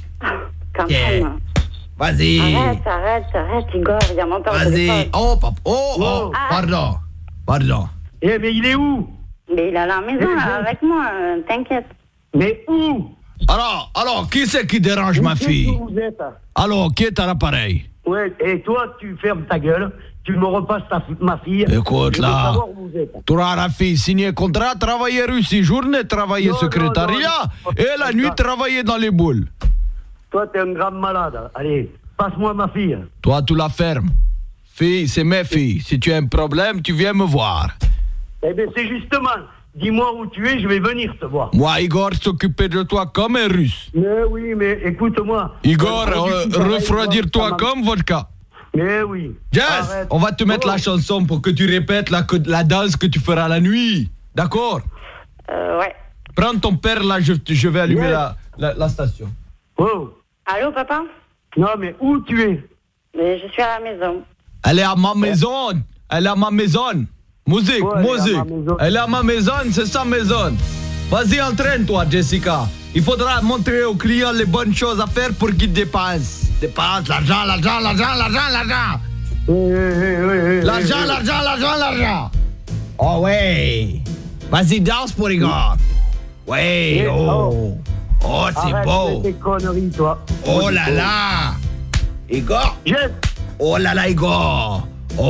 Quand Yeah. même. Vas-y. Arrête, arrête, arrête, Igor. Il y a mon temps au Vas-y. téléphone. Oh, papa. Oh, oh, Ah. pardon. Pardon. Eh, mais il est où? Mais il est à la maison Mais- là, avec moi, euh, t'inquiète. Mais où? Alors, alors, qui c'est qui dérange ma Où est-ce fille? que vous êtes? Alors, qui est à l'appareil? Ouais, et toi, tu fermes ta gueule, tu me repasses ta, fi- ma fille. Écoute, Je veux là. savoir où vous êtes. Tu auras la fille signer contrat, travailler Russie, journée, travailler Non, secrétariat, non, non. et la nuit, travailler dans les boules. Toi, t'es un grand malade. Allez, passe-moi ma fille. Toi, tu la fermes. Fille, c'est mes filles. Si tu as un problème, tu viens me voir. Eh bien, c'est justement, dis-moi où tu es, je vais venir te voir. Moi, Igor, s'occuper de toi comme un russe. Mais oui, mais écoute-moi. Igor, Euh, euh, du coup, refroidir-toi ça m'a- comme vodka. Mais oui. Jess, Arrête. on va te mettre Oh. la chanson pour que tu répètes la, que- la danse que tu feras la nuit. D'accord? Euh, ouais. Prends ton père, là, je, je vais allumer Yes. la, la, la station. Oh. Allô, papa? Non, mais où tu es? Mais je suis à la maison. Elle est à ma maison. Elle est à ma maison. Musique, Ouais, elle est à musique. ma maison. Elle est à ma maison, c'est sa maison. Vas-y, entraîne-toi, Jessica. Il faudra montrer aux clients les bonnes choses à faire pour qu'ils dépensent. Dépense, l'argent, l'argent, l'argent, l'argent, l'argent. Eh, eh, eh, eh, L'argent, eh, l'argent, l'argent, l'argent. Oh ouais. Vas-y, danse pour Igor. Ouais, Eh, oh. Oh, c'est Arrête beau. tes conneries, toi. Oh là là. Igor. Jess, Oh là là, Igor.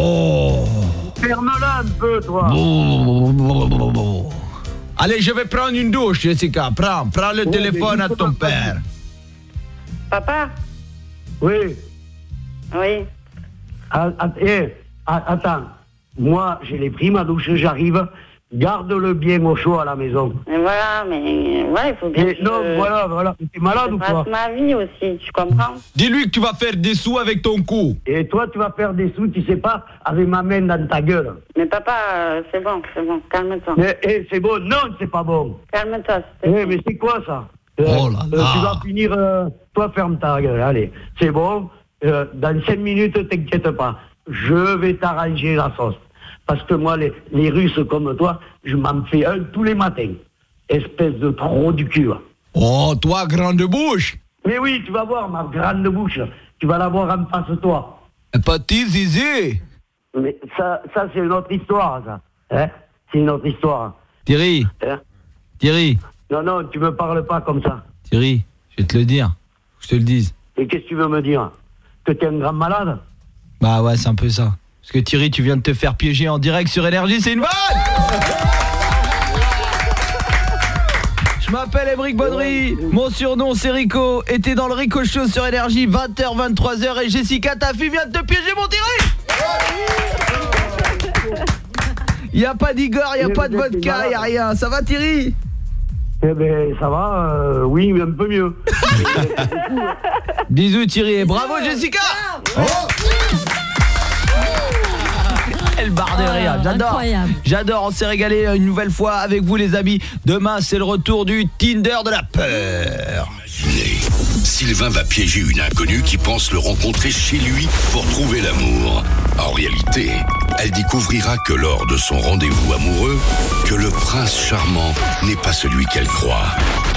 Oh. ferme-la un peu, toi. Allez, je vais prendre une douche, Jessica. Prends, prends le Ouais, téléphone mais à ton justement, père. Papa? Oui. Oui. Ah, ah, eh, ah, attends. Moi, je l'ai pris, ma douche, j'arrive. Garde-le bien au chaud à la maison. Mais voilà, mais ouais, il faut bien Mais que non, je, voilà, voilà. T'es malade je ou fasse quoi? ma vie aussi, tu comprends? Dis-lui que tu vas faire des sous avec ton cou. Et toi, tu vas faire des sous, tu sais pas, avec ma main dans ta gueule. Mais papa, euh, c'est bon, c'est bon, calme-toi. Mais eh, c'est bon. Non, c'est pas bon. Calme-toi, Eh, s'il te plaît. mais c'est quoi ça? Euh, Oh là euh, là. tu vas finir. euh, toi, ferme ta gueule. Allez, c'est bon. Euh, dans cinq minutes, t'inquiète pas. Je vais t'arranger la sauce. Parce que moi, les, les Russes comme toi, je m'en fais un tous les matins. Espèce de trop du cul. hein. Oh, toi, grande bouche. Mais oui, tu vas voir ma grande bouche. Tu vas la voir en face de toi. Petit zizi. Mais ça, ça c'est une autre histoire, ça. Hein? C'est une autre histoire. Thierry, Hein? Thierry, Non, non, tu me parles pas comme ça. Thierry, je vais te le dire. Je te le dise. Et qu'est-ce que tu veux me dire? Que t'es un grand malade? Bah ouais, c'est un peu ça. Parce que Thierry, tu viens de te faire piéger en direct sur Énergie, c'est une vanne. Je m'appelle Émeric Bonnery, mon surnom c'est Rico, et t'es dans le Rico Show sur Énergie, vingt heures, vingt-trois heures, et Jessica, ta fille vient de te piéger, mon Thierry. Y a pas d'Igor, y a Mais pas de vous êtes vodka, malade. y a rien. Ça va, Thierry? Eh ben, ça va, euh, oui, mais un peu mieux. Bisous, Thierry, et bravo, Jessica. Elle barre de rire, j'adore. Incroyable. J'adore, on s'est régalé une nouvelle fois avec vous les amis. Demain, c'est le retour du Tinder de la peur. Imaginez, Sylvain va piéger une inconnue qui pense le rencontrer chez lui pour trouver l'amour. En réalité, elle découvrira que lors de son rendez-vous amoureux, que le prince charmant n'est pas celui qu'elle croit. Comment ?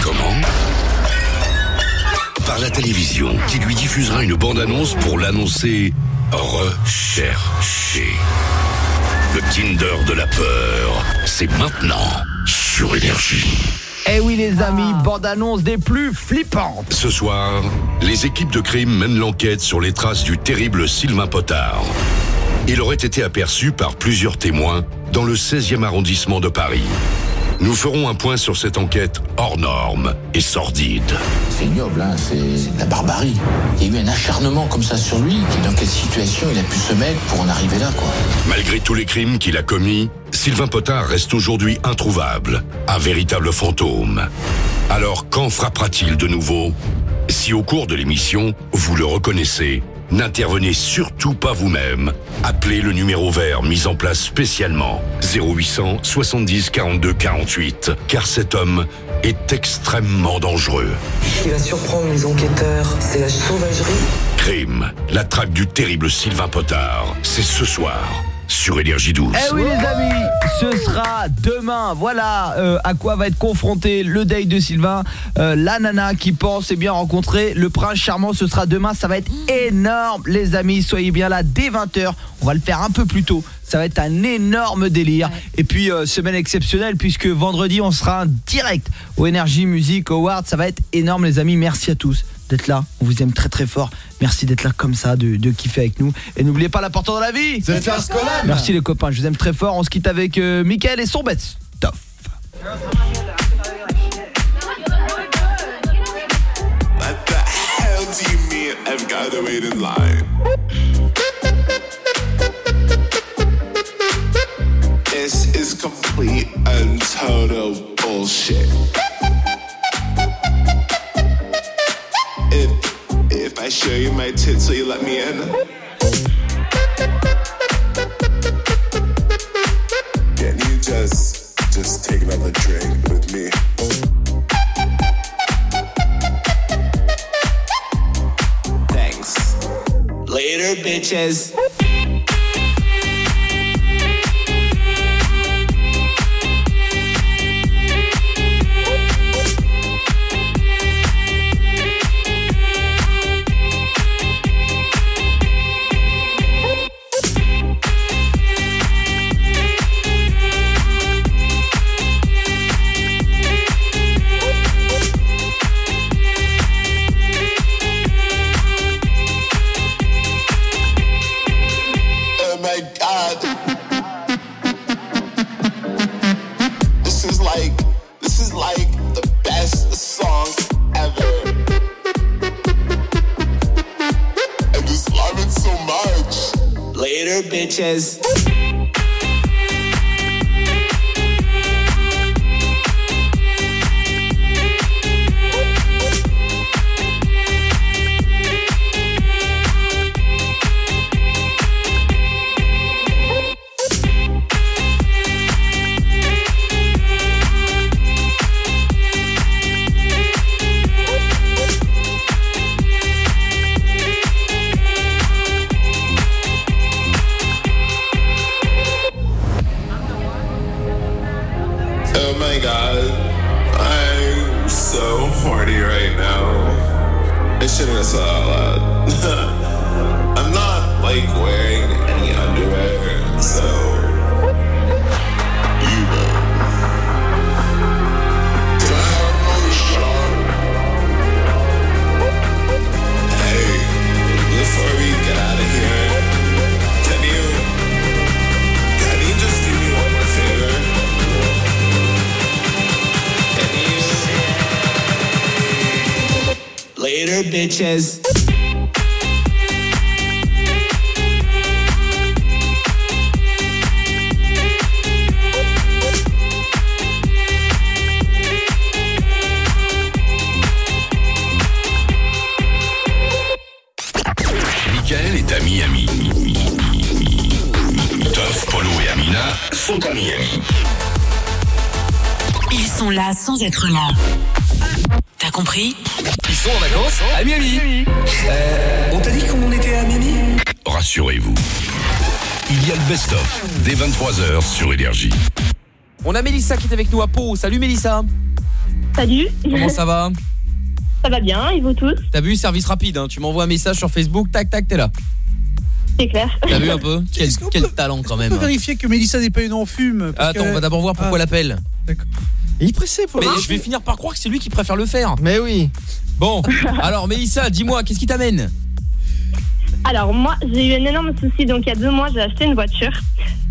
Par la télévision, qui lui diffusera une bande-annonce pour l'annoncer recherché. Le Tinder de la peur, c'est maintenant sur Énergie. Eh oui les amis, bande-annonce des plus flippantes. Ce soir, les équipes de crime mènent l'enquête sur les traces du terrible Sylvain Potard. Il aurait été aperçu par plusieurs témoins dans le seizième arrondissement de Paris. nous ferons un point sur cette enquête hors norme et sordide. C'est ignoble, hein, c'est de la barbarie. Il y a eu un acharnement comme ça sur lui, dans quelle situation il a pu se mettre pour en arriver là, quoi. Malgré tous les crimes qu'il a commis, Sylvain Potard reste aujourd'hui introuvable, un véritable fantôme. Alors quand frappera-t-il de nouveau ? Si au cours de l'émission, vous le reconnaissez, n'intervenez surtout pas vous-même. Appelez le numéro vert mis en place spécialement, zéro huit cent soixante-dix quarante-deux quarante-huit, car cet homme est extrêmement dangereux. Ce qui va surprendre les enquêteurs, c'est la sauvagerie. Crime, la traque du terrible Sylvain Potard, c'est ce soir sur Énergie douze. Eh oui les amis, ce sera demain. Voilà euh, à quoi va être confronté le date de Sylvain. euh, La nana qui pense eh bien rencontrer le prince charmant. Ce sera demain, ça va être énorme les amis. Soyez bien là dès vingt heures. On va le faire un peu plus tôt. Ça va être un énorme délire. Et puis euh, semaine exceptionnelle, puisque vendredi on sera en direct au Energy Music Awards. Ça va être énorme les amis. Merci à tous d'être là, on vous aime très très fort. Merci d'être là comme ça, de, de kiffer avec nous. Et n'oubliez pas l'important dans la vie, c'est de faire ce qu'on aime. Merci les copains, je vous aime très fort. On se quitte avec euh, Mickaël et son best stuff. What the hell do you mean I've got to wait in line? This is complete and total bullshit. If, if I show you my tits, will you let me in? Can you just, just take another drink with me? Thanks. Later, bitches. Bitches. Bitches. Mickaël est à Miami. Toff, Polo et Amina sont à Miami. Ils sont là sans être là. T'as compris? Ils sont en vacances à Miami. Euh, on t'a dit qu'on était à Miami? Rassurez-vous, il y a le best-of dès vingt-trois heures sur Énergie. On a Mélissa qui est avec nous à Pau. Salut Mélissa. Salut. Comment ça va? Ça va bien, et vous tous? T'as vu, service rapide, hein. Tu m'envoies un message sur Facebook, tac tac, t'es là. C'est clair. T'as vu un peu? Quel, quel peut, talent quand même. On peut vérifier que Mélissa n'est pas une enfume. Attends, on va d'abord voir pourquoi ah. l'appel. D'accord. Il est pressé pour. Mais je vais finir par croire que c'est lui qui préfère le faire. Mais oui. Bon, alors Mélissa, dis-moi, qu'est-ce qui t'amène? Alors moi, j'ai eu un énorme souci. Donc il y a deux mois, j'ai acheté une voiture.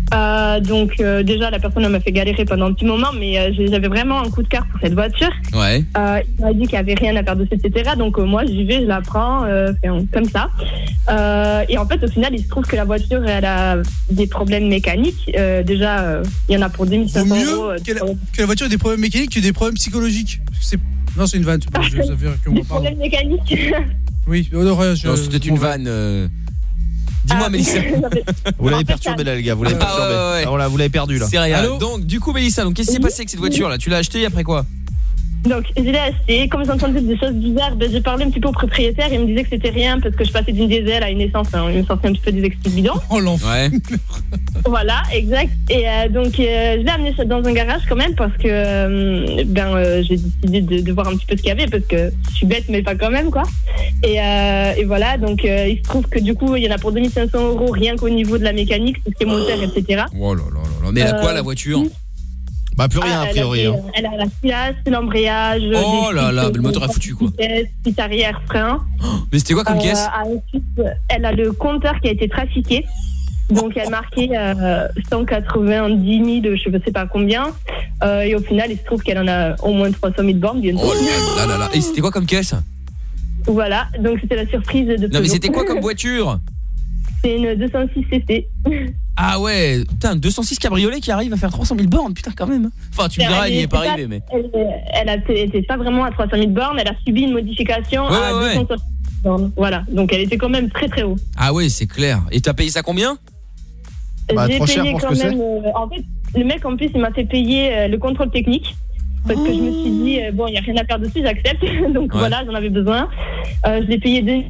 Euh, donc euh, déjà la personne elle m'a fait galérer pendant un petit moment, mais euh, j'avais vraiment un coup de cœur pour cette voiture. Ouais. Euh, il m'a dit qu'il n'y avait rien à faire dessus, et cetera. Donc euh, moi j'y vais, je la prends euh, comme ça. Euh, et en fait au final il se trouve que la voiture elle a des problèmes mécaniques. Euh, déjà euh, il y en a pour deux mille cinq cents euros. Mieux que la, que la voiture ait des problèmes mécaniques que des problèmes psychologiques. Parce que c'est... Non c'est une vanne. C'est pas, je, ça veut que moi, des problèmes mécaniques. Oui. Oh, non, je, non, c'était une vanne. Euh... Dis-moi, ah, Mélissa. Vous l'avez perturbé là, les gars. Vous l'avez ah, perturbé. ouais, ouais. Alors là, vous l'avez perdu là. C'est rien. Donc, du coup, Mélissa, donc qu'est-ce qui s'est passé avec cette voiture là? Tu l'as achetée après quoi? Donc, je l'ai acheté. Comme j'entendais des choses bizarres, ben, j'ai parlé un petit peu au propriétaire. Il me disait que c'était rien parce que je passais d'une diesel à une essence. Hein. Il me sortait un petit peu des explications bidons. Oh l'enfer. Ouais. Voilà, exact. Et euh, donc, euh, je l'ai amené dans un garage quand même parce que euh, ben, euh, j'ai décidé de, de voir un petit peu ce qu'il y avait parce que je suis bête, mais pas quand même, quoi. Et, euh, et voilà, donc euh, il se trouve que du coup, il y en a pour deux mille cinq cents euros rien qu'au niveau de la mécanique, tout ce qui est moteur, et cetera. Oh là là là là. Mais elle a quoi la voiture? Bah plus rien ah, a priori. Elle a, hein. elle a la pièce, l'embrayage. Oh là là, le moteur est foutu quoi. Petite arrière, frein. Mais c'était quoi comme euh, caisse? Ensuite, elle a le compteur qui a été trafiqué. Donc elle marquait euh, cent quatre-vingt-dix mille, je ne sais pas combien. Euh, et au final, il se trouve qu'elle en a au moins trois cent mille bornes bientôt. Oh là là là. Et c'était quoi comme caisse? Voilà, donc c'était la surprise de Peugeot. Non mais c'était quoi comme voiture? C'est une deux cent six C C. Ah ouais, putain, deux cent six cabriolet qui arrive à faire trois cent mille bornes, putain quand même. Enfin, tu me diras, il n'y est pas arrivé, mais... Elle, elle a été pas vraiment à trois cent mille bornes, elle a subi une modification ouais, à ouais, deux cent soixante bornes. Voilà, donc elle était quand même très très haut. Ah ouais, c'est clair. Et t'as payé ça combien? Bah, J'ai trop cher payé pour ce quand que même... Euh, en fait, le mec en plus, il m'a fait payer euh, le contrôle technique. Parce que je me suis dit, euh, bon, il n'y a rien à faire dessus, j'accepte. Donc ouais. Voilà, j'en avais besoin. Euh, je l'ai payé deux...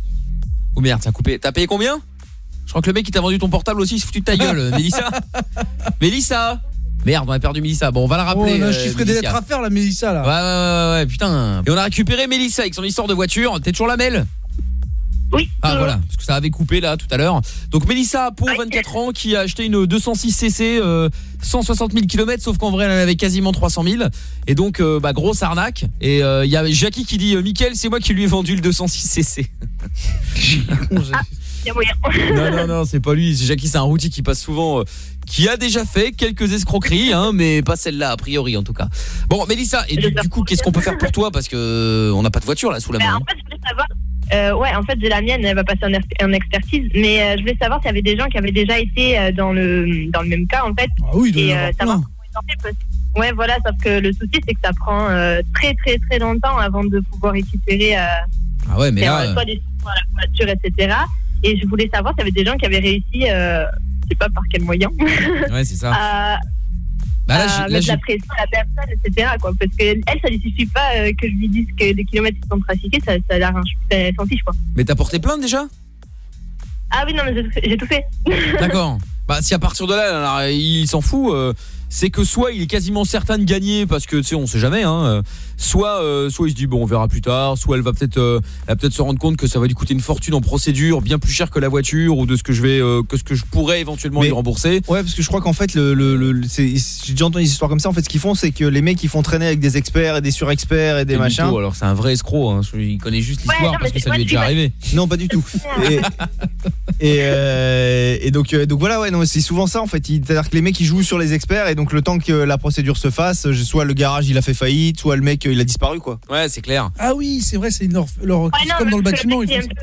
Oh merde, ça a coupé. T'as payé combien? Je crois que le mec qui t'a vendu ton portable aussi, il se foutu de ta gueule. Mélissa Mélissa Merde, on a perdu Mélissa. Bon, on va la rappeler. Oh, on a euh, chiffré des lettres à faire, la Mélissa, là. Ouais, ouais, ouais, ouais, putain. Et on a récupéré Mélissa avec son histoire de voiture. T'es toujours là, Mel? Oui. Ah, voilà, parce que ça avait coupé, là, tout à l'heure. Donc, Mélissa, pour vingt-quatre ans, qui a acheté une deux cent six C C, euh, cent soixante mille kilomètres, sauf qu'en vrai, elle en avait quasiment trois cent mille. Et donc, euh, bah, grosse arnaque. Et il euh, y a Jackie qui dit, euh, Mickaël, c'est moi qui lui ai vendu le deux cent six C C. Ah. Y a moyen. Non, non, non, c'est pas lui. C'est Jackie, c'est un routier qui passe souvent, euh, qui a déjà fait quelques escroqueries, hein, mais pas celle-là, a priori, en tout cas. Bon, Mélissa, et du, du coup, qu'est-ce qu'on peut faire pour toi? Parce que euh, on n'a pas de voiture là sous la main. En fait, je voulais savoir. Euh, ouais, en fait, j'ai la mienne, elle va passer en, er- en expertise, mais euh, je voulais savoir s'il y avait des gens qui avaient déjà été euh, dans le dans le même cas, en fait. Ah oui, il doit y et en euh, avoir savoir plein. comment ils ont fait. Parce... Ouais, voilà, sauf que le souci, c'est que ça prend euh, très, très, très longtemps avant de pouvoir récupérer. Euh, ah ouais, mais là. soit des sous à la voiture, et cetera. Et je voulais savoir s'il y avait des gens qui avaient réussi, euh, je sais pas par quel moyen. Ouais, c'est ça. à, Bah là, à j'ai- là, mettre j'ai- la pression à la personne, et cetera. Quoi. Parce que elle, ça lui suffit pas euh, que je lui dise que des kilomètres sont trafiqués, ça, ça l'arrange, ça s'en fiche, quoi. Mais t'as porté plainte déjà? Ah oui, non, mais j'ai tout fait. J'ai tout fait. D'accord. Bah si à partir de là, alors, il s'en fout, euh, c'est que soit il est quasiment certain de gagner parce que tu sais on sait jamais hein, euh, soit euh, soit il se dit bon on verra plus tard, soit elle va peut-être euh, elle va peut-être se rendre compte que ça va lui coûter une fortune en procédure, bien plus cher que la voiture ou de ce que je vais euh, que ce que je pourrais éventuellement Mais- lui rembourser. Ouais, parce que je crois qu'en fait le, le, le- c'est- j'ai déjà entendu des histoires comme ça. En fait, ce qu'ils font, c'est que les mecs ils font traîner avec des experts et des surexperts et des Et machins. mytho, alors c'est un vrai escroc hein. Il connaît juste l'histoire Ouais, non, parce mais que c'est- ça lui est moi, déjà je suis arrivé. Non, pas du tout. Et, et, euh, et donc, euh, donc voilà, ouais, non, c'est souvent ça en fait. Il- C'est-à-dire que les mecs ils jouent sur les experts et donc le temps que la procédure se fasse, soit le garage il a fait faillite, soit le mec il a disparu quoi. Ouais, c'est clair. Ah oui, c'est vrai, c'est leur, leur Ouais, c'est non, comme dans le parce que bâtiment. mec, ils font il ça.